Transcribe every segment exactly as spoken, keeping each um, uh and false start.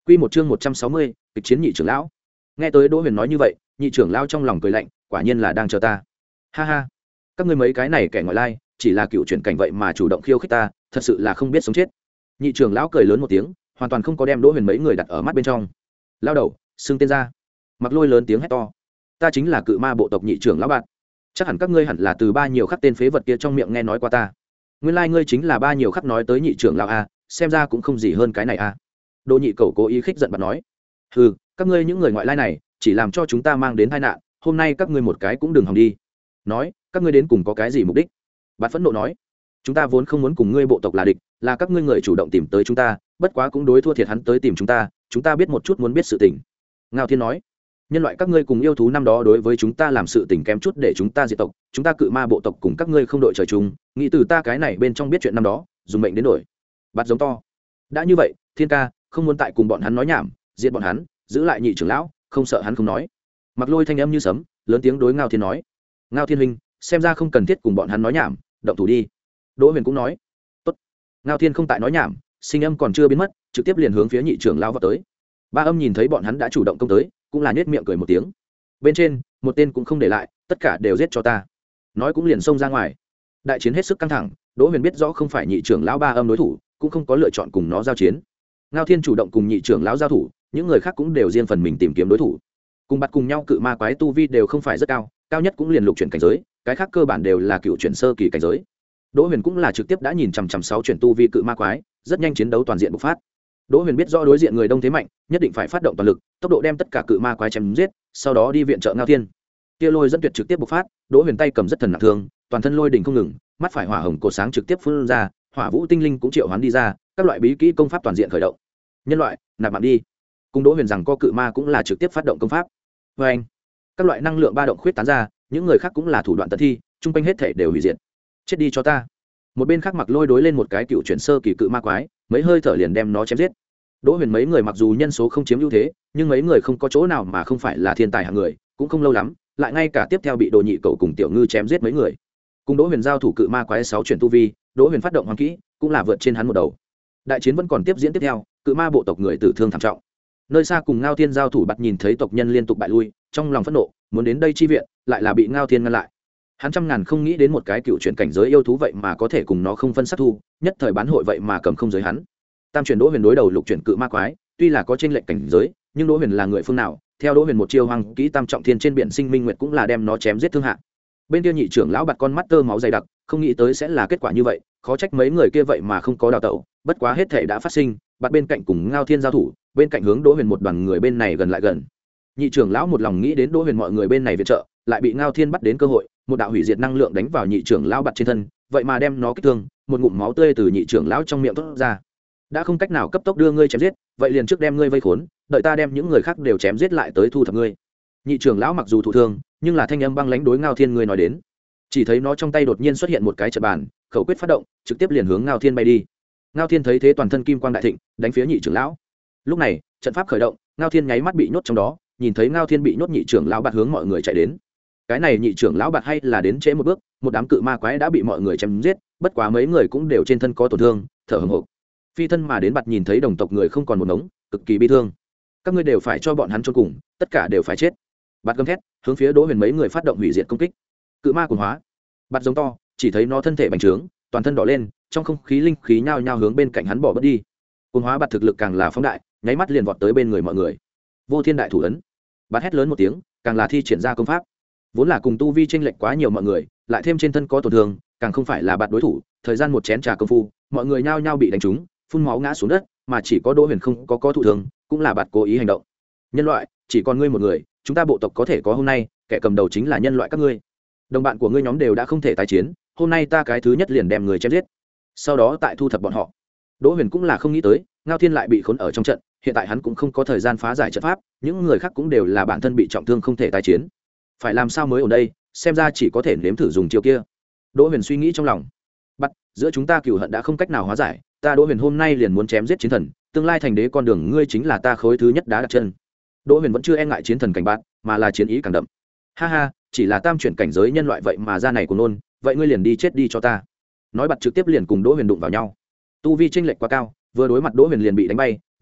Quy một chương một trăm sáu mươi, kịch chiến nhị trưởng lão. Nghe tới Đỗ Huyền nói như vậy, nhị trưởng lão trong lòng cười lạnh, quả nhiên là đang chờ ta. Ha ha, các ngươi mấy cái này kẻ ngoại lai, chỉ là cựu chuyển cảnh vậy mà chủ động khiêu khích ta, thật sự là không biết sống chết. Nhị trưởng lão cười lớn một tiếng, hoàn toàn không có đem Đỗ Huyền mấy người đặt ở mắt bên trong. Lao đầu, xưng tên ra. Mặc Lôi lớn tiếng hét to. Ta chính là cự ma bộ tộc nhị trưởng lão bạn. Chắc hẳn các ngươi hẳn là từ ba nhiều khắc tên phế vật kia trong miệng nghe nói qua ta. Nguyên lai like ngươi chính là ba nhiều khắc nói tới nhị trưởng lão a, xem ra cũng không gì hơn cái này a. Đỗ Nhị Cẩu cố ý khích giận bạn nói. Hừ, các ngươi những người ngoại lai này, chỉ làm cho chúng ta mang đến tai nạn, hôm nay các ngươi một cái cũng đừng hòng đi. Nói, các ngươi đến cùng có cái gì mục đích? Bạn phẫn nộ nói. Chúng ta vốn không muốn cùng ngươi bộ tộc là địch, là các ngươi người chủ động tìm tới chúng ta, bất quá cũng đối thua thiệt hắn tới tìm chúng ta, chúng ta biết một chút muốn biết sự tình. Ngao Thiên nói. Nhân loại các ngươi cùng yêu thú năm đó đối với chúng ta làm sự tình kém chút để chúng ta diệt tộc, chúng ta cự ma bộ tộc cùng các ngươi không đội trời chung, nghĩ từ ta cái này bên trong biết chuyện năm đó, dùng mệnh đến đổi. Bắt giống to. Đã như vậy, Thiên ca, không muốn tại cùng bọn hắn nói nhảm, diệt bọn hắn, giữ lại nhị trưởng lão, không sợ hắn không nói. Mặc Lôi thanh âm như sấm, lớn tiếng đối Ngao Thiên nói. Ngao Thiên huynh, xem ra không cần thiết cùng bọn hắn nói nhảm, động thủ đi. Đỗ Huyền cũng nói. Tốt. Ngao Thiên không tại nói nhảm, sinh âm còn chưa biến mất, trực tiếp liền hướng phía nhị trưởng lão vào tới. Ba Âm nhìn thấy bọn hắn đã chủ động công tới, cũng là nhếch miệng cười một tiếng. Bên trên, một tên cũng không để lại, tất cả đều giết cho ta. Nói cũng liền xông ra ngoài. Đại chiến hết sức căng thẳng, Đỗ Huyền biết rõ không phải nhị trưởng lão Ba Âm đối thủ, cũng không có lựa chọn cùng nó giao chiến. Ngao Thiên chủ động cùng nhị trưởng lão giao thủ, những người khác cũng đều riêng phần mình tìm kiếm đối thủ. Cùng bắt cùng nhau cự ma quái tu vi đều không phải rất cao, cao nhất cũng liền lục chuyển cảnh giới, cái khác cơ bản đều là cựu chuyển sơ kỳ cảnh giới. Đỗ Huyền cũng là trực tiếp đã nhìn chằm chằm sáu chuyển tu vi cự ma quái, rất nhanh chiến đấu toàn diện bộc phát. Đỗ Huyền biết rõ đối diện người đông thế mạnh, nhất định phải phát động toàn lực, tốc độ đem tất cả cự ma quái chém giết, sau đó đi viện trợ Ngao Thiên. Tia lôi dẫn tuyệt trực tiếp bộc phát, Đỗ Huyền tay cầm rất thần nặng thương, toàn thân lôi đỉnh không ngừng, mắt phải hỏa hồng cổ sáng trực tiếp phun ra, hỏa vũ tinh linh cũng triệu hoán đi ra, các loại bí kỹ công pháp toàn diện khởi động. Nhân loại, nạp mạng đi. Cùng Đỗ Huyền rằng co cự ma cũng là trực tiếp phát động công pháp. Và anh, các loại năng lượng ba động khuyết tán ra, những người khác cũng là thủ đoạn tận thi, trung quanh hết thể đều hủy diệt. Chết đi cho ta. Một bên khác Mặc Lôi đối lên một cái cựu chuyển sơ kỳ cự ma quái, mấy hơi thở liền đem nó chém giết. Đỗ Huyền mấy người mặc dù nhân số không chiếm ưu thế, nhưng mấy người không có chỗ nào mà không phải là thiên tài hạng người, cũng không lâu lắm, lại ngay cả tiếp theo bị Đồ Nhị Cẩu cùng Tiểu Ngư chém giết mấy người. Cùng Đỗ Huyền giao thủ cự ma quái sáu chuyển tu vi, Đỗ Huyền phát động hoàng kỹ, cũng là vượt trên hắn một đầu. Đại chiến vẫn còn tiếp diễn tiếp theo, cự ma bộ tộc người tử thương thảm trọng. Nơi xa cùng Ngao Thiên giao thủ bắt nhìn thấy tộc nhân liên tục bại lui, trong lòng phẫn nộ, muốn đến đây chi viện, lại là bị Ngao Thiên ngăn lại. Hắn trăm ngàn không nghĩ đến một cái cựu chuyển cảnh giới yêu thú vậy mà có thể cùng nó không phân sát thu, nhất thời bán hội vậy mà cầm không giới hắn. Tam chuyển Đỗ Huyền đối đầu lục chuyển cự ma quái, tuy là có trên lệnh cảnh giới, nhưng Đỗ Huyền là người phương nào, theo Đỗ Huyền một chiêu hoàng kỹ tam trọng thiên trên biển sinh minh nguyệt cũng là đem nó chém giết thương hạ. Bên kia nhị trưởng lão bạt con mắt tơ máu dày đặc, không nghĩ tới sẽ là kết quả như vậy, khó trách mấy người kia vậy mà không có đào tẩu, bất quá hết thể đã phát sinh, bạt bên cạnh cùng Ngao Thiên giao thủ, bên cạnh hướng Đỗ Huyền một đoàn người bên này gần lại gần. Nhị trưởng lão một lòng nghĩ đến Đỗ Huyền mọi người bên này viện trợ, lại bị Ngao Thiên bắt đến cơ hội, một đạo hủy diệt năng lượng đánh vào nhị trưởng lão bạt trên thân, vậy mà đem nó kích thương, một ngụm máu tươi từ nhị trưởng lão trong miệng toát ra. Đã không cách nào cấp tốc đưa ngươi chém giết, vậy liền trước đem ngươi vây khốn, đợi ta đem những người khác đều chém giết lại tới thu thập ngươi. Nhị trưởng lão mặc dù thụ thương, nhưng là thanh âm băng lãnh đối Ngao Thiên ngươi nói đến. Chỉ thấy nó trong tay đột nhiên xuất hiện một cái trận bàn, khẩu quyết phát động, trực tiếp liền hướng Ngao Thiên bay đi. Ngao Thiên thấy thế toàn thân kim quang đại thịnh, đánh phía nhị trưởng lão. Lúc này, trận pháp khởi động, Ngao Thiên nháy mắt bị nhốt trong đó, nhìn thấy Ngao Thiên bị nhốt, nhị trưởng lão bạt hướng mọi người chạy đến. Cái này nhị trưởng lão bạt hay là đến trễ một bước, một đám cự ma quái đã bị mọi người chém giết, bất quá mấy người cũng đều trên thân có tổn thương, thở hổn hển. Phi thân mà đến bạt nhìn thấy đồng tộc người không còn một ngống, cực kỳ bi thương. Các ngươi đều phải cho bọn hắn chôn cùng, tất cả đều phải chết. Bạt gầm thét, hướng phía Đỗ Huyền mấy người phát động hủy diệt công kích. Cự ma cuồng hóa. Bạt giống to, chỉ thấy nó thân thể bành trướng, toàn thân đỏ lên, trong không khí linh khí nhao nhao hướng bên cạnh hắn bỏ bớt đi. Cuồng hóa bạt thực lực càng là phóng đại, nháy mắt liền vọt tới bên người mọi người. Vô Thiên đại thủ ấn. Bạt hét lớn một tiếng, càng là thi triển ra công pháp. Vốn là cùng tu vi chênh lệch quá nhiều mọi người, lại thêm trên thân có tổn thương, càng không phải là bạt đối thủ, thời gian một chén trà công phu, mọi người nhao nhao bị đánh trúng, phun máu ngã xuống đất, mà chỉ có Đỗ Huyền không có có thụ thương, cũng là bạt cố ý hành động. Nhân loại, chỉ còn ngươi một người, chúng ta bộ tộc có thể có hôm nay, kẻ cầm đầu chính là nhân loại các ngươi. Đồng bạn của ngươi nhóm đều đã không thể tái chiến, hôm nay ta cái thứ nhất liền đem người chém giết, sau đó tại thu thập bọn họ. Đỗ Huyền cũng là không nghĩ tới, Ngao Thiên lại bị khốn ở trong trận, hiện tại hắn cũng không có thời gian phá giải trận pháp, những người khác cũng đều là bản thân bị trọng thương không thể tái chiến. Phải làm sao mới ở đây, xem ra chỉ có thể nếm thử dùng chiêu kia. Đỗ Huyền suy nghĩ trong lòng. Bắt, giữa chúng ta cừu hận đã không cách nào hóa giải, ta Đỗ Huyền hôm nay liền muốn chém giết chiến thần, tương lai thành đế con đường ngươi chính là ta khối thứ nhất đá đặt chân. Đỗ Huyền vẫn chưa e ngại chiến thần cảnh bạn, mà là chiến ý càng đậm. Ha ha, chỉ là tam chuyển cảnh giới nhân loại vậy mà ra này của nôn, vậy ngươi liền đi chết đi cho ta. Nói bật trực tiếp liền cùng Đỗ Huyền đụng vào nhau. Tu vi chênh lệch quá cao, vừa đối mặt Đỗ Huyền liền bị đánh bay,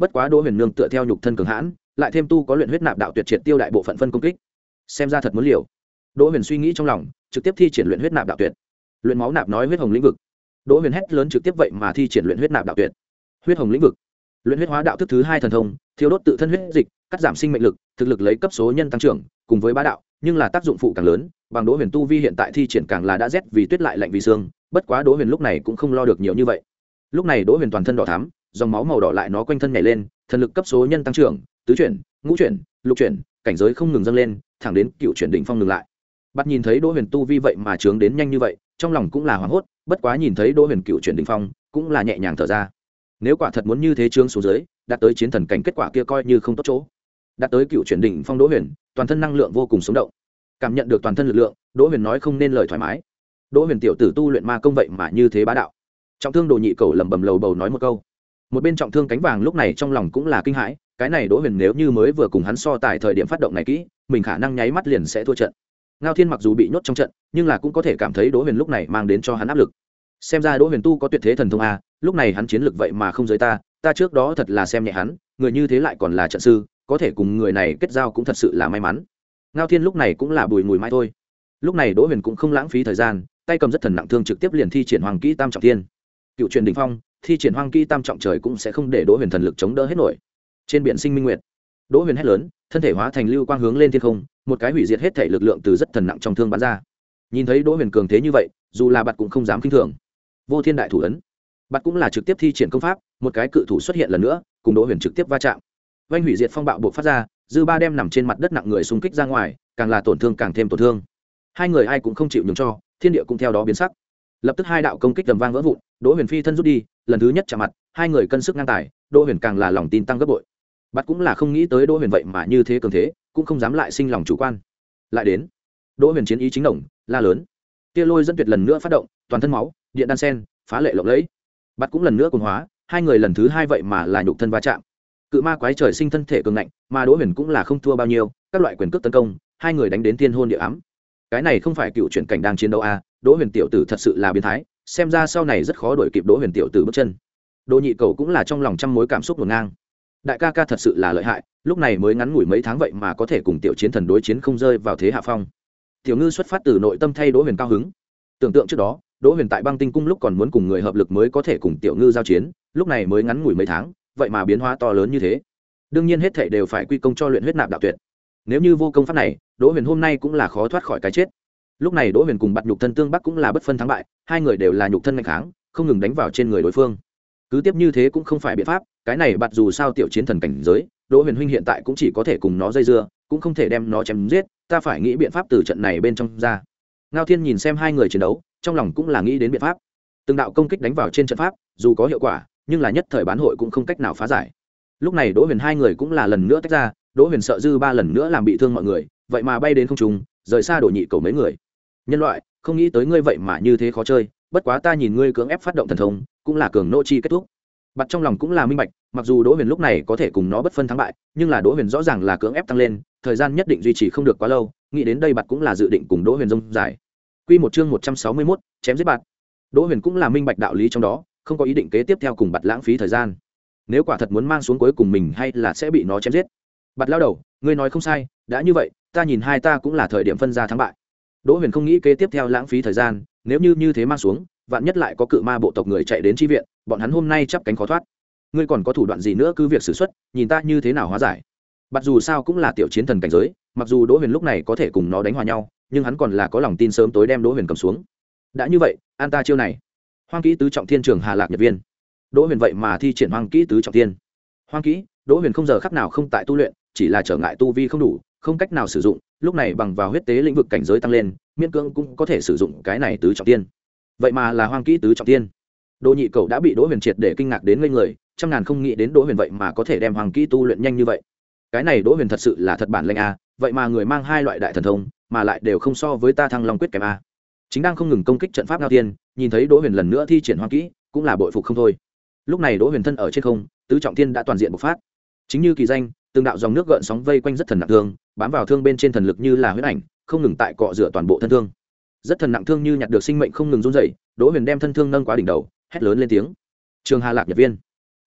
bất quá đỗ huyền nương tựa theo nhục thân cường hãn, lại thêm tu có luyện huyết nạp đạo tuyệt triệt tiêu đại bộ phận phân công kích, xem ra thật muốn liều. Đỗ huyền suy nghĩ trong lòng, trực tiếp thi triển luyện huyết nạp đạo tuyệt. Luyện máu nạp nói huyết hồng lĩnh vực. Đỗ huyền hét lớn trực tiếp vậy mà thi triển luyện huyết nạp đạo tuyệt. Huyết hồng lĩnh vực, luyện huyết hóa đạo thức thứ hai thần thông, thiêu đốt tự thân huyết dịch, cắt giảm sinh mệnh lực, thực lực lấy cấp số nhân tăng trưởng, cùng với bá đạo, nhưng là tác dụng phụ càng lớn. Bằng Đỗ huyền tu vi hiện tại thi triển càng là đã rét vì tuyết lại lạnh vì xương, bất quá Đỗ huyền lúc này cũng không lo được nhiều như vậy. Lúc này Đỗ huyền toàn thân đỏ thắm, dòng máu màu đỏ lại nó quanh thân nhảy lên, thần lực cấp số nhân tăng trưởng, tứ chuyển, ngũ chuyển, lục chuyển, cảnh giới không ngừng dâng lên, thẳng đến cựu chuyển đỉnh phong ngừng lại. Bắt nhìn thấy Đỗ huyền tu vi vậy mà trướng đến nhanh như vậy, trong lòng cũng là hoảng hốt, bất quá nhìn thấy Đỗ huyền cựu chuyển đỉnh phong, cũng là nhẹ nhàng thở ra. Nếu quả thật muốn như thế trướng xuống dưới, đạt tới chiến thần cảnh kết quả kia coi như không tốt chỗ. Đạt tới cựu chuyển đỉnh phong Đỗ huyền, toàn thân năng lượng vô cùng sống động. Cảm nhận được toàn thân lực lượng, Đỗ huyền nói không nên lời thoải mái. Đỗ huyền tiểu tử tu luyện ma công vậy mà như thế bá đạo. Trọng thương Đồ Nhị Cầu lẩm bẩm lầu bầu nói một câu. Một bên trọng thương cánh vàng lúc này trong lòng cũng là kinh hãi, cái này Đỗ huyền nếu như mới vừa cùng hắn so tài thời điểm phát động này kỹ, mình khả năng nháy mắt liền sẽ thua trận. Ngao Thiên mặc dù bị nhốt trong trận, nhưng là cũng có thể cảm thấy Đỗ huyền lúc này mang đến cho hắn áp lực. Xem ra Đỗ huyền tu có tuyệt thế thần thông a, lúc này hắn chiến lực vậy mà không giới ta, ta trước đó thật là xem nhẹ hắn, người như thế lại còn là trận sư, có thể cùng người này kết giao cũng thật sự là may mắn. Ngao Thiên lúc này cũng là bùi ngùi mãi thôi. Lúc này Đỗ huyền cũng không lãng phí thời gian, tay cầm rất thần nặng thương trực tiếp liền thi triển hoàng kỹ tam trọng thiên. Cựu truyền đỉnh phong, thi triển hoàng kỹ tam trọng trời cũng sẽ không để Đỗ huyền thần lực chống đỡ hết nổi. Trên biển sinh minh nguyệt, Đỗ huyền hét lớn, thân thể hóa thành lưu quang hướng lên thiên không, một cái hủy diệt hết thể lực lượng từ rất thần nặng trong thương bắn ra. Nhìn thấy Đỗ huyền cường thế như vậy, dù là Bạt cũng không dám khinh thường. Vô Thiên đại thủ ấn, Bạt cũng là trực tiếp thi triển công pháp, một cái cự thủ xuất hiện lần nữa, cùng Đỗ huyền trực tiếp va chạm. Vành hủy diệt phong bạo bộc phát ra, dư ba đem nằm trên mặt đất nặng người xung kích ra ngoài, càng là tổn thương càng thêm tổn thương. Hai người ai cũng không chịu nhường cho, thiên địa cũng theo đó biến sắc. Lập tức hai đạo công kích tầm vang vỡ vụn, Đỗ huyền phi thân rút đi, lần thứ nhất chạm mặt, hai người cân sức ngang tài, Đỗ huyền càng là lòng tin tăng gấp bội. Bạt cũng là không nghĩ tới Đỗ huyền vậy mà như thế cường thế, cũng không dám lại sinh lòng chủ quan. Lại đến, Đỗ huyền chiến ý chính đồng, la lớn, tia lôi dẫn tuyệt lần nữa phát động, toàn thân máu, điện đan sen, phá lệ lộng lẫy. Bạt cũng lần nữa cuồng hóa, hai người lần thứ hai vậy mà là nhục thân va chạm. Cự ma quái trời sinh thân thể cường ngạnh, mà Đỗ huyền cũng là không thua bao nhiêu, các loại quyền cước tấn công, hai người đánh đến thiên hôn địa ám. Cái này không phải cựu chuyển cảnh đang chiến đấu a, Đỗ huyền tiểu tử thật sự là biến thái, xem ra sau này rất khó đuổi kịp Đỗ huyền tiểu tử bước chân. Đỗ Nhị Cầu cũng là trong lòng trăm mối cảm xúc ngổn ngang. Đại ca ca thật sự là lợi hại, lúc này mới ngắn ngủi mấy tháng vậy mà có thể cùng tiểu chiến thần đối chiến không rơi vào thế hạ phong. Tiểu Ngư xuất phát từ nội tâm thay Đỗ huyền cao hứng. Tưởng tượng trước đó, Đỗ huyền tại Băng Tinh cung lúc còn muốn cùng người hợp lực mới có thể cùng Tiểu Ngư giao chiến, lúc này mới ngắn ngủi mấy tháng, vậy mà biến hóa to lớn như thế. Đương nhiên hết thảy đều phải quy công cho luyện huyết nạp đạo tuyệt. Nếu như vô công pháp này, Đỗ huyền hôm nay cũng là khó thoát khỏi cái chết. Lúc này Đỗ huyền cùng Bạt nhục thân tương bắc cũng là bất phân thắng bại, hai người đều là nhục thân mạnh kháng, không ngừng đánh vào trên người đối phương. Cứ tiếp như thế cũng không phải biện pháp, cái này Bạt dù sao tiểu chiến thần cảnh giới, Đỗ huyền huynh hiện tại cũng chỉ có thể cùng nó dây dưa, cũng không thể đem nó chém giết, ta phải nghĩ biện pháp từ trận này bên trong ra. Ngao Thiên nhìn xem hai người chiến đấu, trong lòng cũng là nghĩ đến biện pháp. Từng đạo công kích đánh vào trên trận pháp, dù có hiệu quả, nhưng là nhất thời bán hội cũng không cách nào phá giải. Lúc này Đỗ huyền hai người cũng là lần nữa tách ra, Đỗ huyền sợ dư ba lần nữa làm bị thương mọi người, vậy mà bay đến không trung, rời xa Đồ Nhị Cầu mấy người. Nhân loại, không nghĩ tới ngươi vậy mà như thế khó chơi, bất quá ta nhìn ngươi cưỡng ép phát động thần thông, cũng là cường nô chi kết thúc. Bạt trong lòng cũng là minh bạch, mặc dù Đỗ huyền lúc này có thể cùng nó bất phân thắng bại, nhưng là Đỗ huyền rõ ràng là cưỡng ép tăng lên, thời gian nhất định duy trì không được quá lâu, nghĩ đến đây Bạt cũng là dự định cùng Đỗ huyền rông dài. Quy một chương một trăm sáu mươi mốt, chém giết Bạt. Đỗ huyền cũng là minh bạch đạo lý trong đó, không có ý định kế tiếp theo cùng Bạt lãng phí thời gian. Nếu quả thật muốn mang xuống cuối cùng mình hay là sẽ bị nó chém giết. Bạt lao đầu, ngươi nói không sai, đã như vậy, ta nhìn hai ta cũng là thời điểm phân ra thắng bại. Đỗ huyền không nghĩ kế tiếp theo lãng phí thời gian, nếu như như thế mang xuống, vạn nhất lại có cự ma bộ tộc người chạy đến chi viện, bọn hắn hôm nay chắp cánh khó thoát. Ngươi còn có thủ đoạn gì nữa cứ việc sử xuất, nhìn ta như thế nào hóa giải. Bạt dù sao cũng là tiểu chiến thần cảnh giới, mặc dù Đỗ huyền lúc này có thể cùng nó đánh hòa nhau, nhưng hắn còn là có lòng tin sớm tối đem Đỗ huyền cầm xuống. Đã như vậy, an ta chiêu này. Hoang kỹ tứ trọng thiên trường Hà Lạc Nhật Viên. Đỗ huyền vậy mà thi triển hoang kỹ tứ trọng thiên. Hoang kỹ, Đỗ huyền không giờ khắc nào không tại tu luyện, chỉ là trở ngại tu vi không đủ, không cách nào sử dụng, lúc này bằng vào huyết tế lĩnh vực cảnh giới tăng lên, miễn cưỡng cũng có thể sử dụng cái này tứ trọng thiên. Vậy mà là hoang kỹ tứ trọng thiên. Đồ Nhị Cầu đã bị Đỗ huyền triệt để kinh ngạc đến ngây người, trăm ngàn không nghĩ đến Đỗ huyền vậy mà có thể đem hoang kỹ tu luyện nhanh như vậy. Cái này Đỗ huyền thật sự là thật bản lĩnh a, vậy mà người mang hai loại đại thần thông, mà lại đều không so với ta Thăng Long quyết kém a. Chính đang không ngừng công kích trận pháp Ngao Thiên, nhìn thấy Đỗ huyền lần nữa thi triển hoang kỹ, cũng là bội phục không thôi. Lúc này Đỗ huyền thân ở trên không, tứ trọng thiên đã toàn diện bộc phát. Chính như kỳ danh, từng đạo dòng nước gợn sóng vây quanh rất thần nặng thương, bám vào thương bên trên thần lực như là huyết ảnh, không ngừng tại cọ rửa toàn bộ thân thương. Rất thần nặng thương như nhặt được sinh mệnh không ngừng run rẩy, Đỗ huyền đem thân thương nâng quá đỉnh đầu, hét lớn lên tiếng. Trường Hà Lạc Nhật Viên.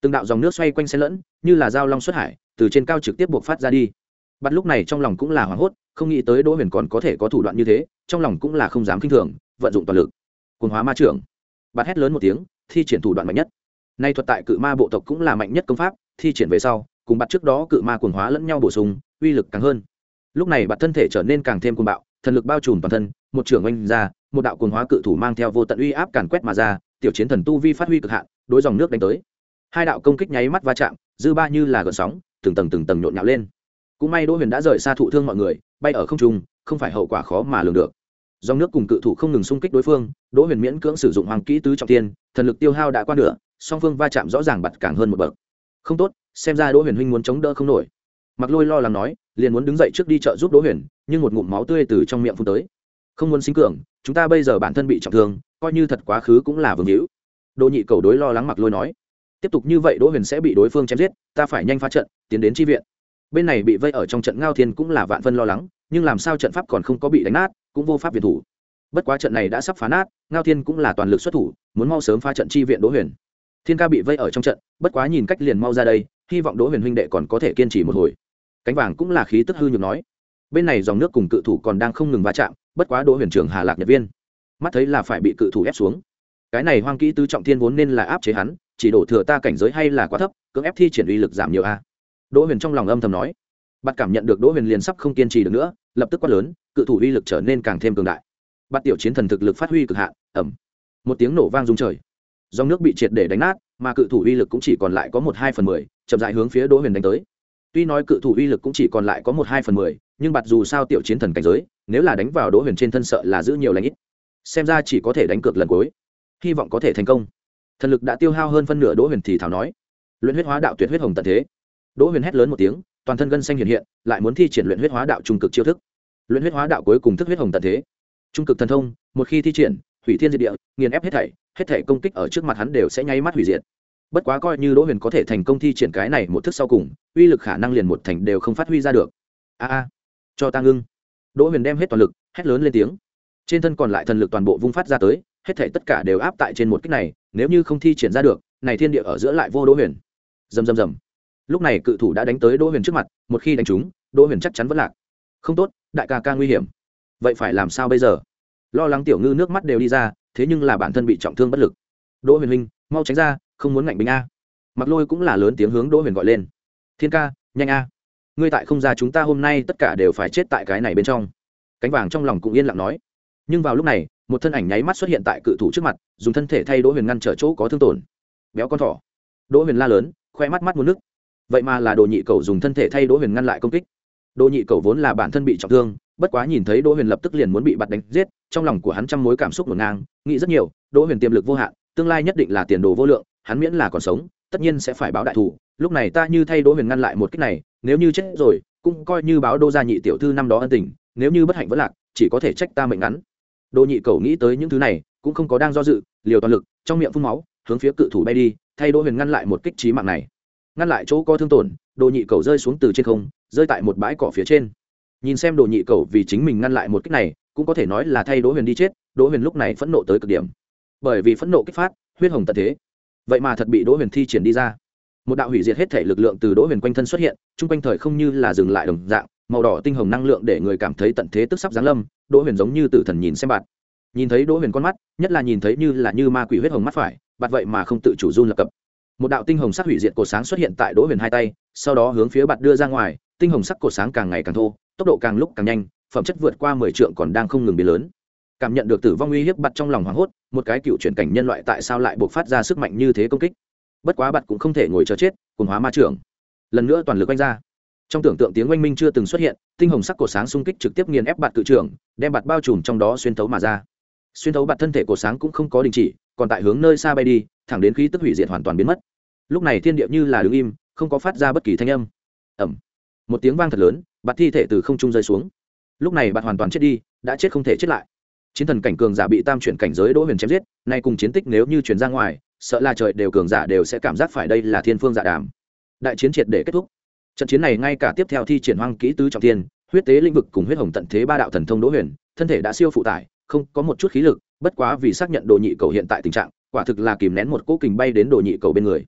từng đạo dòng nước xoay quanh xen lẫn như là dao long xuất hải, từ trên cao trực tiếp buộc phát ra đi. Bắt lúc này trong lòng cũng là hoảng hốt, không nghĩ tới Đỗ Huyền còn có thể có thủ đoạn như thế, trong lòng cũng là không dám khinh thường, vận dụng toàn lực. Cuồng hóa ma trưởng. Bắt hét lớn một tiếng, thi triển thủ đoạn mạnh nhất. Nay thuật tại cự ma bộ tộc cũng là mạnh nhất công pháp, thi triển về sau, cùng bắt trước đó cự ma cuồng hóa lẫn nhau bổ sung, uy lực càng hơn. Lúc này bắt thân thể trở nên càng thêm cuồng bạo, thần lực bao trùm toàn thân, một trưởng oanh ra, một đạo cuồng hóa cự thủ mang theo vô tận uy áp càn quét mà ra, tiểu chiến thần tu vi phát huy cực hạn, đối dòng nước đánh tới. Hai đạo công kích nháy mắt va chạm, dư ba như là gợn sóng, từng tầng từng tầng nhộn nhạo lên. Cũng may Đỗ Huyền đã rời xa thụ thương mọi người, bay ở không trung, không phải hậu quả khó mà lường được. Dòng nước cùng cự thủ không ngừng xung kích đối phương, Đỗ Huyền miễn cưỡng sử dụng hoàng kỹ tứ trọng thiên, thần lực tiêu hao đã qua nửa, song phương va chạm rõ ràng bật càng hơn một bậc. Không tốt, xem ra Đỗ Huyền huynh muốn chống đỡ không nổi. Mặc Lôi lo lắng nói, liền muốn đứng dậy trước đi trợ giúp Đỗ Huyền, nhưng một ngụm máu tươi từ trong miệng phun tới. Không muốn sinh cường, chúng ta bây giờ bản thân bị trọng thương, coi như thật quá khứ cũng là vương hữu. Đỗ Nhị Cầu đối lo lắng Mặc Lôi nói, tiếp tục như vậy Đỗ Huyền sẽ bị đối phương chém giết, ta phải nhanh phá trận, tiến đến chi viện. Bên này bị vây ở trong trận Ngao Thiên cũng là vạn phân lo lắng, nhưng làm sao trận pháp còn không có bị đánh nát, cũng vô pháp viện thủ. Bất quá trận này đã sắp phá nát, Ngao Thiên cũng là toàn lực xuất thủ, muốn mau sớm phá trận chi viện Đỗ Huyền. Thiên Ca bị vây ở trong trận, bất quá nhìn cách liền mau ra đây, hy vọng Đỗ Huyền huynh đệ còn có thể kiên trì một hồi. Cánh Vàng cũng là khí tức hư nhược nói, bên này dòng nước cùng cự thủ còn đang không ngừng va chạm, bất quá Đỗ Huyền trưởng Hà Lạc Nhật Viên, mắt thấy là phải bị cự thủ ép xuống. Cái này hoang kỹ tứ trọng thiên vốn nên là áp chế hắn, chỉ đổ thừa ta cảnh giới hay là quá thấp, cưỡng ép thi triển uy lực giảm nhiều a. Đỗ Huyền trong lòng âm thầm nói. Bạt cảm nhận được Đỗ Huyền liền sắp không kiên trì được nữa, lập tức quát lớn, cự thủ uy lực trở nên càng thêm cường đại. Bạt tiểu chiến thần thực lực phát huy cực hạn, ầm. Một tiếng nổ vang rung trời. Dòng nước bị triệt để đánh nát, mà cự thủ uy lực cũng chỉ còn lại có một hai phần mười, chậm rãi hướng phía Đỗ Huyền đánh tới. Tuy nói cự thủ uy lực cũng chỉ còn lại có một hai phần mười, nhưng Bạt dù sao tiểu chiến thần cảnh giới, nếu là đánh vào Đỗ Huyền trên thân sợ là giữ nhiều lành ít. Xem ra chỉ có thể đánh cược lần cuối, hy vọng có thể thành công. Thần lực đã tiêu hao hơn phân nửa, Đỗ Huyền thì thào nói, luyện huyết hóa đạo tuyệt huyết hồng tận thế. Đỗ Huyền hét lớn một tiếng, toàn thân gân xanh hiện hiện, lại muốn thi triển luyện huyết hóa đạo trung cực chiêu thức. Luyện huyết hóa đạo cuối cùng thức huyết hồng tận thế, trung cực thần thông, một khi thi triển, hủy thiên diệt địa, nghiền ép hết thảy, hết thảy công kích ở trước mặt hắn đều sẽ nháy mắt hủy diệt. Bất quá coi như Đỗ Huyền có thể thành công thi triển cái này một thức sau cùng, uy lực khả năng liền một thành đều không phát huy ra được. A a, cho ta ngưng. Đỗ Huyền đem hết toàn lực, hét lớn lên tiếng. Trên thân còn lại thần lực toàn bộ vung phát ra tới, hết thảy tất cả đều áp tại trên một kích này, nếu như không thi triển ra được, này thiên địa ở giữa lại vô Đỗ Huyền. Rầm rầm rầm. Lúc này cự thủ đã đánh tới Đỗ Huyền trước mặt, một khi đánh trúng, Đỗ Huyền chắc chắn vẫn lạc. Không tốt, đại ca ca nguy hiểm. Vậy phải làm sao bây giờ? Lo lắng Tiểu Ngư nước mắt đều đi ra, thế nhưng là bản thân bị trọng thương bất lực. Đỗ Huyền huynh, mau tránh ra, không muốn ngạnh binh a. Mặc Lôi cũng là lớn tiếng hướng Đỗ Huyền gọi lên. Thiên ca, nhanh a. Ngươi tại không ra chúng ta hôm nay tất cả đều phải chết tại cái này bên trong. Cánh Vàng trong lòng cũng yên lặng nói. Nhưng vào lúc này, một thân ảnh nháy mắt xuất hiện tại cự thủ trước mặt, dùng thân thể thay Đỗ Huyền ngăn trở chỗ có thương tổn. Béo con thỏ. Đỗ Huyền la lớn, khoe mắt mắt muốn nước. Vậy mà là Đồ Nhị Cầu dùng thân thể thay Đỗ Huyền ngăn lại công kích. Đồ Nhị Cầu vốn là bản thân bị trọng thương, bất quá nhìn thấy Đỗ Huyền lập tức liền muốn bị bắt đánh giết, trong lòng của hắn trăm mối cảm xúc ngổn ngang, nghĩ rất nhiều. Đỗ Huyền tiềm lực vô hạn, tương lai nhất định là tiền đồ vô lượng, hắn miễn là còn sống, tất nhiên sẽ phải báo đại thù. Lúc này ta như thay Đỗ Huyền ngăn lại một kích này, nếu như chết rồi, cũng coi như báo Đô gia nhị tiểu thư năm đó ân tình, nếu như bất hạnh vẫn lạc, chỉ có thể trách ta mệnh ngắn. Đồ Nhị Cầu nghĩ tới những thứ này, cũng không có đang do dự, liều toàn lực, trong miệng phun máu, hướng phía cự thủ bay đi, thay Đỗ Huyền ngăn lại một kích chí mạng này. Ngăn lại chỗ có thương tổn, Đồ Nhị Cầu rơi xuống từ trên không, rơi tại một bãi cỏ phía trên. Nhìn xem Đồ Nhị Cầu vì chính mình ngăn lại một kích này, cũng có thể nói là thay Đỗ Huyền đi chết. Đỗ Huyền lúc này phẫn nộ tới cực điểm, bởi vì phẫn nộ kích phát huyết hồng tận thế, vậy mà thật bị Đỗ Huyền thi triển đi ra. Một đạo hủy diệt hết thể lực lượng từ Đỗ Huyền quanh thân xuất hiện, trung quanh thời không như là dừng lại đồng dạng, màu đỏ tinh hồng năng lượng để người cảm thấy tận thế tức sắp giáng lâm. Đỗ Huyền giống như tử thần nhìn xem bạn, nhìn thấy Đỗ Huyền con mắt, nhất là nhìn thấy như là như ma quỷ huyết hồng mắt phải, bạt vậy mà không tự chủ run lập cập. Một đạo tinh hồng sắc hủy diệt cột sáng xuất hiện tại Đỗ Huyền hai tay, sau đó hướng phía bạt đưa ra ngoài, tinh hồng sắc cột sáng càng ngày càng thô, tốc độ càng lúc càng nhanh, phẩm chất vượt qua mười trượng còn đang không ngừng biến lớn. Cảm nhận được tử vong uy hiếp, bạt trong lòng hoảng hốt, một cái cựu chuyển cảnh nhân loại tại sao lại bộc phát ra sức mạnh như thế công kích? Bất quá bạt cũng không thể ngồi chờ chết, cuồng hóa ma trưởng, lần nữa toàn lực oanh ra. Trong tưởng tượng tiếng oanh minh chưa từng xuất hiện, tinh hồng sắc cột sáng xung kích trực tiếp nghiền ép bạt cự trưởng, đem bạt bao trùm trong đó xuyên thấu mà ra. Xuyên thấu bạt thân thể cột sáng cũng không có đình chỉ, còn tại hướng nơi xa bay đi, thẳng đến khí tức hủy diệt hoàn toàn biến mất. Lúc này thiên địa như là đứng im, không có phát ra bất kỳ thanh âm. Ầm, một tiếng vang thật lớn, bạt thi thể từ không trung rơi xuống. Lúc này bạt hoàn toàn chết đi, đã chết không thể chết lại. Chiến thần cảnh cường giả bị tam chuyển cảnh giới Đỗ Huyền chém giết, nay cùng chiến tích nếu như truyền ra ngoài, sợ là trời đều cường giả đều sẽ cảm giác phải đây là thiên phương dạ đàm. Đại chiến triệt để kết thúc. Trận chiến này ngay cả tiếp theo thi triển hoang kỹ tứ trọng thiên, huyết tế lĩnh vực cùng huyết hồng tận thế ba đạo thần thông Đỗ Huyền, thân thể đã siêu phụ tải, không có một chút khí lực, bất quá vì xác nhận Đồ Nhị Cầu hiện tại tình trạng, quả thực là kìm nén một cỗ kình bay đến Đồ Nhị Cầu bên người.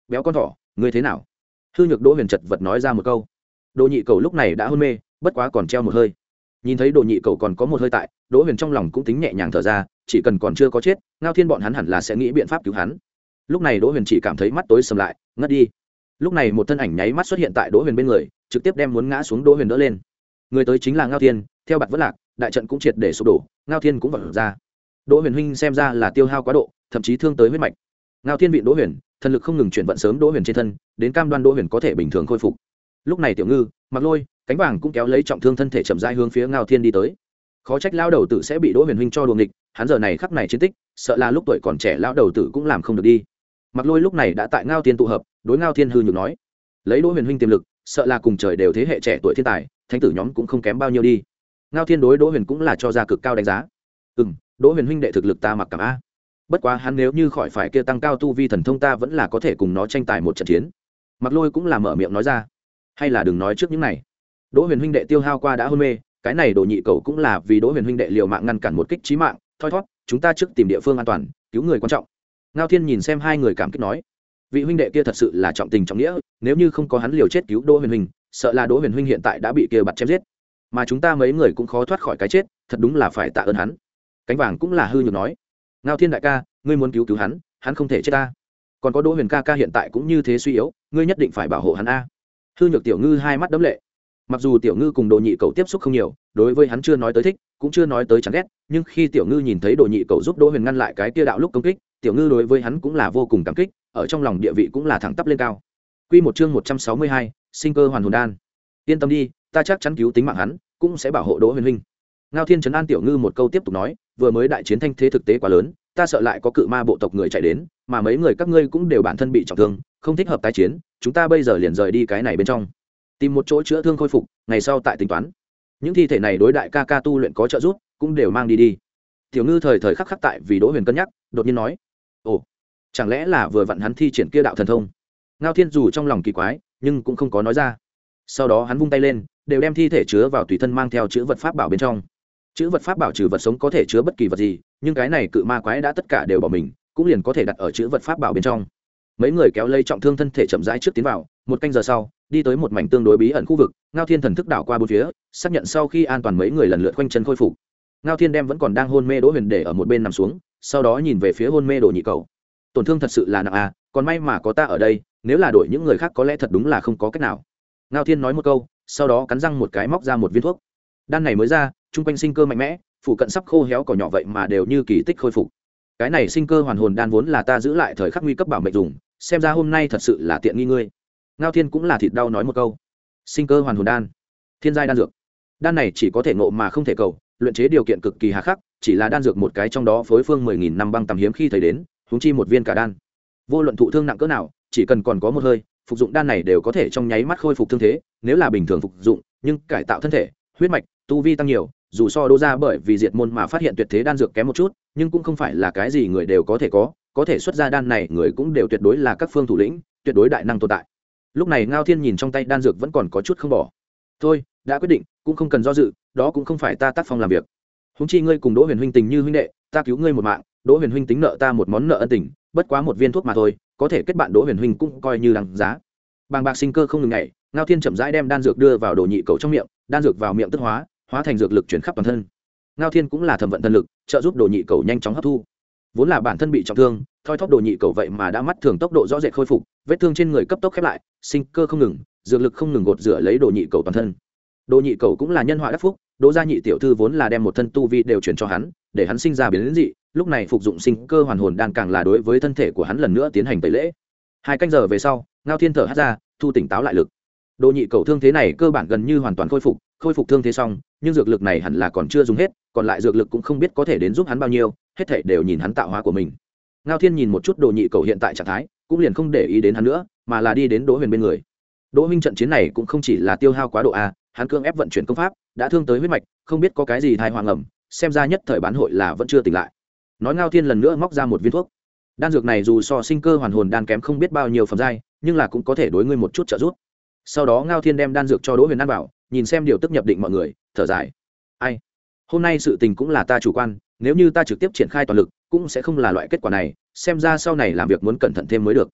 béo con thỏ ngươi thế nào? Hư nhược Đỗ Huyền chật vật nói ra một câu. Đồ nhị cầu lúc này đã hôn mê, bất quá còn treo một hơi. Nhìn thấy Đồ nhị cầu còn có một hơi tại, Đỗ Huyền trong lòng cũng tính nhẹ nhàng thở ra, chỉ cần còn chưa có chết, Ngao Thiên bọn hắn hẳn là sẽ nghĩ biện pháp cứu hắn. Lúc này Đỗ Huyền chỉ cảm thấy mắt tối sầm lại, ngất đi. Lúc này một thân ảnh nháy mắt xuất hiện tại Đỗ Huyền bên người, trực tiếp đem muốn ngã xuống Đỗ Huyền đỡ lên. Người tới chính là Ngao Thiên, theo Bạt Vất Lạc, đại trận cũng triệt để sụp đổ, Ngao Thiên cũng vọt ra. Đỗ Huyền huynh xem ra là tiêu hao quá độ, thậm chí thương tới huyết mạch. Ngao Thiên vịn Đỗ Huyền, thần lực không ngừng chuyển vận sớm Đỗ Huyền trên thân, đến cam đoan Đỗ Huyền có thể bình thường khôi phục. Lúc này Tiểu Ngư, Mặc Lôi, Cánh Vàng cũng kéo lấy trọng thương thân thể chậm rãi hướng phía Ngao Thiên đi tới. Khó trách lão đầu tử sẽ bị Đỗ Huyền huynh cho đuồng địch, hắn giờ này khắc này chiến tích, sợ là lúc tuổi còn trẻ lão đầu tử cũng làm không được đi. Mặc Lôi lúc này đã tại Ngao Thiên tụ hợp, đối Ngao Thiên hư nhược nói: lấy Đỗ Huyền huynh tiềm lực, sợ là cùng trời đều thế hệ trẻ tuổi thiên tài, thánh tử nhóm cũng không kém bao nhiêu đi. Ngao Thiên đối Đỗ Huyền cũng là cho ra cực cao đánh giá. Ừm, Đỗ Huyền huynh đệ thực lực ta mặc cảm a. Bất quá hắn nếu như khỏi phải kia tăng cao tu vi thần thông, ta vẫn là có thể cùng nó tranh tài một trận chiến. Mặc Lôi cũng là mở miệng nói ra. Hay là đừng nói trước những này. Đỗ Huyền huynh đệ tiêu hao qua đã hôn mê, cái này Đồ nhị cầu cũng là vì Đỗ Huyền huynh đệ liều mạng ngăn cản một kích chí mạng, thoi thoát, chúng ta trước tìm địa phương an toàn, cứu người quan trọng. Ngao Thiên nhìn xem hai người cảm kích nói, vị huynh đệ kia thật sự là trọng tình trọng nghĩa, nếu như không có hắn liều chết cứu Đỗ Huyền huynh, sợ là Đỗ Huyền huynh hiện tại đã bị kia bạt chém giết, mà chúng ta mấy người cũng khó thoát khỏi cái chết, thật đúng là phải tạ ơn hắn. Cánh Vàng cũng là hư nhược nói, Ngao Thiên đại ca, ngươi muốn cứu cứu hắn, hắn không thể chết ta. Còn có Đỗ Huyền ca ca hiện tại cũng như thế suy yếu, ngươi nhất định phải bảo hộ hắn a. Hư nhược Tiểu Ngư hai mắt đẫm lệ. Mặc dù Tiểu Ngư cùng Đồ nhị cầu tiếp xúc không nhiều, đối với hắn chưa nói tới thích, cũng chưa nói tới chán ghét, nhưng khi Tiểu Ngư nhìn thấy Đồ nhị cầu giúp Đỗ Huyền ngăn lại cái kia đạo lúc công kích, Tiểu Ngư đối với hắn cũng là vô cùng cảm kích, ở trong lòng địa vị cũng là thẳng tắp lên cao. Quy một chương một trăm sáu mươi hai, sinh cơ hoàn hồn đan. Yên tâm đi, ta chắc chắn cứu tính mạng hắn, cũng sẽ bảo hộ Đỗ Huyền huynh. Ngao Thiên trấn an Tiểu Ngư một câu tiếp tục nói, vừa mới đại chiến thanh thế thực tế quá lớn, ta sợ lại có cự ma bộ tộc người chạy đến, mà mấy người các ngươi cũng đều bản thân bị trọng thương, không thích hợp tái chiến, chúng ta bây giờ liền rời đi cái này bên trong, tìm một chỗ chữa thương khôi phục, ngày sau tại tính toán. Những thi thể này đối đại ca ca tu luyện có trợ giúp, cũng đều mang đi đi. Tiểu Ngư thời thời khắc khắc tại vì Đỗ Huyền cân nhắc, đột nhiên nói, ồ, chẳng lẽ là vừa vặn hắn thi triển kia đạo thần thông? Ngao Thiên dù trong lòng kỳ quái, nhưng cũng không có nói ra. Sau đó hắn vung tay lên, đều đem thi thể chứa vào tùy thân mang theo chữ vật pháp bảo bên trong. Chữ vật pháp bảo trừ vật sống có thể chứa bất kỳ vật gì, nhưng cái này cự ma quái đã tất cả đều bỏ mình, cũng liền có thể đặt ở chữ vật pháp bảo bên trong. Mấy người kéo lây trọng thương thân thể chậm rãi trước tiến vào, một canh giờ sau, đi tới một mảnh tương đối bí ẩn khu vực. Ngao Thiên thần thức đảo qua bốn phía, xác nhận sau khi an toàn, mấy người lần lượt khoanh chân khôi phục. Ngao Thiên đem vẫn còn đang hôn mê Đỗ Huyền để ở một bên nằm xuống, sau đó nhìn về phía hôn mê Đồ nhị cầu. Tổn thương thật sự là nặng à, còn may mà có ta ở đây, nếu là đổi những người khác có lẽ thật đúng là không có cách nào. Ngao Thiên nói một câu, sau đó cắn răng một cái móc ra một viên thuốc. Đan này mới ra, trung quanh sinh cơ mạnh mẽ, phụ cận sắp khô héo cỏ nhỏ vậy mà đều như kỳ tích khôi phục. Cái này sinh cơ hoàn hồn đan vốn là ta giữ lại thời khắc nguy cấp bảo mệnh dùng, xem ra hôm nay thật sự là tiện nghi ngươi. Ngao Thiên cũng là thịt đau nói một câu. Sinh cơ hoàn hồn đan, thiên giai đan dược. Đan này chỉ có thể ngộ mà không thể cầu, luyện chế điều kiện cực kỳ hà khắc, chỉ là đan dược một cái trong đó phối phương mười nghìn năm băng tầm hiếm khi thấy đến, huống chi một viên cả đan. Vô luận thụ thương nặng cỡ nào, chỉ cần còn có một hơi, phục dụng đan này đều có thể trong nháy mắt khôi phục thương thế, nếu là bình thường phục dụng, nhưng cải tạo thân thể, huyết mạch, tu vi tăng nhiều, dù so Đỗ gia bởi vì diệt môn mà phát hiện tuyệt thế đan dược kém một chút, nhưng cũng không phải là cái gì người đều có thể có, có thể xuất ra đan này người cũng đều tuyệt đối là các phương thủ lĩnh, tuyệt đối đại năng tồn tại. Lúc này Ngao Thiên nhìn trong tay đan dược vẫn còn có chút không bỏ. Thôi, đã quyết định, cũng không cần do dự, đó cũng không phải ta tác phong làm việc. Huống chi ngươi cùng Đỗ Huyền huynh tình như huynh đệ, ta cứu ngươi một mạng, Đỗ Huyền huynh tính nợ ta một món nợ ân tình, bất quá một viên thuốc mà thôi, có thể kết bạn Đỗ Huyền huynh cũng coi như đáng giá. Bàng bạc sinh cơ không ngừng ngày, Ngao Thiên chậm rãi đem đan dược đưa vào Đồ nhị cầu trong miệng, đan dược vào miệng tức hóa, hóa thành dược lực chuyển khắp toàn thân. Ngao Thiên cũng là thẩm vận thần lực, trợ giúp Đồ nhị cầu nhanh chóng hấp thu. Vốn là bản thân bị trọng thương, thoi thóp Đồ nhị cầu vậy mà đã mắt thường tốc độ rõ rệt khôi phục, vết thương trên người cấp tốc khép lại, sinh cơ không ngừng, dược lực không ngừng gột rửa lấy Đồ nhị cầu toàn thân. Đồ nhị cầu cũng là nhân họa đắc phúc, Đỗ gia nhị tiểu thư vốn là đem một thân tu vi đều chuyển cho hắn, để hắn sinh ra biến dị, lúc này phục dụng sinh cơ hoàn hồn đan càng là đối với thân thể của hắn lần nữa tiến hành tẩy lễ. Hai canh giờ về sau, Ngao Thiên thở hắt ra, thu tỉnh táo lại lực. Đồ nhị cầu thương thế này cơ bản gần như hoàn toàn khôi phục, khôi phục thương thế xong, nhưng dược lực này hẳn là còn chưa dùng hết, còn lại dược lực cũng không biết có thể đến giúp hắn bao nhiêu, hết thảy đều nhìn hắn tạo hóa của mình. Ngao Thiên nhìn một chút Đồ nhị cầu hiện tại trạng thái, cũng liền không để ý đến hắn nữa, mà là đi đến Đỗ Huyền bên người. Đỗ huynh, trận chiến này cũng không chỉ là tiêu hao quá độ a, hắn cưỡng ép vận chuyển công pháp, đã thương tới huyết mạch, không biết có cái gì thai hoang ẩm, xem ra nhất thời bán hội là vẫn chưa tỉnh lại. Nói Ngao Thiên lần nữa móc ra một viên thuốc. Đan dược này dù so sinh cơ hoàn hồn đan kém không biết bao nhiêu phẩm giai, nhưng là cũng có thể đối ngươi một chút trợ giúp. Sau đó Ngao Thiên đem đan dược cho Đỗ Huyền ăn vào, nhìn xem điều tức nhập định mọi người, thở dài. Ai, hôm nay sự tình cũng là ta chủ quan, nếu như ta trực tiếp triển khai toàn lực, cũng sẽ không là loại kết quả này, xem ra sau này làm việc muốn cẩn thận thêm mới được.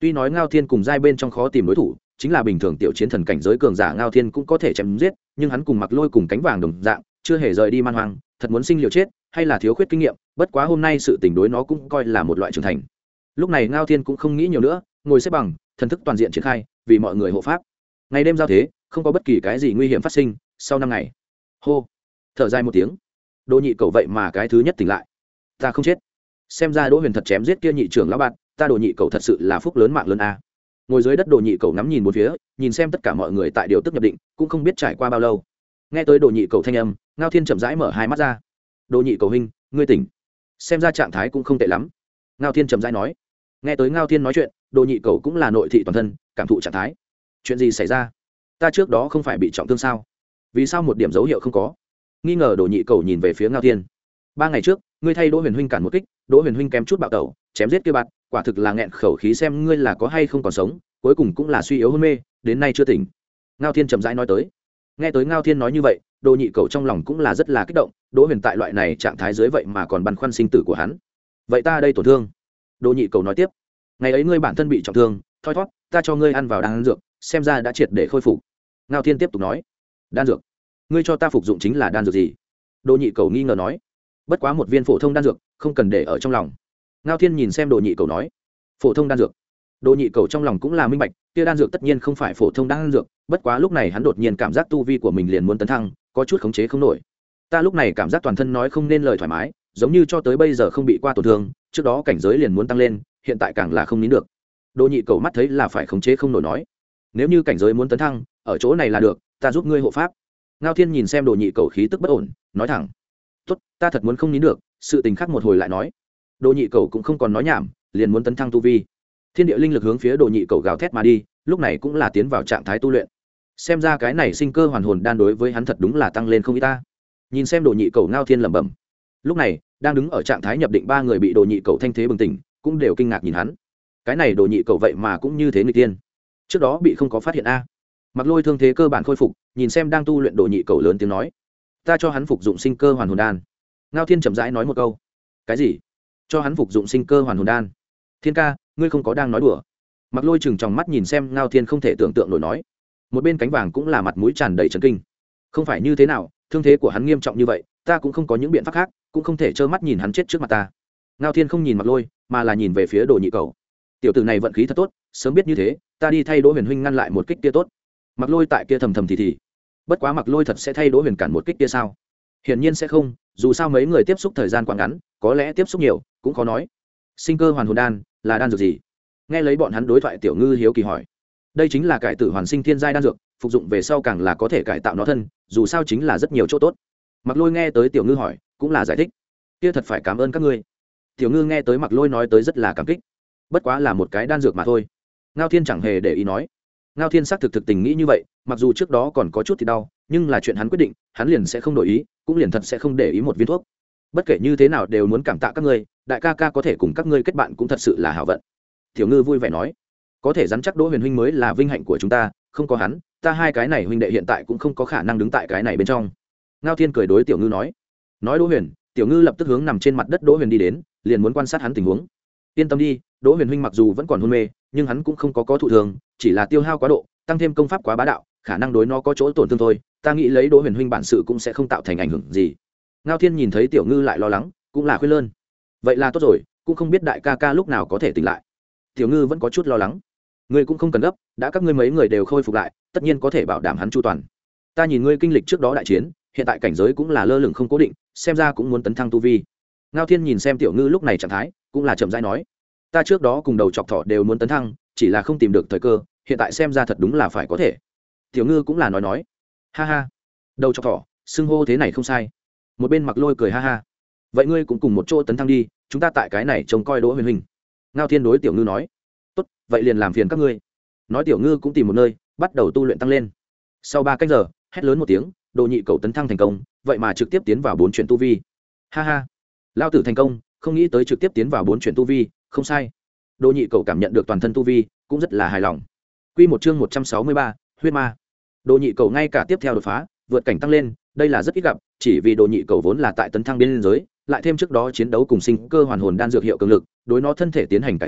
Tuy nói Ngao Thiên cùng giai bên trong khó tìm đối thủ, chính là bình thường tiểu chiến thần cảnh giới cường giả Ngao Thiên cũng có thể chém giết, nhưng hắn cùng Mặc Lôi cùng cánh vàng đồng dạng, chưa hề rời đi man hoang, thật muốn sinh liều chết, hay là thiếu khuyết kinh nghiệm, bất quá hôm nay sự tình đối nó cũng coi là một loại trưởng thành. Lúc này Ngao Thiên cũng không nghĩ nhiều nữa, ngồi xếp bằng, thần thức toàn diện triển khai, vì mọi người hộ pháp. Ngày đêm giao thế, không có bất kỳ cái gì nguy hiểm phát sinh, sau năm ngày. Hô, thở dài một tiếng. Đỗ Nhị Cầu vậy mà cái thứ nhất tỉnh lại. Ta không chết. Xem ra Đỗ Huyền thật chém giết kia nhị trưởng lão bạn, ta Đỗ Nhị Cầu thật sự là phúc lớn mạng lớn a. Ngồi dưới đất Đỗ Nhị Cầu ngắm nhìn bốn phía, nhìn xem tất cả mọi người tại điều tức nhập định, cũng không biết trải qua bao lâu. Nghe tới Đỗ Nhị Cầu thanh âm, Ngao Thiên chậm rãi mở hai mắt ra. Đỗ Nhị Cầu huynh, ngươi tỉnh. Xem ra trạng thái cũng không tệ lắm. Ngao Thiên chậm rãi nói. Nghe tới Ngao Thiên nói chuyện, Đỗ Nhị Cầu cũng là nội thị toàn thân, cảm thụ trạng thái. Chuyện gì xảy ra? Ta trước đó không phải bị trọng thương sao? Vì sao một điểm dấu hiệu không có? Nghi ngờ Đỗ Nhị Cầu nhìn về phía Ngao Thiên. Ba ngày trước, ngươi thay Đỗ Huyền huynh cản một kích, Đỗ Huyền huynh kém chút bạo tẩu, chém giết kia bạn, quả thực là nghẹn khẩu khí xem ngươi là có hay không còn sống, cuối cùng cũng là suy yếu hôn mê, đến nay chưa tỉnh. Ngao Thiên chậm rãi nói tới. Nghe tới Ngao Thiên nói như vậy, Đỗ Nhị Cầu trong lòng cũng là rất là kích động, Đỗ Huyền tại loại này trạng thái dưới vậy mà còn băn khoăn sinh tử của hắn. Vậy ta đây tổn thương. Đỗ Nhị Cầu nói tiếp. Ngày ấy ngươi bản thân bị trọng thương, thoi thoát, ta cho ngươi ăn vào đan dược, xem ra đã triệt để khôi phục. Ngao Thiên tiếp tục nói. Đan dược? Ngươi cho ta phục dụng chính là đan dược gì? Đỗ Nhị Cầu nghi ngờ nói. Bất quá một viên phổ thông đan dược, không cần để ở trong lòng. Ngao Thiên nhìn xem Đỗ Nhị Cầu nói. Phổ thông đan dược? Đỗ Nhị Cầu trong lòng cũng là minh bạch, kia đan dược tất nhiên không phải phổ thông đan dược, bất quá lúc này hắn đột nhiên cảm giác tu vi của mình liền muốn tấn thăng, có chút khống chế không nổi. Ta lúc này cảm giác toàn thân nói không nên lời thoải mái, giống như cho tới bây giờ không bị qua tổn thương, trước đó cảnh giới liền muốn tăng lên, hiện tại càng là không nín được. Đỗ Nhị Cầu mắt thấy là phải khống chế không nổi nói, nếu như cảnh giới muốn tấn thăng, ở chỗ này là được, ta giúp ngươi hộ pháp. Ngao Thiên nhìn xem Đỗ Nhị Cầu khí tức bất ổn, nói thẳng, tốt, ta thật muốn không nín được, sự tình khác một hồi lại nói. Đỗ Nhị Cầu cũng không còn nói nhảm, liền muốn tấn thăng tu vi. Thiên địa linh lực hướng phía Đỗ Nhị Cầu gào thét mà đi, lúc này cũng là tiến vào trạng thái tu luyện. Xem ra cái này sinh cơ hoàn hồn đan đối với hắn thật đúng là tăng lên không ít ta. Nhìn xem Đỗ Nhị Cầu Ngao Thiên lẩm bẩm. Lúc này, đang đứng ở trạng thái nhập định ba người bị Đỗ Nhị Cầu thanh thế bừng tỉnh, cũng đều kinh ngạc nhìn hắn. Cái này Đỗ Nhị Cầu vậy mà cũng như thế người tiên. Trước đó bị không có phát hiện a. Mặc Lôi thương thế cơ bản khôi phục, nhìn xem đang tu luyện Đỗ Nhị Cầu lớn tiếng nói, ta cho hắn phục dụng sinh cơ hoàn hồn đan. Ngao Thiên chậm rãi nói một câu. Cái gì? Cho hắn phục dụng sinh cơ hoàn hồn đan? Thiên ca, ngươi không có đang nói đùa? Mặc Lôi chừng trong mắt nhìn xem Ngao Thiên không thể tưởng tượng nổi nói. Một bên cánh vàng cũng là mặt mũi tràn đầy chấn kinh. Không phải như thế nào, thương thế của hắn nghiêm trọng như vậy, ta cũng không có những biện pháp khác, cũng không thể trơ mắt nhìn hắn chết trước mặt ta. Ngao Thiên không nhìn Mặc Lôi, mà là nhìn về phía Đỗ Nhị Cầu. Tiểu tử này vận khí thật tốt, sớm biết như thế, ta đi thay Đỗ Huyền huynh ngăn lại một kích kia tốt. Mặc Lôi tại kia thầm thầm thì thì. Bất quá Mặc Lôi thật sẽ thay Đỗ Huyền cản một kích kia sao? Hiển nhiên sẽ không, dù sao mấy người tiếp xúc thời gian quá ngắn, có lẽ tiếp xúc nhiều, cũng khó nói. Sinh cơ hoàn hồn đan là đan dược gì? Nghe lấy bọn hắn đối thoại, Tiểu Ngư hiếu kỳ hỏi. Đây chính là cải tử hoàn sinh thiên giai đan dược, phục dụng về sau càng là có thể cải tạo nó thân, dù sao chính là rất nhiều chỗ tốt. Mặc Lôi nghe tới Tiểu Ngư hỏi, cũng là giải thích. Kia thật phải cảm ơn các ngươi. Tiểu Ngư nghe tới Mặc Lôi nói tới rất là cảm kích. Bất quá là một cái đan dược mà thôi. Ngao Thiên chẳng hề để ý nói. Ngao Thiên xác thực thực tình nghĩ như vậy, mặc dù trước đó còn có chút thì đau, nhưng là chuyện hắn quyết định, hắn liền sẽ không đổi ý, cũng liền thật sẽ không để ý một viên thuốc. Bất kể như thế nào đều muốn cảm tạ các ngươi, đại ca ca có thể cùng các ngươi kết bạn cũng thật sự là hảo vận. Tiểu Ngư vui vẻ nói, có thể dắn chắc Đỗ Huyền huynh mới là vinh hạnh của chúng ta, không có hắn, ta hai cái này huynh đệ hiện tại cũng không có khả năng đứng tại cái này bên trong. Ngao Thiên cười đối Tiểu Ngư nói. Nói Đỗ Huyền, Tiểu Ngư lập tức hướng nằm trên mặt đất Đỗ Huyền đi đến, liền muốn quan sát hắn tình huống. Yên tâm đi, Đỗ Huyền huynh mặc dù vẫn còn hôn mê, nhưng hắn cũng không có có thụ thường, chỉ là tiêu hao quá độ, tăng thêm công pháp quá bá đạo, khả năng đối nó có chỗ tổn thương thôi, ta nghĩ lấy Đỗ Huyền huynh bản sự cũng sẽ không tạo thành ảnh hưởng gì. Ngao Thiên nhìn thấy Tiểu Ngư lại lo lắng, cũng là khuyên lơn. Vậy là tốt rồi, cũng không biết đại ca ca lúc nào có thể tỉnh lại. Tiểu Ngư vẫn có chút lo lắng. Ngươi cũng không cần gấp, đã các ngươi mấy người đều khôi phục lại, tất nhiên có thể bảo đảm hắn chu toàn. Ta nhìn ngươi kinh lịch trước đó đại chiến, hiện tại cảnh giới cũng là lơ lửng không cố định, xem ra cũng muốn tấn thăng tu vi. Ngao Thiên nhìn xem Tiểu Ngư lúc này trạng thái, cũng là chậm rãi nói, ta trước đó cùng đầu chọc thỏ đều muốn tấn thăng, chỉ là không tìm được thời cơ, hiện tại xem ra thật đúng là phải có thể. Tiểu Ngư cũng là nói nói, ha ha, đầu chọc thỏ, xưng hô thế này không sai. Một bên Mặc Lôi cười ha ha, vậy ngươi cũng cùng một chỗ tấn thăng đi, chúng ta tại cái này trông coi Đỗ Huyền huynh. Ngao Thiên đối Tiểu Ngư nói, tốt, vậy liền làm phiền các ngươi. Nói Tiểu Ngư cũng tìm một nơi, bắt đầu tu luyện tăng lên. Sau ba canh giờ, hét lớn một tiếng, Đỗ Nhị Cầu tấn thăng thành công, vậy mà trực tiếp tiến vào bốn chuyển tu vi. Ha ha, lao tử thành công, không nghĩ tới trực tiếp tiến vào bốn chuyển tu vi, không sai. Đỗ Nhị Cầu cảm nhận được toàn thân tu vi, cũng rất là hài lòng. Quy một chương một trăm sáu mươi ba, huyết ma. Đỗ Nhị Cầu ngay cả tiếp theo đột phá, vượt cảnh tăng lên, đây là rất ít gặp, chỉ vì Đỗ Nhị Cầu vốn là tại tấn thăng biên giới, lại thêm trước đó chiến đấu cùng sinh cơ hoàn hồn đan dược hiệu cường lực, đối nó thân thể tiến hành cải tạo,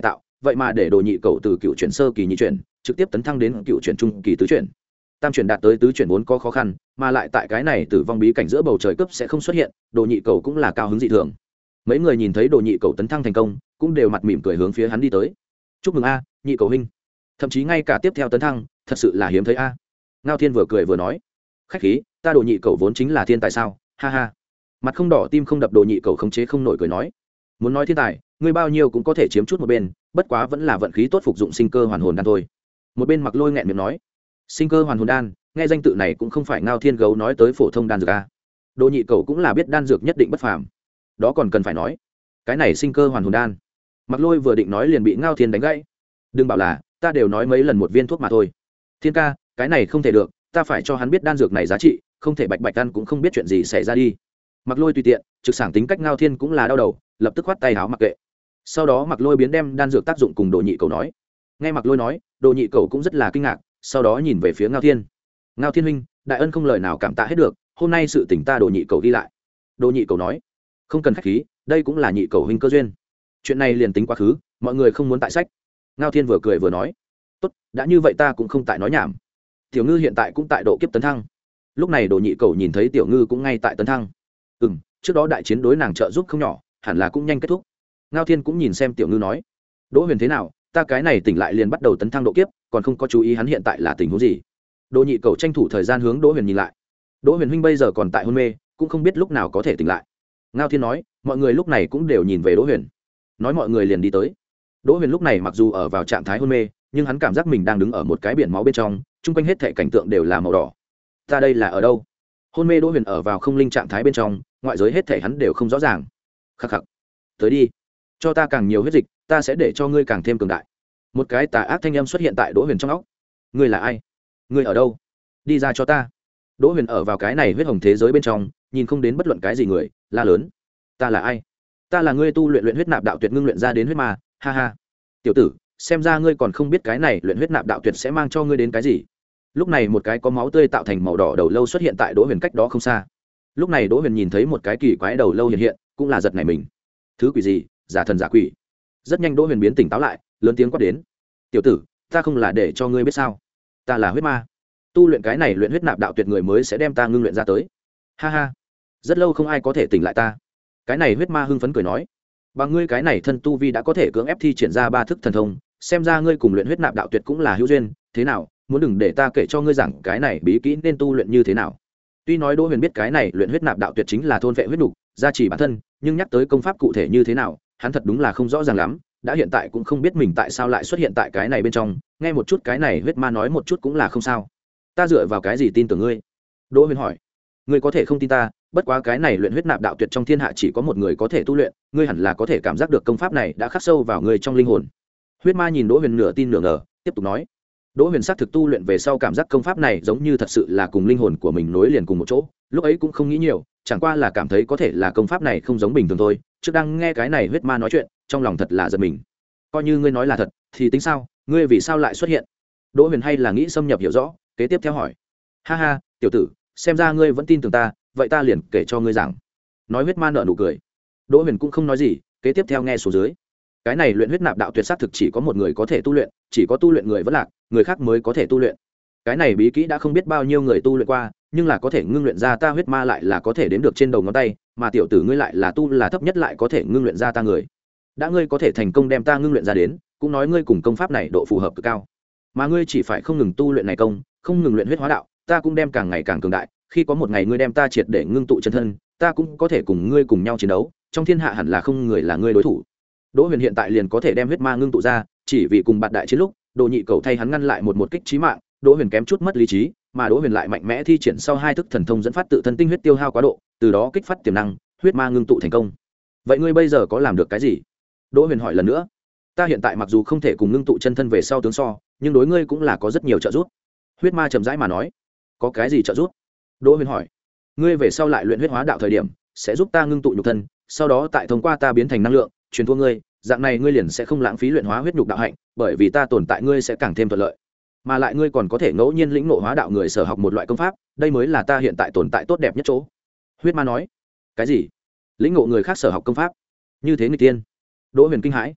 vậy mà để đồ nhị cầu từ cựu chuyển sơ kỳ nhị chuyển trực tiếp tấn thăng đến cựu chuyển trung kỳ tứ chuyển. Tam chuyển đạt tới tứ chuyển vốn có khó khăn, mà lại tại cái này tử vong bí cảnh giữa bầu trời cấp sẽ không xuất hiện, đồ nhị cầu cũng là cao hứng dị thường. Mấy người nhìn thấy đồ nhị cầu tấn thăng thành công, cũng đều mặt mỉm cười hướng phía hắn đi tới. Chúc mừng a, nhị cầu huynh. Thậm chí ngay cả tiếp theo tấn thăng, thật sự là hiếm thấy a. Ngao Thiên vừa cười vừa nói, khách khí, ta đồ nhị cầu vốn chính là thiên tài sao, ha ha. Mặt không đỏ tim không đập đồ nhị cầu khống chế không nổi cười nói, muốn nói thiên tài, ngươi bao nhiêu cũng có thể chiếm chút một bên, bất quá vẫn là vận khí tốt phục dụng sinh cơ hoàn hồn đan thôi. Một bên Mặc Lôi nghẹn miệng nói, sinh cơ hoàn hồn đan, nghe danh tự này cũng không phải Ngao Thiên gấu nói tới phổ thông đan dược a. Đồ nhị cầu cũng là biết đan dược nhất định bất phàm, đó còn cần phải nói. Cái này sinh cơ hoàn hồn đan, Mặc Lôi vừa định nói liền bị Ngao Thiên đánh gãy. Đừng bảo là, ta đều nói mấy lần một viên thuốc mà thôi. Thiên ca, cái này không thể được, ta phải cho hắn biết đan dược này giá trị, không thể bạch bạch ăn cũng không biết chuyện gì xảy ra đi. Mặc Lôi tùy tiện, trực sảng tính cách Ngao Thiên cũng là đau đầu, lập tức khoát tay áo mặc kệ. Sau đó Mặc Lôi biến đem đan dược tác dụng cùng Đồ nhị cầu nói. Nghe Mặc Lôi nói, Đồ nhị cầu cũng rất là kinh ngạc, sau đó nhìn về phía Ngao Thiên. Ngao Thiên huynh, đại ân không lời nào cảm tạ hết được, hôm nay sự tình ta Đồ nhị cầu ghi lại. Đồ nhị cầu nói, không cần khách khí, đây cũng là nhị cầu huynh cơ duyên. Chuyện này liền tính quá khứ, mọi người không muốn tại sách. Ngao Thiên vừa cười vừa nói, tốt, đã như vậy ta cũng không tại nói nhảm. Tiểu Ngư hiện tại cũng tại độ kiếp tấn thăng. Lúc này Đồ nhị cầu nhìn thấy Tiểu Ngư cũng ngay tại tấn thăng. Ừm, trước đó đại chiến đối nàng trợ giúp không nhỏ, hẳn là cũng nhanh kết thúc. Ngao Thiên cũng nhìn xem Tiểu Ngư nói, Đỗ Huyền thế nào, ta cái này tỉnh lại liền bắt đầu tấn thăng độ kiếp, còn không có chú ý hắn hiện tại là tình huống gì. Đồ nhị cầu tranh thủ thời gian hướng Đỗ Huyền nhìn lại. Đỗ Huyền huynh bây giờ còn tại hôn mê, cũng không biết lúc nào có thể tỉnh lại. Ngao Thiên nói, mọi người lúc này cũng đều nhìn về Đỗ Huyền. Nói mọi người liền đi tới. Đỗ Huyền lúc này mặc dù ở vào trạng thái hôn mê, nhưng hắn cảm giác mình đang đứng ở một cái biển máu bên trong, chung quanh hết thảy cảnh tượng đều là màu đỏ. Ta đây là ở đâu? Hôn mê Đỗ Huyền ở vào không linh trạng thái bên trong, ngoại giới hết thảy hắn đều không rõ ràng. Khắc khắc. Tới đi, cho ta càng nhiều huyết dịch, ta sẽ để cho ngươi càng thêm cường đại. Một cái tà ác thanh âm xuất hiện tại Đỗ Huyền trong óc. Ngươi là ai? Ngươi ở đâu? Đi ra cho ta. Đỗ Huyền ở vào cái này huyết hồng thế giới bên trong, nhìn không đến bất luận cái gì người, la lớn. Ta là ai? Ta là ngươi tu luyện luyện huyết nạp đạo tuyệt ngưng luyện ra đến huyết ma, ha ha. Tiểu tử, xem ra ngươi còn không biết cái này luyện huyết nạp đạo tuyệt sẽ mang cho ngươi đến cái gì. Lúc này một cái có máu tươi tạo thành màu đỏ đầu lâu xuất hiện tại Đỗ Huyền cách đó không xa. Lúc này Đỗ Huyền nhìn thấy một cái kỳ quái đầu lâu hiện hiện, cũng là giật nảy mình. Thứ quỷ gì? Giả thần giả quỷ. Rất nhanh Đỗ Huyền biến tỉnh táo lại, lớn tiếng quát đến. Tiểu tử, ta không là để cho ngươi biết sao? Ta là huyết ma. Tu luyện cái này luyện huyết nạp đạo tuyệt người mới sẽ đem ta ngưng luyện ra tới. Ha ha. Rất lâu không ai có thể tỉnh lại ta. Cái này huyết ma hưng phấn cười nói. Bằng ngươi cái này thân tu vi đã có thể cưỡng ép thi triển ra ba thức thần thông, xem ra ngươi cùng luyện huyết nạp đạo tuyệt cũng là hữu duyên, thế nào, muốn đừng để ta kể cho ngươi rằng cái này bí kỹ nên tu luyện như thế nào. Tuy nói Đỗ Huyền biết cái này luyện huyết nạp đạo tuyệt chính là thôn vệ huyết nục, gia trì bản thân, nhưng nhắc tới công pháp cụ thể như thế nào, hắn thật đúng là không rõ ràng lắm, đã hiện tại cũng không biết mình tại sao lại xuất hiện tại cái này bên trong, nghe một chút cái này huyết ma nói một chút cũng là không sao. Ta dựa vào cái gì tin tưởng ngươi? Đỗ Huyền hỏi. Ngươi có thể không tin ta, bất quá cái này luyện huyết nạp đạo tuyệt trong thiên hạ chỉ có một người có thể tu luyện, ngươi hẳn là có thể cảm giác được công pháp này đã khắc sâu vào ngươi trong linh hồn. Huyết ma nhìn Đỗ Huyền nửa tin nửa ngờ, tiếp tục nói. Đỗ Huyền xác thực tu luyện về sau cảm giác công pháp này giống như thật sự là cùng linh hồn của mình nối liền cùng một chỗ, lúc ấy cũng không nghĩ nhiều, chẳng qua là cảm thấy có thể là công pháp này không giống bình thường thôi. Trước đang nghe cái này huyết ma nói chuyện, trong lòng thật là giật mình. Coi như ngươi nói là thật, thì tính sao, ngươi vì sao lại xuất hiện? Đỗ Huyền hay là nghĩ xâm nhập hiểu rõ, kế tiếp theo hỏi. Ha ha, tiểu tử, xem ra ngươi vẫn tin tưởng ta, vậy ta liền kể cho ngươi rằng. Nói huyết ma nở nụ cười. Đỗ Huyền cũng không nói gì, kế tiếp theo nghe số dưới. Cái này luyện huyết nạp đạo tuyệt xác thực chỉ có một người có thể tu luyện, chỉ có tu luyện người vẫn lạc, người khác mới có thể tu luyện. Cái này bí kỹ đã không biết bao nhiêu người tu luyện qua, nhưng là có thể ngưng luyện ra ta huyết ma lại là có thể đếm được trên đầu ngón tay, mà tiểu tử ngươi lại là tu là thấp nhất lại có thể ngưng luyện ra ta người. Đã ngươi có thể thành công đem ta ngưng luyện ra đến, cũng nói ngươi cùng công pháp này độ phù hợp cực cao. Mà ngươi chỉ phải không ngừng tu luyện này công, không ngừng luyện huyết hóa đạo, ta cũng đem càng ngày càng cường đại, khi có một ngày ngươi đem ta triệt để ngưng tụ chân thân, ta cũng có thể cùng ngươi cùng nhau chiến đấu, trong thiên hạ hẳn là không người là ngươi đối thủ. Đỗ Huyền hiện tại liền có thể đem huyết ma ngưng tụ ra, chỉ vì cùng bạt đại chiến lúc, Đồ Nhị Cầu thay hắn ngăn lại một một kích chí mạng, Đỗ Huyền kém chút mất lý trí, mà Đỗ Huyền lại mạnh mẽ thi triển sau hai thức thần thông dẫn phát tự thân tinh huyết tiêu hao quá độ, từ đó kích phát tiềm năng, huyết ma ngưng tụ thành công. Vậy ngươi bây giờ có làm được cái gì? Đỗ Huyền hỏi lần nữa. Ta hiện tại mặc dù không thể cùng ngưng tụ chân thân về sau tướng so, nhưng đối ngươi cũng là có rất nhiều trợ giúp. Huyết ma chậm rãi mà nói. Có cái gì trợ giúp? Đỗ Huyền hỏi. Ngươi về sau lại luyện huyết hóa đạo thời điểm, sẽ giúp ta ngưng tụ nhục thân, sau đó tại thông qua ta biến thành năng lượng, truyền thua ngươi, dạng này ngươi liền sẽ không lãng phí luyện hóa huyết nhục đạo hạnh, bởi vì ta tồn tại ngươi sẽ càng thêm thuận lợi. Mà lại ngươi còn có thể ngẫu nhiên lĩnh ngộ hóa đạo người sở học một loại công pháp, đây mới là ta hiện tại tồn tại tốt đẹp nhất chỗ. Huyết ma nói. Cái gì? Lĩnh ngộ người khác sở học công pháp? Như thế người tiên? Đỗ Huyền kinh hãi.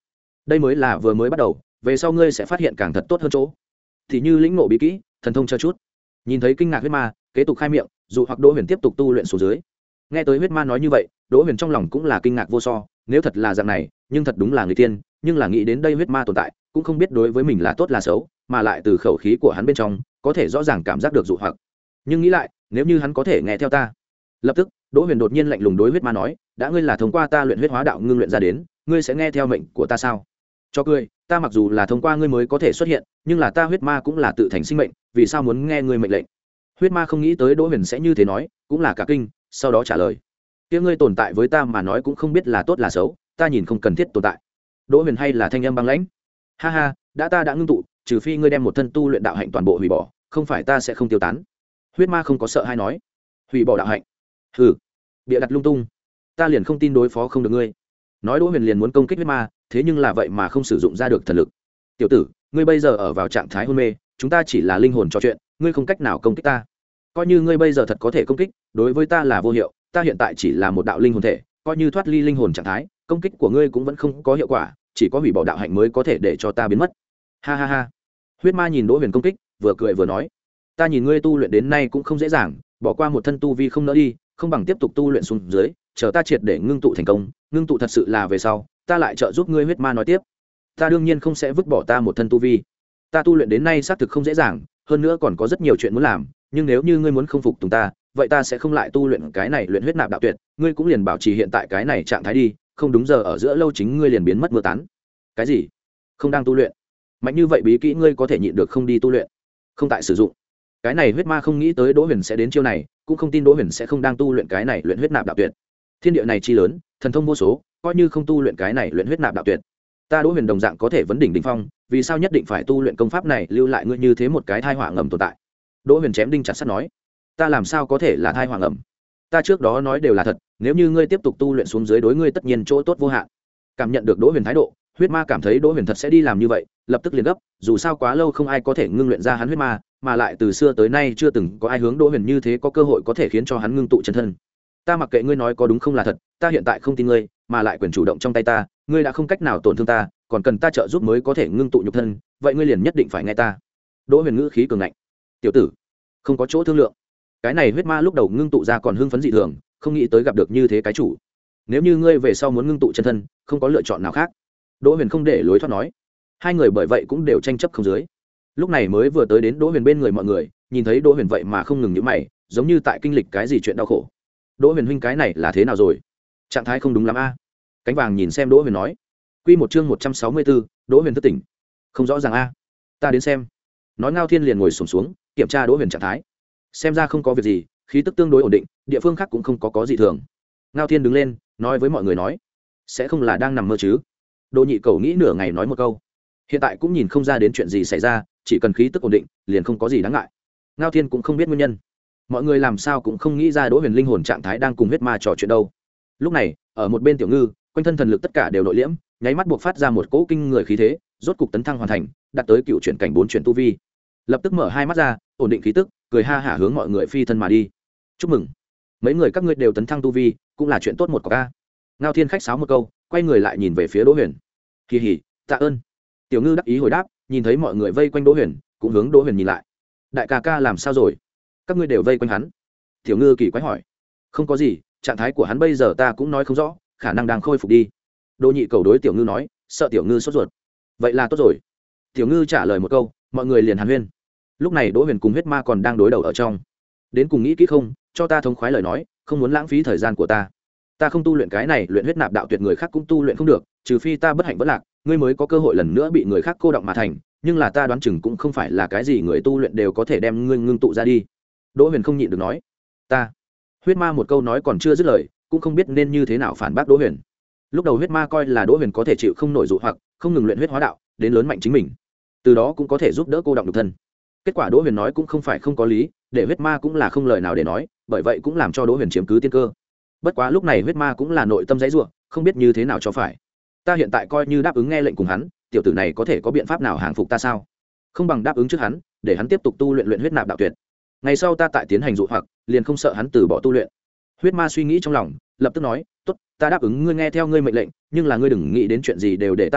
đây mới là vừa mới bắt đầu, về sau ngươi sẽ phát hiện càng thật tốt hơn chỗ. Thì như lĩnh ngộ bí kỹ thần thông chờ chút. Nhìn thấy kinh ngạc huyết ma kế tục khai miệng, dù hoặc Đỗ Huyền tiếp tục tu luyện xuống dưới. Nghe tới huyết ma nói như vậy, Đỗ Huyền trong lòng cũng là kinh ngạc vô so, nếu thật là dạng này, nhưng thật đúng là người tiên, nhưng là nghĩ đến đây huyết ma tồn tại, cũng không biết đối với mình là tốt là xấu, mà lại từ khẩu khí của hắn bên trong, có thể rõ ràng cảm giác được dụ hoặc. Nhưng nghĩ lại, nếu như hắn có thể nghe theo ta. Lập tức, Đỗ Huyền đột nhiên lạnh lùng đối huyết ma nói, đã ngươi là thông qua ta luyện huyết hóa đạo ngưng luyện ra đến, ngươi sẽ nghe theo mệnh của ta sao? Cho cười, ta mặc dù là thông qua ngươi mới có thể xuất hiện, nhưng là ta huyết ma cũng là tự thành sinh mệnh, vì sao muốn nghe ngươi mệnh lệnh? Huyết ma không nghĩ tới Đỗ Huyền sẽ như thế nói, cũng là cả kinh, sau đó trả lời, kia ngươi tồn tại với ta mà nói cũng không biết là tốt là xấu, ta nhìn không cần thiết tồn tại. Đỗ Huyền hay là thanh âm băng lãnh, ha ha, đã ta đã ngưng tụ, trừ phi ngươi đem một thân tu luyện đạo hạnh toàn bộ hủy bỏ, không phải ta sẽ không tiêu tán. Huyết ma không có sợ hay nói, hủy bỏ đạo hạnh? Hừ, bịa đặt lung tung, ta liền không tin đối phó không được ngươi. Nói Đỗ Huyền liền muốn công kích huyết ma, thế nhưng là vậy mà không sử dụng ra được thần lực. Tiểu tử, ngươi bây giờ ở vào trạng thái hôn mê, chúng ta chỉ là linh hồn trò chuyện, ngươi không cách nào công kích ta. Coi như ngươi bây giờ thật có thể công kích, đối với ta là vô hiệu, ta hiện tại chỉ là một đạo linh hồn thể, coi như thoát ly linh hồn trạng thái, công kích của ngươi cũng vẫn không có hiệu quả, chỉ có hủy bỏ đạo hạnh mới có thể để cho ta biến mất. Ha ha ha. Huyết ma nhìn Đỗ Huyền công kích, vừa cười vừa nói, ta nhìn ngươi tu luyện đến nay cũng không dễ dàng, bỏ qua một thân tu vi không nỡ đi, không bằng tiếp tục tu luyện xuống dưới, chờ ta triệt để ngưng tụ thành công, ngưng tụ thật sự là về sau, ta lại trợ giúp ngươi. Huyết ma nói tiếp, ta đương nhiên không sẽ vứt bỏ ta một thân tu vi, ta tu luyện đến nay xác thực không dễ dàng, hơn nữa còn có rất nhiều chuyện muốn làm, nhưng nếu như ngươi muốn không phục tùng ta, vậy ta sẽ không lại tu luyện cái này luyện huyết nạp đạo tuyệt, ngươi cũng liền bảo trì hiện tại cái này trạng thái đi, không đúng giờ ở giữa lâu chính ngươi liền biến mất mưa tán. Cái gì? Không đang tu luyện? Mạnh như vậy bí kỹ ngươi có thể nhịn được không đi tu luyện, không tại sử dụng? Cái này huyết ma không nghĩ tới Đỗ Huyền sẽ đến chiêu này, cũng không tin Đỗ Huyền sẽ không đang tu luyện cái này luyện huyết nạp đạo tuyệt. Thiên địa này chi lớn, thần thông vô số, coi như không tu luyện cái này luyện huyết nạp đạo tuyệt, ta Đỗ Huyền đồng dạng có thể vấn đỉnh đỉnh phong, vì sao nhất định phải tu luyện công pháp này lưu lại ngươi như thế một cái thai họa ngầm tồn tại? Đỗ Huyền chém đinh chặt sắt nói, ta làm sao có thể là thai họa ngầm? Ta trước đó nói đều là thật, nếu như ngươi tiếp tục tu luyện xuống dưới đối ngươi tất nhiên chỗ tốt vô hạn. Cảm nhận được Đỗ Huyền thái độ, huyết ma cảm thấy Đỗ Huyền thật sẽ đi làm như vậy, lập tức liền gấp, dù sao quá lâu không ai có thể ngưng luyện ra hắn huyết ma, mà lại từ xưa tới nay chưa từng có ai hướng Đỗ Huyền như thế có cơ hội có thể khiến cho hắn ngưng tụ chân thân. Ta mặc kệ ngươi nói có đúng không là thật, ta hiện tại không tin ngươi, mà lại quyền chủ động trong tay ta, ngươi đã không cách nào tổn thương ta, còn cần ta trợ giúp mới có thể ngưng tụ nhục thân, vậy ngươi liền nhất định phải nghe ta. Đỗ Huyền ngữ khí cường ngạnh, tiểu tử, không có chỗ thương lượng. Cái này huyết ma lúc đầu ngưng tụ ra còn hưng phấn dị thường, không nghĩ tới gặp được như thế cái chủ. Nếu như ngươi về sau muốn ngưng tụ chân thân, không có lựa chọn nào khác. Đỗ Huyền không để lối thoát nói. Hai người bởi vậy cũng đều tranh chấp không dưới. Lúc này mới vừa tới đến Đỗ Huyền bên người mọi người, nhìn thấy Đỗ Huyền vậy mà không ngừng nhíu mày, giống như tại kinh lịch cái gì chuyện đau khổ. Đỗ Huyền huynh cái này là thế nào rồi? Trạng thái không đúng lắm a. Cánh vàng nhìn xem Đỗ Huyền nói. Quy một chương một trăm sáu mươi bốn, Đỗ Huyền thức tỉnh. Không rõ ràng a. Ta đến xem. Nói Ngao Thiên liền ngồi xổm xuống, kiểm tra Đỗ Huyền trạng thái. Xem ra không có việc gì, khí tức tương đối ổn định, địa phương khác cũng không có có gì thường. Ngao Thiên đứng lên, nói với mọi người nói, sẽ không là đang nằm mơ chứ? Đỗ Nhị Cầu nghĩ nửa ngày nói một câu, hiện tại cũng nhìn không ra đến chuyện gì xảy ra, chỉ cần khí tức ổn định, liền không có gì đáng ngại. Ngao Thiên cũng không biết nguyên nhân, mọi người làm sao cũng không nghĩ ra Đỗ Huyền linh hồn trạng thái đang cùng huyết ma trò chuyện đâu. Lúc này, ở một bên Tiểu Ngư, quanh thân thần lực tất cả đều nội liễm, nháy mắt buộc phát ra một cỗ kinh người khí thế, rốt cục tấn thăng hoàn thành, đạt tới cựu chuyển cảnh bốn chuyển tu vi. Lập tức mở hai mắt ra, ổn định khí tức, cười ha hả hướng mọi người phi thân mà đi. Chúc mừng, mấy người các ngươi đều tấn thăng tu vi, cũng là chuyện tốt một của ca. Ngao Thiên khách sáo một câu, quay người lại nhìn về phía Đỗ Huyền. Kỳ hỉ, tạ ơn. Tiểu Ngư đắc ý hồi đáp, nhìn thấy mọi người vây quanh Đỗ Huyền, cũng hướng Đỗ Huyền nhìn lại. Đại ca ca làm sao rồi? Các ngươi đều vây quanh hắn. Tiểu Ngư kỳ quái hỏi. Không có gì, trạng thái của hắn bây giờ ta cũng nói không rõ, khả năng đang khôi phục đi. Đỗ Nhị Cầu đối Tiểu Ngư nói, sợ Tiểu Ngư sốt ruột. Vậy là tốt rồi. Tiểu Ngư trả lời một câu, mọi người liền hàn huyên. Lúc này Đỗ Huyền cùng huyết ma còn đang đối đầu ở trong. Đến cùng nghĩ kỹ không, cho ta thống khoái lời nói, không muốn lãng phí thời gian của ta. Ta không tu luyện cái này luyện huyết nạp đạo tuyệt, người khác cũng tu luyện không được, trừ phi ta bất hạnh bất lạc, ngươi mới có cơ hội lần nữa bị người khác cô động mà thành, nhưng là ta đoán chừng cũng không phải là cái gì người tu luyện đều có thể đem ngươi ngưng tụ ra đi. Đỗ Huyền không nhịn được nói. Ta. Huyết ma một câu nói còn chưa dứt lời, cũng không biết nên như thế nào phản bác Đỗ Huyền. Lúc đầu huyết ma coi là Đỗ Huyền có thể chịu không nổi dụ hoặc, không ngừng luyện huyết hóa đạo, đến lớn mạnh chính mình, từ đó cũng có thể giúp đỡ cô động nhục thân. Kết quả Đỗ Huyền nói cũng không phải không có lý, để huyết ma cũng là không lời nào để nói, bởi vậy cũng làm cho Đỗ Huyền chiếm cứ tiên cơ. Bất quá lúc này huyết ma cũng là nội tâm dãy rủa, không biết như thế nào cho phải. Ta hiện tại coi như đáp ứng nghe lệnh cùng hắn, tiểu tử này có thể có biện pháp nào hàng phục ta sao? Không bằng đáp ứng trước hắn, để hắn tiếp tục tu luyện luyện huyết nạp đạo tuyệt. Ngày sau ta tại tiến hành dụ hoặc, liền không sợ hắn từ bỏ tu luyện. Huyết ma suy nghĩ trong lòng, lập tức nói, "Tốt, ta đáp ứng ngươi nghe theo ngươi mệnh lệnh, nhưng là ngươi đừng nghĩ đến chuyện gì đều để ta làm,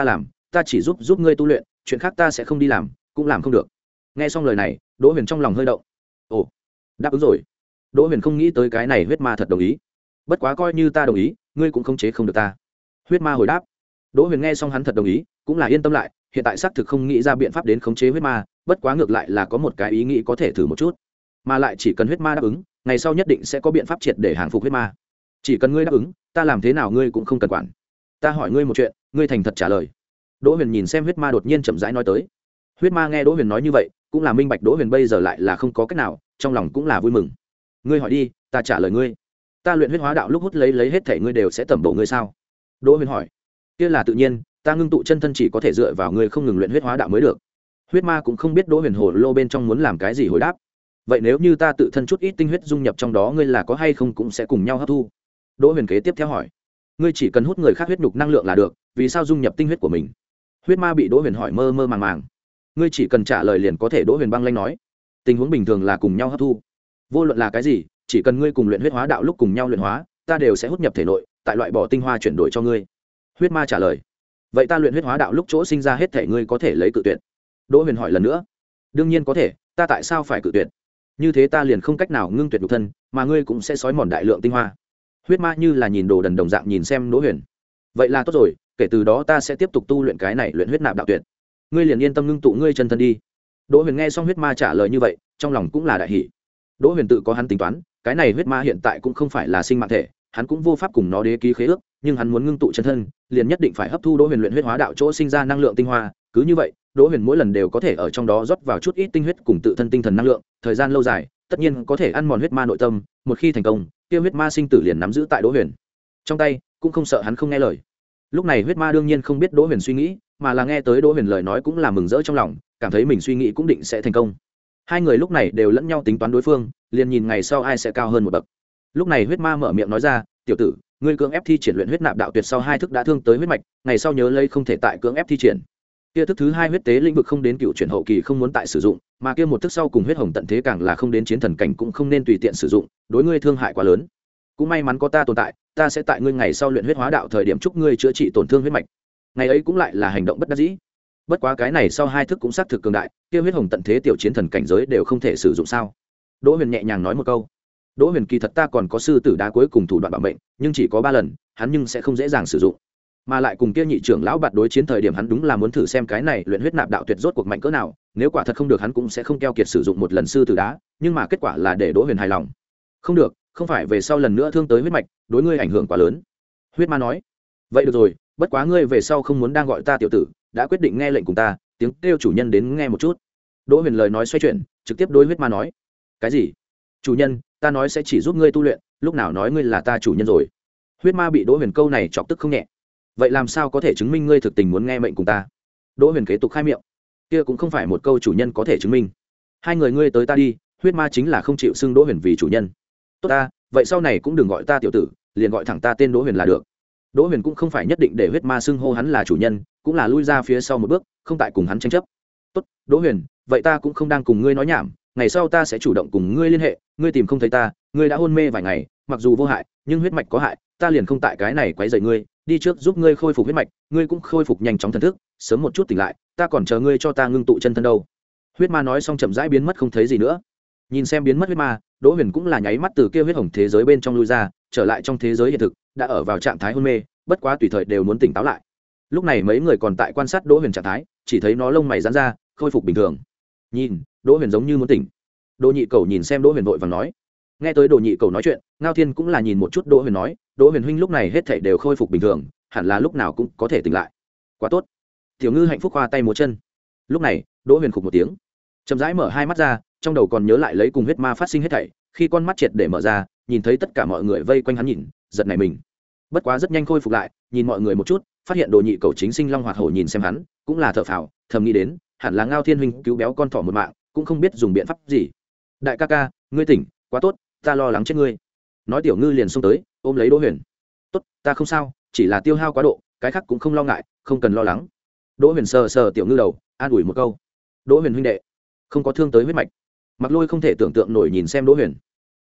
ta chỉ giúp giúp ngươi tu luyện, chuyện khác ta sẽ không đi làm, cũng làm không được. Nghe xong lời này, Đỗ Huyền trong lòng hơi động. Ồ, đáp ứng rồi. Đỗ Huyền không nghĩ tới cái này huyết ma thật đồng ý. Bất quá coi như ta đồng ý, ngươi cũng khống chế không được ta. Huyết ma hồi đáp. Đỗ Huyền nghe xong hắn thật đồng ý, cũng là yên tâm lại, hiện tại xác thực không nghĩ ra biện pháp đến khống chế huyết ma, bất quá ngược lại là có một cái ý nghĩ có thể thử một chút. Mà lại chỉ cần huyết ma đáp ứng, ngày sau nhất định sẽ có biện pháp triệt để hàng phục huyết ma. Chỉ cần ngươi đáp ứng, ta làm thế nào ngươi cũng không cần quản. Ta hỏi ngươi một chuyện, ngươi thành thật trả lời. Đỗ Huyền nhìn xem huyết ma đột nhiên chậm rãi nói tới. Huyết ma nghe Đỗ Huyền nói như vậy, cũng là minh bạch Đỗ Huyền bây giờ lại là không có cách nào, trong lòng cũng là vui mừng. Ngươi hỏi đi, ta trả lời ngươi. Ta luyện huyết hóa đạo lúc hút lấy lấy hết thể ngươi đều sẽ tẩm bổ ngươi sao? Đỗ Huyền hỏi. Kia là tự nhiên, ta ngưng tụ chân thân chỉ có thể dựa vào ngươi không ngừng luyện huyết hóa đạo mới được. Huyết ma cũng không biết Đỗ Huyền hồ lô bên trong muốn làm cái gì hồi đáp. Vậy nếu như ta tự thân chút ít tinh huyết dung nhập trong đó ngươi là có hay không cũng sẽ cùng nhau hấp thu? Đỗ Huyền kế tiếp theo hỏi. Ngươi chỉ cần hút người khác huyết nhục năng lượng là được, vì sao dung nhập tinh huyết của mình? Huyết ma bị Đỗ Huyền hỏi mơ mơ màng màng. Ngươi chỉ cần trả lời liền có thể. Đỗ Huyền băng lanh nói. Tình huống bình thường là cùng nhau hấp thu, vô luận là cái gì, chỉ cần ngươi cùng luyện huyết hóa đạo lúc cùng nhau luyện hóa, ta đều sẽ hút nhập thể nội, tại loại bỏ tinh hoa chuyển đổi cho ngươi. Huyết ma trả lời. Vậy ta luyện huyết hóa đạo lúc chỗ sinh ra hết thể ngươi có thể lấy cự tuyệt? Đỗ Huyền hỏi lần nữa. Đương nhiên có thể, ta tại sao phải cự tuyệt? Như thế ta liền không cách nào ngưng tuyệt nhục thân, mà ngươi cũng sẽ xói mòn đại lượng tinh hoa. Huyết ma như là nhìn đồ đần đồng dạng nhìn xem Đỗ Huyền. Vậy là tốt rồi, kể từ đó ta sẽ tiếp tục tu luyện cái này luyện huyết nạp đạo tuyệt. Ngươi liền yên tâm ngưng tụ ngươi chân thân đi. Đỗ Huyền nghe xong huyết ma trả lời như vậy, trong lòng cũng là đại hỉ. Đỗ Huyền tự có hắn tính toán, cái này huyết ma hiện tại cũng không phải là sinh mạng thể, hắn cũng vô pháp cùng nó đế ký khế ước, nhưng hắn muốn ngưng tụ chân thân, liền nhất định phải hấp thu Đỗ Huyền luyện huyết hóa đạo chỗ sinh ra năng lượng tinh hoa, cứ như vậy, Đỗ Huyền mỗi lần đều có thể ở trong đó rót vào chút ít tinh huyết cùng tự thân tinh thần năng lượng, thời gian lâu dài, tất nhiên có thể ăn mòn huyết ma nội tâm, một khi thành công, kia huyết ma sinh tử liền nắm giữ tại Đỗ Huyền trong tay, cũng không sợ hắn không nghe lời. Lúc này huyết ma đương nhiên không biết Đỗ Huyền suy nghĩ, mà là nghe tới Đỗ Huyền lời nói cũng là mừng rỡ trong lòng, cảm thấy mình suy nghĩ cũng định sẽ thành công. Hai người lúc này đều lẫn nhau tính toán đối phương, liền nhìn ngày sau ai sẽ cao hơn một bậc. Lúc này huyết ma mở miệng nói ra, tiểu tử, ngươi cưỡng ép thi triển luyện huyết nạp đạo tuyệt sau hai thức đã thương tới huyết mạch, ngày sau nhớ lấy không thể tại cưỡng ép thi triển. Kia thức thứ hai huyết tế lĩnh vực không đến cựu chuyển hậu kỳ không muốn tại sử dụng, mà kia một thức sau cùng huyết hồng tận thế càng là không đến chiến thần cảnh cũng không nên tùy tiện sử dụng, đối ngươi thương hại quá lớn. Cũng may mắn có ta tồn tại, ta sẽ tại ngươi ngày sau luyện huyết hóa đạo thời điểm chúc ngươi chữa trị tổn thương huyết mạch. Ngày ấy cũng lại là hành động bất đắc dĩ. Bất quá cái này sau hai thức cũng xác thực cường đại, kia huyết hồng tận thế tiểu chiến thần cảnh giới đều không thể sử dụng sao? Đỗ Huyền nhẹ nhàng nói một câu. Đỗ Huyền kỳ thật ta còn có sư tử đá cuối cùng thủ đoạn bảo mệnh, nhưng chỉ có ba lần, hắn nhưng sẽ không dễ dàng sử dụng. Mà lại cùng kia nhị trưởng lão bạt đối chiến thời điểm hắn đúng là muốn thử xem cái này luyện huyết nạp đạo tuyệt rốt cuộc mạnh cỡ nào, nếu quả thật không được hắn cũng sẽ không keo kiệt sử dụng một lần sư tử đá, nhưng mà kết quả là để Đỗ Huyền hài lòng. Không được, không phải về sau lần nữa thương tới huyết mạch, đối ngươi ảnh hưởng quá lớn. Huyết ma nói. Vậy được rồi, bất quá ngươi về sau không muốn đang gọi ta tiểu tử, đã quyết định nghe lệnh cùng ta, tiếng kêu chủ nhân đến nghe một chút. Đỗ Huyền lời nói xoay chuyển, trực tiếp đối huyết ma nói. Cái gì? Chủ nhân, ta nói sẽ chỉ giúp ngươi tu luyện, lúc nào nói ngươi là ta chủ nhân rồi? Huyết ma bị Đỗ Huyền câu này chọc tức không nhẹ. Vậy làm sao có thể chứng minh ngươi thực tình muốn nghe mệnh cùng ta? Đỗ Huyền kế tục khai miệng. Kia cũng không phải một câu chủ nhân có thể chứng minh. Hai người ngươi tới ta đi, huyết ma chính là không chịu xưng Đỗ Huyền vì chủ nhân. Tốt ta, vậy sau này cũng đừng gọi ta tiểu tử, liền gọi thẳng ta tên Đỗ Huyền là được. Đỗ Huyền cũng không phải nhất định để huyết ma xưng hô hắn là chủ nhân, cũng là lui ra phía sau một bước, không tại cùng hắn tranh chấp. Tốt, Đỗ Huyền, vậy ta cũng không đang cùng ngươi nói nhảm, ngày sau ta sẽ chủ động cùng ngươi liên hệ, ngươi tìm không thấy ta, ngươi đã hôn mê vài ngày, mặc dù vô hại, nhưng huyết mạch có hại, ta liền không tại cái này quấy rầy ngươi, đi trước giúp ngươi khôi phục huyết mạch, ngươi cũng khôi phục nhanh chóng thần thức, sớm một chút tỉnh lại, ta còn chờ ngươi cho ta ngưng tụ chân thân đâu. Huyết ma nói xong chậm rãi biến mất không thấy gì nữa. Nhìn xem biến mất huyết ma, Đỗ Huyền cũng là nháy mắt từ kia huyết hồng thế giới bên trong lui ra, trở lại trong thế giới hiện thực, đã ở vào trạng thái hôn mê, bất quá tùy thời đều muốn tỉnh táo lại. Lúc này mấy người còn tại quan sát Đỗ Huyền trạng thái, chỉ thấy nó lông mày giãn ra, khôi phục bình thường. Nhìn, Đỗ Huyền giống như muốn tỉnh. Đỗ Nhị Cầu nhìn xem Đỗ Huyền vội vàng nói. Nghe tới Đỗ Nhị Cầu nói chuyện, Ngao Thiên cũng là nhìn một chút Đỗ Huyền nói, Đỗ Huyền huynh lúc này hết thảy đều khôi phục bình thường, hẳn là lúc nào cũng có thể tỉnh lại. Quá tốt. Tiểu Ngư hạnh phúc khoa tay múa chân. Lúc này, Đỗ Huyền khục một tiếng, chậm rãi mở hai mắt ra, trong đầu còn nhớ lại lấy cùng huyết ma phát sinh hết thảy, khi con mắt triệt để mở ra, nhìn thấy tất cả mọi người vây quanh hắn nhìn, giật nảy mình. Bất quá rất nhanh khôi phục lại, nhìn mọi người một chút, phát hiện Đỗ Nhị Cầu chính sinh long hoạt hổ nhìn xem hắn, cũng là thở phào, thầm nghĩ đến, hẳn là Ngao Thiên huynh cứu béo con thỏ một mạng, cũng không biết dùng biện pháp gì. Đại ca ca, ngươi tỉnh, quá tốt, ta lo lắng chết ngươi. Nói Tiểu Ngư liền xông tới, ôm lấy Đỗ Huyền. Tốt, ta không sao, chỉ là tiêu hao quá độ, cái khác cũng không lo ngại, không cần lo lắng. Đỗ Huyền sờ sờ Tiểu Ngư đầu, an ủi một câu. Đỗ Huyền huynh đệ, không có thương tới huyết mạch. Mặc Lôi không thể tưởng tượng nổi nhìn xem Đỗ Huyền.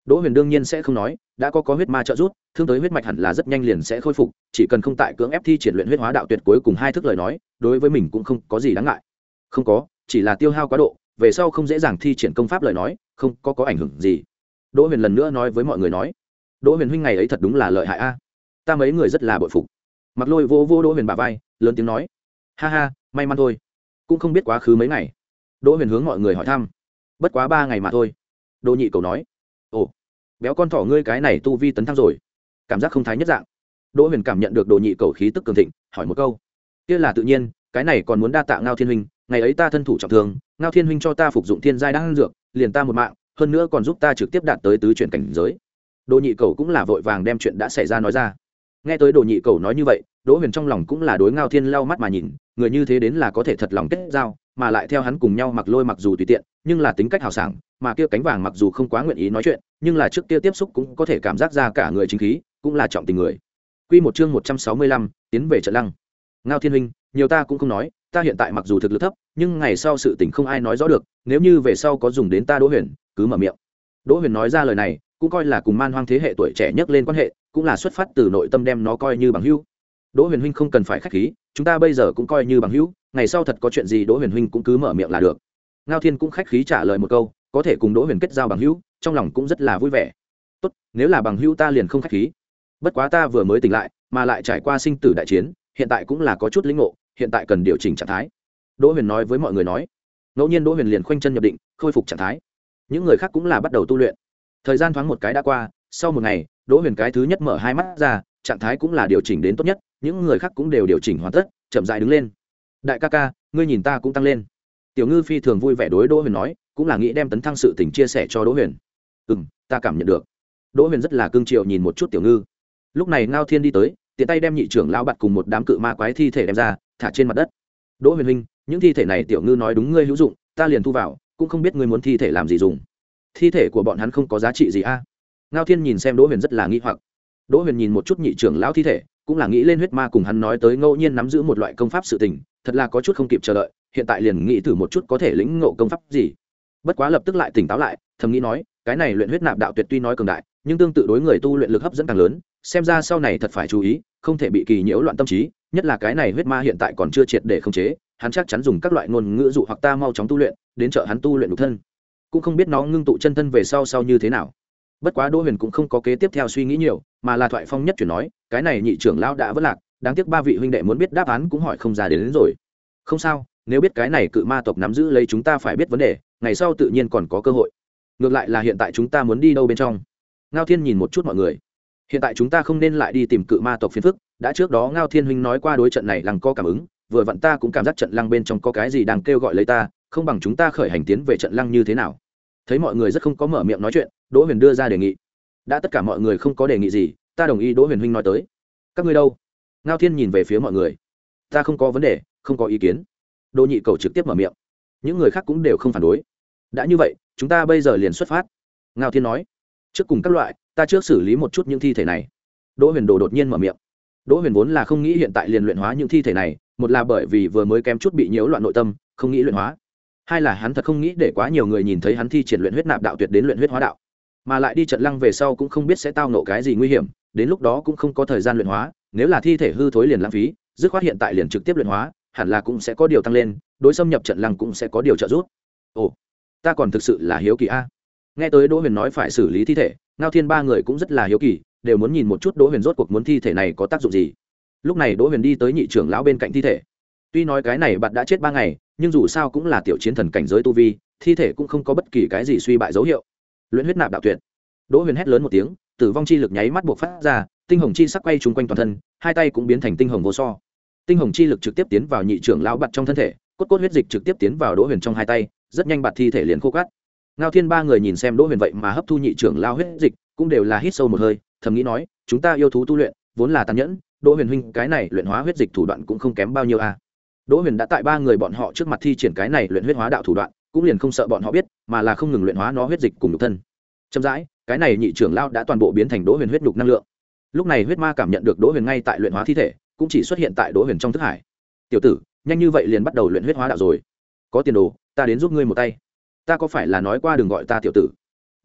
Đỗ Huyền đương nhiên sẽ không nói, đã có có huyết ma trợ giúp, thương tới huyết mạch hẳn là rất nhanh liền sẽ khôi phục, chỉ cần không tại cưỡng ép thi triển luyện huyết hóa đạo tuyệt cuối cùng hai thức lời nói, đối với mình cũng không có gì đáng ngại. Không có, chỉ là tiêu hao quá độ, về sau không dễ dàng thi triển công pháp lời nói, không có có ảnh hưởng gì. Đỗ Huyền lần nữa nói với mọi người nói, Đỗ Huyền huynh ngày ấy thật đúng là lợi hại a, ta mấy người rất là bội phục. Mặc Lôi vô vô Đỗ Huyền bả vai, lớn tiếng nói, ha ha, may mắn thôi, cũng không biết quá khứ mấy ngày. Đỗ Huyền hướng mọi người hỏi thăm, bất quá ba ngày mà thôi. Đỗ Nhị Cầu nói, ồ, béo con thỏ ngươi cái này tu vi tấn thăng rồi, cảm giác không thái nhất dạng. Đỗ Huyền cảm nhận được Đỗ Nhị Cầu khí tức cường thịnh, hỏi một câu, kia là tự nhiên, cái này còn muốn đa tạ Ngao Thiên huynh, ngày ấy ta thân thủ trọng thương, Ngao Thiên huynh cho ta phục dụng thiên giai đan dược, liền ta một mạng, hơn nữa còn giúp ta trực tiếp đạt tới tứ chuyển cảnh giới. Đỗ Nhị Cầu cũng là vội vàng đem chuyện đã xảy ra nói ra. Nghe tới Đỗ Nhị Cầu nói như vậy, Đỗ Huyền trong lòng cũng là đối Ngao Thiên lau mắt mà nhìn, người như thế đến là có thể thật lòng kết giao, mà lại theo hắn cùng nhau Mặc Lôi mặc dù tùy tiện, nhưng là tính cách hào sảng, mà kia cánh vàng mặc dù không quá nguyện ý nói chuyện, nhưng là trước kia tiếp xúc cũng có thể cảm giác ra cả người chính khí, cũng là trọng tình người. Quy một chương một trăm sáu mươi lăm, tiến về trận lăng. Ngao Thiên huynh, nhiều ta cũng không nói, ta hiện tại mặc dù thực lực thấp, nhưng ngày sau sự tình không ai nói rõ được, nếu như về sau có dùng đến ta Đỗ Huyền, cứ mở miệng. Đỗ Huyền nói ra lời này, cũng coi là cùng Man Hoang thế hệ tuổi trẻ nhất lên quan hệ, cũng là xuất phát từ nội tâm đem nó coi như bằng hữu. Đỗ Huyền huynh không cần phải khách khí, chúng ta bây giờ cũng coi như bằng hữu, ngày sau thật có chuyện gì Đỗ Huyền huynh cũng cứ mở miệng là được. Ngao Thiên cũng khách khí trả lời một câu, có thể cùng Đỗ Huyền kết giao bằng hữu, trong lòng cũng rất là vui vẻ. Tốt, nếu là bằng hữu ta liền không khách khí. Bất quá ta vừa mới tỉnh lại, mà lại trải qua sinh tử đại chiến, hiện tại cũng là có chút lĩnh ngộ, hiện tại cần điều chỉnh trạng thái. Đỗ Huyền nói với mọi người nói. Ngẫu nhiên Đỗ Huyền liền khoanh chân nhập định, khôi phục trạng thái. Những người khác cũng là bắt đầu tu luyện. Thời gian thoáng một cái đã qua, sau một ngày, Đỗ Huyền cái thứ nhất mở hai mắt ra, trạng thái cũng là điều chỉnh đến tốt nhất, những người khác cũng đều điều chỉnh hoàn tất, chậm rãi đứng lên. Đại ca ca, ngươi nhìn ta cũng tăng lên. Tiểu Ngư phi thường vui vẻ đối Đỗ Huyền nói, cũng là nghĩ đem tấn thăng sự tình chia sẻ cho Đỗ Huyền. Ừm, ta cảm nhận được. Đỗ Huyền rất là cương triều nhìn một chút Tiểu Ngư. Lúc này Ngao Thiên đi tới, tiện tay đem nhị trưởng lão bạt cùng một đám cự ma quái thi thể đem ra, thả trên mặt đất. Đỗ Huyền huynh, những thi thể này Tiểu Ngư nói đúng ngươi hữu dụng, ta liền thu vào, cũng không biết ngươi muốn thi thể làm gì dùng. Thi thể của bọn hắn không có giá trị gì a? Ngao Thiên nhìn xem Đỗ Huyền rất là nghi hoặc. Đỗ Huyền nhìn một chút nhị trưởng lão thi thể, cũng là nghĩ lên huyết ma cùng hắn nói tới ngẫu nhiên nắm giữ một loại công pháp sự tình, thật là có chút không kịp chờ đợi, hiện tại liền nghĩ thử một chút có thể lĩnh ngộ công pháp gì. Bất quá lập tức lại tỉnh táo lại, thầm nghĩ nói, cái này luyện huyết nạp đạo tuyệt tuy nói cường đại, nhưng tương tự đối người tu luyện lực hấp dẫn càng lớn, xem ra sau này thật phải chú ý, không thể bị kỳ nhiễu loạn tâm trí, nhất là cái này huyết ma hiện tại còn chưa triệt để khống chế, hắn chắc chắn dùng các loại ngôn ngữ dụ hoặc ta mau chóng tu luyện, đến trợ hắn tu luyện nhục thân. Cũng không biết nó ngưng tụ chân thân về sau sau như thế nào. Bất quá Đỗ Huyền cũng không có kế tiếp theo suy nghĩ nhiều, mà là thoại phong nhất chuyển nói, cái này nhị trưởng lão đã vất lạc, đáng tiếc ba vị huynh đệ muốn biết đáp án cũng hỏi không ra đến, đến rồi. Không sao, nếu biết cái này cự ma tộc nắm giữ lấy chúng ta phải biết vấn đề, ngày sau tự nhiên còn có cơ hội. Ngược lại là hiện tại chúng ta muốn đi đâu bên trong? Ngao Thiên nhìn một chút mọi người. Hiện tại chúng ta không nên lại đi tìm cự ma tộc phiền phức, đã trước đó Ngao Thiên huynh nói qua đối trận này lăng có cảm ứng, vừa vặn ta cũng cảm giác trận lăng bên trong có cái gì đang kêu gọi lấy ta, không bằng chúng ta khởi hành tiến về trận lăng như thế nào? Thấy mọi người rất không có mở miệng nói chuyện, Đỗ Huyền đưa ra đề nghị. Đã tất cả mọi người không có đề nghị gì, ta đồng ý Đỗ Huyền huynh nói tới. Các ngươi đâu? Ngao Thiên nhìn về phía mọi người. Ta không có vấn đề, không có ý kiến. Đỗ Nhị Cầu trực tiếp mở miệng. Những người khác cũng đều không phản đối. Đã như vậy, chúng ta bây giờ liền xuất phát. Ngao Thiên nói. Trước cùng các loại, ta trước xử lý một chút những thi thể này. Đỗ Huyền Đồ đột nhiên mở miệng. Đỗ Huyền vốn là không nghĩ hiện tại liền luyện hóa những thi thể này, một là bởi vì vừa mới kém chút bị nhiễu loạn nội tâm, không nghĩ luyện hóa. Hai là hắn thật không nghĩ để quá nhiều người nhìn thấy hắn thi triển luyện huyết nạp đạo tuyệt đến luyện huyết hóa đạo, mà lại đi trận lăng về sau cũng không biết sẽ tao nộ cái gì nguy hiểm, đến lúc đó cũng không có thời gian luyện hóa, nếu là thi thể hư thối liền lãng phí, dứt khoát hiện tại liền trực tiếp luyện hóa, hẳn là cũng sẽ có điều tăng lên, đối xâm nhập trận lăng cũng sẽ có điều trợ giúp. Ồ, ta còn thực sự là hiếu kỳ a. Nghe tới Đỗ Huyền nói phải xử lý thi thể, Ngao Thiên ba người cũng rất là hiếu kỳ, đều muốn nhìn một chút Đỗ Huyền rốt cuộc muốn thi thể này có tác dụng gì. Lúc này Đỗ Huyền đi tới nhị trưởng lão bên cạnh thi thể. Tuy nói cái này bạn đã chết ba ngày, nhưng dù sao cũng là tiểu chiến thần cảnh giới tu vi, thi thể cũng không có bất kỳ cái gì suy bại dấu hiệu. Luyện huyết nạp đạo tuyệt. Đỗ Huyền hét lớn một tiếng, tử vong chi lực nháy mắt buộc phát ra, tinh hồng chi sắc quay trùng quanh toàn thân, hai tay cũng biến thành tinh hồng vô so. Tinh hồng chi lực trực tiếp tiến vào nhị trưởng lão bạt trong thân thể, cốt cốt huyết dịch trực tiếp tiến vào Đỗ Huyền trong hai tay, rất nhanh bạt thi thể liền khô cát. Ngao Thiên ba người nhìn xem Đỗ Huyền vậy mà hấp thu nhị trưởng lão huyết dịch, cũng đều là hít sâu một hơi, thầm nghĩ nói, chúng ta yêu thú tu luyện, vốn là tàn nhẫn, Đỗ Huyền huynh cái này luyện hóa huyết dịch thủ đoạn cũng không kém bao nhiêu a. À. Đỗ Huyền đã tại ba người bọn họ trước mặt thi triển cái này luyện huyết hóa đạo thủ đoạn, cũng liền không sợ bọn họ biết, mà là không ngừng luyện hóa nó huyết dịch cùng nhục thân. Chậm rãi, cái này nhị trưởng lão đã toàn bộ biến thành Đỗ Huyền huyết nhục năng lượng. Lúc này huyết ma cảm nhận được Đỗ Huyền ngay tại luyện hóa thi thể, cũng chỉ xuất hiện tại Đỗ Huyền trong thức hải. Tiểu tử, nhanh như vậy liền bắt đầu luyện huyết hóa đạo rồi. Có tiền đồ, ta đến giúp ngươi một tay. Ta có phải là nói qua đừng gọi ta tiểu tử?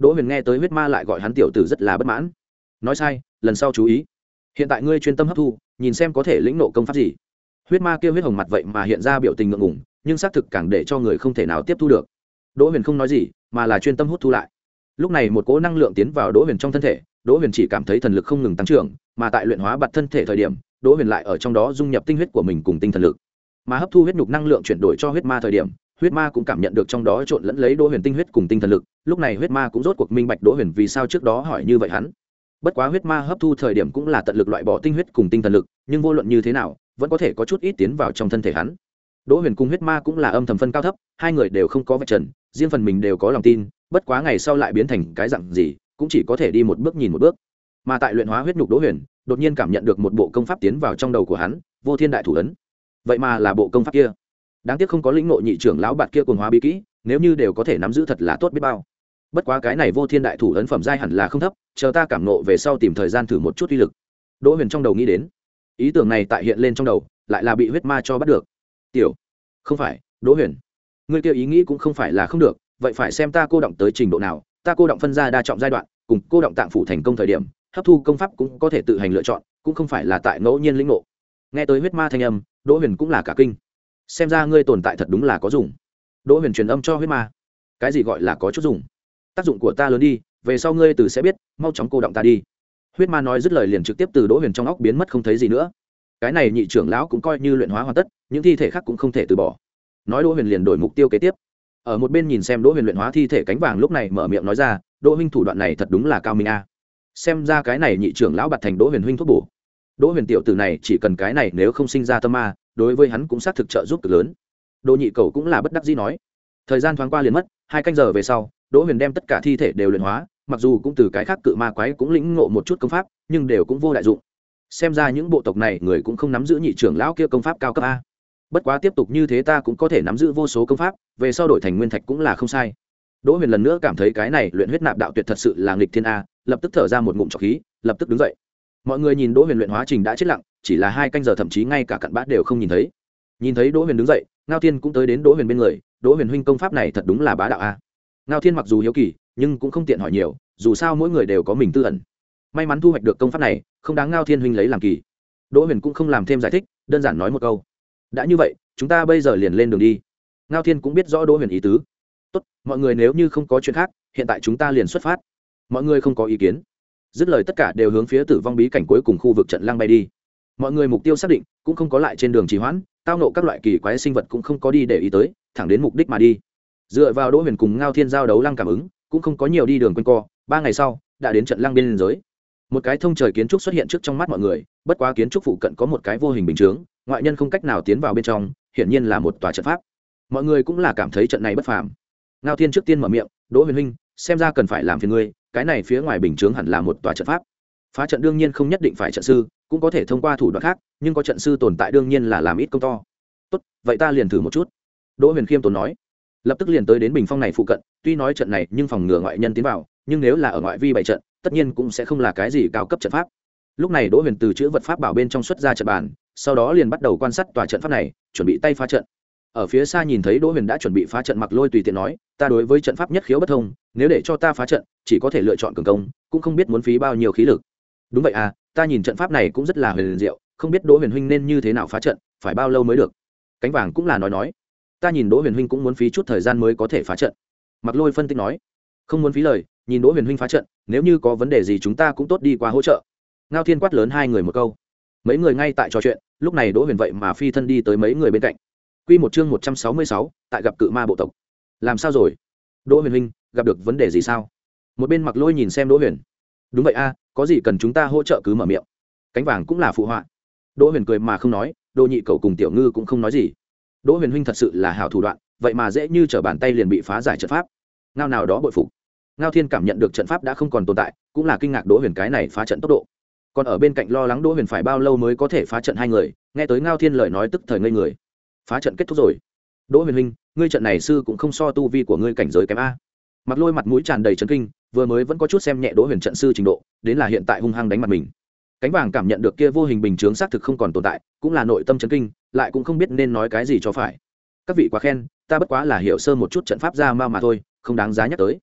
Đỗ Huyền nghe tới huyết ma lại gọi hắn tiểu tử rất là bất mãn, nói sai, lần sau chú ý. Hiện tại ngươi chuyên tâm hấp thu, nhìn xem có thể lĩnh nộ công pháp gì. Huyết ma kia huyết hồng mặt vậy mà hiện ra biểu tình ngượng ngùng, nhưng xác thực càng để cho người không thể nào tiếp thu được. Đỗ Huyền không nói gì, mà là chuyên tâm hút thu lại. Lúc này một cỗ năng lượng tiến vào Đỗ Huyền trong thân thể, Đỗ Huyền chỉ cảm thấy thần lực không ngừng tăng trưởng, mà tại luyện hóa bạt thân thể thời điểm, Đỗ Huyền lại ở trong đó dung nhập tinh huyết của mình cùng tinh thần lực. Mà hấp thu huyết nhục năng lượng chuyển đổi cho huyết ma thời điểm, huyết ma cũng cảm nhận được trong đó trộn lẫn lấy Đỗ Huyền tinh huyết cùng tinh thần lực, lúc này huyết ma cũng rốt cuộc minh bạch Đỗ Huyền vì sao trước đó hỏi như vậy hắn. Bất quá huyết ma hấp thu thời điểm cũng là tận lực loại bỏ tinh huyết cùng tinh thần lực, nhưng vô luận như thế nào, vẫn có thể có chút ít tiến vào trong thân thể hắn. Đỗ Huyền cùng huyết ma cũng là âm thầm phân cao thấp, hai người đều không có vạch trần, riêng phần mình đều có lòng tin, bất quá ngày sau lại biến thành cái dạng gì, cũng chỉ có thể đi một bước nhìn một bước. Mà tại luyện hóa huyết nhục Đỗ Huyền, đột nhiên cảm nhận được một bộ công pháp tiến vào trong đầu của hắn, Vô Thiên Đại Thủ ấn. Vậy mà là bộ công pháp kia. Đáng tiếc không có lĩnh ngộ nhị trưởng lão bạt kia cuồng hóa bí kỹ, nếu như đều có thể nắm giữ thật là tốt biết bao. Bất quá cái này Vô Thiên Đại Thủ ấn phẩm giai hẳn là không thấp, chờ ta cảm ngộ về sau tìm thời gian thử một chút uy lực. Đỗ Huyền trong đầu nghĩ đến. Ý tưởng này tại hiện lên trong đầu, lại là bị huyết ma cho bắt được. Tiểu, không phải, Đỗ Huyền, ngươi kia ý nghĩ cũng không phải là không được, vậy phải xem ta cô động tới trình độ nào, ta cô động phân ra đa trọng giai đoạn, cùng cô động tạng phủ thành công thời điểm, hấp thu công pháp cũng có thể tự hành lựa chọn, cũng không phải là tại ngẫu nhiên lĩnh ngộ. Nghe tới huyết ma thanh âm, Đỗ Huyền cũng là cả kinh. Xem ra ngươi tồn tại thật đúng là có dùng. Đỗ Huyền truyền âm cho huyết ma. Cái gì gọi là có chút dùng? Tác dụng của ta lớn đi, về sau ngươi từ sẽ biết, mau chóng cô động ta đi. Huyết ma nói dứt lời liền trực tiếp từ Đỗ Huyền trong óc biến mất không thấy gì nữa. Cái này nhị trưởng lão cũng coi như luyện hóa hoàn tất, những thi thể khác cũng không thể từ bỏ. Nói Đỗ Huyền liền đổi mục tiêu kế tiếp. Ở một bên nhìn xem Đỗ Huyền luyện hóa thi thể cánh vàng lúc này mở miệng nói ra, Đỗ huynh thủ đoạn này thật đúng là cao minh a. Xem ra cái này nhị trưởng lão bạt thành Đỗ Huyền huynh thuốc bổ. Đỗ Huyền tiểu tử này chỉ cần cái này nếu không sinh ra tâm ma, đối với hắn cũng xác thực trợ giúp cực lớn. Đỗ nhị cầu cũng là bất đắc dĩ nói. Thời gian thoáng qua liền mất, hai canh giờ về sau, Đỗ Huyền đem tất cả thi thể đều luyện hóa, mặc dù cũng từ cái khác cự ma quái cũng lĩnh ngộ một chút công pháp, nhưng đều cũng vô đại dụng. Xem ra những bộ tộc này người cũng không nắm giữ nhị trưởng lão kia công pháp cao cấp a. Bất quá tiếp tục như thế ta cũng có thể nắm giữ vô số công pháp, về sau đổi thành nguyên thạch cũng là không sai. Đỗ Huyền lần nữa cảm thấy cái này luyện huyết nạp đạo tuyệt thật sự là nghịch thiên a, lập tức thở ra một ngụm trọc khí, lập tức đứng dậy. Mọi người nhìn Đỗ Huyền luyện hóa trình đã chết lặng, chỉ là hai canh giờ thậm chí ngay cả cặn bát đều không nhìn thấy. Nhìn thấy Đỗ Huyền đứng dậy, Ngao Thiên cũng tới đến Đỗ Huyền bên người, Đỗ Huyền huynh công pháp này thật đúng là bá đạo a. Ngao Thiên mặc dù hiếu kỳ, nhưng cũng không tiện hỏi nhiều, dù sao mỗi người đều có mình tư ẩn. May mắn thu hoạch được công pháp này, không đáng Ngao Thiên huynh lấy làm kỳ. Đỗ Huyền cũng không làm thêm giải thích, đơn giản nói một câu. Đã như vậy, chúng ta bây giờ liền lên đường đi. Ngao Thiên cũng biết rõ Đỗ Huyền ý tứ. Tốt, mọi người nếu như không có chuyện khác, hiện tại chúng ta liền xuất phát. Mọi người không có ý kiến. Dứt lời tất cả đều hướng phía Tử Vong bí cảnh cuối cùng khu vực trận lăng bay đi. Mọi người mục tiêu xác định, cũng không có lại trên đường trì hoãn, tao nộ các loại kỳ quái sinh vật cũng không có đi để ý tới, thẳng đến mục đích mà đi. Dựa vào Đỗ Huyền cùng Ngao Thiên giao đấu lăng cảm ứng, cũng không có nhiều đi đường quanh co, ba ngày sau, đã đến trận lăng biên giới. Một cái thông trời kiến trúc xuất hiện trước trong mắt mọi người, bất quá kiến trúc phụ cận có một cái vô hình bình chướng, ngoại nhân không cách nào tiến vào bên trong, hiển nhiên là một tòa trận pháp. Mọi người cũng là cảm thấy trận này bất phàm. Ngao Thiên trước tiên mở miệng, Đỗ Huyền huynh, xem ra cần phải làm phiền ngươi, cái này phía ngoài bình chướng hẳn là một tòa trận pháp. Phá trận đương nhiên không nhất định phải trận sư, cũng có thể thông qua thủ đoạn khác, nhưng có trận sư tồn tại đương nhiên là làm ít công to. Tốt, vậy ta liền thử một chút. Đỗ Huyền khiêm tốn nói. Lập tức liền tới đến bình phong này phụ cận, tuy nói trận này nhưng phòng ngừa ngoại nhân tiến vào, nhưng nếu là ở ngoại vi bày trận, tất nhiên cũng sẽ không là cái gì cao cấp trận pháp. Lúc này Đỗ Huyền từ chữ vật pháp bảo bên trong xuất ra trận bàn, sau đó liền bắt đầu quan sát tòa trận pháp này, chuẩn bị tay phá trận. Ở phía xa nhìn thấy Đỗ Huyền đã chuẩn bị phá trận, Mặc Lôi tùy tiện nói, ta đối với trận pháp nhất khiếu bất thông, nếu để cho ta phá trận, chỉ có thể lựa chọn cường công, cũng không biết muốn phí bao nhiêu khí lực. Đúng vậy à, ta nhìn trận pháp này cũng rất là huyền diệu, không biết Đỗ Huyền huynh nên như thế nào phá trận, phải bao lâu mới được. Cánh vàng cũng là nói nói, ta nhìn Đỗ Huyền huynh cũng muốn phí chút thời gian mới có thể phá trận. Mặc Lôi phân tích nói, không muốn phí lời, nhìn Đỗ Huyền huynh phá trận, nếu như có vấn đề gì chúng ta cũng tốt đi qua hỗ trợ. Ngao Thiên quát lớn hai người một câu. Mấy người ngay tại trò chuyện, lúc này Đỗ Huyền vậy mà phi thân đi tới mấy người bên cạnh. Quy một chương một trăm sáu mươi sáu, tại gặp cự ma bộ tộc. Làm sao rồi? Đỗ Huyền huynh, gặp được vấn đề gì sao? Một bên Mặc Lôi nhìn xem Đỗ Huyền. Đúng vậy a, có gì cần chúng ta hỗ trợ cứ mở miệng. Cánh vàng cũng là phụ họa. Đỗ Huyền cười mà không nói, Đỗ Nhị Cẩu cùng Tiểu Ngư cũng không nói gì. Đỗ Huyền huynh thật sự là hảo thủ đoạn, vậy mà dễ như trở bàn tay liền bị phá giải trận pháp. Ngao nào đó bội phục. Ngao Thiên cảm nhận được trận pháp đã không còn tồn tại, cũng là kinh ngạc Đỗ Huyền cái này phá trận tốc độ. Còn ở bên cạnh lo lắng Đỗ Huyền phải bao lâu mới có thể phá trận hai người, nghe tới Ngao Thiên lời nói tức thời ngây người. Phá trận kết thúc rồi. Đỗ Huyền huynh, ngươi trận này sư cũng không so tu vi của ngươi cảnh giới kém a. Mặc Lôi mặt mũi tràn đầy chấn kinh, vừa mới vẫn có chút xem nhẹ Đỗ Huyền trận sư trình độ, đến là hiện tại hung hăng đánh mặt mình. Cánh vàng cảm nhận được kia vô hình bình chướng xác thực không còn tồn tại, cũng là nội tâm chấn kinh, lại cũng không biết nên nói cái gì cho phải. Các vị quá khen, ta bất quá là hiểu sơ một chút trận pháp ra mau mà thôi, không đáng giá nhắc tới.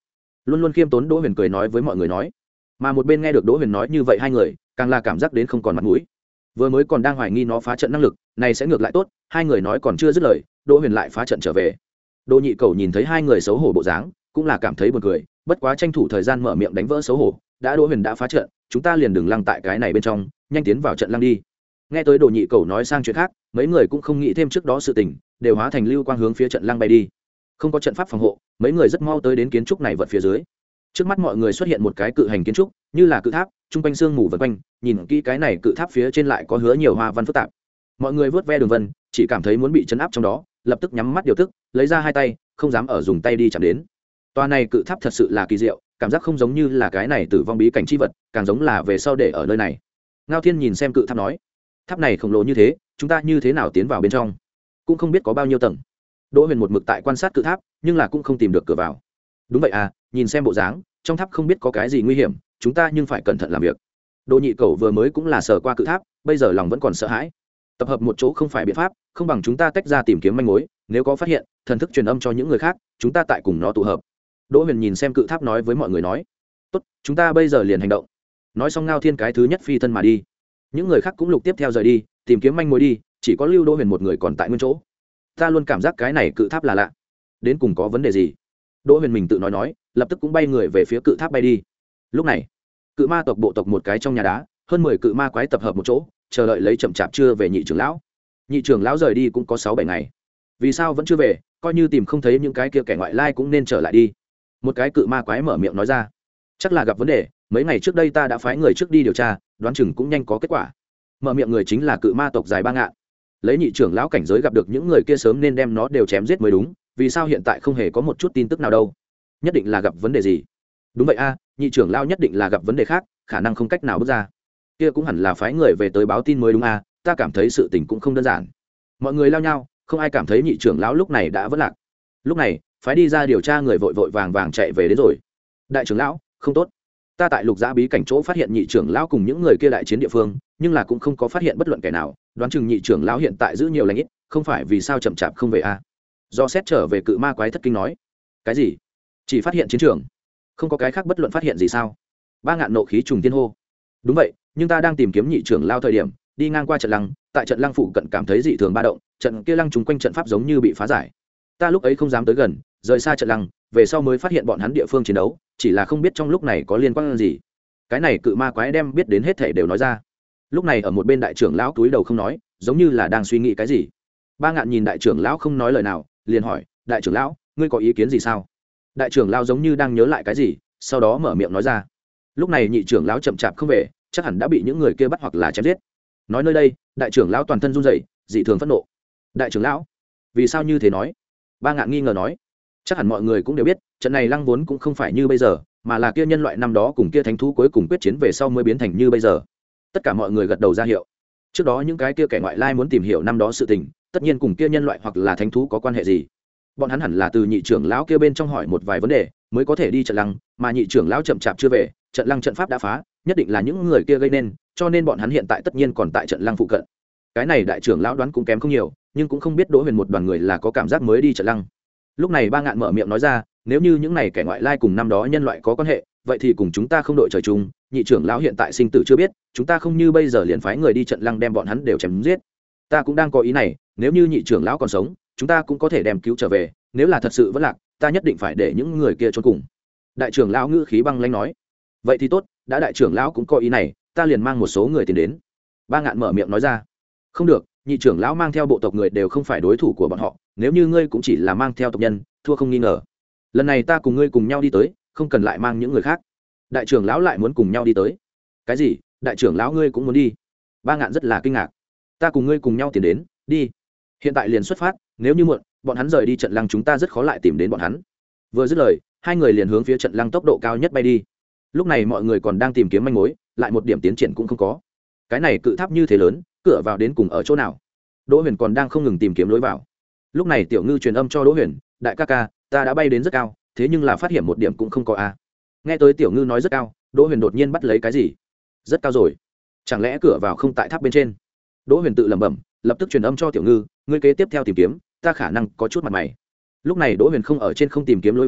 luôn luôn khiêm tốn Đỗ Huyền cười nói với mọi người nói. Mà một bên nghe được Đỗ Huyền nói như vậy, hai người càng là cảm giác đến không còn mặt mũi. Vừa mới còn đang hoài nghi nó phá trận năng lực, này sẽ ngược lại tốt, hai người nói còn chưa dứt lời, Đỗ Huyền lại phá trận trở về. Đỗ Nhị Cầu nhìn thấy hai người xấu hổ bộ dáng, cũng là cảm thấy buồn cười, bất quá tranh thủ thời gian mở miệng đánh vỡ xấu hổ, đã Đỗ Huyền đã phá trận, chúng ta liền đừng lăng tại cái này bên trong, nhanh tiến vào trận lăng đi. Nghe tới Đỗ Nhị Cầu nói sang chuyện khác, mấy người cũng không nghĩ thêm trước đó sự tình, đều hóa thành lưu quang hướng phía trận lăng bay đi. Không có trận pháp phòng hộ, mấy người rất mau tới đến kiến trúc này vật phía dưới. Trước mắt mọi người xuất hiện một cái cự hành kiến trúc, như là cự tháp, trung quanh sương mù vần quanh, nhìn kỹ cái này cự tháp phía trên lại có hứa nhiều hoa văn phức tạp. Mọi người vớt ve đường vân, chỉ cảm thấy muốn bị chấn áp trong đó, lập tức nhắm mắt điều tức, lấy ra hai tay, không dám ở dùng tay đi chạm đến. Toa này cự tháp thật sự là kỳ diệu, cảm giác không giống như là cái này tử vong bí cảnh chi vật, càng giống là về sau để ở nơi này. Ngao Thiên nhìn xem cự tháp nói, tháp này khổng lồ như thế, chúng ta như thế nào tiến vào bên trong? Cũng không biết có bao nhiêu tầng. Đỗ Huyền một mực tại quan sát cự tháp, nhưng là cũng không tìm được cửa vào. Đúng vậy à, nhìn xem bộ dáng, trong tháp không biết có cái gì nguy hiểm, chúng ta nhưng phải cẩn thận làm việc. Đỗ Nhị Cầu vừa mới cũng là sờ qua cự tháp, bây giờ lòng vẫn còn sợ hãi. Tập hợp một chỗ không phải biện pháp, không bằng chúng ta tách ra tìm kiếm manh mối, nếu có phát hiện, thần thức truyền âm cho những người khác, chúng ta tại cùng nó tụ hợp. Đỗ Huyền nhìn xem cự tháp nói với mọi người nói, tốt, chúng ta bây giờ liền hành động. Nói xong Ngao Thiên cái thứ nhất phi thân mà đi, những người khác cũng lục tiếp theo rời đi, tìm kiếm manh mối đi, chỉ có Lưu Đỗ Huyền một người còn tại nguyên chỗ. Ta luôn cảm giác cái này cự tháp là lạ, đến cùng có vấn đề gì? Đỗ Huyền mình tự nói nói, lập tức cũng bay người về phía cự tháp bay đi. Lúc này, cự ma tộc bộ tộc một cái trong nhà đá, hơn mười cự ma quái tập hợp một chỗ, chờ đợi lấy chậm chạp chưa về nhị trưởng lão. Nhị trưởng lão rời đi cũng có sáu bảy ngày, vì sao vẫn chưa về? Coi như tìm không thấy những cái kia kẻ ngoại lai cũng nên trở lại đi. Một cái cự ma quái mở miệng nói ra, chắc là gặp vấn đề, mấy ngày trước đây ta đã phái người trước đi điều tra, đoán chừng cũng nhanh có kết quả. Mở miệng người chính là cự ma tộc dài ba ngạn. Lấy nhị trưởng lão cảnh giới gặp được những người kia sớm nên đem nó đều chém giết mới đúng, vì sao hiện tại không hề có một chút tin tức nào đâu? Nhất định là gặp vấn đề gì? Đúng vậy a, nhị trưởng lão nhất định là gặp vấn đề khác, khả năng không cách nào bước ra. Kia cũng hẳn là phái người về tới báo tin mới đúng a, ta cảm thấy sự tình cũng không đơn giản. Mọi người lao nhau, không ai cảm thấy nhị trưởng lão lúc này đã vỡ lạc. Lúc này, phái đi ra điều tra người vội vội vàng vàng chạy về đến rồi. Đại trưởng lão, không tốt. Ta tại Lục Giã bí cảnh chỗ phát hiện nhị trưởng lão cùng những người kia đại chiến địa phương, nhưng là cũng không có phát hiện bất luận kẻ nào, đoán chừng nhị trưởng lão hiện tại giữ nhiều lãnh ít, không phải vì sao chậm chạp không về a. Do xét trở về cự ma quái thất kinh nói, cái gì? Chỉ phát hiện chiến trường, không có cái khác bất luận phát hiện gì sao? Ba ngạn nộ khí trùng tiên hô. Đúng vậy, nhưng ta đang tìm kiếm nhị trưởng lao thời điểm, đi ngang qua trận lăng, tại trận lăng phụ cận cảm thấy dị thường ba động, trận kia lăng trùng quanh trận pháp giống như bị phá giải. Ta lúc ấy không dám tới gần, rời xa trận lăng, về sau mới phát hiện bọn hắn địa phương chiến đấu, chỉ là không biết trong lúc này có liên quan gì. Cái này cự ma quái đem biết đến hết thảy đều nói ra. Lúc này ở một bên đại trưởng lão túi đầu không nói, giống như là đang suy nghĩ cái gì. Ba ngạn nhìn đại trưởng lão không nói lời nào, liền hỏi, đại trưởng lão, ngươi có ý kiến gì sao? Đại trưởng lão giống như đang nhớ lại cái gì, sau đó mở miệng nói ra. Lúc này nhị trưởng lão chậm chạp không về, chắc hẳn đã bị những người kia bắt hoặc là chém giết. Nói nơi đây, đại trưởng lão toàn thân run rẩy, dị thường phẫn nộ. Đại trưởng lão, vì sao như thế nói? Ba ngạn nghi ngờ nói, chắc hẳn mọi người cũng đều biết, trận này lăng vốn cũng không phải như bây giờ, mà là kia nhân loại năm đó cùng kia thánh thú cuối cùng quyết chiến về sau mới biến thành như bây giờ. Tất cả mọi người gật đầu ra hiệu. Trước đó những cái kia kẻ ngoại lai muốn tìm hiểu năm đó sự tình, tất nhiên cùng kia nhân loại hoặc là thánh thú có quan hệ gì. Bọn hắn hẳn là từ nhị trưởng lão kia bên trong hỏi một vài vấn đề, mới có thể đi trận lăng, mà nhị trưởng lão chậm chạp chưa về, trận lăng trận pháp đã phá, nhất định là những người kia gây nên, cho nên bọn hắn hiện tại tất nhiên còn tại trận lăng phụ cận. Cái này đại trưởng lão đoán cũng kém không nhiều, nhưng cũng không biết Đỗ Huyền một đoàn người là có cảm giác mới đi trận lăng. Lúc này Ba Ngạn mở miệng nói ra, nếu như những này kẻ ngoại lai cùng năm đó nhân loại có quan hệ, vậy thì cùng chúng ta không đội trời chung, nhị trưởng lão hiện tại sinh tử chưa biết, chúng ta không như bây giờ liền phái người đi trận lăng đem bọn hắn đều chém giết. Ta cũng đang có ý này, nếu như nhị trưởng lão còn sống, chúng ta cũng có thể đem cứu trở về, nếu là thật sự vẫn lạc, ta nhất định phải để những người kia chôn cùng. Đại trưởng lão ngữ khí băng lãnh nói. Vậy thì tốt, đã đại trưởng lão cũng có ý này, ta liền mang một số người tiến đến. Ba Ngạn mở miệng nói ra. Không được, nhị trưởng lão mang theo bộ tộc người đều không phải đối thủ của bọn họ, nếu như ngươi cũng chỉ là mang theo tộc nhân, thua không nghi ngờ. Lần này ta cùng ngươi cùng nhau đi tới, không cần lại mang những người khác. Đại trưởng lão lại muốn cùng nhau đi tới. Cái gì? Đại trưởng lão ngươi cũng muốn đi? Ba Ngạn rất là kinh ngạc. Ta cùng ngươi cùng nhau tiến đến, đi. Hiện tại liền xuất phát, nếu như muộn, bọn hắn rời đi trận lăng chúng ta rất khó lại tìm đến bọn hắn. Vừa dứt lời, hai người liền hướng phía trận lăng tốc độ cao nhất bay đi. Lúc này mọi người còn đang tìm kiếm manh mối, lại một điểm tiến triển cũng không có. Cái này cự tháp như thế lớn, cửa vào đến cùng ở chỗ nào? Đỗ Huyền còn đang không ngừng tìm kiếm lối vào. Lúc này Tiểu Ngư truyền âm cho Đỗ Huyền, đại ca ca, ta đã bay đến rất cao, thế nhưng là phát hiện một điểm cũng không có a. Nghe tới Tiểu Ngư nói rất cao, Đỗ Huyền đột nhiên bắt lấy cái gì? Rất cao rồi, chẳng lẽ cửa vào không tại tháp bên trên? Đỗ Huyền tự lẩm bẩm, lập tức truyền âm cho Tiểu Ngư, ngươi kế tiếp theo tìm kiếm, ta khả năng có chút mặt mày. Lúc này Đỗ Huyền không ở trên không tìm kiếm lối vào,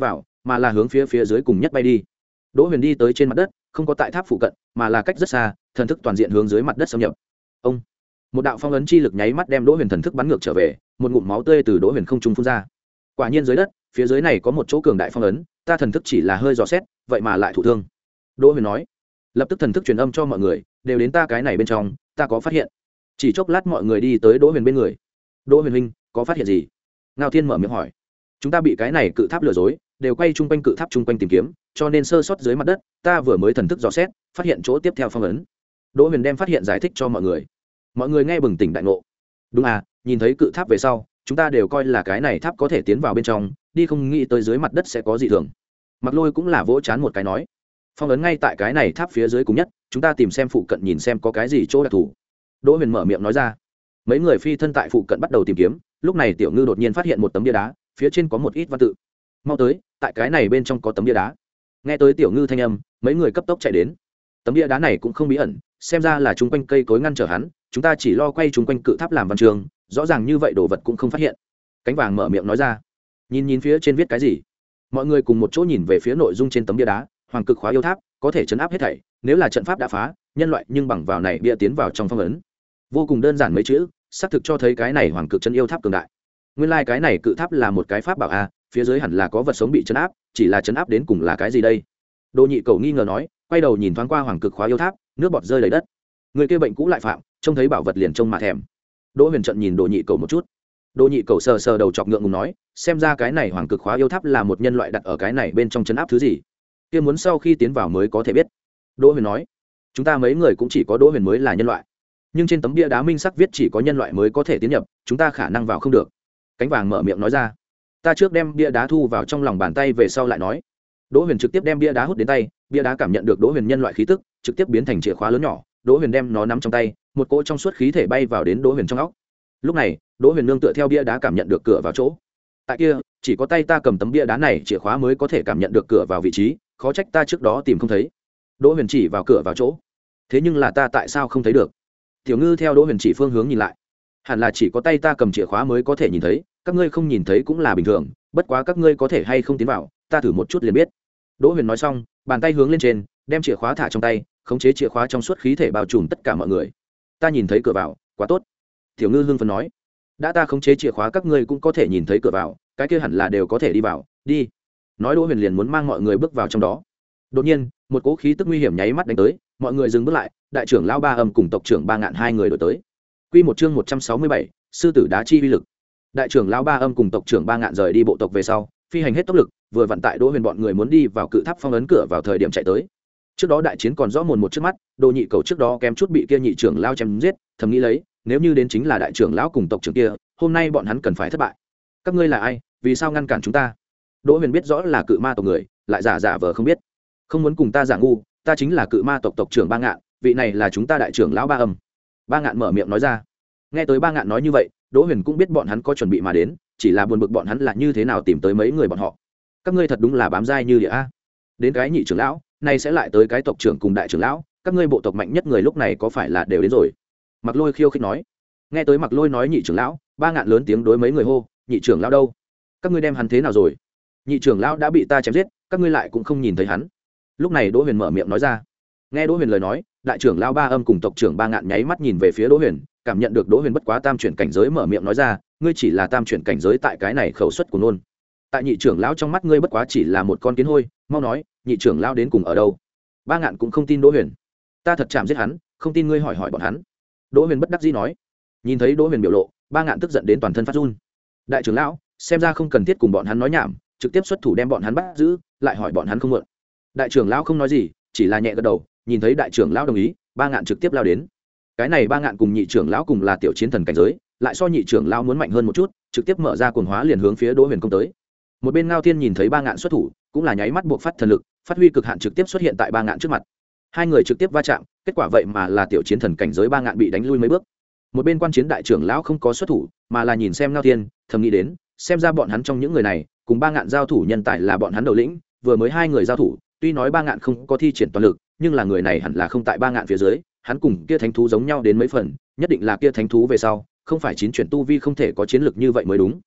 mà là hướng phía phía dưới cùng nhất bay đi. Đỗ Huyền đi tới trên mặt đất, không có tại tháp phụ cận, mà là cách rất xa, thần thức toàn diện hướng dưới mặt đất xâm nhập. Ông, một đạo phong ấn chi lực nháy mắt đem Đỗ Huyền thần thức bắn ngược trở về, một ngụm máu tươi từ Đỗ Huyền không trung phun ra. Quả nhiên dưới đất, phía dưới này có một chỗ cường đại phong ấn, ta thần thức chỉ là hơi dò xét, vậy mà lại thụ thương. Đỗ Huyền nói, lập tức thần thức truyền âm cho mọi người, đều đến ta cái này bên trong, ta có phát hiện. Chỉ chốc lát mọi người đi tới Đỗ Huyền bên người. Đỗ Huyền huynh, có phát hiện gì? Ngao Thiên mở miệng hỏi. Chúng ta bị cái này cự tháp lừa dối, đều quay chung quanh cự tháp chung quanh tìm kiếm, cho nên sơ sót dưới mặt đất, ta vừa mới thần thức dò xét, phát hiện chỗ tiếp theo phong ấn. Đỗ Huyền đem phát hiện giải thích cho mọi người. Mọi người nghe bừng tỉnh đại ngộ. Đúng à, nhìn thấy cự tháp về sau, chúng ta đều coi là cái này tháp có thể tiến vào bên trong, đi không nghĩ tới dưới mặt đất sẽ có dị thường. Mặc Lôi cũng là vỗ chán một cái nói, phong ấn ngay tại cái này tháp phía dưới cùng nhất, chúng ta tìm xem phụ cận nhìn xem có cái gì chỗ đặc thù. Đỗ Huyền mở miệng nói ra. Mấy người phi thân tại phụ cận bắt đầu tìm kiếm, lúc này Tiểu Ngư đột nhiên phát hiện một tấm bia đá, phía trên có một ít văn tự. Mau tới, tại cái này bên trong có tấm bia đá. Nghe tới Tiểu Ngư thanh âm, mấy người cấp tốc chạy đến. Tấm bia đá này cũng không bí ẩn, xem ra là chung quanh cây cối ngăn trở hắn, chúng ta chỉ lo quay chung quanh cự tháp làm văn trường, rõ ràng như vậy đồ vật cũng không phát hiện. Cánh Vàng mở miệng nói ra. Nhìn nhìn phía trên viết cái gì? Mọi người cùng một chỗ nhìn về phía nội dung trên tấm bia đá, Hoàng Cực Khóa yêu tháp, có thể chấn áp hết thảy, nếu là trận pháp đã phá, nhân loại nhưng bằng vào này bia tiến vào trong phong ấn. Vô cùng đơn giản mấy chữ, xác thực cho thấy cái này Hoàng Cực chân yêu tháp cường đại. Nguyên lai like cái này cự tháp là một cái pháp bảo a, phía dưới hẳn là có vật sống bị chấn áp, chỉ là chấn áp đến cùng là cái gì đây? Đỗ Nhị Cầu nghi ngờ nói, quay đầu nhìn thoáng qua Hoàng Cực Khóa yêu tháp, nước bọt rơi đầy đất. Người kia bệnh cũ lại phạm, trông thấy bảo vật liền trông mà thèm. Đỗ Huyền trận nhìn Đỗ Nhị Cầu một chút. Đỗ Nhị Cầu sờ sờ đầu chọc ngượng ngùng nói, xem ra cái này Hoàng Cực Khóa yêu tháp là một nhân loại đặt ở cái này bên trong chấn áp thứ gì? Kia muốn sau khi tiến vào mới có thể biết. Đỗ Huyền nói, chúng ta mấy người cũng chỉ có Đỗ Huyền mới là nhân loại, nhưng trên tấm bia đá minh sắc viết chỉ có nhân loại mới có thể tiến nhập, chúng ta khả năng vào không được. Cánh Vàng mở miệng nói ra. Ta trước đem bia đá thu vào trong lòng bàn tay về sau lại nói. Đỗ Huyền trực tiếp đem bia đá hút đến tay, bia đá cảm nhận được Đỗ Huyền nhân loại khí tức, trực tiếp biến thành chìa khóa lớn nhỏ. Đỗ Huyền đem nó nắm trong tay, một cỗ trong suốt khí thể bay vào đến Đỗ Huyền trong óc. Lúc này, Đỗ Huyền nương tựa theo bia đá cảm nhận được cửa vào chỗ. Tại kia, chỉ có tay ta cầm tấm bia đá này chìa khóa mới có thể cảm nhận được cửa vào vị trí, khó trách ta trước đó tìm không thấy. Đỗ Huyền chỉ vào cửa vào chỗ. Thế nhưng là ta tại sao không thấy được? Tiểu Ngư theo Đỗ Huyền chỉ phương hướng nhìn lại. Hẳn là chỉ có tay ta cầm chìa khóa mới có thể nhìn thấy, các ngươi không nhìn thấy cũng là bình thường, bất quá các ngươi có thể hay không tiến vào, ta thử một chút liền biết. Đỗ Huyền nói xong, bàn tay hướng lên trên, đem chìa khóa thả trong tay, khống chế chìa khóa trong suốt khí thể bao trùm tất cả mọi người. Ta nhìn thấy cửa vào, quá tốt. Tiểu Ngư hưng phấn nói, đã ta khống chế chìa khóa các ngươi cũng có thể nhìn thấy cửa vào, cái kia hẳn là đều có thể đi vào, đi. Nói Đỗ Huyền liền muốn mang mọi người bước vào trong đó. Đột nhiên, một cỗ khí tức nguy hiểm nháy mắt đánh tới, mọi người dừng bước lại, đại trưởng lão Ba Âm cùng tộc trưởng Ba Ngạn hai người đổi tới. Quy một chương một trăm sáu mươi bảy, sư tử đá chi uy lực. Đại trưởng lão Ba Âm cùng tộc trưởng Ba Ngạn rời đi bộ tộc về sau, phi hành hết tốc lực, vừa vặn tại Đỗ Huyền bọn người muốn đi vào cự tháp phong ấn cửa vào thời điểm chạy tới. Trước đó đại chiến còn rõ mồn một trước mắt, Đỗ Nhị Cầu trước đó kém chút bị kia nhị trưởng lão chém giết, thầm nghĩ lấy, nếu như đến chính là đại trưởng lão cùng tộc trưởng kia, hôm nay bọn hắn cần phải thất bại. Các ngươi là ai, vì sao ngăn cản chúng ta? Đỗ Huyền biết rõ là cự ma tộc người, lại giả giả vờ không biết. Không muốn cùng ta giả ngu, ta chính là cự ma tộc tộc trưởng Ba Ngạn, vị này là chúng ta đại trưởng lão Ba Âm. Ba Ngạn mở miệng nói ra. Nghe tới Ba Ngạn nói như vậy, Đỗ Huyền cũng biết bọn hắn có chuẩn bị mà đến, chỉ là buồn bực bọn hắn là như thế nào tìm tới mấy người bọn họ. Các ngươi thật đúng là bám dai như địa a. Đến cái nhị trưởng lão, nay sẽ lại tới cái tộc trưởng cùng đại trưởng lão, các ngươi bộ tộc mạnh nhất người lúc này có phải là đều đến rồi? Mặc Lôi khiêu khích nói. Nghe tới Mặc Lôi nói nhị trưởng lão, Ba Ngạn lớn tiếng đối mấy người hô, nhị trưởng lão đâu? Các ngươi đem hắn thế nào rồi? Nhị trưởng lão đã bị ta chém giết, các ngươi lại cũng không nhìn thấy hắn. Lúc này Đỗ Huyền mở miệng nói ra. Nghe Đỗ Huyền lời nói, đại trưởng lão Ba Âm cùng tộc trưởng Ba Ngạn nháy mắt nhìn về phía Đỗ Huyền, cảm nhận được Đỗ Huyền bất quá tam chuyển cảnh giới, mở miệng nói ra, ngươi chỉ là tam chuyển cảnh giới, tại cái này khẩu suất của nôn. Tại nhị trưởng lão trong mắt ngươi bất quá chỉ là một con kiến hôi, mau nói, nhị trưởng lão đến cùng ở đâu? Ba Ngạn cũng không tin Đỗ Huyền. Ta thật chạm giết hắn, không tin ngươi hỏi hỏi bọn hắn. Đỗ Huyền bất đắc dĩ nói. Nhìn thấy Đỗ Huyền biểu lộ, Ba Ngạn tức giận đến toàn thân phát run. Đại trưởng lão, xem ra không cần thiết cùng bọn hắn nói nhảm, trực tiếp xuất thủ đem bọn hắn bắt giữ, lại hỏi bọn hắn không mượn. Đại trưởng lão không nói gì, chỉ là nhẹ gật đầu. Nhìn thấy đại trưởng lão đồng ý, Ba Ngạn trực tiếp lao đến. Cái này Ba Ngạn cùng nhị trưởng lão cùng là tiểu chiến thần cảnh giới, lại so nhị trưởng lão muốn mạnh hơn một chút, trực tiếp mở ra cuồng hóa liền hướng phía Đỗ Huyền công tới. Một bên Ngao Thiên nhìn thấy Ba Ngạn xuất thủ, cũng là nháy mắt buộc phát thần lực, phát huy cực hạn trực tiếp xuất hiện tại Ba Ngạn trước mặt. Hai người trực tiếp va chạm, kết quả vậy mà là tiểu chiến thần cảnh giới Ba Ngạn bị đánh lui mấy bước. Một bên quan chiến đại trưởng lão không có xuất thủ, mà là nhìn xem Ngao Thiên, thầm nghĩ đến, xem ra bọn hắn trong những người này, cùng Ba Ngạn giao thủ nhân tài là bọn hắn đầu lĩnh, vừa mới hai người giao thủ, tuy nói Ba Ngạn không có thi triển toàn lực, nhưng là người này hẳn là không tại Ba Ngạn phía dưới, hắn cùng kia thánh thú giống nhau đến mấy phần, nhất định là kia thánh thú về sau, không phải chín chuyển tu vi không thể có chiến lực như vậy mới đúng.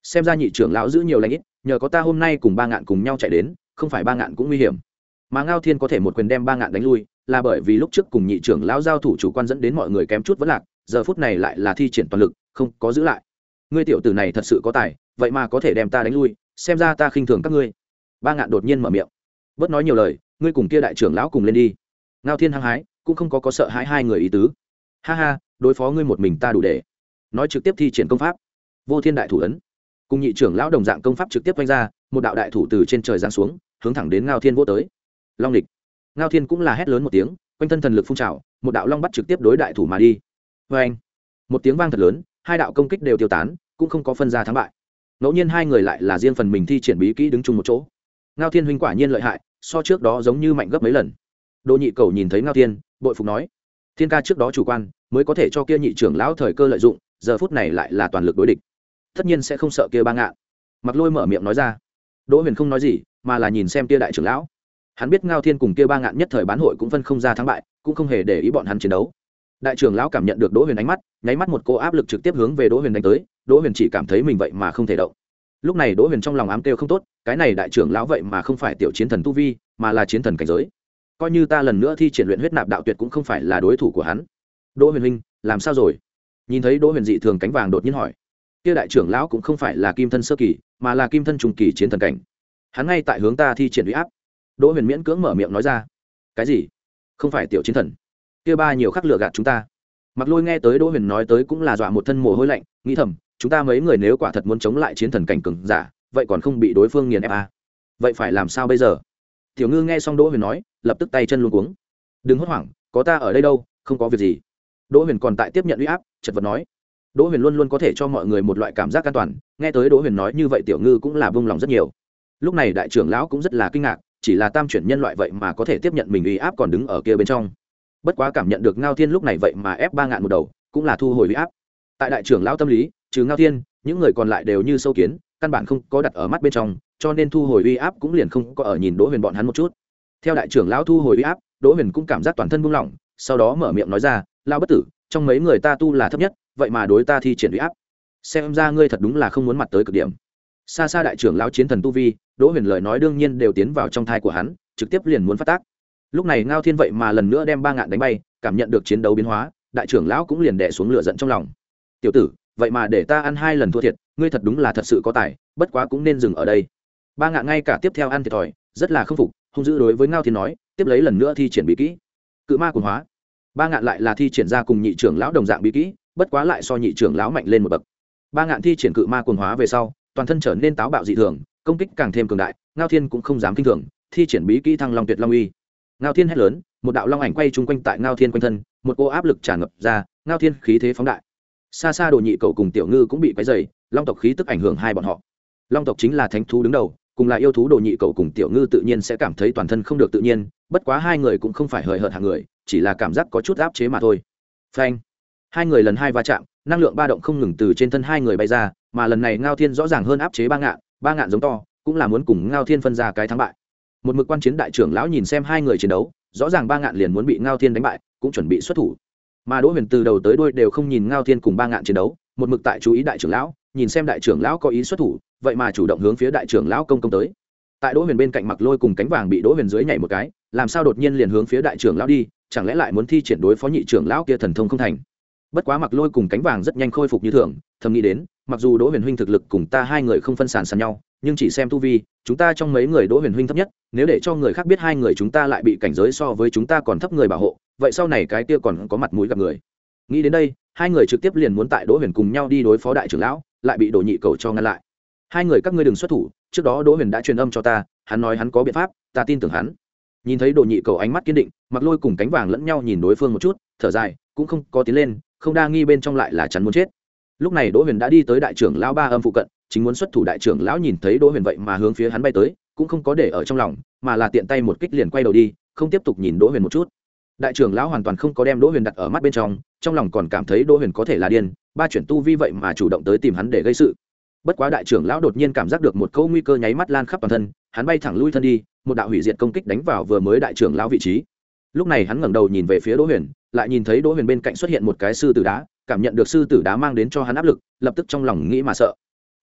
xem ra nhị trưởng lão giữ nhiều lãnh ít, nhờ có ta hôm nay cùng ba ngạn cùng nhau chạy đến, không phải ba ngạn cũng nguy hiểm. Mà Ngao Thiên có thể một quyền đem ba ngạn đánh lui, là bởi vì lúc trước cùng nhị trưởng lão giao thủ chủ quan dẫn đến mọi người kém chút vẫn lạc, giờ phút này lại là thi triển toàn lực, không có giữ lại. Ngươi tiểu tử này thật sự có tài, vậy mà có thể đem ta đánh lui, xem ra ta khinh thường các ngươi. Ba ngạn đột nhiên mở miệng, bớt nói nhiều lời, ngươi cùng kia đại trưởng lão cùng lên đi. Ngao Thiên hăng hái, cũng không có có sợ hãi hai người ý tứ. Ha ha, đối phó ngươi một mình ta đủ để. Nói trực tiếp thi triển công pháp. Vô Thiên đại thủ ấn. Cùng nhị trưởng lão đồng dạng công pháp trực tiếp vung ra, một đạo đại thủ từ trên trời giáng xuống, hướng thẳng đến Ngao Thiên vỗ tới. Long địch. Ngao Thiên cũng là hét lớn một tiếng, quanh thân thần lực phun trào, một đạo long bắt trực tiếp đối đại thủ mà đi. Và anh, một tiếng vang thật lớn, hai đạo công kích đều tiêu tán, cũng không có phân ra thắng bại. Ngẫu nhiên hai người lại là riêng phần mình thi triển bí kỹ đứng chung một chỗ. Ngao Thiên huynh quả nhiên lợi hại, so trước đó giống như mạnh gấp mấy lần. Đỗ Nhị Cầu nhìn thấy Ngao Thiên, bội phục nói: Thiên ca trước đó chủ quan, mới có thể cho kia nhị trưởng lão thời cơ lợi dụng, giờ phút này lại là toàn lực đối địch, tất nhiên sẽ không sợ kia ba ngạn. Mặc Lôi mở miệng nói ra. Đỗ Huyền không nói gì, mà là nhìn xem kia đại trưởng lão. Hắn biết Ngao Thiên cùng kia ba ngạn nhất thời bán hội cũng phân không ra thắng bại, cũng không hề để ý bọn hắn chiến đấu. Đại trưởng lão cảm nhận được Đỗ Huyền ánh mắt, nháy mắt một cô áp lực trực tiếp hướng về Đỗ Huyền đánh tới. Đỗ Huyền chỉ cảm thấy mình vậy mà không thể động. Lúc này Đỗ Huyền trong lòng ám kêu không tốt, cái này đại trưởng lão vậy mà không phải tiểu chiến thần tu vi, mà là chiến thần cảnh giới. Coi như ta lần nữa thi triển luyện huyết nạp đạo tuyệt cũng không phải là đối thủ của hắn. Đỗ Huyền huynh, làm sao rồi? Nhìn thấy Đỗ Huyền dị thường cánh vàng đột nhiên hỏi. Kia đại trưởng lão cũng không phải là kim thân sơ kỳ, mà là kim thân trung kỳ chiến thần cảnh. Hắn ngay tại hướng ta thi triển uy áp. Đỗ Huyền miễn cưỡng mở miệng nói ra. Cái gì? Không phải tiểu chiến thần? Kia ba nhiều khắc lửa gạt chúng ta. Mặc Lôi nghe tới Đỗ Huyền nói tới cũng là dọa một thân mồ hôi lạnh, nghĩ thầm, chúng ta mấy người nếu quả thật muốn chống lại chiến thần cảnh cường giả, vậy còn không bị đối phương nghiền ép à? Vậy phải làm sao bây giờ? Tiểu Ngư nghe xong Đỗ Huyền nói, lập tức tay chân luống cuống. Đừng hốt hoảng, có ta ở đây đâu, không có việc gì. Đỗ Huyền còn tại tiếp nhận uy áp, chợt vật nói. Đỗ Huyền luôn luôn có thể cho mọi người một loại cảm giác an toàn, nghe tới Đỗ Huyền nói như vậy Tiểu Ngư cũng là buông lòng rất nhiều. Lúc này đại trưởng lão cũng rất là kinh ngạc, chỉ là tam chuyển nhân loại vậy mà có thể tiếp nhận mình uy áp còn đứng ở kia bên trong. Bất quá cảm nhận được Ngao Thiên lúc này vậy mà ép ba ngạn một đầu, cũng là thu hồi uy áp. Tại đại trưởng lão tâm lý, trừ Ngao Thiên, những người còn lại đều như sâu kiến, căn bản không có đặt ở mắt bên trong, cho nên thu hồi uy áp cũng liền không có ở nhìn Đỗ Huyền bọn hắn một chút. Theo đại trưởng lão thu hồi uy áp, Đỗ Huyền cũng cảm giác toàn thân buông lỏng, sau đó mở miệng nói ra, lão bất tử, trong mấy người ta tu là thấp nhất, vậy mà đối ta thi triển uy áp, xem ra ngươi thật đúng là không muốn mặt tới cực điểm. Xa xa đại trưởng lão chiến thần tu vi, Đỗ Huyền lời nói đương nhiên đều tiến vào trong thai của hắn, trực tiếp liền muốn phát tác. Lúc này Ngao Thiên vậy mà lần nữa đem ba ngạn đánh bay, cảm nhận được chiến đấu biến hóa, đại trưởng lão cũng liền đè xuống lửa giận trong lòng. Tiểu tử, vậy mà để ta ăn hai lần thua thiệt, ngươi thật đúng là thật sự có tài, bất quá cũng nên dừng ở đây. Ba ngạn ngay cả tiếp theo ăn thiệt thòi, rất là không phục, hung dữ đối với Ngao Thiên nói, tiếp lấy lần nữa thi triển bí kỹ cự ma cuồng hóa. Ba ngạn lại là thi triển ra cùng nhị trưởng lão đồng dạng bí kỹ, bất quá lại so nhị trưởng lão mạnh lên một bậc. Ba ngạn thi triển cự ma cuồng hóa về sau, toàn thân trở nên táo bạo dị thường, công kích càng thêm cường đại. Ngao Thiên cũng không dám kinh thường, thi triển bí kỹ thăng long tuyệt long uy. Ngao Thiên hét lớn, một đạo long ảnh quay chung quanh tại Ngao Thiên quanh thân, một cô áp lực tràn ngập ra, Ngao Thiên khí thế phóng đại. Xa xa Đồ Nhị Cầu cùng Tiểu Ngư cũng bị quấy rầy, long tộc khí tức ảnh hưởng hai bọn họ. Long tộc chính là thánh thú đứng đầu, cùng là yêu thú Đồ Nhị Cầu cùng Tiểu Ngư tự nhiên sẽ cảm thấy toàn thân không được tự nhiên, bất quá hai người cũng không phải hời hợt hạng người, chỉ là cảm giác có chút áp chế mà thôi. Phanh! Hai người lần hai va chạm, năng lượng ba động không ngừng từ trên thân hai người bay ra, mà lần này Ngao Thiên rõ ràng hơn áp chế ba ngạn, ba ngạn giống to, cũng là muốn cùng Ngao Thiên phân ra cái thắng bại. Một mực quan chiến đại trưởng lão nhìn xem hai người chiến đấu, rõ ràng ba ngạn liền muốn bị Ngao Thiên đánh bại, cũng chuẩn bị xuất thủ. Mà Đỗ Huyền từ đầu tới đuôi đều không nhìn Ngao Thiên cùng ba ngạn chiến đấu, một mực tại chú ý đại trưởng lão, nhìn xem đại trưởng lão có ý xuất thủ, vậy mà chủ động hướng phía đại trưởng lão công công tới. Tại Đỗ Huyền bên cạnh Mặc Lôi cùng cánh vàng bị Đỗ Huyền dưới nhảy một cái, làm sao đột nhiên liền hướng phía đại trưởng lão đi, chẳng lẽ lại muốn thi triển đối phó nhị trưởng lão kia thần thông không thành. Bất quá Mặc Lôi cùng cánh vàng rất nhanh khôi phục như thường, thầm nghĩ đến, mặc dù Đỗ Huyền huynh thực lực cùng ta hai người không phân sàn sàn nhau, nhưng chỉ xem tu vi, chúng ta trong mấy người Đỗ Huyền huynh thấp nhất, nếu để cho người khác biết hai người chúng ta lại bị cảnh giới so với chúng ta còn thấp người bảo hộ, vậy sau này cái kia còn có mặt mũi gặp người. Nghĩ đến đây, hai người trực tiếp liền muốn tại Đỗ Huyền cùng nhau đi đối phó đại trưởng lão, lại bị Đồ Nhị Cầu cho ngăn lại. Hai người các ngươi đừng xuất thủ, trước đó Đỗ Huyền đã truyền âm cho ta, hắn nói hắn có biện pháp, ta tin tưởng hắn. Nhìn thấy Đồ Nhị Cầu ánh mắt kiên định, Mặc Lôi cùng cánh vàng lẫn nhau nhìn đối phương một chút, thở dài, cũng không có tiến lên, không đa nghi bên trong lại là chắn muốn chết. Lúc này Đỗ Huyền đã đi tới đại trưởng lão ba âm phụ cận, chính muốn xuất thủ, đại trưởng lão nhìn thấy Đỗ Huyền vậy mà hướng phía hắn bay tới, cũng không có để ở trong lòng, mà là tiện tay một kích liền quay đầu đi, không tiếp tục nhìn Đỗ Huyền một chút. Đại trưởng lão hoàn toàn không có đem Đỗ Huyền đặt ở mắt bên trong, trong lòng còn cảm thấy Đỗ Huyền có thể là điên, ba chuyển tu vi vậy mà chủ động tới tìm hắn để gây sự. Bất quá đại trưởng lão đột nhiên cảm giác được một câu nguy cơ nháy mắt lan khắp toàn thân, hắn bay thẳng lui thân đi, một đạo hủy diệt công kích đánh vào vừa mới đại trưởng lão vị trí. Lúc này hắn ngẩng đầu nhìn về phía Đỗ Huyền, lại nhìn thấy Đỗ Huyền bên cạnh xuất hiện một cái sư tử đá, cảm nhận được sư tử đá mang đến cho hắn áp lực, lập tức trong lòng nghĩ mà sợ.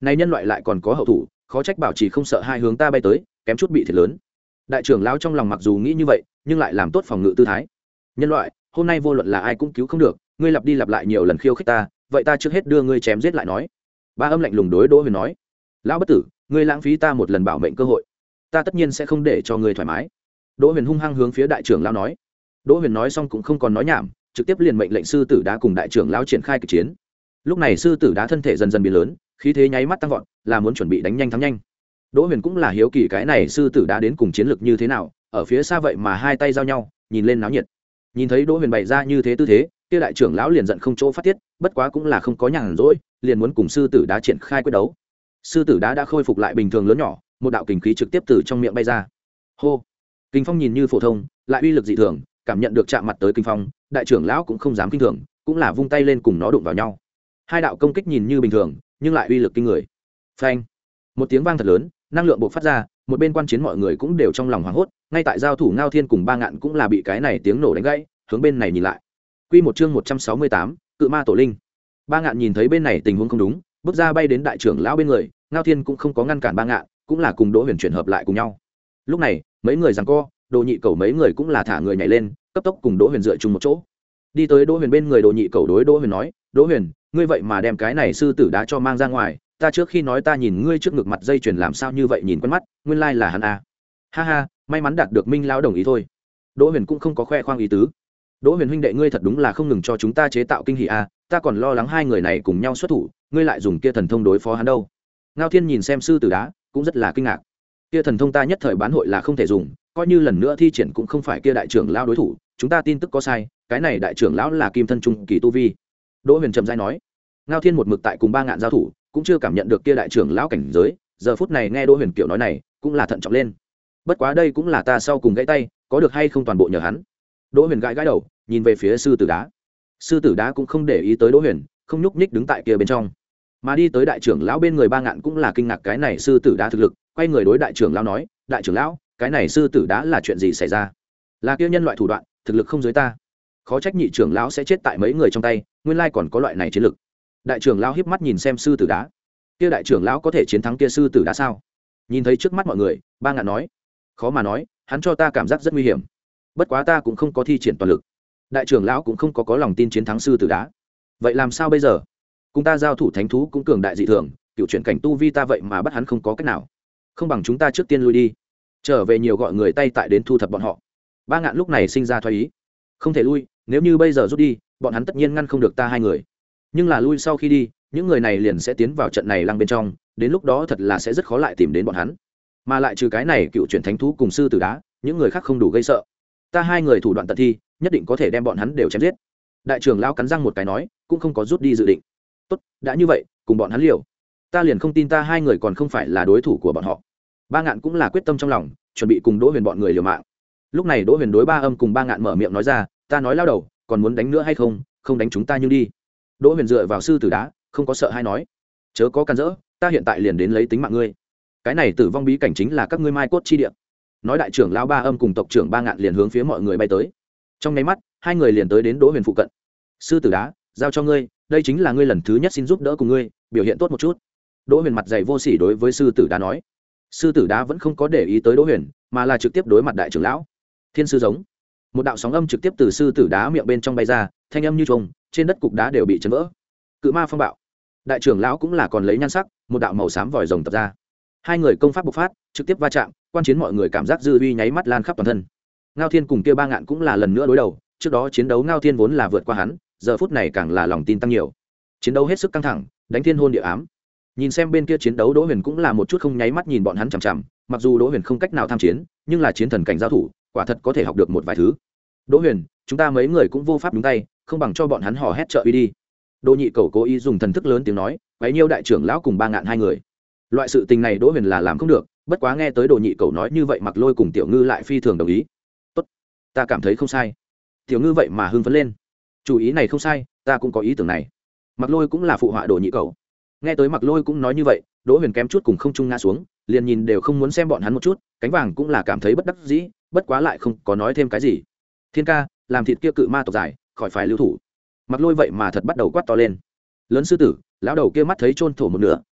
này nhân loại lại còn có hậu thủ, khó trách bảo trì không sợ hai hướng ta bay tới, kém chút bị thiệt lớn. Đại trưởng lão trong lòng mặc dù nghĩ như vậy, nhưng lại làm tốt phòng ngự tư thái. Nhân loại, hôm nay vô luận là ai cũng cứu không được, ngươi lặp đi lặp lại nhiều lần khiêu khích ta, vậy ta trước hết đưa ngươi chém giết lại nói. Ba âm lạnh lùng đối Đỗ Huyền nói, lão bất tử, ngươi lãng phí ta một lần bảo mệnh cơ hội, ta tất nhiên sẽ không để cho ngươi thoải mái. Đỗ Huyền hung hăng hướng phía đại trưởng lão nói. Đỗ Huyền nói xong cũng không còn nói nhảm, trực tiếp liền mệnh lệnh sư tử đá cùng đại trưởng lão triển khai kịch chiến. Lúc này sư tử đá thân thể dần dần biến lớn, khí thế nháy mắt tăng vọt, là muốn chuẩn bị đánh nhanh thắng nhanh. Đỗ Huyền cũng là hiếu kỳ cái này sư tử đá đến cùng chiến lực như thế nào, ở phía xa vậy mà hai tay giao nhau, nhìn lên náo nhiệt. Nhìn thấy Đỗ Huyền bày ra như thế tư thế, kia đại trưởng lão liền giận không chỗ phát tiết, bất quá cũng là không có nhàn rỗi, liền muốn cùng sư tử đá triển khai quyết đấu. Sư tử đá đã khôi phục lại bình thường lớn nhỏ, một đạo kình khí trực tiếp từ trong miệng bay ra. Hô! Kình phong nhìn như phổ thông, lại uy lực dị thường, cảm nhận được chạm mặt tới kình phong, đại trưởng lão cũng không dám kinh thường, cũng là vung tay lên cùng nó đụng vào nhau. Hai đạo công kích nhìn như bình thường, nhưng lại uy lực kinh người. Phanh! Một tiếng vang thật lớn, năng lượng bộc phát ra, một bên quan chiến mọi người cũng đều trong lòng hoảng hốt, ngay tại giao thủ Ngao Thiên cùng Ba Ngạn cũng là bị cái này tiếng nổ đánh gãy, hướng bên này nhìn lại. Quy một chương một trăm sáu mươi tám, Cự Ma Tổ Linh. Ba Ngạn nhìn thấy bên này tình huống không đúng, bước ra bay đến đại trưởng lão bên người, Ngao Thiên cũng không có ngăn cản Ba Ngạn, cũng là cùng Đỗ Huyền chuyển hợp lại cùng nhau. Lúc này, mấy người giằng co, Đồ Nhị Cẩu mấy người cũng là thả người nhảy lên, cấp tốc cùng Đỗ Huyền dựa chung một chỗ. Đi tới Đỗ Huyền bên người, Đồ Nhị Cẩu đối Đỗ Huyền nói, "Đỗ Huyền, ngươi vậy mà đem cái này sư tử đá cho mang ra ngoài, ta trước khi nói ta nhìn ngươi trước ngực mặt dây chuyền làm sao như vậy nhìn quen mắt, nguyên lai là hắn à. Ha ha, may mắn đạt được Minh lão đồng ý thôi." Đỗ Huyền cũng không có khoe khoang ý tứ. "Đỗ Huyền huynh đệ, ngươi thật đúng là không ngừng cho chúng ta chế tạo kinh hỉ à, ta còn lo lắng hai người này cùng nhau xuất thủ, ngươi lại dùng kia thần thông đối phó hắn đâu." Ngao Thiên nhìn xem sư tử đá, cũng rất là kinh ngạc. Kia thần thông ta nhất thời bán hội là không thể dùng, coi như lần nữa thi triển cũng không phải kia đại trưởng lão đối thủ, chúng ta tin tức có sai, cái này đại trưởng lão là kim thân trung kỳ tu vi. Đỗ Huyền trầm rãi nói. Ngao Thiên một mực tại cùng Ba Ngạn giao thủ, cũng chưa cảm nhận được kia đại trưởng lão cảnh giới, giờ phút này nghe Đỗ Huyền kiểu nói này, cũng là thận trọng lên. Bất quá đây cũng là ta sau cùng gãy tay, có được hay không toàn bộ nhờ hắn. Đỗ Huyền gãi gãi đầu, nhìn về phía sư tử đá. Sư tử đá cũng không để ý tới Đỗ Huyền, không nhúc nhích đứng tại kia bên trong. Mà đi tới đại trưởng lão bên người Ba Ngạn cũng là kinh ngạc cái này sư tử đá thực lực, quay người đối đại trưởng lão nói, "Đại trưởng lão, cái này sư tử đá là chuyện gì xảy ra? Là kia nhân loại thủ đoạn, thực lực không dưới ta. Khó trách nhị trưởng lão sẽ chết tại mấy người trong tay, nguyên lai còn có loại này chiến lực." Đại trưởng lão híp mắt nhìn xem sư tử đá. Kia đại trưởng lão có thể chiến thắng kia sư tử đá sao? Nhìn thấy trước mắt mọi người, Ba Ngạn nói, "Khó mà nói, hắn cho ta cảm giác rất nguy hiểm. Bất quá ta cũng không có thi triển toàn lực." Đại trưởng lão cũng không có có lòng tin chiến thắng sư tử đá. "Vậy làm sao bây giờ? Cùng ta giao thủ thánh thú cũng cường đại dị thường, cựu chuyển cảnh tu vi ta vậy mà bắt hắn không có cách nào. Không bằng chúng ta trước tiên lui đi, trở về nhiều gọi người tay tại đến thu thập bọn họ." Ba Ngạn lúc này sinh ra thoái ý. Không thể lui, nếu như bây giờ rút đi, bọn hắn tất nhiên ngăn không được ta hai người. Nhưng là lui sau khi đi, những người này liền sẽ tiến vào trận này lăng bên trong, đến lúc đó thật là sẽ rất khó lại tìm đến bọn hắn. Mà lại trừ cái này cựu chuyển thánh thú cùng sư tử đá, những người khác không đủ gây sợ. Ta hai người thủ đoạn tận thi, nhất định có thể đem bọn hắn đều chém giết. Đại trưởng lão cắn răng một cái nói, cũng không có rút đi dự định. Tốt, đã như vậy, cùng bọn hắn liều. Ta liền không tin ta hai người còn không phải là đối thủ của bọn họ. Ba Ngạn cũng là quyết tâm trong lòng, chuẩn bị cùng Đỗ Huyền bọn người liều mạng. Lúc này Đỗ Huyền đối Ba Âm cùng Ba Ngạn mở miệng nói ra, "Ta nói lao đầu, còn muốn đánh nữa hay không? Không đánh chúng ta nhưng đi." Đỗ Huyền dựa vào sư tử đá, không có sợ hay nói, "Chớ có can dỡ, ta hiện tại liền đến lấy tính mạng ngươi. Cái này tử vong bí cảnh chính là các ngươi mai cốt chi địa." Nói đại trưởng lão Ba Âm cùng tộc trưởng Ba Ngạn liền hướng phía mọi người bay tới. Trong nháy mắt, hai người liền tới đến Đỗ Huyền phụ cận. "Sư tử đá, giao cho ngươi, đây chính là ngươi lần thứ nhất xin giúp đỡ cùng ngươi, biểu hiện tốt một chút." Đỗ Huyền mặt dày vô sỉ đối với sư tử đá nói. Sư tử đá vẫn không có để ý tới Đỗ Huyền, mà là trực tiếp đối mặt đại trưởng lão. Thiên sư giống. Một đạo sóng âm trực tiếp từ sư tử đá miệng bên trong bay ra, thanh âm như trùng, trên đất cục đá đều bị chấn vỡ. Cự ma phong bạo. Đại trưởng lão cũng là còn lấy nhan sắc, một đạo màu xám vòi rồng tập ra. Hai người công pháp bộc phát, trực tiếp va chạm, quan chiến mọi người cảm giác dư uy nháy mắt lan khắp toàn thân. Ngao Thiên cùng kia Ba Ngạn cũng là lần nữa đối đầu, trước đó chiến đấu Ngao Thiên vốn là vượt qua hắn, giờ phút này càng là lòng tin tăng nhiều. Chiến đấu hết sức căng thẳng, đánh thiên hôn địa ám. Nhìn xem bên kia chiến đấu, Đỗ Huyền cũng là một chút không nháy mắt nhìn bọn hắn chằm chằm, mặc dù Đỗ Huyền không cách nào tham chiến, nhưng là chiến thần cảnh giao thủ, quả thật có thể học được một vài thứ. "Đỗ Huyền, chúng ta mấy người cũng vô pháp đúng tay, không bằng cho bọn hắn hò hét trợ uy đi." Đỗ Nhị Cẩu cố ý dùng thần thức lớn tiếng nói, bấy nhiêu đại trưởng lão cùng Ba Ngạn hai người. Loại sự tình này Đỗ Huyền là làm không được, bất quá nghe tới Đỗ Nhị Cẩu nói như vậy, Mặc Lôi cùng Tiểu Ngư lại phi thường đồng ý. "Tốt, ta cảm thấy không sai." Tiểu Ngư vậy mà hưng phấn lên. "Chủ ý này không sai, ta cũng có ý tưởng này." Mặc Lôi cũng là phụ họa Đỗ Nhị Cẩu. Nghe tới Mặc Lôi cũng nói như vậy, Đỗ Huyền kém chút cùng không trung ngã xuống, liền nhìn đều không muốn xem bọn hắn một chút, cánh vàng cũng là cảm thấy bất đắc dĩ, bất quá lại không có nói thêm cái gì. "Thiên ca, làm thịt kia cự ma tộc dài, khỏi phải lưu thủ." Mặc Lôi vậy mà thật bắt đầu quát to lên. Lớn sư tử, lão đầu kia mắt thấy chôn thổ một nửa,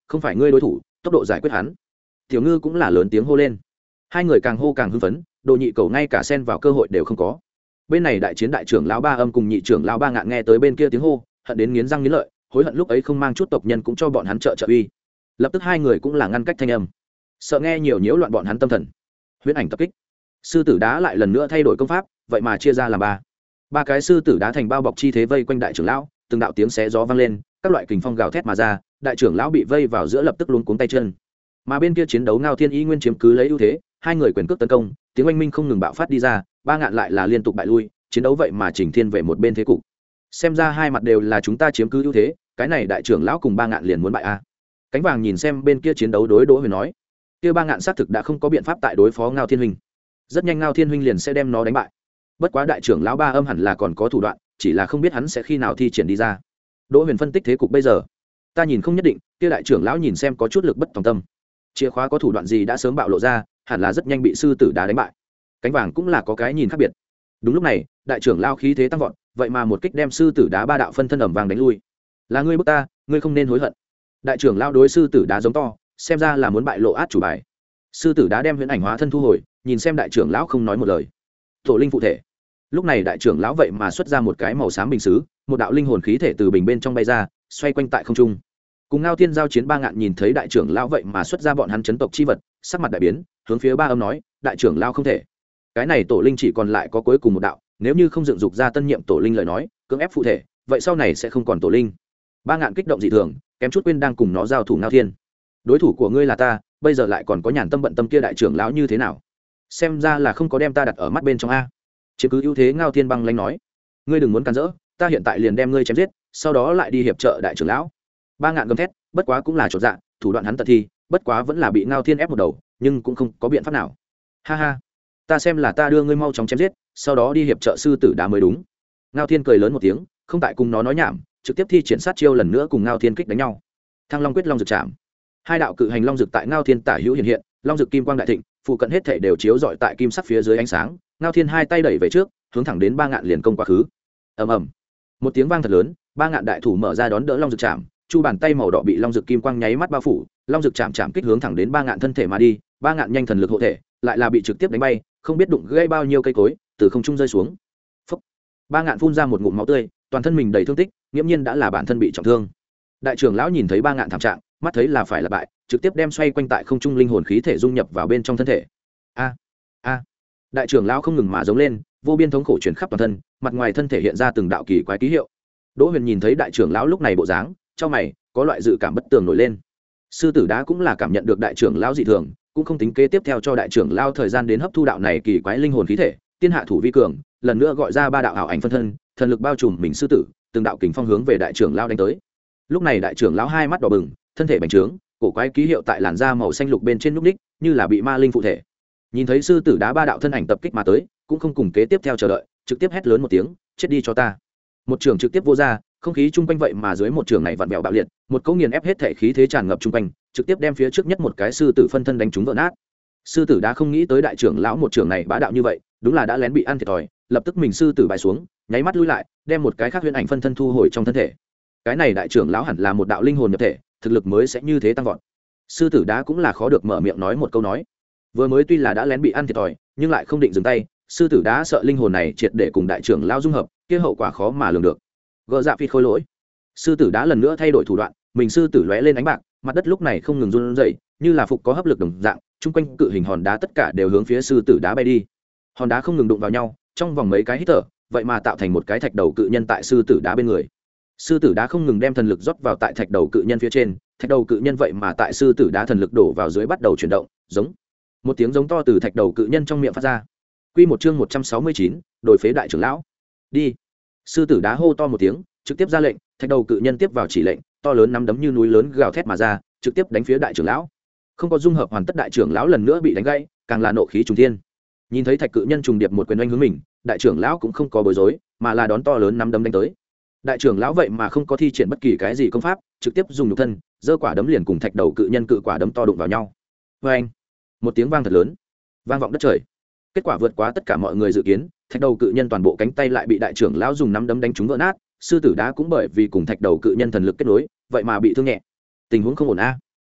không phải ngươi đối thủ, tốc độ giải quyết hắn. Tiểu Ngư cũng là lớn tiếng hô lên. Hai người càng hô càng hưng phấn, Đồ Nhị Cầu ngay cả xen vào cơ hội đều không có. Bên này đại chiến đại trưởng lão Ba Âm cùng nhị trưởng lão Ba Ngạn nghe tới bên kia tiếng hô, hận đến nghiến răng nghiến lợi, hối hận lúc ấy không mang chút tộc nhân cũng cho bọn hắn trợ trợ uy. Lập tức hai người cũng là ngăn cách thanh âm, sợ nghe nhiều nhiễu loạn bọn hắn tâm thần. Huyễn ảnh tập kích. Sư tử đá lại lần nữa thay đổi công pháp, vậy mà chia ra làm ba. Ba cái sư tử đá thành bao bọc chi thế vây quanh đại trưởng lão, từng đạo tiếng xé gió vang lên, các loại kình phong gào thét mà ra, đại trưởng lão bị vây vào giữa lập tức luống cuống tay chân. Mà bên kia chiến đấu Ngao Thiên Y nguyên chiếm cứ lấy ưu thế, hai người quyền cước tấn công, tiếng oanh minh không ngừng bạo phát đi ra, Ba Ngạn lại là liên tục bại lui, chiến đấu vậy mà chỉnh thiên về một bên thế cục. Xem ra hai mặt đều là chúng ta chiếm cứ ưu thế, cái này đại trưởng lão cùng Ba Ngạn liền muốn bại a. Cánh vàng nhìn xem bên kia chiến đấu đối Đỗ Huyền nói, kia Ba Ngạn xác thực đã không có biện pháp tại đối phó Ngao Thiên huynh, rất nhanh Ngao Thiên huynh liền sẽ đem nó đánh bại. Bất quá đại trưởng lão Ba Âm hẳn là còn có thủ đoạn, chỉ là không biết hắn sẽ khi nào thi triển đi ra. Đỗ Huyền phân tích thế cục bây giờ, ta nhìn không nhất định, kia đại trưởng lão nhìn xem có chút lực bất tòng tâm, chìa khóa có thủ đoạn gì đã sớm bạo lộ ra, hẳn là rất nhanh bị sư tử đá đánh bại. Cánh vàng cũng là có cái nhìn khác biệt. Đúng lúc này đại trưởng lao khí thế tăng vọt, vậy mà một kích đem sư tử đá ba đạo phân thân ẩm vàng đánh lui. Là ngươi bức ta, ngươi không nên hối hận. Đại trưởng lao đối sư tử đá giống to, xem ra là muốn bại lộ át chủ bài. Sư tử đá đem huyễn ảnh hóa thân thu hồi, nhìn xem đại trưởng lão không nói một lời. Tổ linh phụ thể. Lúc này đại trưởng lão vậy mà xuất ra một cái màu xám bình xứ, một đạo linh hồn khí thể từ bình bên trong bay ra, xoay quanh tại không trung. Cùng Ngao Thiên giao chiến Ba Ngạn nhìn thấy đại trưởng lão vậy mà xuất ra bọn hắn chấn tộc chi vật, sắc mặt đại biến, hướng phía Ba Âm nói, đại trưởng lão không thể. Cái này tổ linh chỉ còn lại có cuối cùng một đạo, nếu như không dựng dục ra tân nhiệm tổ linh lời nói, cưỡng ép phụ thể, vậy sau này sẽ không còn tổ linh. Ba Ngạn kích động dị thường, kém chút quên đang cùng nó giao thủ Ngao Thiên. Đối thủ của ngươi là ta, bây giờ lại còn có nhàn tâm bận tâm kia đại trưởng lão như thế nào? Xem ra là không có đem ta đặt ở mắt bên trong a. Chỉ cứ ưu thế Ngao Thiên băng lãnh nói, ngươi đừng muốn cản rỡ, ta hiện tại liền đem ngươi chém giết, sau đó lại đi hiệp trợ đại trưởng lão. Ba Ngạn gầm thét, bất quá cũng là chột dạ, thủ đoạn hắn tận thi, bất quá vẫn là bị Ngao Thiên ép một đầu, nhưng cũng không có biện pháp nào. Ha ha, ta xem là ta đưa ngươi mau chóng chém giết, sau đó đi hiệp trợ sư tử đá mới đúng. Ngao Thiên cười lớn một tiếng, không tại cùng nó nói nhảm, trực tiếp thi triển sát chiêu lần nữa cùng Ngao Thiên kích đánh nhau. Thăng Long quyết long dực chạm. Hai đạo cự hành long dực tại Ngao Thiên tả hữu hiện hiện, long dực kim quang đại thịnh, phụ cận hết thảy đều chiếu rọi tại kim sắc phía dưới ánh sáng. Ngao Thiên hai tay đẩy về trước, hướng thẳng đến Ba Ngạn liền công quá khứ. Ầm ầm. Một tiếng vang thật lớn, Ba Ngạn đại thủ mở ra đón đỡ long dực chạm, chu bàn tay màu đỏ bị long dực kim quang nháy mắt bao phủ, long dực chạm chạm kích hướng thẳng đến Ba Ngạn thân thể mà đi. Ba Ngạn nhanh thần lực hộ thể, lại là bị trực tiếp đánh bay, không biết đụng gãy bao nhiêu cây cối, từ không trung rơi xuống. Phốc. Ba Ngạn phun ra một ngụm máu tươi, toàn thân mình đầy thương tích, nghiễm nhiên đã là bản thân bị trọng thương. Đại trưởng lão nhìn thấy Ba Ngạn thảm trạng, mắt thấy là phải là bại, trực tiếp đem xoay quanh tại không trung linh hồn khí thể dung nhập vào bên trong thân thể. A a. Đại trưởng lão không ngừng mà giống lên, vô biên thống khổ truyền khắp toàn thân, mặt ngoài thân thể hiện ra từng đạo kỳ quái ký hiệu. Đỗ Huyền nhìn thấy đại trưởng lão lúc này bộ dáng, trong mày có loại dự cảm bất tường nổi lên. Sư tử đá cũng là cảm nhận được đại trưởng lão dị thường, cũng không tính kế tiếp theo cho đại trưởng lão thời gian đến hấp thu đạo này kỳ quái linh hồn khí thể. Tiên hạ thủ vi cường, lần nữa gọi ra ba đạo ảo ảnh phân thân, thần lực bao trùm mình sư tử, từng đạo kình phong hướng về đại trưởng lão đánh tới. Lúc này đại trưởng lão hai mắt đỏ bừng, thân thể bành trướng, cổ quái ký hiệu tại làn da màu xanh lục bên trên núc ních, như là bị ma linh phụ thể. Nhìn thấy sư tử đá ba đạo thân ảnh tập kích mà tới, cũng không cùng kế tiếp theo chờ đợi, trực tiếp hét lớn một tiếng, chết đi cho ta. Một trường trực tiếp vô ra, không khí chung quanh vậy mà dưới một trường này vặn vẹo bạo liệt, một cỗ nghiền ép hết thể khí thế tràn ngập chung quanh, trực tiếp đem phía trước nhất một cái sư tử phân thân đánh trúng vỡ nát. Sư tử đá không nghĩ tới đại trưởng lão một trường này bá đạo như vậy, đúng là đã lén bị ăn thiệt thòi, lập tức mình sư tử bại xuống, nháy mắt lui lại, đem một cái khác huyễn ảnh phân thân thu hồi trong thân thể. Cái này đại trưởng lão hẳn là một đạo linh hồn nhập thể, thực lực mới sẽ như thế tăng vọt. Sư tử đá cũng là khó được mở miệng nói một câu nói. Vừa mới tuy là đã lén bị ăn thiệt thòi, nhưng lại không định dừng tay, sư tử đá sợ linh hồn này triệt để cùng đại trưởng lão dung hợp, kia hậu quả khó mà lường được. Gỡ dạ phi khôi lỗi. Sư tử đá lần nữa thay đổi thủ đoạn, mình sư tử lóe lên ánh bạc, mặt đất lúc này không ngừng run rẩy, như là phục có hấp lực đồng dạng, chung quanh cự hình hòn đá tất cả đều hướng phía sư tử đá bay đi. Hòn đá không ngừng đụng vào nhau, trong vòng mấy cái hít thở, vậy mà tạo thành một cái thạch đầu cự nhân tại sư tử đá bên người. Sư tử đá không ngừng đem thần lực rót vào tại thạch đầu cự nhân phía trên, thạch đầu cự nhân vậy mà tại sư tử đá thần lực đổ vào dưới bắt đầu chuyển động, giống một tiếng giống to từ thạch đầu cự nhân trong miệng phát ra. Quy một chương một trăm sáu mươi chín, đổi phế đại trưởng lão. Đi. Sư tử đá hô to một tiếng, trực tiếp ra lệnh, thạch đầu cự nhân tiếp vào chỉ lệnh, to lớn nắm đấm như núi lớn gào thét mà ra, trực tiếp đánh phía đại trưởng lão. Không có dung hợp hoàn tất, đại trưởng lão lần nữa bị đánh gãy, càng là nộ khí trùng thiên. Nhìn thấy thạch cự nhân trùng điệp một quyền oanh hướng mình, đại trưởng lão cũng không có bối rối, mà là đón to lớn nắm đấm đánh tới. Đại trưởng lão vậy mà không có thi triển bất kỳ cái gì công pháp, trực tiếp dùng nhục thân, giơ quả đấm liền cùng thạch đầu cự nhân cự quả đấm to đụng vào nhau. Oeng! Một tiếng vang thật lớn, vang vọng đất trời. Kết quả vượt quá tất cả mọi người dự kiến, thạch đầu cự nhân toàn bộ cánh tay lại bị đại trưởng lão dùng nắm đấm đánh trúng vỡ nát, sư tử đá cũng bởi vì cùng thạch đầu cự nhân thần lực kết nối, vậy mà bị thương nhẹ. Tình huống không ổn a.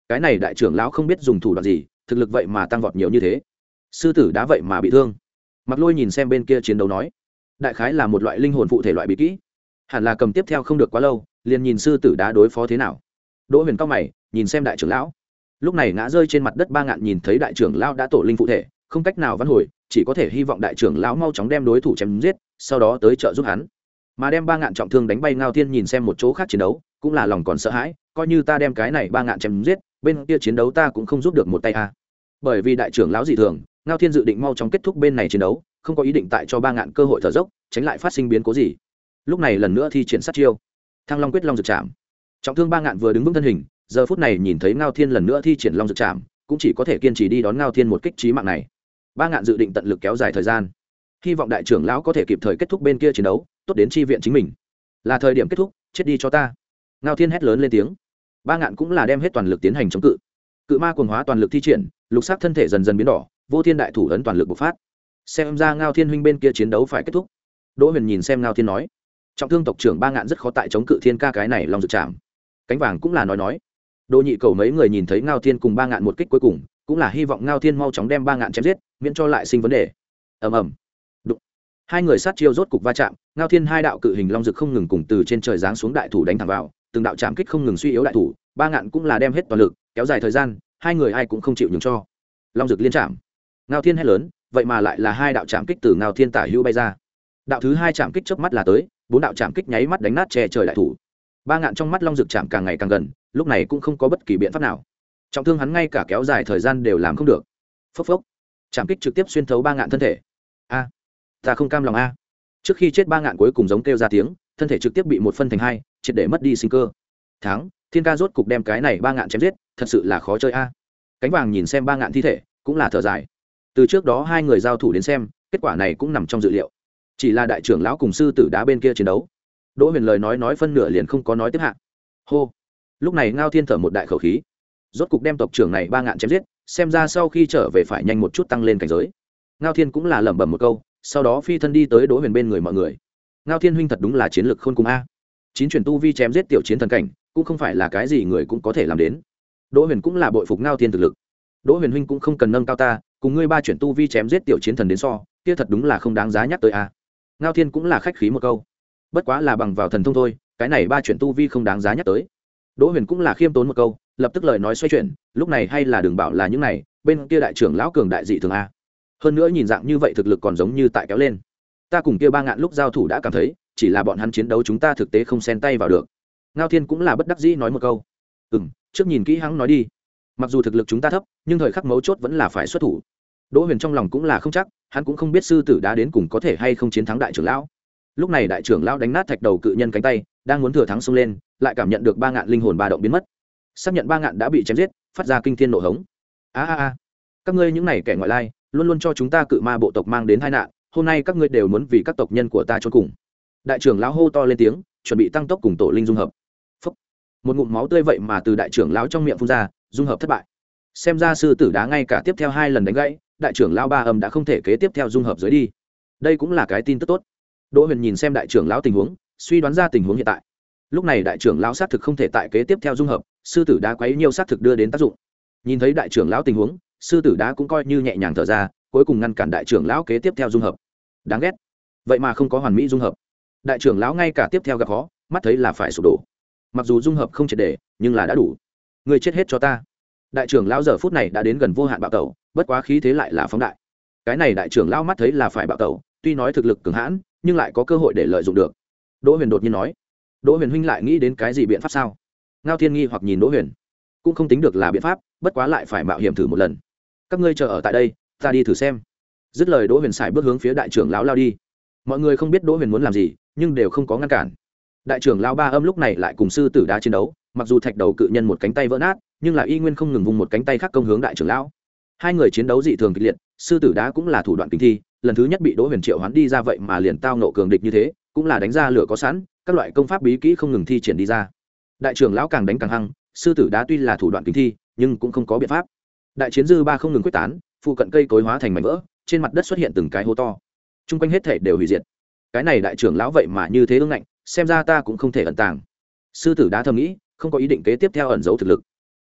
cái này đại trưởng lão không biết dùng thủ đoạn gì, thực lực vậy mà tăng vọt nhiều như thế. Sư tử đá vậy mà bị thương. Mặc Lôi nhìn xem bên kia chiến đấu nói, đại khái là một loại linh hồn phụ thể loại bí kỹ, hẳn là cầm tiếp theo không được quá lâu, liền nhìn sư tử đá đối phó thế nào. Đỗ Huyền cao mày nhìn xem đại trưởng lão, lúc này ngã rơi trên mặt đất Ba Ngạn nhìn thấy đại trưởng lão đã tổ linh phụ thể, không cách nào vãn hồi, chỉ có thể hy vọng đại trưởng lão mau chóng đem đối thủ chém giết, sau đó tới trợ giúp hắn. Mà đem Ba Ngạn trọng thương đánh bay Ngao Thiên nhìn xem một chỗ khác chiến đấu, cũng là lòng còn sợ hãi, coi như ta đem cái này Ba Ngạn chém giết, bên kia chiến đấu ta cũng không giúp được một tay a. Bởi vì đại trưởng lão dị thường, Ngao Thiên dự định mau chóng kết thúc bên này chiến đấu, không có ý định tại cho Ba Ngạn cơ hội thở dốc, tránh lại phát sinh biến cố gì. Lúc này lần nữa thi triển sát chiêu, Thăng Long quyết Long Dược Trảm. Trọng thương Ba Ngạn vừa đứng vững thân hình, giờ phút này nhìn thấy Ngao Thiên lần nữa thi triển Long Dược Trảm, cũng chỉ có thể kiên trì đi đón Ngao Thiên một kích chí mạng này. Ba Ngạn dự định tận lực kéo dài thời gian, hy vọng đại trưởng lão có thể kịp thời kết thúc bên kia chiến đấu, tốt đến chi viện chính mình. Là thời điểm kết thúc, chết đi cho ta. Ngao Thiên hét lớn lên tiếng. Ba Ngạn cũng là đem hết toàn lực tiến hành chống cự. Cự ma cuồng hóa toàn lực thi triển, lục sắc thân thể dần dần biến đỏ, vô thiên đại thủ ấn toàn lực bộc phát. Xem ra Ngao Thiên huynh bên kia chiến đấu phải kết thúc. Đỗ Huyền nhìn xem Ngao Thiên nói, trọng thương tộc trưởng Ba Ngạn rất khó tại chống cự thiên ca cái này Long Dược Trảm. Cánh vàng cũng là nói nói. Đỗ Nhị Cầu mấy người nhìn thấy Ngao Thiên cùng Ba Ngạn một kích cuối cùng, cũng là hy vọng Ngao Thiên mau chóng đem Ba Ngạn chém giết, miễn cho lại sinh vấn đề. Ầm ầm. Đụng. Hai người sát chiêu rốt cục va chạm, Ngao Thiên hai đạo cự hình long dực không ngừng cùng từ trên trời giáng xuống đại thủ đánh thẳng vào, từng đạo chạm kích không ngừng suy yếu đại thủ, Ba Ngạn cũng là đem hết toàn lực, kéo dài thời gian, hai người ai cũng không chịu nhường cho. Long dực liên chạm. Ngao Thiên hét lớn, vậy mà lại là hai đạo chạm kích từ Ngao Thiên tả hữu bay ra. Đạo thứ hai chạm kích chớp mắt là tới, bốn đạo chạm kích nháy mắt đánh nát che trời đại thủ. Ba Ngạn trong mắt long dực chạm càng ngày càng gần, lúc này cũng không có bất kỳ biện pháp nào. Trọng thương hắn ngay cả kéo dài thời gian đều làm không được. Phốc phốc. Chạm kích trực tiếp xuyên thấu Ba Ngạn thân thể. A, ta không cam lòng a. Trước khi chết Ba Ngạn cuối cùng giống kêu ra tiếng, thân thể trực tiếp bị một phân thành hai, triệt để mất đi sinh cơ. Thắng, Thiên ca rốt cục đem cái này Ba Ngạn chém giết, thật sự là khó chơi a. Cánh vàng nhìn xem Ba Ngạn thi thể, cũng là thở dài. Từ trước đó hai người giao thủ đến xem, kết quả này cũng nằm trong dự liệu. Chỉ là đại trưởng lão cùng sư tử đá bên kia chiến đấu. Đỗ Huyền lời nói nói phân nửa liền không có nói tiếp hạ. Hô. Lúc này Ngao Thiên thở một đại khẩu khí, rốt cục đem tộc trưởng này Ba Ngạn chém giết, xem ra sau khi trở về phải nhanh một chút tăng lên cảnh giới. Ngao Thiên cũng là lẩm bẩm một câu, sau đó phi thân đi tới Đỗ Huyền bên người mọi người. Ngao Thiên huynh thật đúng là chiến lược khôn cùng a. Chín chuyển tu vi chém giết tiểu chiến thần cảnh, cũng không phải là cái gì người cũng có thể làm đến. Đỗ Huyền cũng là bội phục Ngao Thiên thực lực. Đỗ Huyền huynh cũng không cần nâng cao ta, cùng ngươi ba chuyển tu vi chém giết tiểu chiến thần đến so, kia thật đúng là không đáng giá nhắc tới a. Ngao Thiên cũng là khách khí một câu, bất quá là bằng vào thần thông thôi, cái này ba chuyển tu vi không đáng giá nhắc tới. Đỗ Huyền cũng là khiêm tốn một câu, lập tức lời nói xoay chuyển, lúc này hay là đừng bảo là những này, bên kia đại trưởng lão cường đại dị thường a. Hơn nữa nhìn dạng như vậy thực lực còn giống như tại kéo lên. Ta cùng kia Ba Ngạn lúc giao thủ đã cảm thấy, chỉ là bọn hắn chiến đấu chúng ta thực tế không xen tay vào được. Ngao Thiên cũng là bất đắc dĩ nói một câu. Ừm, trước nhìn kỹ hắn nói đi. Mặc dù thực lực chúng ta thấp, nhưng thời khắc mấu chốt vẫn là phải xuất thủ. Đỗ Huyền trong lòng cũng là không chắc, hắn cũng không biết sư tử đá đến cùng có thể hay không chiến thắng đại trưởng lão. Lúc này đại trưởng lão đánh nát thạch đầu cự nhân cánh tay, đang muốn thừa thắng xông lên, lại cảm nhận được Ba Ngạn linh hồn ba động biến mất. Xác nhận Ba Ngạn đã bị chém giết, phát ra kinh thiên nộ hống. A a a, các ngươi những này kẻ ngoại lai, luôn luôn cho chúng ta cự ma bộ tộc mang đến tai nạn, hôm nay các ngươi đều muốn vì các tộc nhân của ta chôn cùng. Đại trưởng lão hô to lên tiếng, chuẩn bị tăng tốc cùng tổ linh dung hợp. Phốc. Một ngụm máu tươi vậy mà từ đại trưởng lão trong miệng phun ra, dung hợp thất bại. Xem ra sư tử đá ngay cả tiếp theo hai lần đánh gãy, đại trưởng lão ba âm đã không thể kế tiếp theo dung hợp dưới đi. Đây cũng là cái tin tức tốt. Đỗ Huyền nhìn xem đại trưởng lão tình huống, suy đoán ra tình huống hiện tại. Lúc này đại trưởng lão xác thực không thể tại kế tiếp theo dung hợp, sư tử đá quấy nhiều xác thực đưa đến tác dụng. Nhìn thấy đại trưởng lão tình huống, sư tử đá cũng coi như nhẹ nhàng thở ra, cuối cùng ngăn cản đại trưởng lão kế tiếp theo dung hợp. Đáng ghét, vậy mà không có hoàn mỹ dung hợp. Đại trưởng lão ngay cả tiếp theo gặp khó, mắt thấy là phải sụp đổ. Mặc dù dung hợp không triệt để, nhưng là đã đủ. Ngươi chết hết cho ta. Đại trưởng lão giờ phút này đã đến gần vô hạn bạo tẩu, bất quá khí thế lại là phóng đại. Cái này đại trưởng lão mắt thấy là phải bạo tẩu, tuy nói thực lực cường hãn, nhưng lại có cơ hội để lợi dụng được. Đỗ Huyền đột nhiên nói, Đỗ Huyền huynh lại nghĩ đến cái gì biện pháp sao? Ngao Thiên nghi hoặc nhìn Đỗ Huyền, cũng không tính được là biện pháp, bất quá lại phải mạo hiểm thử một lần. Các ngươi chờ ở tại đây, ta đi thử xem. Dứt lời Đỗ Huyền xài bước hướng phía đại trưởng lão lao đi. Mọi người không biết Đỗ Huyền muốn làm gì, nhưng đều không có ngăn cản. Đại trưởng lão ba âm lúc này lại cùng sư tử đá chiến đấu, mặc dù thạch đầu cự nhân một cánh tay vỡ nát, nhưng là y nguyên không ngừng vùng một cánh tay khác công hướng đại trưởng lão. Hai người chiến đấu dị thường kịch liệt, sư tử đá cũng là thủ đoạn kinh thi, lần thứ nhất bị Đỗ Huyền triệu hoán đi ra vậy mà liền tao nộ cường địch như thế, cũng là đánh ra lửa có sẵn, các loại công pháp bí kỹ không ngừng thi triển đi ra. Đại trưởng lão càng đánh càng hăng, sư tử đá tuy là thủ đoạn kinh thi, nhưng cũng không có biện pháp. Đại chiến dư ba không ngừng quyết tán, phụ cận cây cối hóa thành mảnh vỡ, trên mặt đất xuất hiện từng cái hố to, chung quanh hết thể đều hủy diệt. Cái này đại trưởng lão vậy mà như thế ương ngạnh, xem ra ta cũng không thể ẩn tàng. Sư tử đá thầm nghĩ, không có ý định kế tiếp theo ẩn giấu thực lực.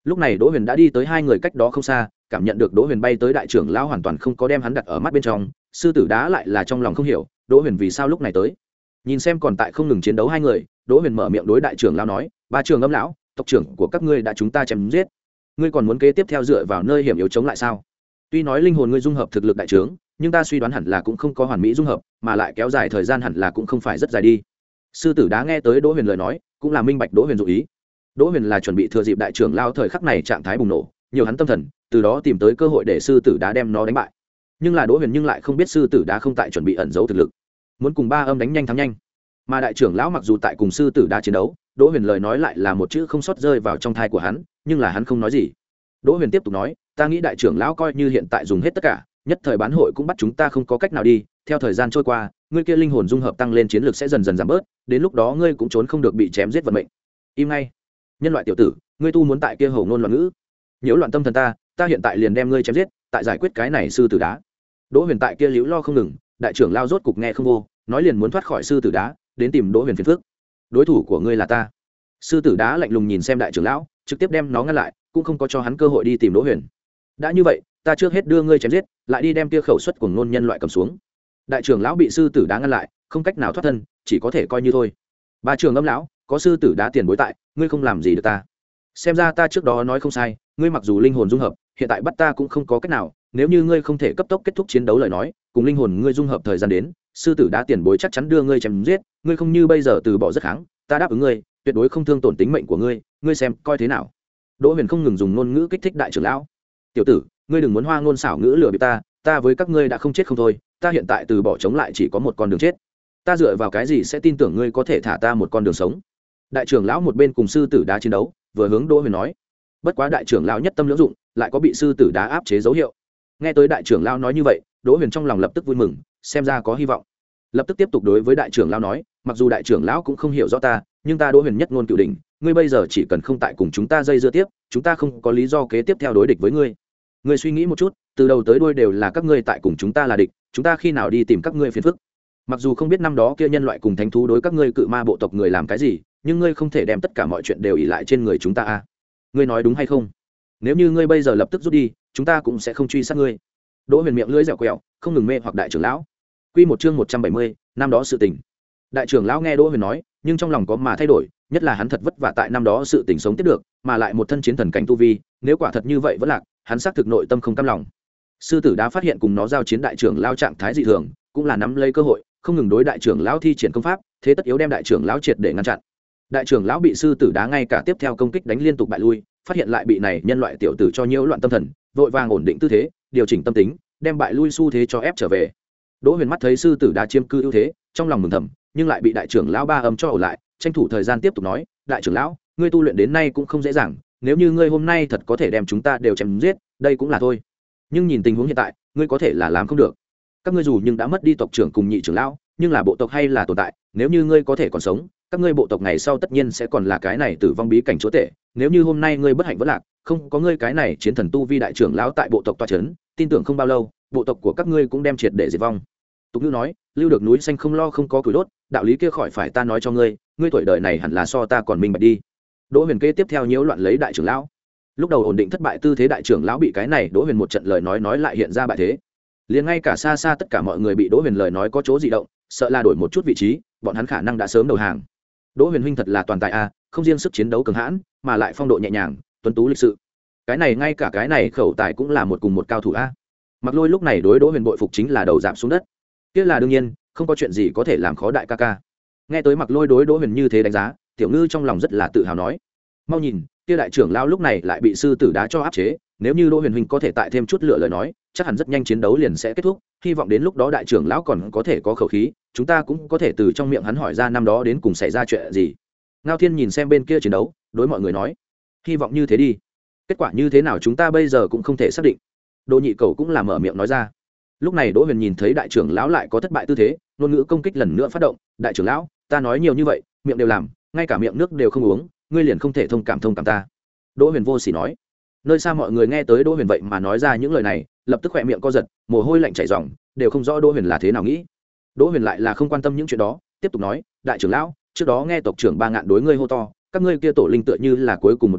lúc này đỗ huyền đã đi tới hai người cách đó không xa, cảm nhận được đỗ huyền bay tới đại trưởng lão hoàn toàn không có đem hắn đặt ở mắt bên trong. Sư tử đá lại là trong lòng không hiểu đỗ huyền vì sao lúc này tới. Nhìn xem còn tại không ngừng chiến đấu hai người, đỗ huyền mở miệng đối đại trưởng lão nói: ba trường âm lão, tộc trưởng của các ngươi đã chúng ta chém giết, ngươi còn muốn kế tiếp theo dựa vào nơi hiểm yếu chống lại sao? Tuy nói linh hồn ngươi dung hợp thực lực đại trướng, nhưng ta suy đoán hẳn là cũng không có hoàn mỹ dung hợp, mà lại kéo dài thời gian hẳn là cũng không phải rất dài đi. Sư tử đá nghe tới đỗ huyền lời nói, cũng là minh bạch đỗ huyền dụ ý. Đỗ huyền là chuẩn bị thừa dịp đại trưởng lao thời khắc này trạng thái bùng nổ, nhiều hắn tâm thần, từ đó tìm tới cơ hội để sư tử đá đem nó đánh bại. Nhưng là đỗ huyền nhưng lại không biết sư tử đá không tại chuẩn bị ẩn giấu thực lực, muốn cùng ba âm đánh nhanh thắng nhanh. Mà đại trưởng lão mặc dù tại cùng sư tử đá chiến đấu, đỗ huyền lời nói lại là một chữ không sót rơi vào trong thai của hắn, nhưng là hắn không nói gì. Đỗ huyền tiếp tục nói: ta nghĩ đại trưởng lão coi như hiện tại dùng hết tất cả, nhất thời bán hội cũng bắt chúng ta không có cách nào đi. Theo thời gian trôi qua, ngươi kia linh hồn dung hợp tăng lên, chiến lược sẽ dần dần giảm bớt, đến lúc đó ngươi cũng trốn không được bị chém giết vận mệnh. Im ngay, nhân loại tiểu tử, ngươi tu muốn tại kia hầu ngôn loạn ngữ, nhiễu loạn tâm thần ta, ta hiện tại liền đem ngươi chém giết, tại giải quyết cái này sư tử đá. Đỗ huyền tại kia liễu lo không ngừng, đại trưởng lao rốt cục nghe không vô, nói liền muốn thoát khỏi sư tử đá, đến tìm đỗ huyền phiền phức. Đối thủ của ngươi là ta. Sư tử đá lạnh lùng nhìn xem đại trưởng lão, trực tiếp đem nó ngăn lại, cũng không có cho hắn cơ hội đi tìm đỗ huyền. Đã như vậy, ta trước hết đưa ngươi chém giết, lại đi đem kia khẩu suất của ngôn nhân loại cầm xuống. Đại trưởng lão bị sư tử đá ngăn lại, không cách nào thoát thân, chỉ có thể coi như thôi. Ba trưởng âm lão, có sư tử đá tiền bối tại, ngươi không làm gì được ta. Xem ra ta trước đó nói không sai, ngươi mặc dù linh hồn dung hợp, hiện tại bắt ta cũng không có cách nào, nếu như ngươi không thể cấp tốc kết thúc chiến đấu lời nói, cùng linh hồn ngươi dung hợp thời gian đến, sư tử đá tiền bối chắc chắn đưa ngươi chém giết, ngươi không như bây giờ từ bỏ rất kháng, ta đáp ứng ngươi, tuyệt đối không thương tổn tính mệnh của ngươi, ngươi xem coi thế nào. Đỗ huyền không ngừng dùng ngôn ngữ kích thích đại trưởng lão. Tiểu tử, ngươi đừng muốn hoa ngôn xảo ngữ lừa bịp ta, ta với các ngươi đã không chết không thôi, ta hiện tại từ bỏ chống lại chỉ có một con đường chết, ta dựa vào cái gì sẽ tin tưởng ngươi có thể thả ta một con đường sống? Đại trưởng lão một bên cùng sư tử đá chiến đấu, vừa hướng Đỗ huyền nói. Bất quá đại trưởng lão nhất tâm lưỡng dụng, lại có bị sư tử đá áp chế dấu hiệu. Nghe tới đại trưởng lão nói như vậy, Đỗ huyền trong lòng lập tức vui mừng, xem ra có hy vọng. Lập tức tiếp tục đối với đại trưởng lão nói: mặc dù đại trưởng lão cũng không hiểu rõ ta, nhưng ta Đỗ huyền nhất ngôn cửu đỉnh, ngươi bây giờ chỉ cần không tại cùng chúng ta dây dưa tiếp, chúng ta không có lý do kế tiếp theo đối địch với ngươi. Ngươi suy nghĩ một chút, từ đầu tới đuôi đều là các ngươi tại cùng chúng ta là địch, chúng ta khi nào đi tìm các ngươi phiền phức? Mặc dù không biết năm đó kia nhân loại cùng thánh thú đối các ngươi cự ma bộ tộc người làm cái gì, nhưng ngươi không thể đem tất cả mọi chuyện đều ỷ lại trên người chúng ta à? Ngươi nói đúng hay không? Nếu như ngươi bây giờ lập tức rút đi, chúng ta cũng sẽ không truy sát ngươi. Đỗ huyền miệng lưỡi dẻo quẹo, không ngừng mê hoặc đại trưởng lão. Quy một chương một trăm bảy mươi, năm đó sự tình. Đại trưởng lão nghe Đỗ huyền nói, nhưng trong lòng có mà thay đổi, nhất là hắn thật vất vả tại năm đó sự tình sống tiếp được, mà lại một thân chiến thần cảnh tu vi, nếu quả thật như vậy vẫn lạc, hắn xác thực nội tâm không cam lòng. Sư tử đá phát hiện cùng nó giao chiến đại trưởng lão trạng thái dị thường, cũng là nắm lấy cơ hội, không ngừng đối đại trưởng lão thi triển công pháp, thế tất yếu đem đại trưởng lão triệt để ngăn chặn. Đại trưởng lão bị sư tử đá ngay cả tiếp theo công kích đánh liên tục bại lui, phát hiện lại bị này nhân loại tiểu tử cho nhiễu loạn tâm thần, vội vàng ổn định tư thế, điều chỉnh tâm tính, đem bại lui xu thế cho ép trở về. Đỗ huyền mắt thấy sư tử đá chiếm cư ưu thế, trong lòng mừng thầm, nhưng lại bị đại trưởng lão ba âm cho ở lại, tranh thủ thời gian tiếp tục nói: đại trưởng lão, ngươi tu luyện đến nay cũng không dễ dàng, nếu như ngươi hôm nay thật có thể đem chúng ta đều chém giết, đây cũng là thôi. Nhưng nhìn tình huống hiện tại, ngươi có thể là làm không được. Các ngươi dù nhưng đã mất đi tộc trưởng cùng nhị trưởng lão, nhưng là bộ tộc hay là tồn tại, nếu như ngươi có thể còn sống, các ngươi bộ tộc ngày sau tất nhiên sẽ còn là cái này tử vong bí cảnh chúa tể. Nếu như hôm nay ngươi bất hạnh vỡ lạc, không có ngươi cái này chiến thần tu vi đại trưởng lão tại bộ tộc toa chấn, tin tưởng không bao lâu, bộ tộc của các ngươi cũng đem triệt để diệt vong. Tục ngữ nói, lưu được núi xanh không lo không có củi đốt, đạo lý kia khỏi phải ta nói cho ngươi, ngươi tuổi đời này hẳn là so ta còn minh bạch đi. Đỗ huyền kế tiếp theo nhiễu loạn lấy đại trưởng lão. Lúc đầu ổn định thất bại tư thế đại trưởng lão bị cái này Đỗ huyền một trận lời nói nói lại hiện ra bại thế. Liền ngay cả xa xa tất cả mọi người bị Đỗ huyền lời nói có chỗ dị động, sợ là đổi một chút vị trí, bọn hắn khả năng đã sớm đầu hàng. Đỗ huyền huynh thật là toàn tài a, không riêng sức chiến đấu cường hãn, mà lại phong độ nhẹ nhàng, tuấn tú lịch sự. Cái này ngay cả cái này khẩu tài cũng là một cùng một cao thủ a. Mặc Lôi lúc này đối Đỗ huyền bội phục chính là đầu giảm xuống đất. Kia là đương nhiên, không có chuyện gì có thể làm khó đại ca ca. Nghe tới Mặc Lôi đối Đỗ huyền như thế đánh giá, Tiểu Ngư trong lòng rất là tự hào nói: mau nhìn, kia đại trưởng lão lúc này lại bị sư tử đá cho áp chế, nếu như Đỗ huyền huynh có thể tại thêm chút lửa lời nói, chắc hẳn rất nhanh chiến đấu liền sẽ kết thúc, hy vọng đến lúc đó đại trưởng lão còn có thể có khẩu khí, chúng ta cũng có thể từ trong miệng hắn hỏi ra năm đó đến cùng xảy ra chuyện gì. Ngao Thiên nhìn xem bên kia chiến đấu, đối mọi người nói: hy vọng như thế đi, kết quả như thế nào chúng ta bây giờ cũng không thể xác định. Đỗ Nhị Cầu cũng là mở miệng nói ra. Lúc này Đỗ huyền nhìn thấy đại trưởng lão lại có thất bại tư thế, ngôn ngữ công kích lần nữa phát động: đại trưởng lão, ta nói nhiều như vậy, miệng đều làm, ngay cả miệng nước đều không uống, ngươi liền không thể thông cảm thông cảm ta? Đỗ huyền vô sỉ nói. Nơi xa mọi người nghe tới Đỗ huyền vậy mà nói ra những lời này, lập tức khỏe miệng co giật, mồ hôi lạnh chảy ròng, đều không rõ Đỗ huyền là thế nào nghĩ. Đỗ huyền lại là không quan tâm những chuyện đó, tiếp tục nói: đại trưởng lão, trước đó nghe tộc trưởng Ba Ngạn đối ngươi hô to, các ngươi kia tổ linh tựa như là cuối cùng một đạo,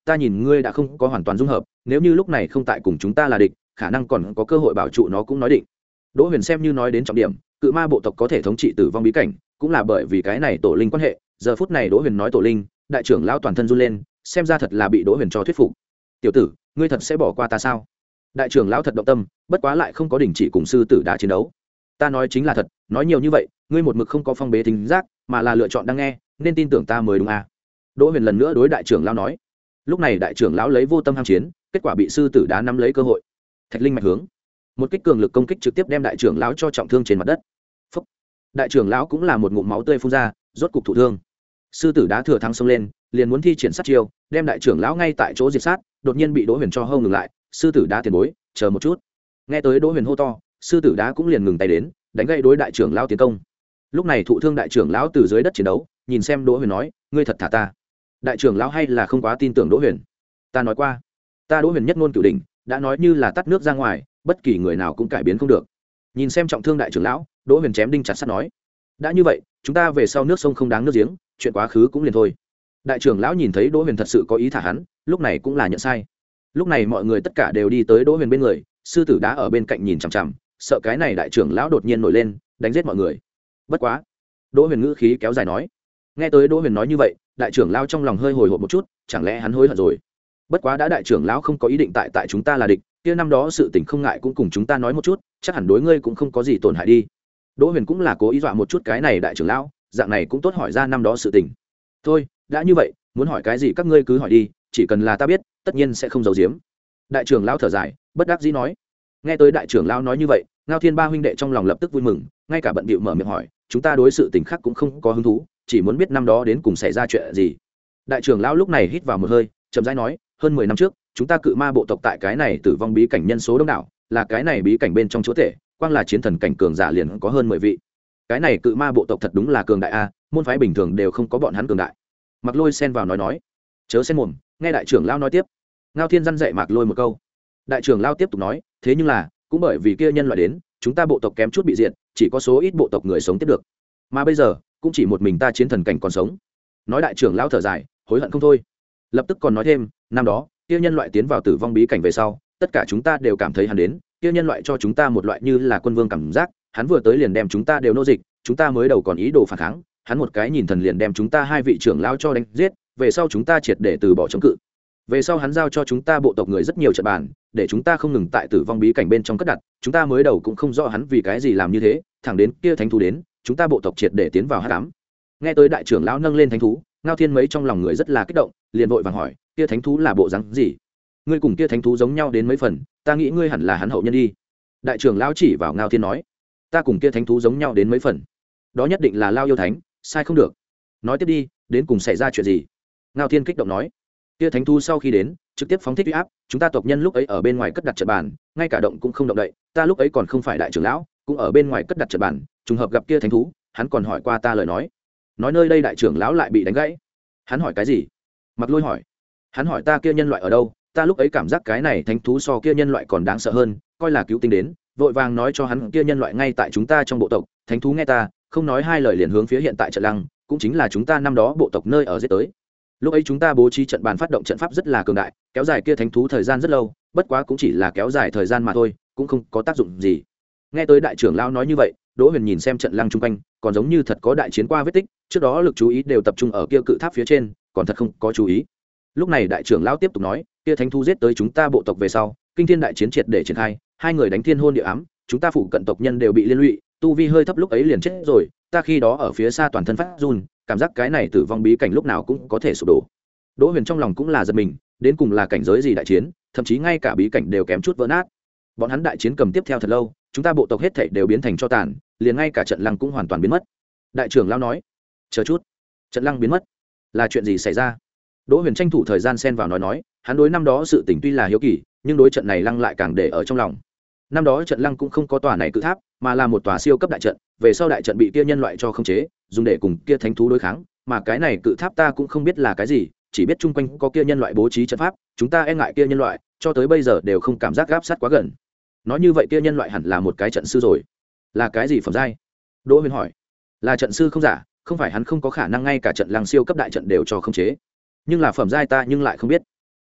ta nhìn ngươi đã không có hoàn toàn dung hợp, nếu như lúc này không tại cùng chúng ta là địch, khả năng còn có cơ hội bảo trụ nó cũng nói định. Đỗ Huyền xem như nói đến trọng điểm, cự ma bộ tộc có thể thống trị tử vong bí cảnh, cũng là bởi vì cái này tổ linh quan hệ. Giờ phút này Đỗ Huyền nói tổ linh, đại trưởng lão toàn thân run lên, xem ra thật là bị Đỗ Huyền cho thuyết phục. Tiểu tử, ngươi thật sẽ bỏ qua ta sao? Đại trưởng lão thật động tâm, bất quá lại không có đình chỉ cùng sư tử đã chiến đấu. Ta nói chính là thật, nói nhiều như vậy, ngươi một mực không có phong bế thính giác, mà là lựa chọn đang nghe, nên tin tưởng ta mới đúng à? Đỗ Huyền lần nữa đối đại trưởng lão nói. Lúc này đại trưởng lão lấy vô tâm ham chiến, kết quả bị sư tử đá nắm lấy cơ hội. Thạch linh mạch hướng, một kích cường lực công kích trực tiếp đem đại trưởng lão cho trọng thương trên mặt đất. Phúc. Đại trưởng lão cũng là một ngụm máu tươi phun ra, rốt cục thụ thương. Sư tử đá thừa thắng xông lên, liền muốn thi triển sát chiêu, đem đại trưởng lão ngay tại chỗ diệt sát, đột nhiên bị Đỗ Huyền cho hâu ngừng lại. Sư tử đá tiền bối, chờ một chút. Nghe tới Đỗ Huyền hô to, sư tử đá cũng liền ngừng tay đến, đánh gậy đối đại trưởng lão tiến công. Lúc này thụ thương đại trưởng lão từ dưới đất chiến đấu, nhìn xem Đỗ Huyền nói, ngươi thật thả ta. Đại trưởng lão hay là không quá tin tưởng Đỗ Huyền. Ta nói qua, ta Đỗ Huyền nhất ngôn cửu đỉnh, đã nói như là tắt nước ra ngoài, bất kỳ người nào cũng cải biến không được. Nhìn xem trọng thương đại trưởng lão, Đỗ Huyền chém đinh chặt sắt nói, đã như vậy, chúng ta về sau nước sông không đáng nước giếng, chuyện quá khứ cũng liền thôi. Đại trưởng lão nhìn thấy Đỗ Huyền thật sự có ý thả hắn, lúc này cũng là nhận sai. Lúc này mọi người tất cả đều đi tới Đỗ Huyền bên người, sư tử đá ở bên cạnh nhìn chằm chằm, sợ cái này đại trưởng lão đột nhiên nổi lên, đánh giết mọi người. Bất quá, Đỗ Huyền ngữ khí kéo dài nói. Nghe tới Đỗ Huyền nói như vậy, đại trưởng lão trong lòng hơi hồi hộp một chút, chẳng lẽ hắn hối hận rồi? Bất quá đã đại trưởng lão không có ý định tại tại chúng ta là địch, kia năm đó sự tình không ngại cũng cùng chúng ta nói một chút, chắc hẳn đối ngươi cũng không có gì tổn hại đi. Đỗ Huyền cũng là cố ý dọa một chút cái này đại trưởng lão, dạng này cũng tốt hỏi ra năm đó sự tình. Thôi, đã như vậy, muốn hỏi cái gì các ngươi cứ hỏi đi, chỉ cần là ta biết, tất nhiên sẽ không giấu giếm. Đại trưởng lão thở dài, bất đắc dĩ nói. Nghe tới đại trưởng lão nói như vậy, Ngao Thiên ba huynh đệ trong lòng lập tức vui mừng, ngay cả bận bịu mở miệng hỏi, chúng ta đối sự tình khác cũng không có hứng thú, chỉ muốn biết năm đó đến cùng xảy ra chuyện gì. Đại trưởng lão lúc này hít vào một hơi, chậm rãi nói, hơn mười năm trước, chúng ta cự ma bộ tộc tại cái này tử vong bí cảnh nhân số đông đảo, là cái này bí cảnh bên trong chúa tể, quang là chiến thần cảnh cường giả liền có hơn mười vị. Cái này cự ma bộ tộc thật đúng là cường đại a, môn phái bình thường đều không có bọn hắn cường đại. Mạc Lôi xen vào nói nói, chớ xen mồm, nghe đại trưởng lão nói tiếp. Ngao Thiên răn dạy Mạc Lôi một câu. Đại trưởng lão tiếp tục nói, thế nhưng là, cũng bởi vì kia nhân loại đến, chúng ta bộ tộc kém chút bị diệt, chỉ có số ít bộ tộc người sống tiếp được. Mà bây giờ, cũng chỉ một mình ta chiến thần cảnh còn sống. Nói đại trưởng lão thở dài, hối hận không thôi. Lập tức còn nói thêm, năm đó, kia nhân loại tiến vào tử vong bí cảnh về sau, tất cả chúng ta đều cảm thấy hắn đến, kia nhân loại cho chúng ta một loại như là quân vương cảm giác, hắn vừa tới liền đem chúng ta đều nô dịch, chúng ta mới đầu còn ý đồ phản kháng, hắn một cái nhìn thần liền đem chúng ta hai vị trưởng lão cho đánh giết, về sau chúng ta triệt để từ bỏ chống cự. Về sau hắn giao cho chúng ta bộ tộc người rất nhiều trận bàn, để chúng ta không ngừng tại tử vong bí cảnh bên trong cất đặt, chúng ta mới đầu cũng không rõ hắn vì cái gì làm như thế, thẳng đến kia thánh thú đến, chúng ta bộ tộc triệt để tiến vào hắc ám. Nghe tới đại trưởng lão nâng lên thánh thú, Ngao Thiên mấy trong lòng người rất là kích động, liền vội vàng hỏi, kia thánh thú là bộ dáng gì? Ngươi cùng kia thánh thú giống nhau đến mấy phần, ta nghĩ ngươi hẳn là hắn hậu nhân đi. Đại trưởng lão chỉ vào Ngao Thiên nói, ta cùng kia thánh thú giống nhau đến mấy phần, đó nhất định là Lao yêu thánh, sai không được. Nói tiếp đi, đến cùng xảy ra chuyện gì? Ngao Thiên kích động nói, kia thánh thú sau khi đến, trực tiếp phóng thích uy áp, chúng ta tộc nhân lúc ấy ở bên ngoài cất đặt trận bàn, ngay cả động cũng không động đậy, ta lúc ấy còn không phải đại trưởng lão, cũng ở bên ngoài cất đặt trận bàn, trùng hợp gặp kia thánh thú, hắn còn hỏi qua ta lời nói. Nói nơi đây đại trưởng lão lại bị đánh gãy. Hắn hỏi cái gì? Mặc Lôi hỏi. Hắn hỏi ta kia nhân loại ở đâu, ta lúc ấy cảm giác cái này thánh thú so kia nhân loại còn đáng sợ hơn, coi là cứu tinh đến, vội vàng nói cho hắn kia nhân loại ngay tại chúng ta trong bộ tộc. Thánh thú nghe ta, không nói hai lời liền hướng phía hiện tại trận lăng, cũng chính là chúng ta năm đó bộ tộc nơi ở giết tới. Lúc ấy chúng ta bố trí trận bàn phát động trận pháp rất là cường đại, kéo dài kia thánh thú thời gian rất lâu, bất quá cũng chỉ là kéo dài thời gian mà thôi, cũng không có tác dụng gì. Nghe tới đại trưởng lão nói như vậy, Đỗ Huyền nhìn xem trận lăng chung quanh, còn giống như thật có đại chiến qua vết tích, trước đó lực chú ý đều tập trung ở kia cự tháp phía trên, còn thật không có chú ý. Lúc này đại trưởng lão tiếp tục nói, kia thánh thú giết tới chúng ta bộ tộc về sau, kinh thiên đại chiến triệt để triển khai, hai người đánh thiên hôn địa ám, chúng ta phụ cận tộc nhân đều bị liên lụy, tu vi hơi thấp lúc ấy liền chết rồi, ta khi đó ở phía xa toàn thân phát run, cảm giác cái này tử vong bí cảnh lúc nào cũng có thể sụp đổ. Đỗ Huyền trong lòng cũng là giật mình, đến cùng là cảnh giới gì đại chiến, thậm chí ngay cả bí cảnh đều kém chút vỡ nát. Bọn hắn đại chiến cầm tiếp theo thật lâu, chúng ta bộ tộc hết thảy đều biến thành tro tàn, liền ngay cả trận lăng cũng hoàn toàn biến mất. Đại trưởng lão nói, chờ chút, trận lăng biến mất, là chuyện gì xảy ra? Đỗ Huyền tranh thủ thời gian xen vào nói nói, hắn đối năm đó sự tình tuy là hiếu kỳ, nhưng đối trận này lăng lại càng để ở trong lòng. Năm đó trận lăng cũng không có tòa này cự tháp, mà là một tòa siêu cấp đại trận, về sau đại trận bị kia nhân loại cho khống chế, dùng để cùng kia thánh thú đối kháng, mà cái này cự tháp ta cũng không biết là cái gì, chỉ biết chung quanh có kia nhân loại bố trí trận pháp, chúng ta e ngại kia nhân loại, cho tới bây giờ đều không cảm giác gáp sát quá gần. Nói như vậy kia nhân loại hẳn là một cái trận sư rồi. Là cái gì phẩm giai? Đỗ Huyền hỏi. Là trận sư không giả, không phải hắn không có khả năng ngay cả trận lăng siêu cấp đại trận đều cho khống chế, nhưng là phẩm giai ta nhưng lại không biết.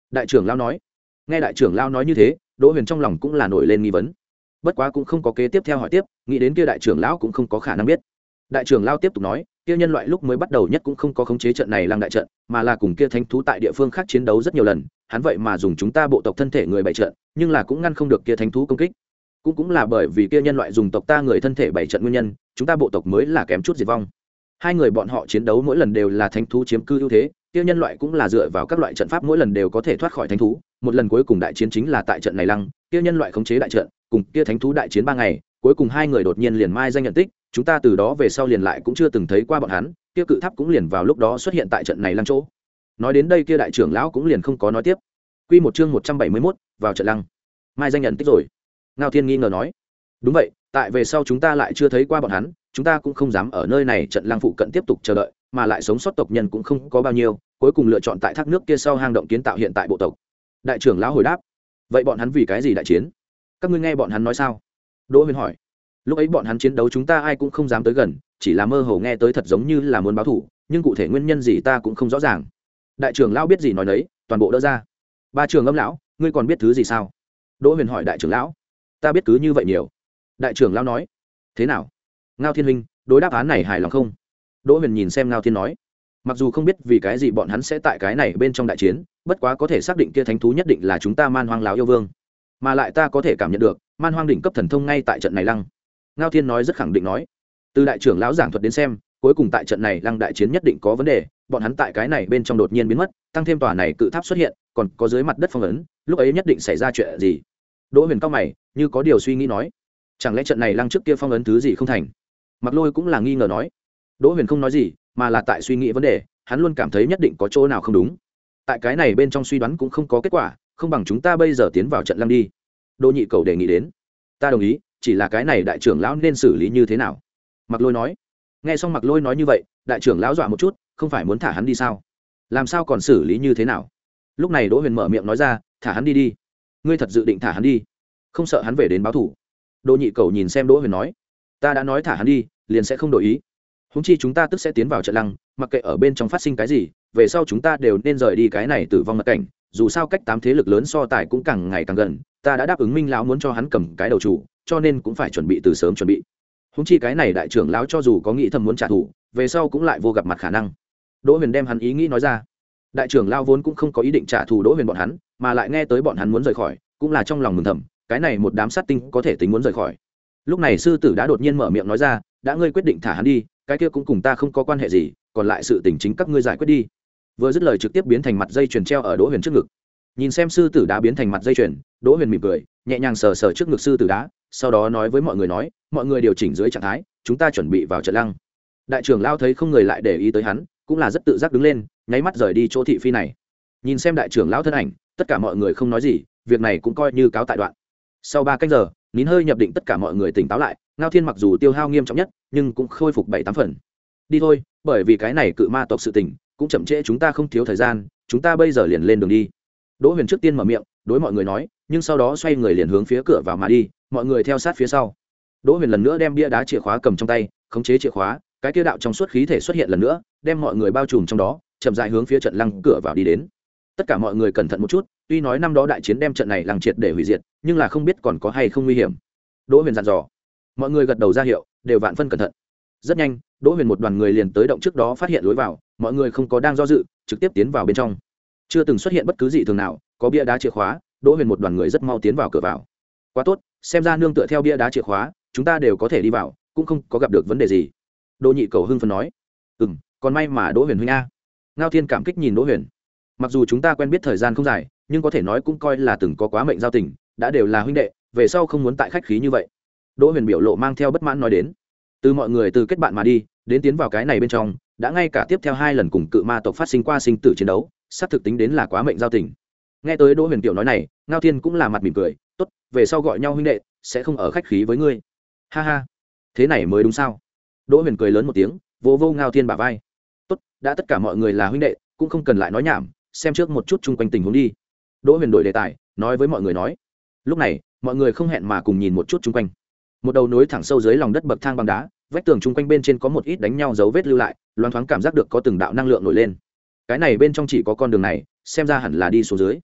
đại trưởng lão nói. Nghe đại trưởng lão nói như thế, Đỗ Huyền trong lòng cũng là nổi lên nghi vấn, bất quá cũng không có kế tiếp theo hỏi tiếp, nghĩ đến kia đại trưởng lão cũng không có khả năng biết. Đại trưởng lão tiếp tục nói, kia nhân loại lúc mới bắt đầu nhất cũng không có khống chế trận này lăng đại trận, mà là cùng kia thánh thú tại địa phương khác chiến đấu rất nhiều lần, hắn vậy mà dùng chúng ta bộ tộc thân thể người bày trận, nhưng là cũng ngăn không được kia thánh thú công kích. Cũng cũng là bởi vì kia nhân loại dùng tộc ta người thân thể bày trận nguyên nhân, chúng ta bộ tộc mới là kém chút diệt vong. Hai người bọn họ chiến đấu mỗi lần đều là thánh thú chiếm cư ưu thế, kia nhân loại cũng là dựa vào các loại trận pháp mỗi lần đều có thể thoát khỏi thánh thú, một lần cuối cùng đại chiến chính là tại trận này lăng, kia nhân loại khống chế đại trận, cùng kia thánh thú đại chiến ba ngày, cuối cùng hai người đột nhiên liền mai danh nhận tích, chúng ta từ đó về sau liền lại cũng chưa từng thấy qua bọn hắn, kia cự tháp cũng liền vào lúc đó xuất hiện tại trận này lăng chỗ. Nói đến đây kia đại trưởng lão cũng liền không có nói tiếp. Quy một chương một trăm bảy mươi mốt, vào trận lăng. Mai danh nhận tích rồi. Ngao Thiên nghi ngờ nói. Đúng vậy, tại về sau chúng ta lại chưa thấy qua bọn hắn, chúng ta cũng không dám ở nơi này trận lăng phụ cận tiếp tục chờ đợi, mà lại sống sót tộc nhân cũng không có bao nhiêu, cuối cùng lựa chọn tại thác nước kia sau hang động kiến tạo hiện tại bộ tộc. Đại trưởng lão hồi đáp. Vậy bọn hắn vì cái gì đại chiến? Các ngươi nghe bọn hắn nói sao? Đỗ Huyền hỏi. Lúc ấy bọn hắn chiến đấu chúng ta ai cũng không dám tới gần, chỉ là mơ hồ nghe tới thật giống như là muốn báo thù, nhưng cụ thể nguyên nhân gì ta cũng không rõ ràng. Đại trưởng lão biết gì nói nấy, toàn bộ đỡ ra. Ba trưởng âm lão, ngươi còn biết thứ gì sao? Đỗ Huyền hỏi đại trưởng lão. Ta biết cứ như vậy nhiều. Đại trưởng lão nói. Thế nào? Ngao Thiên huynh, đối đáp án này hài lòng không? Đỗ Huyền nhìn xem Ngao Thiên nói. Mặc dù không biết vì cái gì bọn hắn sẽ tại cái này bên trong đại chiến, bất quá có thể xác định kia thánh thú nhất định là chúng ta Man Hoang lão yêu vương, mà lại ta có thể cảm nhận được Man Hoang đỉnh cấp thần thông ngay tại trận này lăng. Ngao Thiên nói rất khẳng định nói. Từ đại trưởng lão giảng thuật đến xem, cuối cùng tại trận này lăng đại chiến nhất định có vấn đề, bọn hắn tại cái này bên trong đột nhiên biến mất, tăng thêm tòa này cự tháp xuất hiện, còn có dưới mặt đất phong ấn, lúc ấy nhất định xảy ra chuyện gì? Đỗ Huyền cao mày, như có điều suy nghĩ nói, chẳng lẽ trận này lăng trước kia phong ấn thứ gì không thành? Mặc Lôi cũng là nghi ngờ nói. Đỗ Huyền không nói gì, mà là tại suy nghĩ vấn đề, hắn luôn cảm thấy nhất định có chỗ nào không đúng. Tại cái này bên trong suy đoán cũng không có kết quả, không bằng chúng ta bây giờ tiến vào trận lăng đi. Đỗ Nhị Cầu đề nghị đến. Ta đồng ý, chỉ là cái này đại trưởng lão nên xử lý như thế nào? Mặc Lôi nói. Nghe xong Mặc Lôi nói như vậy, đại trưởng lão dọa một chút, không phải muốn thả hắn đi sao? Làm sao còn xử lý như thế nào? Lúc này Đỗ Huyền mở miệng nói ra, thả hắn đi đi. Ngươi thật dự định thả hắn đi? Không sợ hắn về đến báo thù? Đỗ Nhị Cầu nhìn xem Đỗ Huyền nói. Ta đã nói thả hắn đi, liền sẽ không đổi ý. Huống chi chúng ta tức sẽ tiến vào trận lăng, mặc kệ ở bên trong phát sinh cái gì, về sau chúng ta đều nên rời đi cái này tử vong mật cảnh, dù sao cách tám thế lực lớn so tài cũng càng ngày càng gần, ta đã đáp ứng Minh lão muốn cho hắn cầm cái đầu chủ, cho nên cũng phải chuẩn bị từ sớm chuẩn bị. Huống chi cái này đại trưởng lão cho dù có nghĩ thầm muốn trả thù, về sau cũng lại vô gặp mặt khả năng. Đỗ Huyền đem hắn ý nghĩ nói ra. Đại trưởng lão vốn cũng không có ý định trả thù Đỗ Huyền bọn hắn, mà lại nghe tới bọn hắn muốn rời khỏi, cũng là trong lòng mừng thầm, cái này một đám sát tinh có thể tính muốn rời khỏi. Lúc này sư tử đã đột nhiên mở miệng nói ra, đã ngươi quyết định thả hắn đi, cái kia cũng cùng ta không có quan hệ gì, còn lại sự tình chính các ngươi giải quyết đi. Vừa dứt lời trực tiếp biến thành mặt dây chuyền treo ở Đỗ Huyền trước ngực. Nhìn xem sư tử đá biến thành mặt dây chuyền, Đỗ Huyền mỉm cười, nhẹ nhàng sờ sờ trước ngực sư tử đá, sau đó nói với mọi người nói, mọi người điều chỉnh dưới trạng thái, chúng ta chuẩn bị vào trận lăng. Đại trưởng lao thấy không người lại để ý tới hắn, cũng là rất tự giác đứng lên, nháy mắt rời đi chỗ thị phi này. Nhìn xem đại trưởng lão thân ảnh, tất cả mọi người không nói gì, việc này cũng coi như cáo tại đoạn. Sau ba canh giờ, nín hơi nhập định tất cả mọi người tỉnh táo lại, Ngao Thiên mặc dù tiêu hao nghiêm trọng nhất, nhưng cũng khôi phục bảy tám phần. Đi thôi, bởi vì cái này cự ma tộc sự tình, cũng chậm trễ chúng ta không thiếu thời gian, chúng ta bây giờ liền lên đường đi. Đỗ Huyền trước tiên mở miệng, đối mọi người nói, nhưng sau đó xoay người liền hướng phía cửa vào mà đi, mọi người theo sát phía sau. Đỗ Huyền lần nữa đem bia đá chìa khóa cầm trong tay, khống chế chìa khóa, cái kia đạo trong suốt khí thể xuất hiện lần nữa, đem mọi người bao trùm trong đó, chậm rãi hướng phía trận lăng cửa vào đi đến. Tất cả mọi người cẩn thận một chút, tuy nói năm đó đại chiến đem trận này lăng triệt để hủy diệt, nhưng là không biết còn có hay không nguy hiểm. Đỗ Huyền dặn dò. Mọi người gật đầu ra hiệu, đều vạn phân cẩn thận. Rất nhanh, Đỗ Huyền một đoàn người liền tới động trước đó phát hiện lối vào, mọi người không có đang do dự, trực tiếp tiến vào bên trong. Chưa từng xuất hiện bất cứ gì thường nào, có bia đá chìa khóa, Đỗ Huyền một đoàn người rất mau tiến vào cửa vào. Quá tốt, xem ra nương tựa theo bia đá chìa khóa, chúng ta đều có thể đi vào, cũng không có gặp được vấn đề gì. Đỗ Nhị Cầu hưng phấn nói. Ừm, còn may mà Đỗ Huyền huynh a. Ngao Thiên cảm kích nhìn Đỗ Huyền. Mặc dù chúng ta quen biết thời gian không dài, nhưng có thể nói cũng coi là từng có quá mệnh giao tình, đã đều là huynh đệ, về sau không muốn tại khách khí như vậy. Đỗ Huyền biểu lộ mang theo bất mãn nói đến. Từ mọi người từ kết bạn mà đi, đến tiến vào cái này bên trong, đã ngay cả tiếp theo hai lần cùng cự ma tộc phát sinh qua sinh tử chiến đấu, sắp thực tính đến là quá mệnh giao tình. Nghe tới Đỗ Huyền tiểu nói này, Ngao Thiên cũng là mặt mỉm cười, tốt, về sau gọi nhau huynh đệ, sẽ không ở khách khí với ngươi. Ha ha, thế này mới đúng sao? Đỗ Huyền cười lớn một tiếng, vỗ vỗ Ngao Thiên bả vai. Tốt, đã tất cả mọi người là huynh đệ, cũng không cần lại nói nhảm, xem trước một chút chung quanh tình huống đi. Đỗ Huyền đổi đề tài, nói với mọi người nói. Lúc này, mọi người không hẹn mà cùng nhìn một chút chung quanh. Một đầu nối thẳng sâu dưới lòng đất bậc thang băng đá, vách tường chung quanh bên trên có một ít đánh nhau dấu vết lưu lại, loáng thoáng cảm giác được có từng đạo năng lượng nổi lên. Cái này bên trong chỉ có con đường này, xem ra hẳn là đi xuống dưới.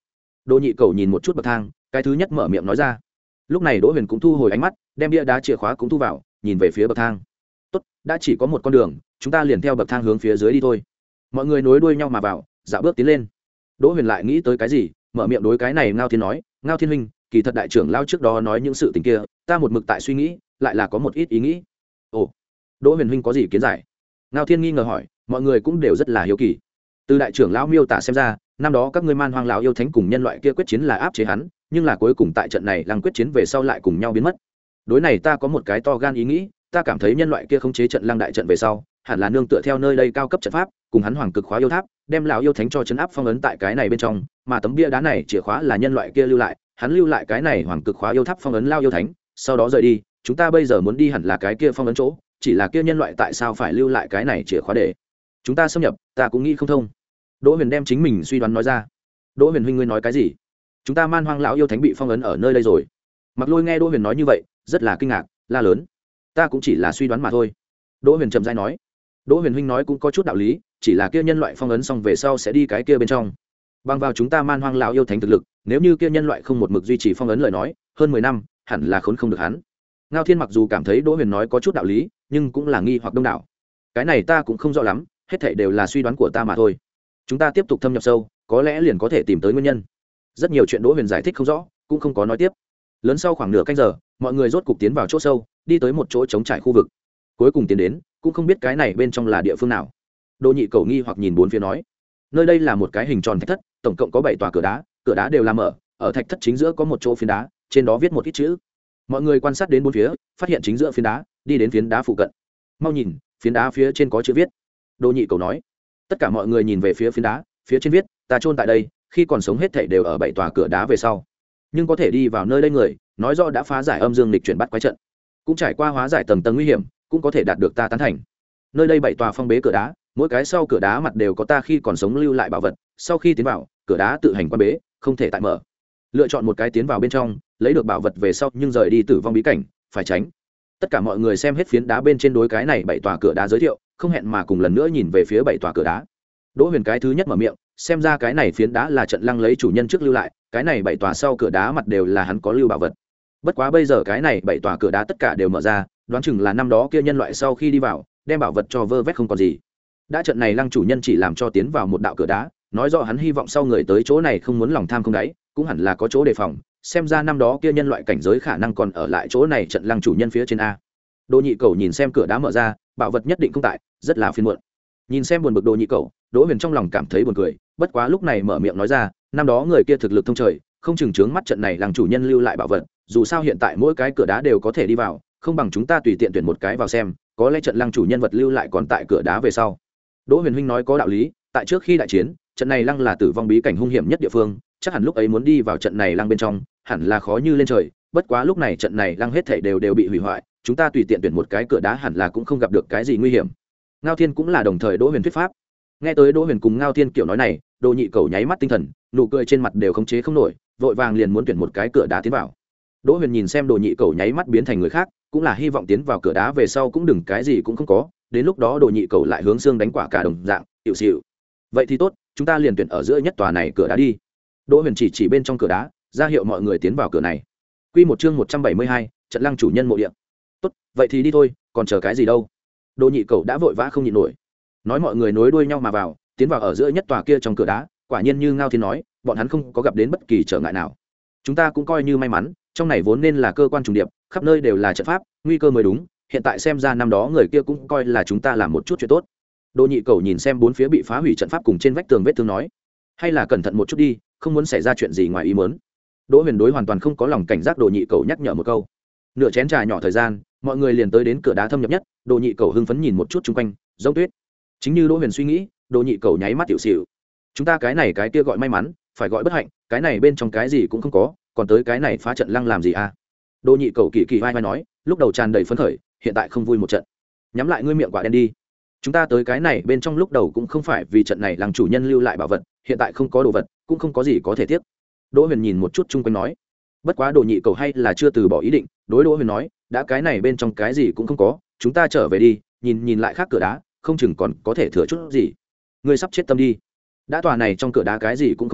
Đỗ nhị cầu nhìn một chút bậc thang, cái thứ nhất mở miệng nói ra. Lúc này Đỗ Huyền cũng thu hồi ánh mắt, đem bia đá chìa khóa cũng thu vào, nhìn về phía bậc thang. Tốt, đã chỉ có một con đường, chúng ta liền theo bậc thang hướng phía dưới đi thôi. Mọi người nối đuôi nhau mà vào, dạo bước tiến lên. Đỗ Huyền lại nghĩ tới cái gì, mở miệng đối cái này Ngao Thiên nói, Ngao Thiên huynh, kỳ thật đại trưởng lao trước đó nói những sự tình kia, ta một mực tại suy nghĩ, lại là có một ít ý nghĩ. Ồ, Đỗ Huyền huynh có gì kiến giải? Ngao Thiên nghi ngờ hỏi, mọi người cũng đều rất là hiếu kỳ. Từ đại trưởng lão miêu tả xem ra, năm đó các ngươi man hoang lão yêu thánh cùng nhân loại kia quyết chiến là áp chế hắn, nhưng là cuối cùng tại trận này lăng quyết chiến về sau lại cùng nhau biến mất. Đối này ta có một cái to gan ý nghĩ, ta cảm thấy nhân loại kia khống chế trận lăng đại trận về sau, hẳn là nương tựa theo nơi đây cao cấp trận pháp, cùng hắn hoàng cực khóa yêu tháp, đem lão yêu thánh cho chấn áp phong ấn tại cái này bên trong, mà tấm bia đá này chìa khóa là nhân loại kia lưu lại, hắn lưu lại cái này hoàng cực khóa yêu tháp phong ấn lao yêu thánh, sau đó rời đi, chúng ta bây giờ muốn đi hẳn là cái kia phong ấn chỗ, chỉ là kia nhân loại tại sao phải lưu lại cái này chìa khóa để chúng ta xâm nhập, ta cũng nghĩ không thông. Đỗ Huyền đem chính mình suy đoán nói ra. Đỗ Huyền huynh ngươi nói cái gì? Chúng ta man hoang lão yêu thánh bị phong ấn ở nơi đây rồi. Mặc Lôi nghe Đỗ Huyền nói như vậy, rất là kinh ngạc, la lớn, ta cũng chỉ là suy đoán mà thôi. Đỗ Huyền trầm rãi nói. Đỗ Huyền huynh nói cũng có chút đạo lý, chỉ là kia nhân loại phong ấn xong về sau sẽ đi cái kia bên trong. Bằng vào chúng ta man hoang lão yêu thánh thực lực, nếu như kia nhân loại không một mực duy trì phong ấn lời nói, hơn mười năm, hẳn là khốn không được hắn. Ngao Thiên mặc dù cảm thấy Đỗ Huyền nói có chút đạo lý, nhưng cũng là nghi hoặc đông đảo. Cái này ta cũng không rõ lắm, hết thảy đều là suy đoán của ta mà thôi. Chúng ta tiếp tục thâm nhập sâu, có lẽ liền có thể tìm tới nguyên nhân. Rất nhiều chuyện Đỗ Huyền giải thích không rõ, cũng không có nói tiếp. Lớn sau khoảng nửa canh giờ, mọi người rốt cục tiến vào chỗ sâu, đi tới một chỗ trống trải khu vực. Cuối cùng tiến đến, cũng không biết cái này bên trong là địa phương nào. Đỗ Nhị Cầu nghi hoặc nhìn bốn phía nói, nơi đây là một cái hình tròn thạch thất, tổng cộng có bảy tòa cửa đá, cửa đá đều là mở, ở thạch thất chính giữa có một chỗ phiến đá, trên đó viết một ít chữ. Mọi người quan sát đến bốn phía, phát hiện chính giữa phiến đá, đi đến phiến đá phụ cận. Mau nhìn, phiến đá phía trên có chữ viết. Đỗ Nhị Cầu nói. Tất cả mọi người nhìn về phía phiến đá, phía trên viết, ta chôn tại đây, khi còn sống hết thảy đều ở bảy tòa cửa đá về sau. Nhưng có thể đi vào nơi đây người, nói rõ đã phá giải âm dương lịch chuyển bắt quái trận, cũng trải qua hóa giải tầng tầng nguy hiểm, cũng có thể đạt được ta tán thành. Nơi đây bảy tòa phong bế cửa đá, mỗi cái sau cửa đá mặt đều có ta khi còn sống lưu lại bảo vật, sau khi tiến vào, cửa đá tự hành quan bế, không thể tại mở. Lựa chọn một cái tiến vào bên trong, lấy được bảo vật về sau nhưng rời đi tử vong bí cảnh, phải tránh. Tất cả mọi người xem hết phiến đá bên trên đối cái này bảy tòa cửa đá giới thiệu, không hẹn mà cùng lần nữa nhìn về phía bảy tòa cửa đá. Đỗ Huyền cái thứ nhất mở miệng, xem ra cái này phiến đá là trận lăng lấy chủ nhân trước lưu lại, cái này bảy tòa sau cửa đá mặt đều là hắn có lưu bảo vật. Bất quá bây giờ cái này bảy tòa cửa đá tất cả đều mở ra, đoán chừng là năm đó kia nhân loại sau khi đi vào, đem bảo vật cho vơ vét không còn gì. Đã trận này lăng chủ nhân chỉ làm cho tiến vào một đạo cửa đá, nói rõ hắn hy vọng sau người tới chỗ này không muốn lòng tham không đáy, cũng hẳn là có chỗ đề phòng, xem ra năm đó kia nhân loại cảnh giới khả năng còn ở lại chỗ này trận lăng chủ nhân phía trên a. Đỗ Nhị Cầu nhìn xem cửa đá mở ra, bảo vật nhất định không tại, rất là phiền muộn. Nhìn xem buồn bực Đỗ Nhị Cầu, Đỗ Huyền trong lòng cảm thấy buồn cười, bất quá lúc này mở miệng nói ra, năm đó người kia thực lực thông trời, không chừng chướng mắt trận này lăng chủ nhân lưu lại bảo vật, dù sao hiện tại mỗi cái cửa đá đều có thể đi vào, không bằng chúng ta tùy tiện tuyển một cái vào xem, có lẽ trận lăng chủ nhân vật lưu lại còn tại cửa đá về sau. Đỗ Huyền huynh nói có đạo lý, tại trước khi đại chiến, trận này lăng là tử vong bí cảnh hung hiểm nhất địa phương, chắc hẳn lúc ấy muốn đi vào trận này lăng bên trong, hẳn là khó như lên trời, bất quá lúc này trận này lăng hết thảy đều đều bị hủy hoại, chúng ta tùy tiện tuyển một cái cửa đá hẳn là cũng không gặp được cái gì nguy hiểm. Ngao Thiên cũng là đồng thời Đỗ Huyền thuyết pháp. Nghe tới Đỗ Huyền cùng Ngao Thiên kiểu nói này, Đỗ Nhị Cầu nháy mắt tinh thần, nụ cười trên mặt đều khống chế không nổi, vội vàng liền muốn tuyển một cái cửa đá tiến vào. Đỗ Huyền nhìn xem Đỗ Nhị Cầu nháy mắt biến thành người khác, cũng là hy vọng tiến vào cửa đá về sau cũng đừng cái gì cũng không có, đến lúc đó Đỗ Nhị Cầu lại hướng xương đánh quả cả đồng dạng, tiểu xỉu. Vậy thì tốt, chúng ta liền tuyển ở giữa nhất tòa này cửa đá đi. Đỗ Huyền chỉ chỉ bên trong cửa đá, ra hiệu mọi người tiến vào cửa này. Quy một chương một trăm bảy mươi hai, trận lăng chủ nhân mộ địa. Tốt, vậy thì đi thôi, còn chờ cái gì đâu? Đỗ Nhị Cầu đã vội vã không nhịn nổi. Nói mọi người nối đuôi nhau mà vào, tiến vào ở giữa nhất tòa kia trong cửa đá, quả nhiên như Ngao Thiên nói, bọn hắn không có gặp đến bất kỳ trở ngại nào. Chúng ta cũng coi như may mắn, trong này vốn nên là cơ quan trùng điệp, khắp nơi đều là trận pháp, nguy cơ mới đúng, hiện tại xem ra năm đó người kia cũng coi là chúng ta làm một chút chuyện tốt. Đỗ Nhị Cầu nhìn xem bốn phía bị phá hủy trận pháp cùng trên vách tường vết thương nói, hay là cẩn thận một chút đi, không muốn xảy ra chuyện gì ngoài ý muốn. Đỗ Huyền đối hoàn toàn không có lòng cảnh giác Đỗ Nhị Cầu nhắc nhở một câu. Nửa chén trà nhỏ thời gian, mọi người liền tới đến cửa đá thâm nhập nhất, Đỗ Nhị Cầu hưng phấn nhìn một chút xung quanh, giống tuyết. Chính như Đỗ Huyền suy nghĩ, Đỗ Nhị Cầu nháy mắt tiểu xỉu. Chúng ta cái này cái kia gọi may mắn, phải gọi bất hạnh, cái này bên trong cái gì cũng không có, còn tới cái này phá trận lăng làm gì à? Đỗ Nhị Cầu kỳ kỳ vai vai nói, lúc đầu tràn đầy phấn khởi, hiện tại không vui một trận. Nhắm lại ngươi miệng quả đen đi. Chúng ta tới cái này bên trong lúc đầu cũng không phải vì trận này lăng chủ nhân lưu lại bảo vật, hiện tại không có đồ vật, cũng không có gì có thể tiếc. Đỗ Huyền nhìn một chút chung quanh nói, bất quá Đỗ Nhị Cầu hay là chưa từ bỏ ý định, đối Đỗ Huyền nói, đã cái này bên trong cái gì cũng không có, chúng ta trở về đi, nhìn nhìn lại khác cửa đá, không chừng còn có thể thừa chút gì. Ngươi sắp chết tâm đi. Đã tòa này trong cửa đá cái gì cũng không có,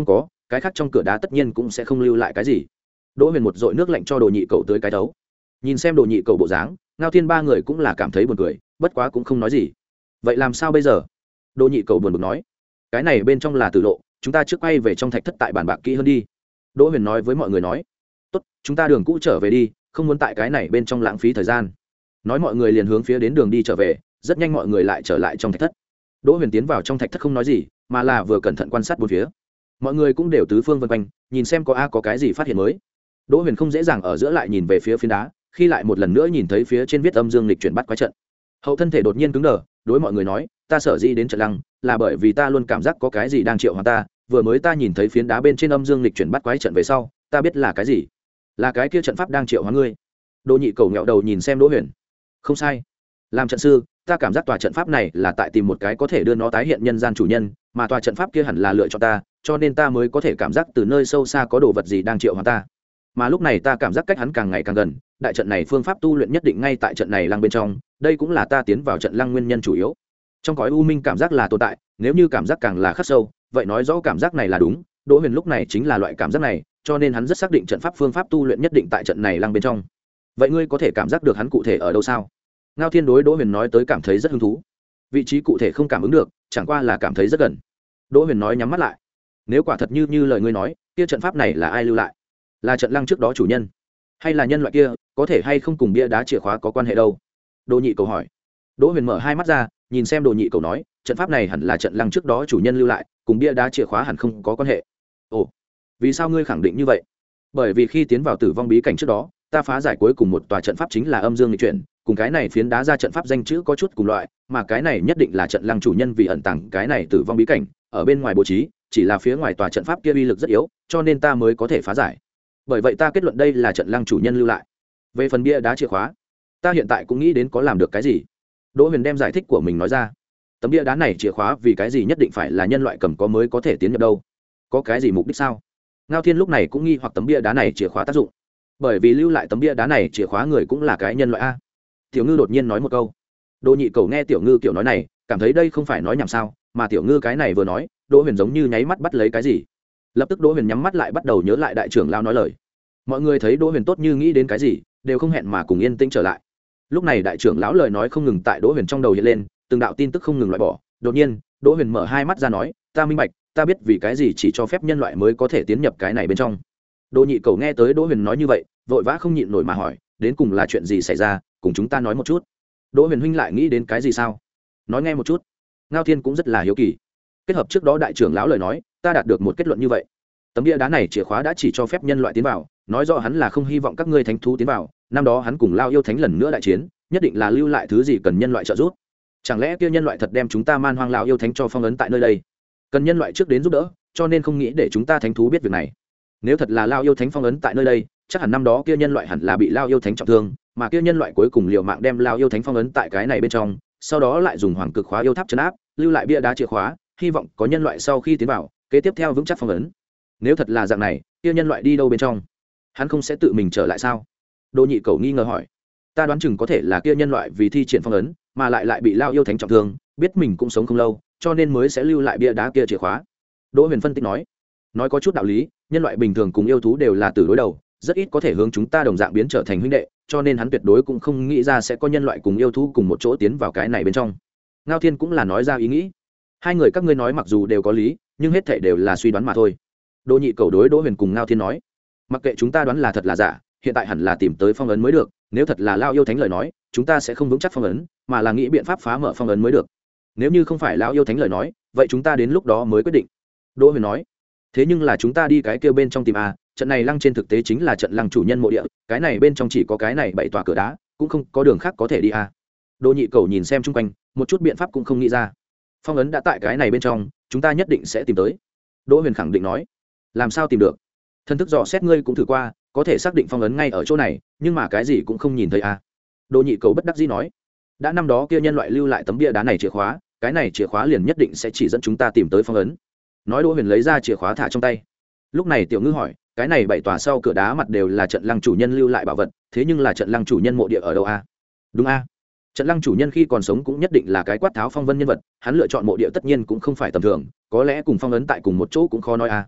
cái khác trong cửa đá tất nhiên cũng sẽ không lưu lại cái gì. Đỗ Huyền một dội nước lạnh cho Đồ Nhị Cầu tới cái đấu. Nhìn xem Đồ Nhị Cầu bộ dáng, Ngao Thiên ba người cũng là cảm thấy buồn cười, bất quá cũng không nói gì. Vậy làm sao bây giờ? Đồ Nhị Cầu buồn bực nói. Cái này bên trong là tử lộ, chúng ta trước quay về trong thạch thất tại bàn bạc kỹ hơn đi. Đỗ Huyền nói với mọi người nói. Tốt, chúng ta đường cũ trở về đi, không muốn tại cái này bên trong lãng phí thời gian. Nói mọi người liền hướng phía đến đường đi trở về, rất nhanh mọi người lại trở lại trong thạch thất. Đỗ Huyền tiến vào trong thạch thất không nói gì, mà là vừa cẩn thận quan sát bốn phía. Mọi người cũng đều tứ phương vân quanh, nhìn xem có a có cái gì phát hiện mới. Đỗ Huyền không dễ dàng ở giữa lại nhìn về phía phiến đá, khi lại một lần nữa nhìn thấy phía trên viết âm dương lịch chuyển bắt quái trận. Hậu thân thể đột nhiên cứng đờ, đối mọi người nói, ta sở dĩ đến trận lăng, là bởi vì ta luôn cảm giác có cái gì đang triệu hoán ta, vừa mới ta nhìn thấy phiến đá bên trên âm dương lịch chuyển bắt quái trận về sau, ta biết là cái gì. Là cái kia trận pháp đang triệu hoán ngươi. Đỗ Nhị Cầu nghẹo đầu nhìn xem Đỗ Huyền. Không sai. Làm trận sư, ta cảm giác tòa trận pháp này là tại tìm một cái có thể đưa nó tái hiện nhân gian chủ nhân, mà tòa trận pháp kia hẳn là lựa chọn ta, cho nên ta mới có thể cảm giác từ nơi sâu xa có đồ vật gì đang triệu hoán ta. Mà lúc này ta cảm giác cách hắn càng ngày càng gần, đại trận này phương pháp tu luyện nhất định ngay tại trận này lăng bên trong, đây cũng là ta tiến vào trận lăng nguyên nhân chủ yếu. Trong cõi u minh cảm giác là tồn tại, nếu như cảm giác càng là khắc sâu, vậy nói rõ cảm giác này là đúng. Đỗ Huyền lúc này chính là loại cảm giác này, cho nên hắn rất xác định trận pháp phương pháp tu luyện nhất định tại trận này lăng bên trong. Vậy ngươi có thể cảm giác được hắn cụ thể ở đâu sao? Ngao Thiên đối Đỗ Huyền nói tới cảm thấy rất hứng thú. Vị trí cụ thể không cảm ứng được, chẳng qua là cảm thấy rất gần. Đỗ Huyền nói nhắm mắt lại. Nếu quả thật như như lời ngươi nói, kia trận pháp này là ai lưu lại? Là trận lăng trước đó chủ nhân, hay là nhân loại kia, có thể hay không cùng bia đá chìa khóa có quan hệ đâu? Đồ Nhị Cầu hỏi. Đỗ Huyền mở hai mắt ra, nhìn xem Đồ Nhị Cầu nói, trận pháp này hẳn là trận lăng trước đó chủ nhân lưu lại, cùng bia đá chìa khóa hẳn không có quan hệ. Ồ, vì sao ngươi khẳng định như vậy? Bởi vì khi tiến vào tử vong bí cảnh trước đó, ta phá giải cuối cùng một tòa trận pháp chính là âm dương nghịch chuyển, cùng cái này phiến đá ra trận pháp danh chữ có chút cùng loại, mà cái này nhất định là trận lăng chủ nhân vì ẩn tàng cái này tử vong bí cảnh, ở bên ngoài bố trí, chỉ là phía ngoài tòa trận pháp kia uy lực rất yếu, cho nên ta mới có thể phá giải. Bởi vậy ta kết luận đây là trận lăng chủ nhân lưu lại. Về phần bia đá chìa khóa, ta hiện tại cũng nghĩ đến có làm được cái gì. Đỗ Huyền đem giải thích của mình nói ra. Tấm bia đá này chìa khóa vì cái gì nhất định phải là nhân loại cầm có mới có thể tiến nhập đâu? Có cái gì mục đích sao? Ngao Thiên lúc này cũng nghi hoặc tấm bia đá này chìa khóa tác dụng. Bởi vì lưu lại tấm bia đá này chìa khóa người cũng là cái nhân loại a. Tiểu Ngư đột nhiên nói một câu. Đỗ Nhị Cầu nghe Tiểu Ngư kiểu nói này, cảm thấy đây không phải nói nhảm sao, mà Tiểu Ngư cái này vừa nói, Đỗ Huyền giống như nháy mắt bắt lấy cái gì. Lập tức Đỗ Huyền nhắm mắt lại bắt đầu nhớ lại đại trưởng lão nói lời. Mọi người thấy Đỗ Huyền tốt như nghĩ đến cái gì, đều không hẹn mà cùng yên tĩnh trở lại. Lúc này đại trưởng lão lời nói không ngừng tại Đỗ Huyền trong đầu hiện lên, từng đạo tin tức không ngừng loại bỏ. Đột nhiên, Đỗ Huyền mở hai mắt ra nói, ta minh bạch, ta biết vì cái gì chỉ cho phép nhân loại mới có thể tiến nhập cái này bên trong. Đỗ Nhị Cầu nghe tới Đỗ Huyền nói như vậy, vội vã không nhịn nổi mà hỏi, đến cùng là chuyện gì xảy ra, cùng chúng ta nói một chút. Đỗ Huyền huynh lại nghĩ đến cái gì sao? Nói nghe một chút. Ngao Thiên cũng rất là hiếu kỳ. Kết hợp trước đó đại trưởng lão lời nói, ta đạt được một kết luận như vậy. Tấm bia đá này chìa khóa đã chỉ cho phép nhân loại tiến vào, nói rõ hắn là không hy vọng các ngươi thánh thú tiến vào. Năm đó hắn cùng Lao Yêu Thánh lần nữa đại chiến, nhất định là lưu lại thứ gì cần nhân loại trợ giúp. Chẳng lẽ kia nhân loại thật đem chúng ta Man Hoang Lao Yêu Thánh cho phong ấn tại nơi đây? Cần nhân loại trước đến giúp đỡ, cho nên không nghĩ để chúng ta thánh thú biết việc này. Nếu thật là Lao Yêu Thánh phong ấn tại nơi đây, chắc hẳn năm đó kia nhân loại hẳn là bị Lao Yêu Thánh trọng thương, mà kia nhân loại cuối cùng liều mạng đem Lao Yêu Thánh phong ấn tại cái này bên trong, sau đó lại dùng Hoàng Cực Khóa yêu tháp trấn áp, lưu lại bia đá chìa khóa, hy vọng có nhân loại sau khi tiến vào, kế tiếp theo vững chắc phong ấn. Nếu thật là dạng này, kia nhân loại đi đâu bên trong? Hắn không sẽ tự mình trở lại sao? Đỗ Nhị Cầu nghi ngờ hỏi. Ta đoán chừng có thể là kia nhân loại vì thi triển phong ấn, mà lại lại bị Lao Yêu Thánh trọng thương, biết mình cũng sống không lâu, cho nên mới sẽ lưu lại bia đá kia chìa khóa. Đỗ Huyền phân tích nói. Nói có chút đạo lý, nhân loại bình thường cùng yêu thú đều là tử đối đầu, rất ít có thể hướng chúng ta đồng dạng biến trở thành huynh đệ, cho nên hắn tuyệt đối cũng không nghĩ ra sẽ có nhân loại cùng yêu thú cùng một chỗ tiến vào cái này bên trong. Ngao Thiên cũng là nói ra ý nghĩ. Hai người các ngươi nói mặc dù đều có lý, nhưng hết thảy đều là suy đoán mà thôi. Đỗ Nhị Cầu đối Đỗ Huyền cùng Ngao Thiên nói, mặc kệ chúng ta đoán là thật là giả, hiện tại hẳn là tìm tới phong ấn mới được, nếu thật là Lao Yêu Thánh lời nói, chúng ta sẽ không vững chắc phong ấn, mà là nghĩ biện pháp phá mở phong ấn mới được. Nếu như không phải Lao Yêu Thánh lời nói, vậy chúng ta đến lúc đó mới quyết định. Đỗ Huyền nói, thế nhưng là chúng ta đi cái kia bên trong tìm a, trận này lăng trên thực tế chính là trận lăng chủ nhân mộ địa, cái này bên trong chỉ có cái này bảy tòa cửa đá, cũng không có đường khác có thể đi a. Đỗ Nhị Cầu nhìn xem chung quanh, một chút biện pháp cũng không nghĩ ra. Phong ấn đã tại cái này bên trong, chúng ta nhất định sẽ tìm tới. Đỗ Huyền khẳng định nói. Làm sao tìm được? Thần thức dò xét ngươi cũng thử qua, có thể xác định phong ấn ngay ở chỗ này, nhưng mà cái gì cũng không nhìn thấy a. Đỗ Nhị Cầu bất đắc dĩ nói. Đã năm đó kia nhân loại lưu lại tấm bia đá này chìa khóa, cái này chìa khóa liền nhất định sẽ chỉ dẫn chúng ta tìm tới phong ấn. Nói Đỗ Huyền lấy ra chìa khóa thả trong tay. Lúc này Tiểu Ngư hỏi, cái này bảy tòa sau cửa đá mặt đều là trận lăng chủ nhân lưu lại bảo vật, thế nhưng là trận lăng chủ nhân mộ địa ở đâu a? Đúng a. Trận lăng chủ nhân khi còn sống cũng nhất định là cái quát tháo phong vân nhân vật, hắn lựa chọn mộ địa tất nhiên cũng không phải tầm thường, có lẽ cùng phong ấn tại cùng một chỗ cũng khó nói a.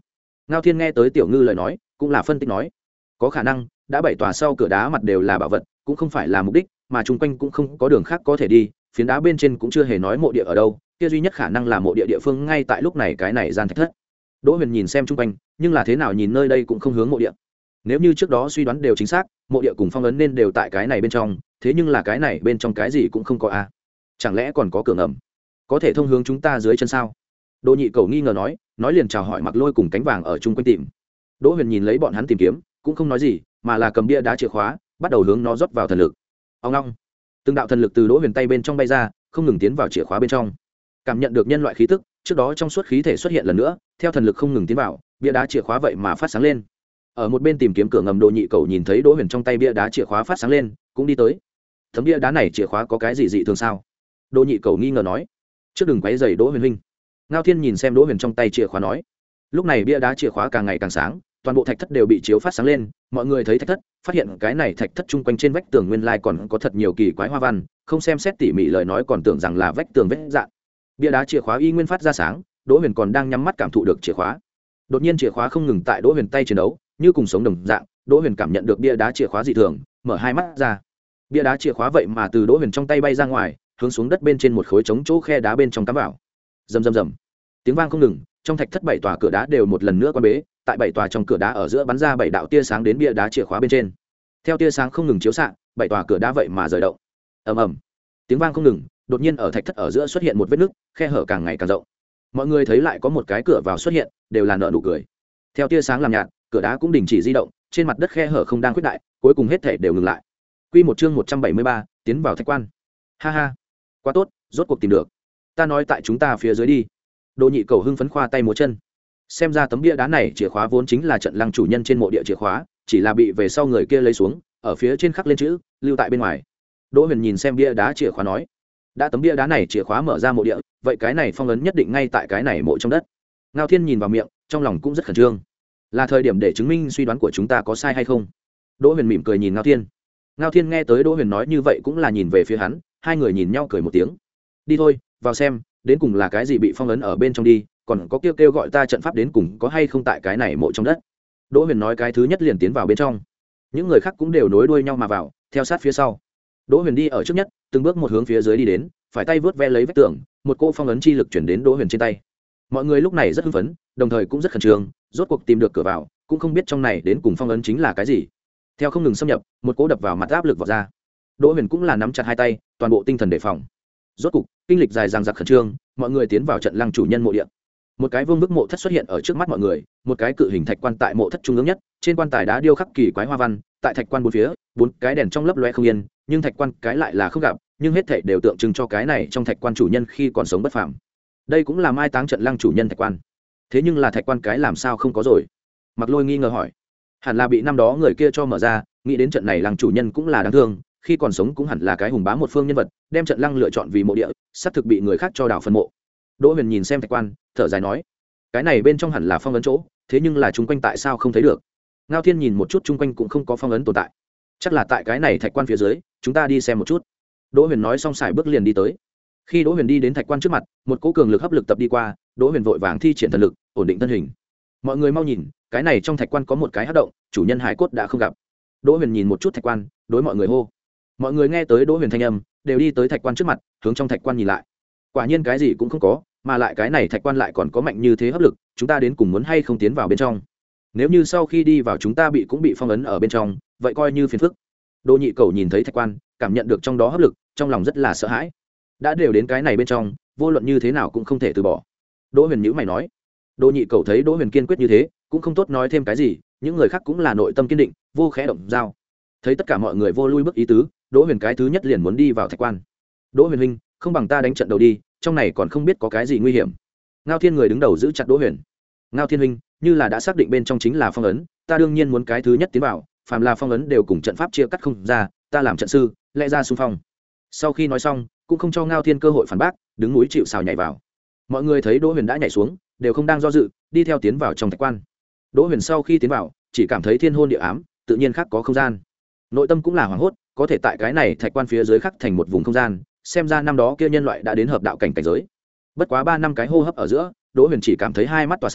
Ngao Thiên nghe tới Tiểu Ngư lời nói cũng là phân tích nói, có khả năng đã bảy tòa sau cửa đá mặt đều là bảo vật, cũng không phải là mục đích, mà chung quanh cũng không có đường khác có thể đi, phiến đá bên trên cũng chưa hề nói mộ địa ở đâu, kia duy nhất khả năng là mộ địa địa phương ngay tại lúc này cái này gian thạch thất. Đỗ Huyền nhìn xem chung quanh, nhưng là thế nào nhìn nơi đây cũng không hướng mộ địa. Nếu như trước đó suy đoán đều chính xác, mộ địa cùng phong ấn nên đều tại cái này bên trong, thế nhưng là cái này bên trong cái gì cũng không có a. À. Chẳng lẽ còn có cửa ngầm có thể thông hướng chúng ta dưới chân sao? Đỗ Nhị Cầu nghi ngờ nói, nói liền chào hỏi Mặc Lôi cùng Cánh Vàng ở chung quanh tìm. Đỗ Huyền nhìn lấy bọn hắn tìm kiếm, cũng không nói gì, mà là cầm bia đá chìa khóa, bắt đầu hướng nó rót vào thần lực. Ông long, từng đạo thần lực từ Đỗ Huyền tay bên trong bay ra, không ngừng tiến vào chìa khóa bên trong. Cảm nhận được nhân loại khí tức, trước đó trong suốt khí thể xuất hiện lần nữa, theo thần lực không ngừng tiến vào, bia đá chìa khóa vậy mà phát sáng lên. Ở một bên tìm kiếm cửa ngầm, Đỗ Nhị Cầu nhìn thấy Đỗ Huyền trong tay bia đá chìa khóa phát sáng lên, cũng đi tới. Tấm bia đá này chìa khóa có cái gì dị thường sao? Đỗ Nhị Cầu nghi ngờ nói. Trước đừng quấy rầy Đỗ Huyền huynh. Ngao Thiên nhìn xem Đỗ Huyền trong tay chìa khóa nói. Lúc này bia đá chìa khóa càng ngày càng sáng, toàn bộ thạch thất đều bị chiếu phát sáng lên, mọi người thấy thạch thất, phát hiện cái này thạch thất chung quanh trên vách tường nguyên lai còn có thật nhiều kỳ quái hoa văn, không xem xét tỉ mỉ lời nói còn tưởng rằng là vách tường vết dạn. Bia đá chìa khóa y nguyên phát ra sáng, Đỗ Huyền còn đang nhắm mắt cảm thụ được chìa khóa. Đột nhiên chìa khóa không ngừng tại Đỗ Huyền tay chiến đấu, như cùng sống đồng dạng, Đỗ Huyền cảm nhận được bia đá chìa khóa dị thường, mở hai mắt ra. Bia đá chìa khóa vậy mà từ Đỗ Huyền trong tay bay ra ngoài, hướng xuống đất bên trên một khối trống chỗ khe đá bên trong cắm vào. Rầm rầm rầm. Tiếng vang không ngừng, trong thạch thất bảy tòa cửa đá đều một lần nữa quan bế, tại bảy tòa trong cửa đá ở giữa bắn ra bảy đạo tia sáng đến bia đá chìa khóa bên trên. Theo tia sáng không ngừng chiếu xạ, bảy tòa cửa đá vậy mà rời động. Ầm ầm. Tiếng vang không ngừng, đột nhiên ở thạch thất ở giữa xuất hiện một vết nứt, khe hở càng ngày càng rộng. Mọi người thấy lại có một cái cửa vào xuất hiện, đều là nở nụ cười. Theo tia sáng làm nhạt, cửa đá cũng đình chỉ di động, trên mặt đất khe hở không đang khuyết đại, cuối cùng hết thể đều ngừng lại. Quy một chương một trăm bảy mươi ba, tiến vào thạch quan. Ha ha, quá tốt, rốt cuộc tìm được. Ta nói tại chúng ta phía dưới đi. Đỗ Nhị Cầu hưng phấn khoa tay múa chân. Xem ra tấm bia đá này chìa khóa vốn chính là trận lăng chủ nhân trên mộ địa chìa khóa, chỉ là bị về sau người kia lấy xuống, ở phía trên khắc lên chữ, lưu tại bên ngoài. Đỗ Huyền nhìn xem bia đá chìa khóa nói, đã tấm bia đá này chìa khóa mở ra mộ địa, vậy cái này phong ấn nhất định ngay tại cái này mộ trong đất. Ngao Thiên nhìn vào miệng, trong lòng cũng rất khẩn trương. Là thời điểm để chứng minh suy đoán của chúng ta có sai hay không. Đỗ Huyền mỉm cười nhìn Ngao Thiên. Ngao Thiên nghe tới Đỗ Huyền nói như vậy cũng là nhìn về phía hắn, hai người nhìn nhau cười một tiếng. Đi thôi, vào xem, đến cùng là cái gì bị phong ấn ở bên trong đi, còn có kêu kêu gọi ta trận pháp đến cùng có hay không tại cái này mộ trong đất. Đỗ Huyền nói cái thứ nhất liền tiến vào bên trong. Những người khác cũng đều nối đuôi nhau mà vào, theo sát phía sau. Đỗ Huyền đi ở trước nhất, từng bước một hướng phía dưới đi đến, phải tay vớt ve lấy vách tường, một cỗ phong ấn chi lực chuyển đến Đỗ Huyền trên tay. Mọi người lúc này rất hưng phấn, đồng thời cũng rất khẩn trương, rốt cuộc tìm được cửa vào, cũng không biết trong này đến cùng phong ấn chính là cái gì. Theo không ngừng xâm nhập, một cỗ đập vào mặt áp lực vọt ra. Đỗ Huyền cũng là nắm chặt hai tay, toàn bộ tinh thần đề phòng. Rốt cục, kinh lịch dài dằng dặc khẩn trương, mọi người tiến vào trận lăng chủ nhân mộ địa. Một cái vương bức mộ thất xuất hiện ở trước mắt mọi người, một cái cự hình thạch quan tại mộ thất trung ương nhất, trên quan tài đá điêu khắc kỳ quái hoa văn, tại thạch quan bốn phía, bốn cái đèn trong lấp loe không yên, nhưng thạch quan cái lại là không gặp, nhưng hết thảy đều tượng trưng cho cái này trong thạch quan chủ nhân khi còn sống bất phàm. Đây cũng là mai táng trận lăng chủ nhân thạch quan. Thế nhưng là thạch quan cái làm sao không có rồi? Mặc Lôi nghi ngờ hỏi. Hẳn là bị năm đó người kia cho mở ra, nghĩ đến trận này lăng chủ nhân cũng là đáng thương, khi còn sống cũng hẳn là cái hùng bá một phương nhân vật, đem trận lăng lựa chọn vì mộ địa, sắp thực bị người khác cho đào phân mộ. Đỗ Huyền nhìn xem thạch quan, thở dài nói, cái này bên trong hẳn là phong ấn chỗ, thế nhưng là chung quanh tại sao không thấy được? Ngao Thiên nhìn một chút chung quanh cũng không có phong ấn tồn tại, chắc là tại cái này thạch quan phía dưới, chúng ta đi xem một chút. Đỗ Huyền nói xong xài bước liền đi tới. Khi Đỗ Huyền đi đến thạch quan trước mặt, một cỗ cường lực hấp lực tập đi qua, Đỗ Huyền vội vàng thi triển thần lực, ổn định thân hình. Mọi người mau nhìn, cái này trong thạch quan có một cái hắc động, chủ nhân hải cốt đã không gặp. Đỗ Huyền nhìn một chút thạch quan, đối mọi người hô. Mọi người nghe tới Đỗ Huyền thanh âm, đều đi tới thạch quan trước mặt, hướng trong thạch quan nhìn lại. Quả nhiên cái gì cũng không có, mà lại cái này thạch quan lại còn có mạnh như thế hấp lực, chúng ta đến cùng muốn hay không tiến vào bên trong? Nếu như sau khi đi vào chúng ta bị cũng bị phong ấn ở bên trong, vậy coi như phiền phức. Đỗ Nhị Cầu nhìn thấy thạch quan, cảm nhận được trong đó hấp lực, trong lòng rất là sợ hãi. Đã đều đến cái này bên trong, vô luận như thế nào cũng không thể từ bỏ. Đỗ Huyền nhíu mày nói. Đỗ Nhị Cầu thấy Đỗ Huyền kiên quyết như thế, cũng không tốt nói thêm cái gì, những người khác cũng là nội tâm kiên định, vô khẽ động dao. Thấy tất cả mọi người vô lui bước ý tứ, Đỗ Huyền cái thứ nhất liền muốn đi vào thạch quan. Đỗ Huyền huynh, không bằng ta đánh trận đầu đi, trong này còn không biết có cái gì nguy hiểm. Ngao Thiên người đứng đầu giữ chặt Đỗ Huyền. Ngao Thiên huynh, như là đã xác định bên trong chính là phong ấn, ta đương nhiên muốn cái thứ nhất tiến vào, phàm là phong ấn đều cùng trận pháp chia cắt không ra, ta làm trận sư, lẽ ra xung phong. Sau khi nói xong, cũng không cho Ngao Thiên cơ hội phản bác, đứng núi chịu sào nhảy vào. Mọi người thấy Đỗ Huyền đã nhảy xuống, đều không đang do dự, đi theo tiến vào trong thạch quan. Đỗ Huyền sau khi tiến vào, chỉ cảm thấy thiên hôn địa ám, tự nhiên khác có không gian. Nội tâm cũng là hoảng hốt, có thể tại cái này thạch quan phía dưới khắc thành một vùng không gian, xem ra năm đó kia nhân loại đã đến hợp đạo cảnh cảnh giới. Bất quá ba năm cái hô hấp ở giữa, Đỗ Huyền chỉ cảm thấy hai mắt tỏa sáng,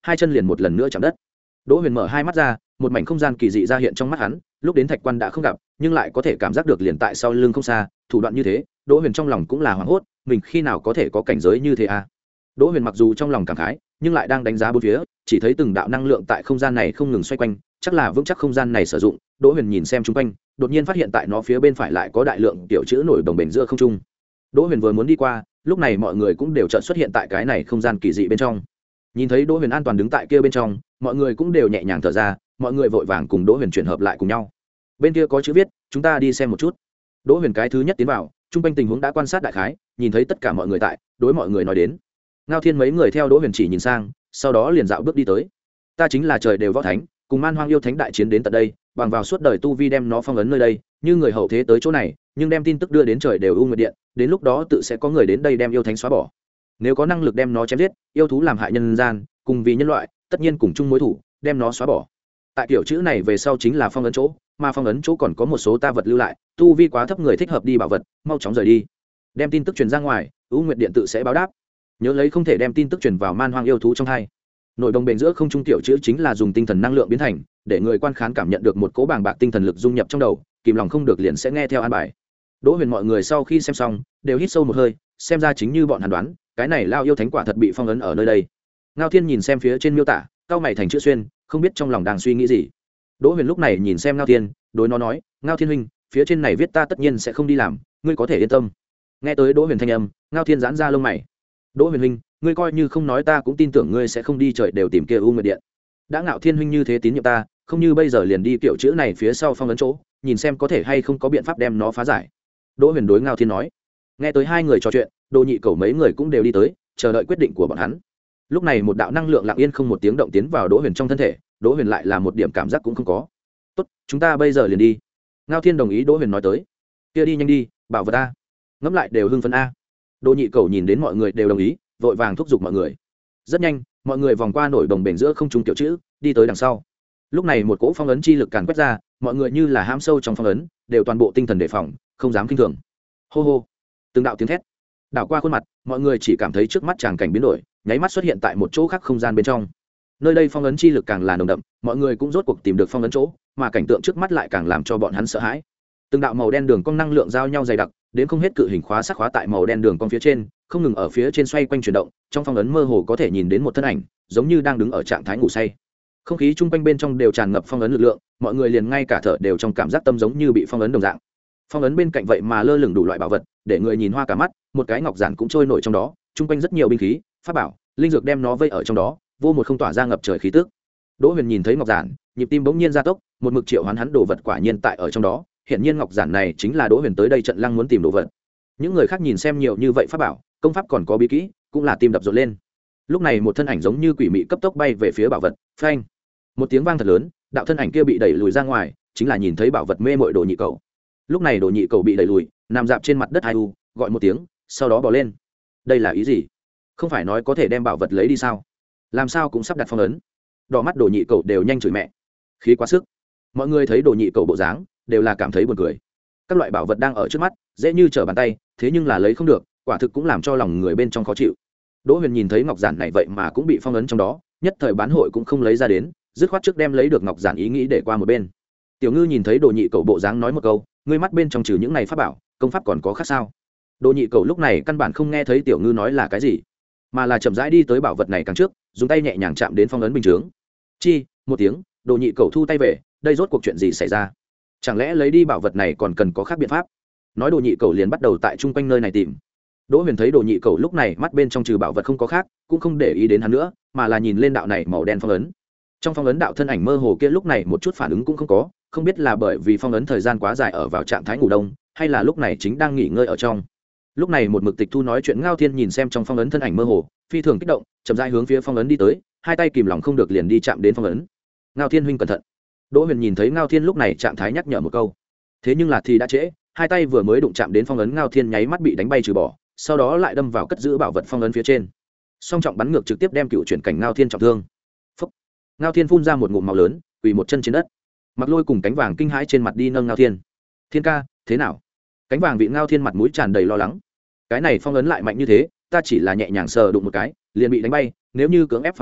hai chân liền một lần nữa chạm đất. Đỗ Huyền mở hai mắt ra, một mảnh không gian kỳ dị ra hiện trong mắt hắn, lúc đến thạch quan đã không gặp, nhưng lại có thể cảm giác được liền tại sau lưng không xa, thủ đoạn như thế, Đỗ Huyền trong lòng cũng là hoảng hốt, mình khi nào có thể có cảnh giới như thế à? Đỗ Huyền mặc dù trong lòng cảm khái, nhưng lại đang đánh giá bốn phía, chỉ thấy từng đạo năng lượng tại không gian này không ngừng xoay quanh, chắc là vững chắc không gian này sử dụng. Đỗ Huyền nhìn xem xung quanh, đột nhiên phát hiện tại nó phía bên phải lại có đại lượng tiểu chữ nổi đồng bền giữa không trung. Đỗ Huyền vừa muốn đi qua, lúc này mọi người cũng đều chợt xuất hiện tại cái này không gian kỳ dị bên trong. Nhìn thấy Đỗ Huyền an toàn đứng tại kia bên trong, mọi người cũng đều nhẹ nhàng thở ra, mọi người vội vàng cùng Đỗ Huyền chuyển hợp lại cùng nhau. Bên kia có chữ viết, chúng ta đi xem một chút. Đỗ Huyền cái thứ nhất tiến vào, trung quanh tình huống đã quan sát đại khái, nhìn thấy tất cả mọi người tại, đối mọi người nói đến. Ngao Thiên mấy người theo Đỗ Huyền chỉ nhìn sang, sau đó liền dạo bước đi tới. Ta chính là trời đều võ thánh, cùng Man Hoang yêu thánh đại chiến đến tận đây, bằng vào suốt đời tu vi đem nó phong ấn nơi đây, như người hậu thế tới chỗ này, nhưng đem tin tức đưa đến trời đều u nguyệt điện, đến lúc đó tự sẽ có người đến đây đem yêu thánh xóa bỏ. Nếu có năng lực đem nó chém giết, yêu thú làm hại nhân gian, cùng vì nhân loại, tất nhiên cùng chung mối thủ, đem nó xóa bỏ. Tại kiểu chữ này về sau chính là phong ấn chỗ, mà phong ấn chỗ còn có một số ta vật lưu lại, tu vi quá thấp người thích hợp đi bảo vật, mau chóng rời đi. Đem tin tức truyền ra ngoài, u nguyệt điện tự sẽ báo đáp. Nhớ lấy không thể đem tin tức truyền vào Man Hoang yêu thú trong hai. Nội đồng bền giữa không trung tiểu chữ chính là dùng tinh thần năng lượng biến thành, để người quan khán cảm nhận được một cỗ bàng bạc tinh thần lực dung nhập trong đầu, kìm lòng không được liền sẽ nghe theo an bài. Đỗ Huyền mọi người sau khi xem xong, đều hít sâu một hơi, xem ra chính như bọn hắn đoán, cái này lao yêu thánh quả thật bị phong ấn ở nơi đây. Ngao Thiên nhìn xem phía trên miêu tả, cao mày thành chữ xuyên, không biết trong lòng đang suy nghĩ gì. Đỗ Huyền lúc này nhìn xem Ngao Thiên, đối nó nói, Ngao Thiên huynh, phía trên này viết ta tất nhiên sẽ không đi làm, ngươi có thể yên tâm. Nghe tới Đỗ Huyền thanh âm, Ngao Thiên giãn ra lông mày. Đỗ Huyền huynh, ngươi coi như không nói ta cũng tin tưởng ngươi sẽ không đi trời đều tìm kia u nguyệt điện. Đã Ngạo Thiên huynh như thế tín nhiệm ta, không như bây giờ liền đi kiểu chữ này phía sau phong ấn chỗ, nhìn xem có thể hay không có biện pháp đem nó phá giải. Đỗ Huyền đối Ngao Thiên nói. Nghe tới hai người trò chuyện, Đỗ Nhị Cẩu mấy người cũng đều đi tới, chờ đợi quyết định của bọn hắn. Lúc này một đạo năng lượng lặng yên không một tiếng động tiến vào Đỗ Huyền trong thân thể, Đỗ Huyền lại là một điểm cảm giác cũng không có. Tốt, chúng ta bây giờ liền đi. Ngao Thiên đồng ý Đỗ Huyền nói tới. Kia đi nhanh đi, bảo vật a. Ngẫm lại đều hưng phấn a. Đỗ Nhị Cẩu nhìn đến mọi người đều đồng ý, vội vàng thúc giục mọi người. Rất nhanh, mọi người vòng qua nổi đồng bền giữa không trung tiểu chữ, đi tới đằng sau. Lúc này một cỗ phong ấn chi lực càn quét ra, mọi người như là hãm sâu trong phong ấn, đều toàn bộ tinh thần đề phòng, không dám kinh thường. Hô hô, từng đạo tiếng thét đảo qua khuôn mặt, mọi người chỉ cảm thấy trước mắt tràng cảnh biến đổi, nháy mắt xuất hiện tại một chỗ khác không gian bên trong. Nơi đây phong ấn chi lực càng là nồng đậm, mọi người cũng rốt cuộc tìm được phong ấn chỗ, mà cảnh tượng trước mắt lại càng làm cho bọn hắn sợ hãi. Từng đạo màu đen đường cong năng lượng giao nhau dày đặc, đến không hết cự hình khóa sắc khóa tại màu đen đường cong phía trên, không ngừng ở phía trên xoay quanh chuyển động, trong phong ấn mơ hồ có thể nhìn đến một thân ảnh, giống như đang đứng ở trạng thái ngủ say. Không khí chung quanh bên trong đều tràn ngập phong ấn lực lượng, mọi người liền ngay cả thở đều trong cảm giác tâm giống như bị phong ấn đồng dạng. Phong ấn bên cạnh vậy mà lơ lửng đủ loại bảo vật, để người nhìn hoa cả mắt, một cái ngọc giản cũng trôi nổi trong đó, chung quanh rất nhiều binh khí, pháp bảo, linh dược đem nó vây ở trong đó, vô một không tỏa ra ngập trời khí tức. Đỗ Huyền nhìn thấy ngọc giản, nhịp tim bỗng nhiên gia tốc, một mực triệu hoán hắn đồ vật quả nhiên tại ở trong đó, hiển nhiên ngọc giản này chính là Đỗ Huyền tới đây trận lăng muốn tìm đồ vật. Những người khác nhìn xem nhiều như vậy pháp bảo, công pháp còn có bí kỹ, cũng là tim đập rộn lên. Lúc này một thân ảnh giống như quỷ mị cấp tốc bay về phía bảo vật, phanh! Một tiếng vang thật lớn, đạo thân ảnh kia bị đẩy lùi ra ngoài, chính là nhìn thấy bảo vật mê mội Đồ Nhị Cẩu. Lúc này Đồ Nhị Cẩu bị đẩy lùi, nằm dạp trên mặt đất ai u, gọi một tiếng, sau đó bò lên. Đây là ý gì? Không phải nói có thể đem bảo vật lấy đi sao? Làm sao cũng sắp đặt phong ấn. Đỏ mắt Đồ Nhị Cẩu đều nhanh chửi mẹ. Khí quá sức. Mọi người thấy Đồ Nhị Cẩu bộ dáng, đều là cảm thấy buồn cười. Các loại bảo vật đang ở trước mắt, dễ như trở bàn tay, thế nhưng là lấy không được, quả thực cũng làm cho lòng người bên trong khó chịu. Đỗ Huyền nhìn thấy ngọc giản này vậy mà cũng bị phong ấn trong đó, nhất thời bán hội cũng không lấy ra đến, dứt khoát trước đem lấy được ngọc giản ý nghĩ để qua một bên. Tiểu Ngư nhìn thấy Đồ Nhị Cẩu bộ dáng nói một câu, ngươi mắt bên trong trừ những này pháp bảo, công pháp còn có khác sao? Đồ Nhị Cẩu lúc này căn bản không nghe thấy Tiểu Ngư nói là cái gì, mà là chậm rãi đi tới bảo vật này càng trước, dùng tay nhẹ nhàng chạm đến phong ấn bình chướng. Chi, một tiếng, Đồ Nhị Cẩu thu tay về, đây rốt cuộc chuyện gì xảy ra? Chẳng lẽ lấy đi bảo vật này còn cần có khác biện pháp? Nói Đồ Nhị Cẩu liền bắt đầu tại chung quanh nơi này tìm. Đỗ Huyền thấy Đồ Nhị Cẩu lúc này mắt bên trong trừ bảo vật không có khác, cũng không để ý đến hắn nữa, mà là nhìn lên đạo này màu đen phong ấn. Trong phong ấn đạo thân ảnh mơ hồ kia lúc này một chút phản ứng cũng không có, không biết là bởi vì phong ấn thời gian quá dài ở vào trạng thái ngủ đông, hay là lúc này chính đang nghỉ ngơi ở trong. Lúc này một mực tịch thu nói chuyện Ngao Thiên nhìn xem trong phong ấn thân ảnh mơ hồ, phi thường kích động, chậm rãi hướng phía phong ấn đi tới, hai tay kìm lòng không được liền đi chạm đến phong ấn. Ngao Thiên huynh cẩn thận. Đỗ Huyền nhìn thấy Ngao Thiên lúc này trạng thái nhắc nhở một câu. Thế nhưng là thì đã trễ, hai tay vừa mới đụng chạm đến phong ấn, Ngao Thiên nháy mắt bị đánh bay trừ bỏ, sau đó lại đâm vào cất giữ bảo vật phong ấn phía trên. Song trọng bắn ngược trực tiếp đem cựu chuyển cảnh Ngao Thiên trọng thương. Phốc. Ngao Thiên phun ra một ngụm máu lớn, quỳ một chân trên đất. Mặc Lôi cùng Cánh Vàng kinh hãi trên mặt đi nâng Ngao Thiên. Thiên ca, thế nào? Cánh Vàng vị Ngao Thiên mặt mũi tràn đầy lo lắng. Cái này phong ấn lại mạnh như thế, ta chỉ là nhẹ nhàng sờ đụng một cái, liền bị đánh bay, nếu như cưỡng ép phá giải,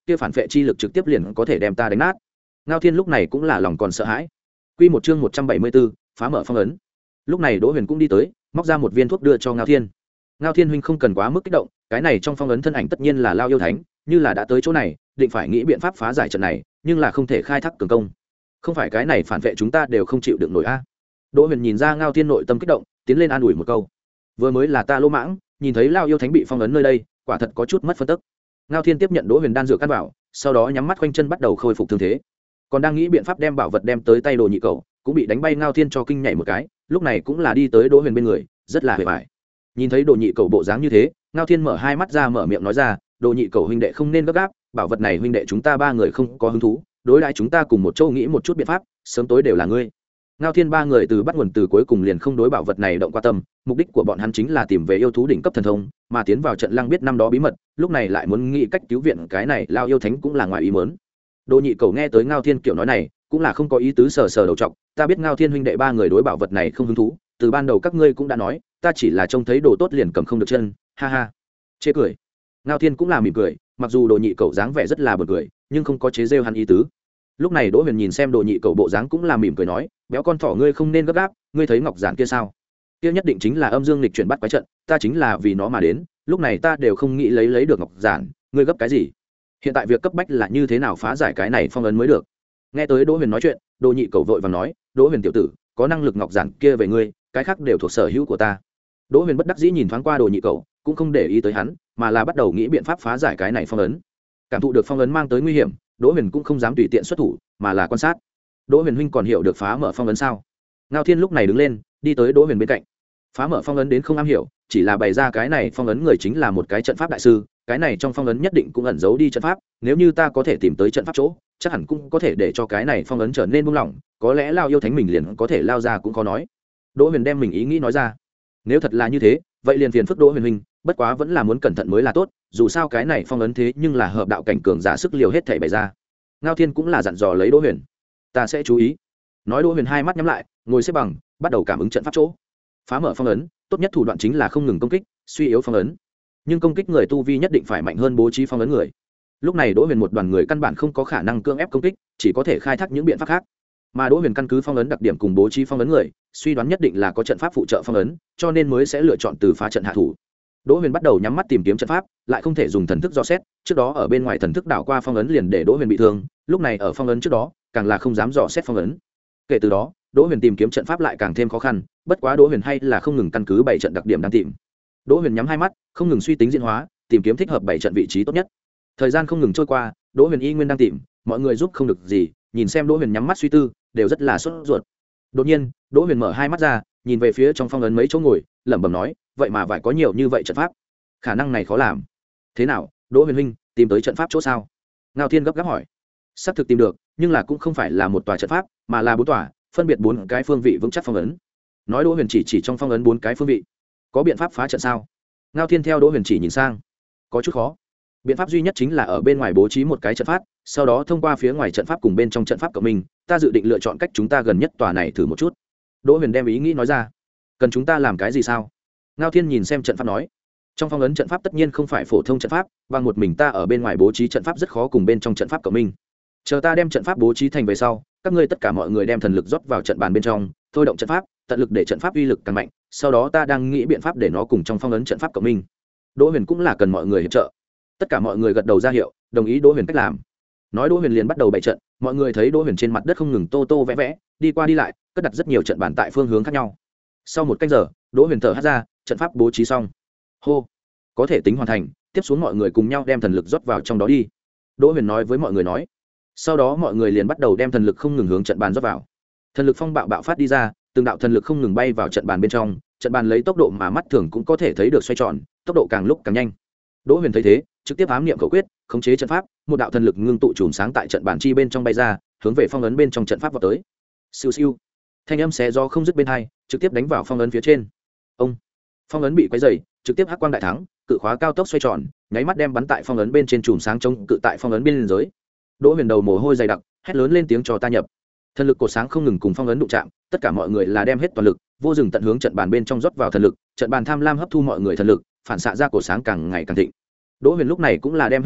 kia phản vệ chi lực trực tiếp liền có thể đem ta đánh nát. Ngao Thiên lúc này cũng là lòng còn sợ hãi. Quy một chương một trăm bảy mươi bốn, phá mở phong ấn. Lúc này Đỗ Huyền cũng đi tới, móc ra một viên thuốc đưa cho Ngao Thiên. Ngao Thiên huynh không cần quá mức kích động, cái này trong phong ấn thân ảnh tất nhiên là Lao yêu thánh, như là đã tới chỗ này, định phải nghĩ biện pháp phá giải trận này, nhưng là không thể khai thác cường công. Không phải cái này phản vệ chúng ta đều không chịu được nổi a. Đỗ Huyền nhìn ra Ngao Thiên nội tâm kích động, tiến lên an ủi một câu. Vừa mới là ta lỗ mãng, nhìn thấy Lao yêu thánh bị phong ấn nơi đây, quả thật có chút mất phân tức. Ngao Thiên tiếp nhận Đỗ Huyền đan dược căn bảo, sau đó nhắm mắt khoanh chân bắt đầu khôi phục thương thế. Còn đang nghĩ biện pháp đem bảo vật đem tới tay Đồ Nhị Cẩu, cũng bị đánh bay Ngao Thiên cho kinh nhảy một cái, lúc này cũng là đi tới Đỗ Huyền bên người, rất là hề bại. Nhìn thấy Đồ Nhị Cẩu bộ dáng như thế, Ngao Thiên mở hai mắt ra mở miệng nói ra, Đồ Nhị Cẩu huynh đệ không nên gấp gáp, bảo vật này huynh đệ chúng ta ba người không có hứng thú, đối đãi chúng ta cùng một châu nghĩ một chút biện pháp, sớm tối đều là ngươi. Ngao Thiên ba người từ bắt nguồn từ cuối cùng liền không đối bảo vật này động qua tâm, mục đích của bọn hắn chính là tìm về yêu thú đỉnh cấp thần thông, mà tiến vào trận lăng biết năm đó bí mật, lúc này lại muốn nghĩ cách cứu viện cái này Lao yêu thánh cũng là ngoài ý muốn. Đồ Nhị Cẩu nghe tới Ngao Thiên kiểu nói này, cũng là không có ý tứ sờ sờ đầu trọc, ta biết Ngao Thiên huynh đệ ba người đối bảo vật này không hứng thú, từ ban đầu các ngươi cũng đã nói, ta chỉ là trông thấy đồ tốt liền cầm không được chân, ha ha. Chê cười. Ngao Thiên cũng là mỉm cười, mặc dù Đồ Nhị Cẩu dáng vẻ rất là buồn cười, nhưng không có chế giễu hắn ý tứ. Lúc này Đỗ Huyền nhìn xem Đồ Nhị Cẩu bộ dáng cũng là mỉm cười nói, béo con thỏ ngươi không nên gấp gáp, ngươi thấy ngọc giản kia sao? Kia nhất định chính là âm dương lịch chuyển bắt quái trận, ta chính là vì nó mà đến, lúc này ta đều không nghĩ lấy lấy được ngọc giản, ngươi gấp cái gì? Hiện tại việc cấp bách là như thế nào phá giải cái này phong ấn mới được. Nghe tới Đỗ Huyền nói chuyện, Đồ Nhị Cẩu vội vàng nói, Đỗ Huyền tiểu tử, có năng lực ngọc giản kia về ngươi, cái khác đều thuộc sở hữu của ta. Đỗ Huyền bất đắc dĩ nhìn thoáng qua Đồ Nhị Cẩu, cũng không để ý tới hắn, mà là bắt đầu nghĩ biện pháp phá giải cái này phong ấn. Cảm thụ được phong ấn mang tới nguy hiểm, Đỗ Huyền cũng không dám tùy tiện xuất thủ, mà là quan sát. Đỗ Huyền huynh còn hiểu được phá mở phong ấn sao? Ngao Thiên lúc này đứng lên, đi tới Đỗ Huyền bên cạnh. Phá mở phong ấn đến không am hiểu, chỉ là bày ra cái này phong ấn người chính là một cái trận pháp đại sư, cái này trong phong ấn nhất định cũng ẩn giấu đi trận pháp, nếu như ta có thể tìm tới trận pháp chỗ, chắc hẳn cũng có thể để cho cái này phong ấn trở nên buông lỏng, có lẽ Lao yêu thánh mình liền có thể lao ra cũng khó nói. Đỗ Huyền đem mình ý nghĩ nói ra. Nếu thật là như thế, vậy liền phiền phức Đỗ Huyền huynh, bất quá vẫn là muốn cẩn thận mới là tốt, dù sao cái này phong ấn thế nhưng là hợp đạo cảnh cường giả sức liều hết thảy bày ra. Ngao Thiên cũng là dặn dò lấy Đỗ Huyền, ta sẽ chú ý. Nói Đỗ Huyền hai mắt nhắm lại, ngồi xếp bằng, bắt đầu cảm ứng trận pháp chỗ. Phá mở phong ấn, tốt nhất thủ đoạn chính là không ngừng công kích, suy yếu phong ấn. Nhưng công kích người tu vi nhất định phải mạnh hơn bố trí phong ấn người. Lúc này Đỗ Huyền một đoàn người căn bản không có khả năng cưỡng ép công kích, chỉ có thể khai thác những biện pháp khác. Mà Đỗ Huyền căn cứ phong ấn đặc điểm cùng bố trí phong ấn người, suy đoán nhất định là có trận pháp phụ trợ phong ấn, cho nên mới sẽ lựa chọn từ phá trận hạ thủ. Đỗ Huyền bắt đầu nhắm mắt tìm kiếm trận pháp, lại không thể dùng thần thức dò xét, trước đó ở bên ngoài thần thức đảo qua phong ấn liền để Đỗ Huyền bị thương, lúc này ở phong ấn trước đó, càng là không dám dò xét phong ấn. Kể từ đó, Đỗ Huyền tìm kiếm trận pháp lại càng thêm khó khăn, bất quá Đỗ Huyền hay là không ngừng căn cứ bảy trận đặc điểm đang tìm. Đỗ Huyền nhắm hai mắt, không ngừng suy tính diễn hóa, tìm kiếm thích hợp bảy trận vị trí tốt nhất. Thời gian không ngừng trôi qua, Đỗ Huyền y nguyên đang tìm, mọi người giúp không được gì, nhìn xem Đỗ Huyền nhắm mắt suy tư, đều rất là sốt ruột. Đột nhiên, Đỗ Huyền mở hai mắt ra, nhìn về phía trong phong ấn mấy chỗ ngồi, lẩm bẩm nói, vậy mà phải có nhiều như vậy trận pháp, khả năng này khó làm. Thế nào, Đỗ Huyền huynh, tìm tới trận pháp chỗ sao? Ngao Thiên gấp gáp hỏi. Sắp thực tìm được, nhưng là cũng không phải là một tòa trận pháp, mà là bốn tòa, phân biệt bốn cái phương vị vững chắc phong ấn. Nói Đỗ Huyền chỉ chỉ trong phong ấn bốn cái phương vị. Có biện pháp phá trận sao? Ngao Thiên theo Đỗ Huyền chỉ nhìn sang. Có chút khó. Biện pháp duy nhất chính là ở bên ngoài bố trí một cái trận pháp, sau đó thông qua phía ngoài trận pháp cùng bên trong trận pháp của mình, ta dự định lựa chọn cách chúng ta gần nhất tòa này thử một chút. Đỗ Huyền đem ý nghĩ nói ra. Cần chúng ta làm cái gì sao? Ngao Thiên nhìn xem trận pháp nói. Trong phong ấn trận pháp tất nhiên không phải phổ thông trận pháp, bằng một mình ta ở bên ngoài bố trí trận pháp rất khó cùng bên trong trận pháp của mình. Chờ ta đem trận pháp bố trí thành về sau, các ngươi tất cả mọi người đem thần lực rót vào trận bàn bên trong, thôi động trận pháp, tận lực để trận pháp uy lực càng mạnh, sau đó ta đang nghĩ biện pháp để nó cùng trong phong ấn trận pháp của mình. Đỗ Huyền cũng là cần mọi người hiệp trợ. Tất cả mọi người gật đầu ra hiệu, đồng ý Đỗ Huyền cách làm. Nói Đỗ Huyền liền bắt đầu bày trận, mọi người thấy Đỗ Huyền trên mặt đất không ngừng tô tô vẽ vẽ, đi qua đi lại, cất đặt rất nhiều trận bàn tại phương hướng khác nhau. Sau một canh giờ, Đỗ Huyền thở hắt ra, trận pháp bố trí xong. Hô, có thể tính hoàn thành, tiếp xuống mọi người cùng nhau đem thần lực rót vào trong đó đi. Đỗ Huyền nói với mọi người nói. Sau đó mọi người liền bắt đầu đem thần lực không ngừng hướng trận bàn rót vào. Thần lực phong bạo bạo phát đi ra, từng đạo thần lực không ngừng bay vào trận bàn bên trong, trận bàn lấy tốc độ mà mắt thường cũng có thể thấy được xoay tròn, tốc độ càng lúc càng nhanh. Đỗ Huyền thấy thế, trực tiếp ám niệm khẩu quyết, khống chế trận pháp, một đạo thần lực ngưng tụ chùm sáng tại trận bàn chi bên trong bay ra, hướng về phong ấn bên trong trận pháp vọt tới. Siêu siêu. Thanh âm xé gió không dứt bên hai, trực tiếp đánh vào phong ấn phía trên. Ông. Phong ấn bị quấy rầy, trực tiếp hắc quang đại thắng, cự khóa cao tốc xoay tròn, nháy mắt đem bắn tại phong ấn bên trên chùm sáng chống cự tại phong ấn bên dưới. Đỗ Huyền đầu mồ hôi dày đặc, hét lớn lên tiếng cho ta nhập. Thần lực cột sáng không ngừng cùng phong ấn đụng chạm, tất cả mọi người là đem hết toàn lực, vô dừng tận hướng trận bàn bên trong rót vào thần lực, trận bàn tham lam hấp thu mọi người thần lực, phản xạ ra cột sáng càng ngày càng thịnh. Đỗ Huyền lúc này cũng là đem hết toàn lực,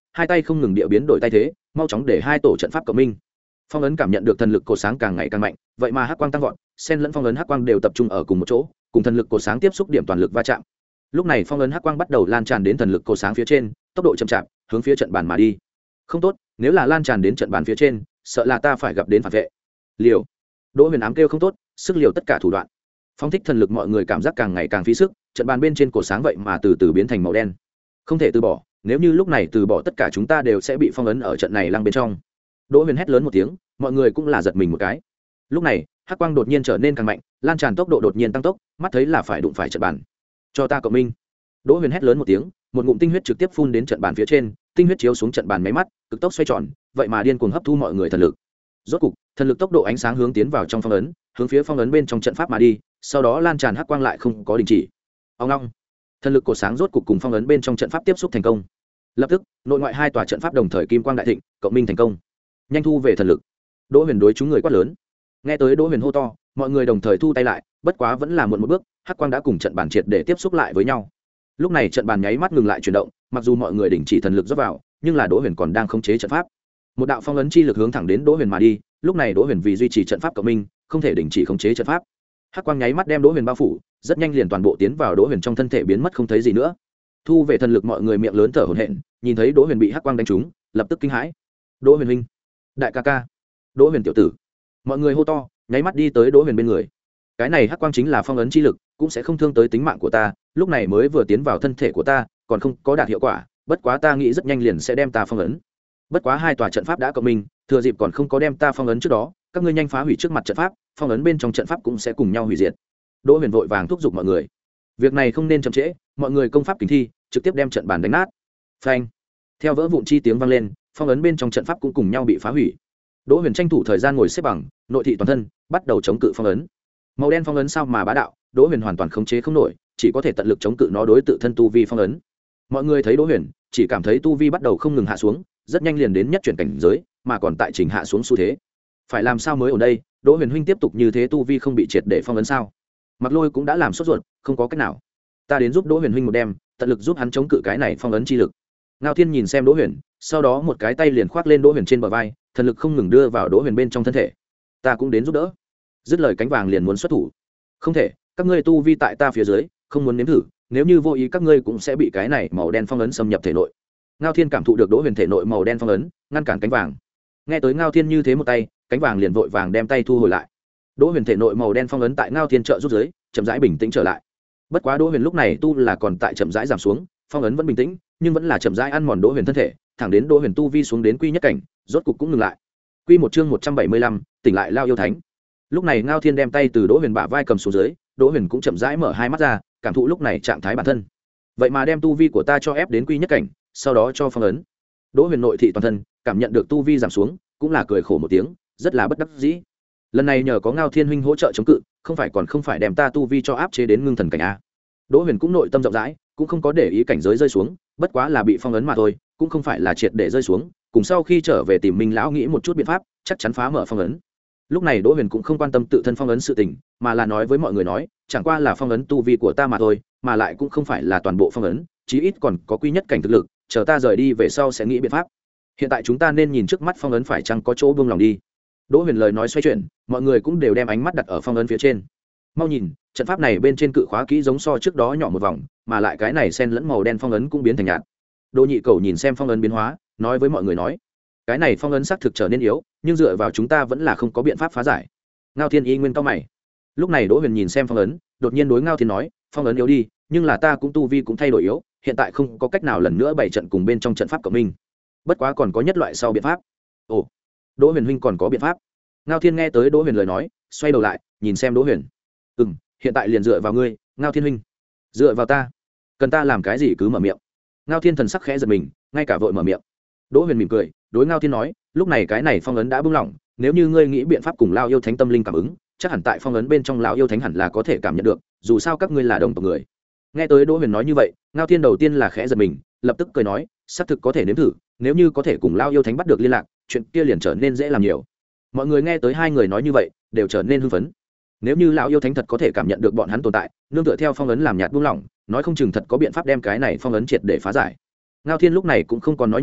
hai tay không ngừng địa biến đổi tay thế, mau chóng để hai tổ trận pháp cộng minh. Phong ấn cảm nhận được thần lực cột sáng càng ngày càng mạnh, vậy mà hắc quang tăng vọt, sen lẫn phong ấn hắc quang đều tập trung ở cùng một chỗ, cùng thần lực cột sáng tiếp xúc điểm toàn lực va chạm. Lúc này phong ấn hắc quang bắt đầu lan tràn đến thần lực cột sáng phía trên, tốc độ chậm chạp, hướng phía trận bàn mà đi. Không tốt, nếu là lan tràn đến trận bàn phía trên, sợ là ta phải gặp đến phản vệ. Liều. Đỗ Huyền ám kêu không tốt, sức liều tất cả thủ đoạn. Phóng thích thần lực mọi người cảm giác càng ngày càng phí sức, trận bàn bên trên cột sáng vậy mà từ từ biến thành màu đen. Không thể từ bỏ, nếu như lúc này từ bỏ tất cả chúng ta đều sẽ bị phong ấn ở trận này lăng bên trong. Đỗ Huyền hét lớn một tiếng, mọi người cũng là giật mình một cái. Lúc này, hắc quang đột nhiên trở nên càng mạnh, lan tràn tốc độ đột nhiên tăng tốc, mắt thấy là phải đụng phải trận bàn. Cho ta cộng minh. Đỗ Huyền hét lớn một tiếng, một ngụm tinh huyết trực tiếp phun đến trận bàn phía trên, tinh huyết chiếu xuống trận bàn máy mắt, cực tốc xoay tròn, vậy mà điên cuồng hấp thu mọi người thần lực. Rốt cục, thần lực tốc độ ánh sáng hướng tiến vào trong phong ấn, hướng phía phong ấn bên trong trận pháp mà đi, sau đó lan tràn hắc quang lại không có đình chỉ. Ông long, thần lực của sáng rốt cục cùng phong ấn bên trong trận pháp tiếp xúc thành công. Lập tức, nội ngoại hai tòa trận pháp đồng thời kim quang đại thịnh, cộng minh thành công. Nhanh thu về thần lực. Đỗ Huyền đối chúng người quát lớn. Nghe tới Đỗ Huyền hô to, mọi người đồng thời thu tay lại, bất quá vẫn là muộn một bước, hắc quang đã cùng trận bàn triệt để tiếp xúc lại với nhau. Lúc này trận bàn nháy mắt ngừng lại chuyển động, mặc dù mọi người đình chỉ thần lực rót vào, nhưng là Đỗ Huyền còn đang khống chế trận pháp. Một đạo phong ấn chi lực hướng thẳng đến Đỗ Huyền mà đi, lúc này Đỗ Huyền vì duy trì trận pháp cộng minh, không thể đình chỉ khống chế trận pháp. Hắc quang nháy mắt đem Đỗ Huyền bao phủ, rất nhanh liền toàn bộ tiến vào Đỗ Huyền trong thân thể biến mất không thấy gì nữa. Thu về thần lực mọi người miệng lớn thở hổn hển, nhìn thấy Đỗ Huyền bị hắc quang đánh trúng, lập tức kinh hãi. Đỗ Huyền huynh, đại ca ca, Đỗ Huyền tiểu tử. Mọi người hô to, nháy mắt đi tới Đỗ Huyền bên người. Cái này hắc quang chính là phong ấn chi lực, cũng sẽ không thương tới tính mạng của ta, lúc này mới vừa tiến vào thân thể của ta, còn không có đạt hiệu quả, bất quá ta nghĩ rất nhanh liền sẽ đem ta phong ấn. Bất quá hai tòa trận pháp đã cộng minh, thừa dịp còn không có đem ta phong ấn trước đó, các ngươi nhanh phá hủy trước mặt trận pháp, phong ấn bên trong trận pháp cũng sẽ cùng nhau hủy diệt. Đỗ Huyền vội vàng thúc giục mọi người. Việc này không nên chậm trễ, mọi người công pháp kính thi, trực tiếp đem trận bàn đánh nát. Phanh! Theo vỡ vụn chi tiếng vang lên, phong ấn bên trong trận pháp cũng cùng nhau bị phá hủy. Đỗ Huyền tranh thủ thời gian ngồi xếp bằng, nội thị toàn thân, bắt đầu chống cự phong ấn. Màu đen phong ấn sao mà bá đạo, Đỗ Huyền hoàn toàn khống chế không nổi, chỉ có thể tận lực chống cự nó đối tự thân tu vi phong ấn. Mọi người thấy Đỗ Huyền, chỉ cảm thấy tu vi bắt đầu không ngừng hạ xuống, rất nhanh liền đến nhất chuyển cảnh giới, mà còn tại trình hạ xuống xu thế. Phải làm sao mới ở đây? Đỗ Huyền huynh tiếp tục như thế tu vi không bị triệt để phong ấn sao? Mặc Lôi cũng đã làm sốt ruột, không có cách nào. Ta đến giúp Đỗ Huyền huynh một đêm, tận lực giúp hắn chống cự cái này phong ấn chi lực. Ngao Thiên nhìn xem Đỗ Huyền, sau đó một cái tay liền khoác lên Đỗ Huyền trên bờ vai, thần lực không ngừng đưa vào Đỗ Huyền bên trong thân thể. Ta cũng đến giúp đỡ. Dứt lời cánh vàng liền muốn xuất thủ. Không thể, các ngươi tu vi tại ta phía dưới, không muốn nếm thử, nếu như vô ý các ngươi cũng sẽ bị cái này màu đen phong ấn xâm nhập thể nội. Ngao Thiên cảm thụ được Đỗ Huyền thể nội màu đen phong ấn, ngăn cản cánh vàng. Nghe tới Ngao Thiên như thế một tay, cánh vàng liền vội vàng đem tay thu hồi lại. Đỗ Huyền thể nội màu đen phong ấn tại Ngao Thiên trợ giúp dưới, chậm rãi bình tĩnh trở lại. Bất quá Đỗ Huyền lúc này tu là còn tại chậm rãi giảm xuống, phong ấn vẫn bình tĩnh, nhưng vẫn là chậm rãi ăn mòn Đỗ Huyền thân thể, thẳng đến Đỗ Huyền tu vi xuống đến quy nhất cảnh, rốt cục cũng ngừng lại. Quy một chương một trăm bảy mươi lăm, tỉnh lại lao yêu thánh. Lúc này Ngao Thiên đem tay từ Đỗ Huyền bả vai cầm xuống dưới, Đỗ Huyền cũng chậm rãi mở hai mắt ra, cảm thụ lúc này trạng thái bản thân. Vậy mà đem tu vi của ta cho ép đến quy nhất cảnh, sau đó cho phong ấn. Đỗ Huyền nội thị toàn thân, cảm nhận được tu vi giảm xuống, cũng là cười khổ một tiếng, rất là bất đắc dĩ. Lần này nhờ có Ngao Thiên huynh hỗ trợ chống cự, không phải còn không phải đem ta tu vi cho áp chế đến ngưng thần cảnh a. Đỗ Huyền cũng nội tâm rộng rãi, cũng không có để ý cảnh giới rơi xuống, bất quá là bị phong ấn mà thôi, cũng không phải là triệt để rơi xuống, cùng sau khi trở về tìm Minh lão nghĩ một chút biện pháp, chắc chắn phá mở phong ấn. Lúc này Đỗ Huyền cũng không quan tâm tự thân phong ấn sự tình, mà là nói với mọi người nói, chẳng qua là phong ấn tu vi của ta mà thôi, mà lại cũng không phải là toàn bộ phong ấn, chí ít còn có quy nhất cảnh thực lực, chờ ta rời đi về sau sẽ nghĩ biện pháp. Hiện tại chúng ta nên nhìn trước mắt phong ấn phải chăng có chỗ buông lòng đi. Đỗ Huyền lời nói xoay chuyển, mọi người cũng đều đem ánh mắt đặt ở phong ấn phía trên. Mau nhìn, trận pháp này bên trên cự khóa kỹ giống so trước đó nhỏ một vòng, mà lại cái này xen lẫn màu đen phong ấn cũng biến thành nhạt. Đỗ Nhị Cầu nhìn xem phong ấn biến hóa, nói với mọi người nói, cái này phong ấn xác thực trở nên yếu, nhưng dựa vào chúng ta vẫn là không có biện pháp phá giải. Ngao Thiên y nguyên cao mày. Lúc này Đỗ Huyền nhìn xem phong ấn, đột nhiên đối Ngao Thiên nói, phong ấn yếu đi, nhưng là ta cũng tu vi cũng thay đổi yếu, hiện tại không có cách nào lần nữa bày trận cùng bên trong trận pháp của mình. Bất quá còn có nhất loại sau biện pháp. Ồ, Đỗ Huyền huynh còn có biện pháp? Ngao Thiên nghe tới Đỗ Huyền lời nói, xoay đầu lại, nhìn xem Đỗ Huyền. Ừm, hiện tại liền dựa vào ngươi, Ngao Thiên huynh. Dựa vào ta? Cần ta làm cái gì cứ mở miệng. Ngao Thiên thần sắc khẽ giật mình, ngay cả vội mở miệng. Đỗ Huyền mỉm cười, đối Ngao Thiên nói, lúc này cái này phong ấn đã buông lỏng, nếu như ngươi nghĩ biện pháp cùng lao yêu thánh tâm linh cảm ứng, chắc hẳn tại phong ấn bên trong lão yêu thánh hẳn là có thể cảm nhận được, dù sao các ngươi là đồng tộc người. Nghe tới Đỗ Huyền nói như vậy, Ngao Thiên đầu tiên là khẽ giật mình, lập tức cười nói, xác thực có thể nếm thử, nếu như có thể cùng lao yêu thánh bắt được liên lạc, chuyện kia liền trở nên dễ làm nhiều. Mọi người nghe tới hai người nói như vậy, đều trở nên hưng phấn. Nếu như lão yêu thánh thật có thể cảm nhận được bọn hắn tồn tại, nương tựa theo phong ấn làm nhạt buông lỏng, nói không chừng thật có biện pháp đem cái này phong ấn triệt để phá giải. Ngao Thiên lúc này cũng không còn nói nhảm,